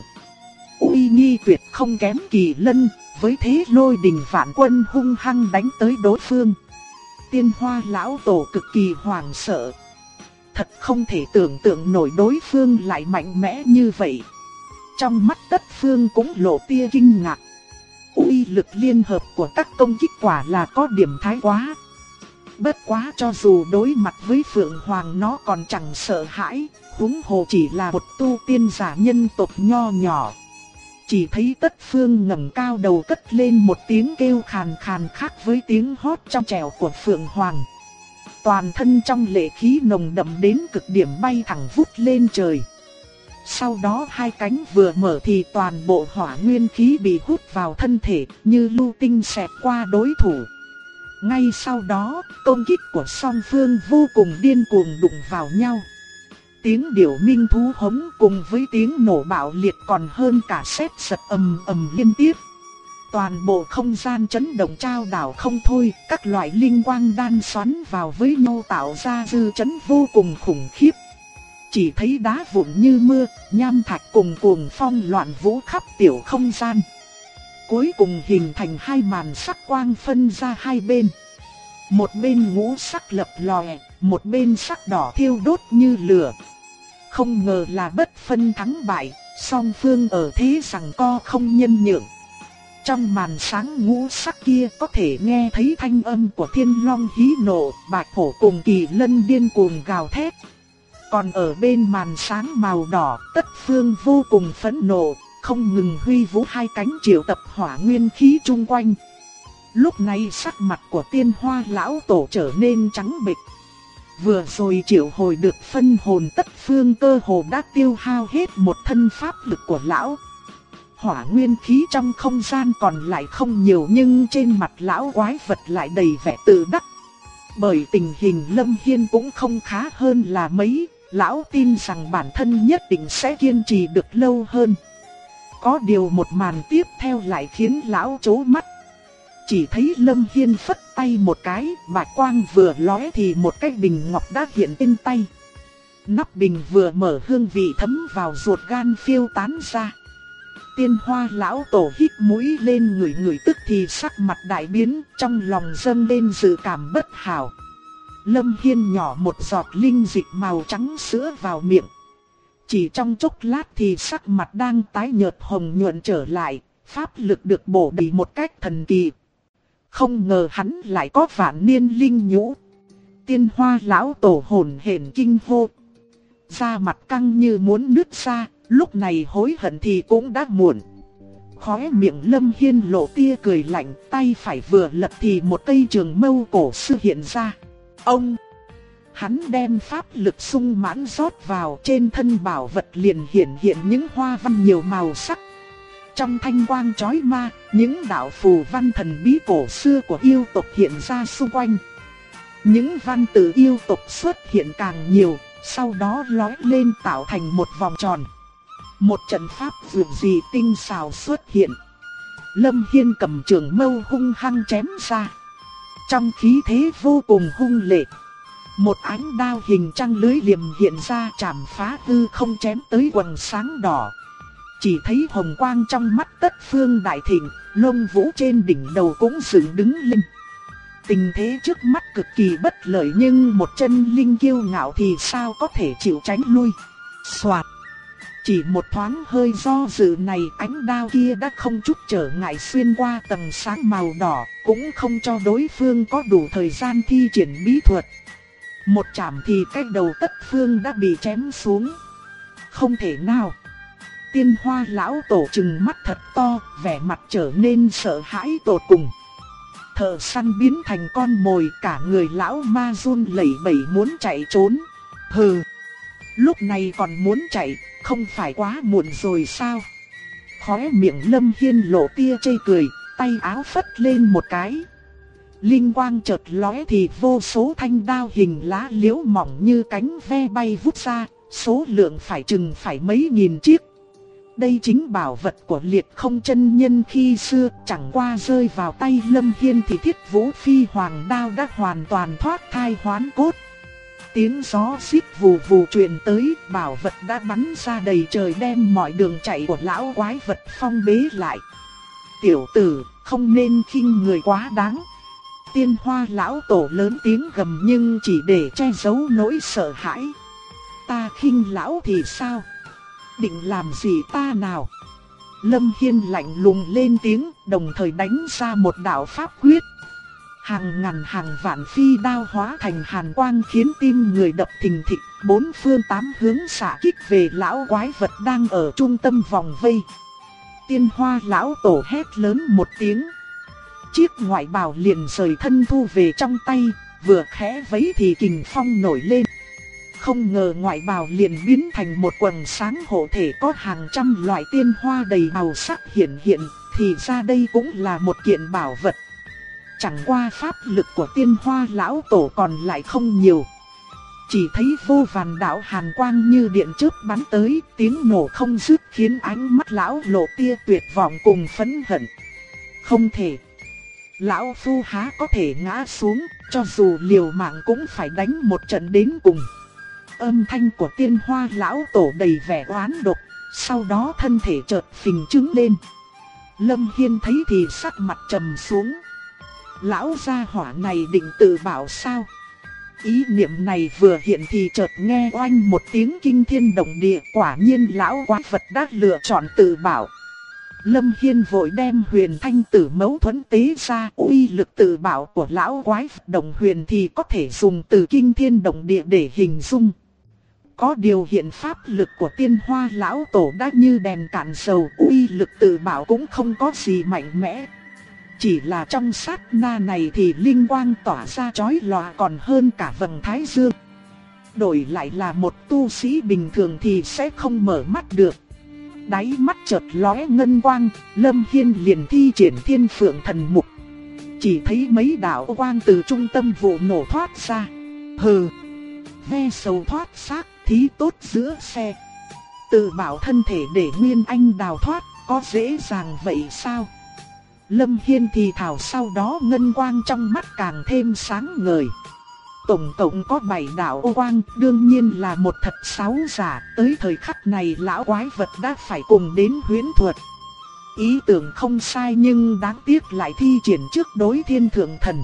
Uy nghi tuyệt không kém Kỳ Lân, với thế lôi đình vạn quân hung hăng đánh tới đối phương. Tiên Hoa lão tổ cực kỳ hoảng sợ. Thật không thể tưởng tượng nổi đối phương lại mạnh mẽ như vậy. Trong mắt tất phương cũng lộ tia kinh ngạc. Uy lực liên hợp của các công kích quả là có điểm thái quá. Bất quá cho dù đối mặt với Phượng Hoàng nó còn chẳng sợ hãi, huống hồ chỉ là một tu tiên giả nhân tộc nho nhỏ. Chỉ thấy tất phương ngẩng cao đầu cất lên một tiếng kêu khàn khàn khác với tiếng hót trong trẻo của Phượng Hoàng. Toàn thân trong lệ khí nồng đậm đến cực điểm bay thẳng vút lên trời. Sau đó hai cánh vừa mở thì toàn bộ hỏa nguyên khí bị hút vào thân thể như lưu tinh xẹt qua đối thủ. Ngay sau đó, công kích của song phương vô cùng điên cuồng đụng vào nhau. Tiếng điểu minh thú hống cùng với tiếng nổ bạo liệt còn hơn cả sét giật ầm ầm liên tiếp. Toàn bộ không gian chấn động trao đảo không thôi, các loại linh quang đan xoắn vào với nhau tạo ra dư chấn vô cùng khủng khiếp. Chỉ thấy đá vụn như mưa, nham thạch cùng cuồng phong loạn vũ khắp tiểu không gian. Cuối cùng hình thành hai màn sắc quang phân ra hai bên. Một bên ngũ sắc lập lòe, một bên sắc đỏ thiêu đốt như lửa. Không ngờ là bất phân thắng bại, song phương ở thế giằng co không nhân nhượng. Trong màn sáng ngũ sắc kia có thể nghe thấy thanh âm của Thiên Long hí nộ, Bạch Hổ cùng Kỳ Lân điên cuồng gào thét. Còn ở bên màn sáng màu đỏ, tất phương vô cùng phẫn nộ, không ngừng huy vũ hai cánh triệu tập hỏa nguyên khí chung quanh. Lúc này sắc mặt của Tiên Hoa lão tổ trở nên trắng bệch. Vừa rồi triệu hồi được phân hồn tất phương cơ hồ đã tiêu hao hết một thân pháp lực của lão. Hỏa nguyên khí trong không gian còn lại không nhiều nhưng trên mặt lão quái vật lại đầy vẻ tự đắc. Bởi tình hình Lâm Hiên cũng không khá hơn là mấy, lão tin rằng bản thân nhất định sẽ kiên trì được lâu hơn. Có điều một màn tiếp theo lại khiến lão chố mắt. Chỉ thấy Lâm Hiên phất tay một cái, bạch quang vừa lóe thì một cái bình ngọc đã hiện trên tay. Nắp bình vừa mở hương vị thấm vào ruột gan phiêu tán ra. Tiên Hoa lão tổ hít mũi lên ngửi ngửi tức thì sắc mặt đại biến, trong lòng dâng lên dự cảm bất hảo. Lâm Hiên nhỏ một giọt linh dịch màu trắng sữa vào miệng. Chỉ trong chốc lát thì sắc mặt đang tái nhợt hồng nhuận trở lại, pháp lực được bổ đầy một cách thần kỳ. Không ngờ hắn lại có vạn niên linh nhũ. Tiên Hoa lão tổ hồn hển kinh hô. Da mặt căng như muốn nứt ra, lúc này hối hận thì cũng đã muộn. Khóe miệng Lâm Hiên lộ tia cười lạnh, tay phải vừa lật thì một cây trường mâu cổ xưa hiện ra. Ông! Hắn đem pháp lực sung mãn rót vào, trên thân bảo vật liền hiện những hoa văn nhiều màu sắc. Trong thanh quang chói ma, những đạo phù văn thần bí cổ xưa của yêu tộc hiện ra xung quanh. Những văn tự yêu tộc xuất hiện càng nhiều, sau đó lói lên tạo thành một vòng tròn. Một trận pháp dường dị tinh xảo xuất hiện. Lâm Hiên cầm trường mâu hung hăng chém ra. trong khí thế vô cùng hung lệ. Một ánh đao hình trăng lưới liềm hiện ra chạm phá hư không chém tới quầng sáng đỏ. Chỉ thấy hồng quang trong mắt tất phương đại thịnh, lông vũ trên đỉnh đầu cũng dựng đứng lên. Tình thế trước mắt cực kỳ bất lợi nhưng một chân linh kiêu ngạo thì sao có thể chịu tránh lui. Soạt. Chỉ một thoáng hơi do dự này, ánh đao kia đã không chút trở ngại xuyên qua tầng sáng màu đỏ, cũng không cho đối phương có đủ thời gian thi triển bí thuật. Một chạm thì cái đầu tất phương đã bị chém xuống. Không thể nào. Tiên Hoa lão tổ trừng mắt thật to, vẻ mặt trở nên sợ hãi tột cùng. Thợ săn biến thành con mồi, cả người lão ma run lẩy bẩy muốn chạy trốn. Hừ, lúc này còn muốn chạy, không phải quá muộn rồi sao? Khóe miệng Lâm Hiên lộ tia chê cười, tay áo phất lên một cái. Linh quang chợt lóe thì vô số thanh đao hình lá liễu mỏng như cánh ve bay vút ra, số lượng phải chừng phải mấy nghìn chiếc. Đây chính bảo vật của Liệt Không chân nhân khi xưa, chẳng qua rơi vào tay Lâm Hiên thì Thiết Vũ Phi Hoàng đao đã hoàn toàn thoát thai hoán cốt. Tiếng gió xít vù vù truyền tới, bảo vật đã bắn ra đầy trời đem mọi đường chạy của lão quái vật phong bế lại. Tiểu tử, không nên khinh người quá đáng. Tiên Hoa lão tổ lớn tiếng gầm nhưng chỉ để che giấu nỗi sợ hãi. Ta khinh lão thì sao? Định làm gì ta nào? Lâm Hiên lạnh lùng lên tiếng, đồng thời đánh ra một đạo pháp quyết. Hàng ngàn hàng vạn phi đao hóa thành hàn quang khiến tim người đập thình thịch, bốn phương tám hướng xạ kích về lão quái vật đang ở trung tâm vòng vây. Tiên Hoa lão tổ hét lớn một tiếng. Chiếc ngoại bào liền rời thân thu về trong tay, vừa khẽ vẫy thì kình phong nổi lên. Không ngờ ngoại bào liền biến thành một quầng sáng hộ thể có hàng trăm loại tiên hoa đầy màu sắc hiện hiện, thì ra đây cũng là một kiện bảo vật. Chẳng qua pháp lực của Tiên Hoa lão tổ còn lại không nhiều. Chỉ thấy vô vàn đạo hàn quang như điện chớp bắn tới, tiếng nổ không dứt khiến ánh mắt lão lộ tia tuyệt vọng cùng phẫn hận. Không thể. Lão phu há có thể ngã xuống, cho dù liều mạng cũng phải đánh một trận đến cùng. Âm thanh của Tiên Hoa lão tổ đầy vẻ oán độc, sau đó thân thể chợt phình trứng lên. Lâm Hiên thấy thì sắc mặt trầm xuống. Lão gia hỏa này định tự bảo sao? Ý niệm này vừa hiện thì chợt nghe oanh một tiếng kinh thiên động địa, quả nhiên lão quái vật đã lựa chọn tự bảo. Lâm Hiên vội đem Huyền Thanh Tử Mẫu Thuẫn tế ra, uy lực tự bảo của lão quái vật Đồng Huyền thì có thể dùng từ kinh thiên động địa để hình dung. Có điều hiện pháp lực của Tiên Hoa lão tổ đã như đèn cạn dầu, uy lực tự bảo cũng không có gì mạnh mẽ. Chỉ là trong sát na này thì linh quang tỏa ra chói lòa còn hơn cả vầng thái dương. Đổi lại là một tu sĩ bình thường thì sẽ không mở mắt được. Đáy mắt chợt lóe ngân quang, Lâm Hiên liền thi triển Thiên Phượng Thần Mục. Chỉ thấy mấy đạo quang từ trung tâm vụ nổ thoát ra. Hừ, ve sầu thoát xác, thí tốt giữa xe. Tự bảo thân thể để Nguyên Anh đào thoát, có dễ dàng vậy sao? Lâm Hiên thì thào, sau đó ngân quang trong mắt càng thêm sáng ngời. Tổng cộng có 7 đạo ô quang, đương nhiên là một thật 6 giả, tới thời khắc này lão quái vật đã phải cùng đến huyễn thuật. Ý tưởng không sai nhưng đáng tiếc lại thi triển trước đối Thiên Thượng Thần.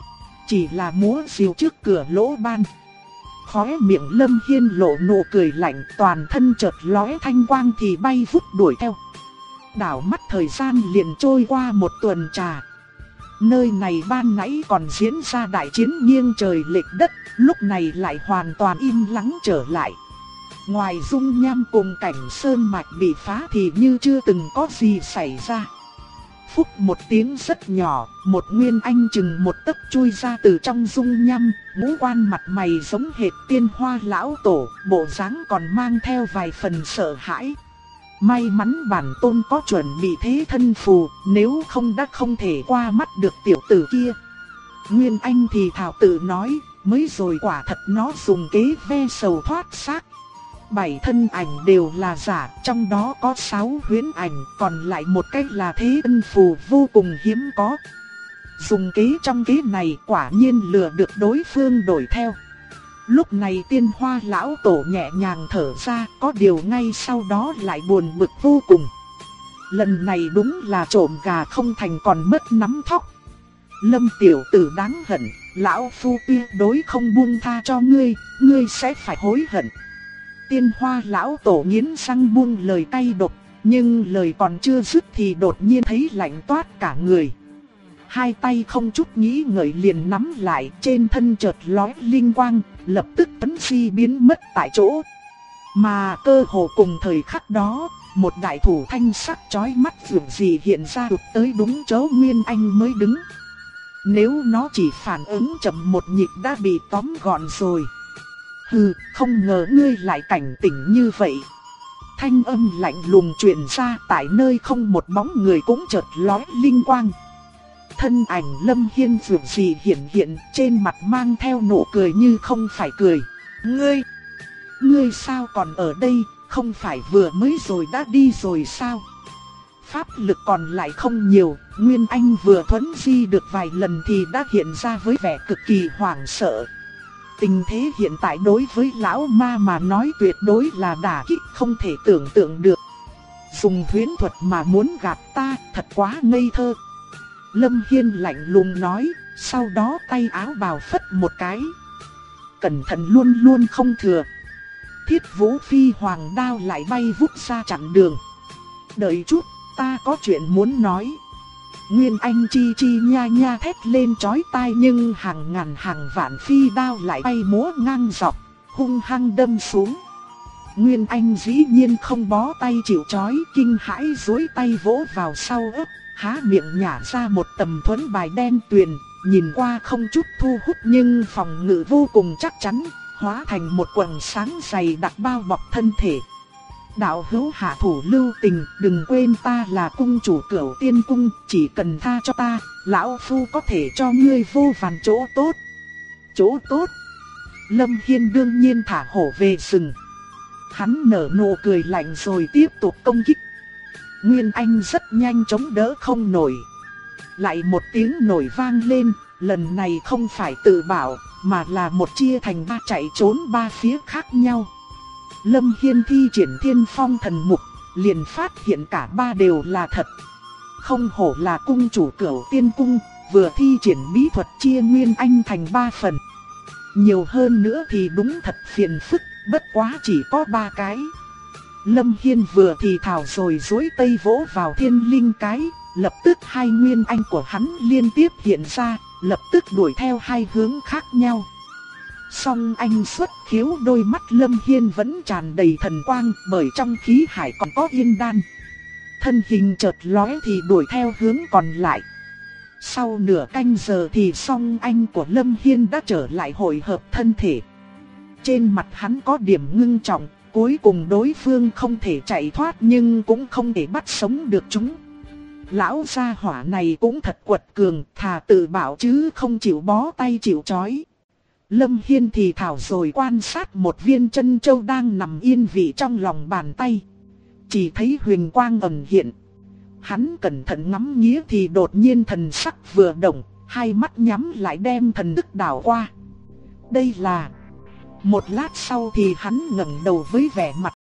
Chỉ là múa rìu trước cửa lỗ ban. Khóe miệng Lâm Hiên lộ nụ cười lạnh, toàn thân chợt lóe thanh quang thì bay vút đuổi theo. Đảo mắt thời gian liền trôi qua một tuần trà. Nơi này ban nãy còn diễn ra đại chiến nghiêng trời lệch đất, lúc này lại hoàn toàn im lắng trở lại. Ngoài dung nham cùng cảnh sơn mạch bị phá thì như chưa từng có gì xảy ra. Phúc một tiếng rất nhỏ, một nguyên anh chừng một tấc chui ra từ trong dung nham, ngũ quan mặt mày giống hệt Tiên Hoa lão tổ, bộ dáng còn mang theo vài phần sợ hãi. May mắn bản tôn có chuẩn bị thế thân phù, nếu không đã không thể qua mắt được tiểu tử kia. Nguyên Anh thì thảo tự nói, mới rồi quả thật nó dùng kế ve sầu thoát xác. 7 thân ảnh đều là giả, trong đó có 6 huyễn ảnh, còn lại một cách là thế thân phù vô cùng hiếm có. Dùng kế trong kế này quả nhiên lừa được đối phương đổi theo. Lúc này Tiên Hoa lão tổ nhẹ nhàng thở ra, có điều ngay sau đó lại buồn bực vô cùng. Lần này đúng là trộm gà không thành còn mất nắm thóc. Lâm tiểu tử đáng hận, lão phu tuyệt đối không buông tha cho ngươi, ngươi sẽ phải hối hận. Tiên Hoa lão tổ nghiến răng buông lời cay độc, nhưng lời còn chưa dứt thì đột nhiên thấy lạnh toát cả người. Hai tay không chút nghĩ ngợi liền nắm lại, trên thân chợt lóe linh quang, lập tức tấn phi biến mất tại chỗ. Mà cơ hồ cùng thời khắc đó, một đại thủ thanh sắc chói mắt dường gì hiện ra đột tới đúng chỗ Nguyên Anh mới đứng. Nếu nó chỉ phản ứng chậm một nhịp đã bị tóm gọn rồi. Hừ, không ngờ ngươi lại cảnh tỉnh như vậy. Thanh âm lạnh lùng truyền ra, tại nơi không một bóng người cũng chợt lóe linh quang. Thân ảnh Lâm Hiên dường gì hiện trên mặt mang theo nụ cười như không phải cười. Ngươi sao còn ở đây, không phải vừa mới rồi đã đi rồi sao? Pháp lực còn lại không nhiều, Nguyên Anh vừa thuấn di được vài lần thì đã hiện ra với vẻ cực kỳ hoảng sợ. Tình thế hiện tại đối với lão ma mà nói tuyệt đối là đả kích không thể tưởng tượng được. Dùng huyễn thuật mà muốn gạt ta, thật quá ngây thơ. Lâm Hiên lạnh lùng nói, sau đó tay áo bào phất một cái. Cẩn thận luôn luôn không thừa. Thiết Vũ Phi Hoàng đao lại bay vút ra chặn đường. Đợi chút, ta có chuyện muốn nói. Nguyên Anh chi chi nha nha thét lên chói tai, nhưng hàng ngàn hàng vạn phi đao lại bay múa ngang dọc, hung hăng đâm xuống. Nguyên Anh dĩ nhiên không bó tay chịu chói, kinh hãi duỗi tay vỗ vào sau ớt, há miệng nhả ra một tầm thuẫn bài đen tuyền, nhìn qua không chút thu hút nhưng phòng ngự vô cùng chắc chắn, hóa thành một quầng sáng dày đặc bao bọc thân thể. Đạo hữu hạ thủ lưu tình, đừng quên ta là cung chủ Cửu Tiên Cung, chỉ cần tha cho ta, lão phu có thể cho ngươi vô vàn chỗ tốt. Chỗ tốt? Lâm Hiên đương nhiên thả hổ về rừng. Hắn nở nụ cười lạnh rồi tiếp tục công kích. Nguyên Anh rất nhanh chống đỡ không nổi. Lại một tiếng nổi vang lên, lần này không phải tự bảo, mà là một chia thành ba chạy trốn ba phía khác nhau. Lâm Hiên thi triển Thiên Phong thần mục, liền phát hiện cả ba đều là thật. Không hổ là cung chủ Cửu Tiên Cung, vừa thi triển bí thuật chia Nguyên Anh thành ba phần. Nhiều hơn nữa thì đúng thật phiền phức, bất quá chỉ có ba cái. Lâm Hiên vừa thì thào rồi duỗi tay vỗ vào thiên linh cái, lập tức hai Nguyên Anh của hắn liên tiếp hiện ra, lập tức đuổi theo hai hướng khác nhau. Song anh xuất khiếu, đôi mắt Lâm Hiên vẫn tràn đầy thần quang, bởi trong khí hải còn có yên đan. Thân hình chợt lóe thì đuổi theo hướng còn lại. Sau nửa canh giờ thì song anh của Lâm Hiên đã trở lại hội hợp thân thể. Trên mặt hắn có điểm ngưng trọng, cuối cùng đối phương không thể chạy thoát nhưng cũng không thể bắt sống được chúng. Lão gia hỏa này cũng thật quật cường, thà tự bảo chứ không chịu bó tay chịu trói. Lâm Hiên thì thảo rồi quan sát một viên chân châu đang nằm yên vị trong lòng bàn tay. Chỉ thấy huyền quang ẩn hiện. Hắn cẩn thận ngắm nghía thì đột nhiên thần sắc vừa động, hai mắt nhắm lại đem thần thức đảo qua. Đây là... Một lát sau thì hắn ngẩng đầu với vẻ mặt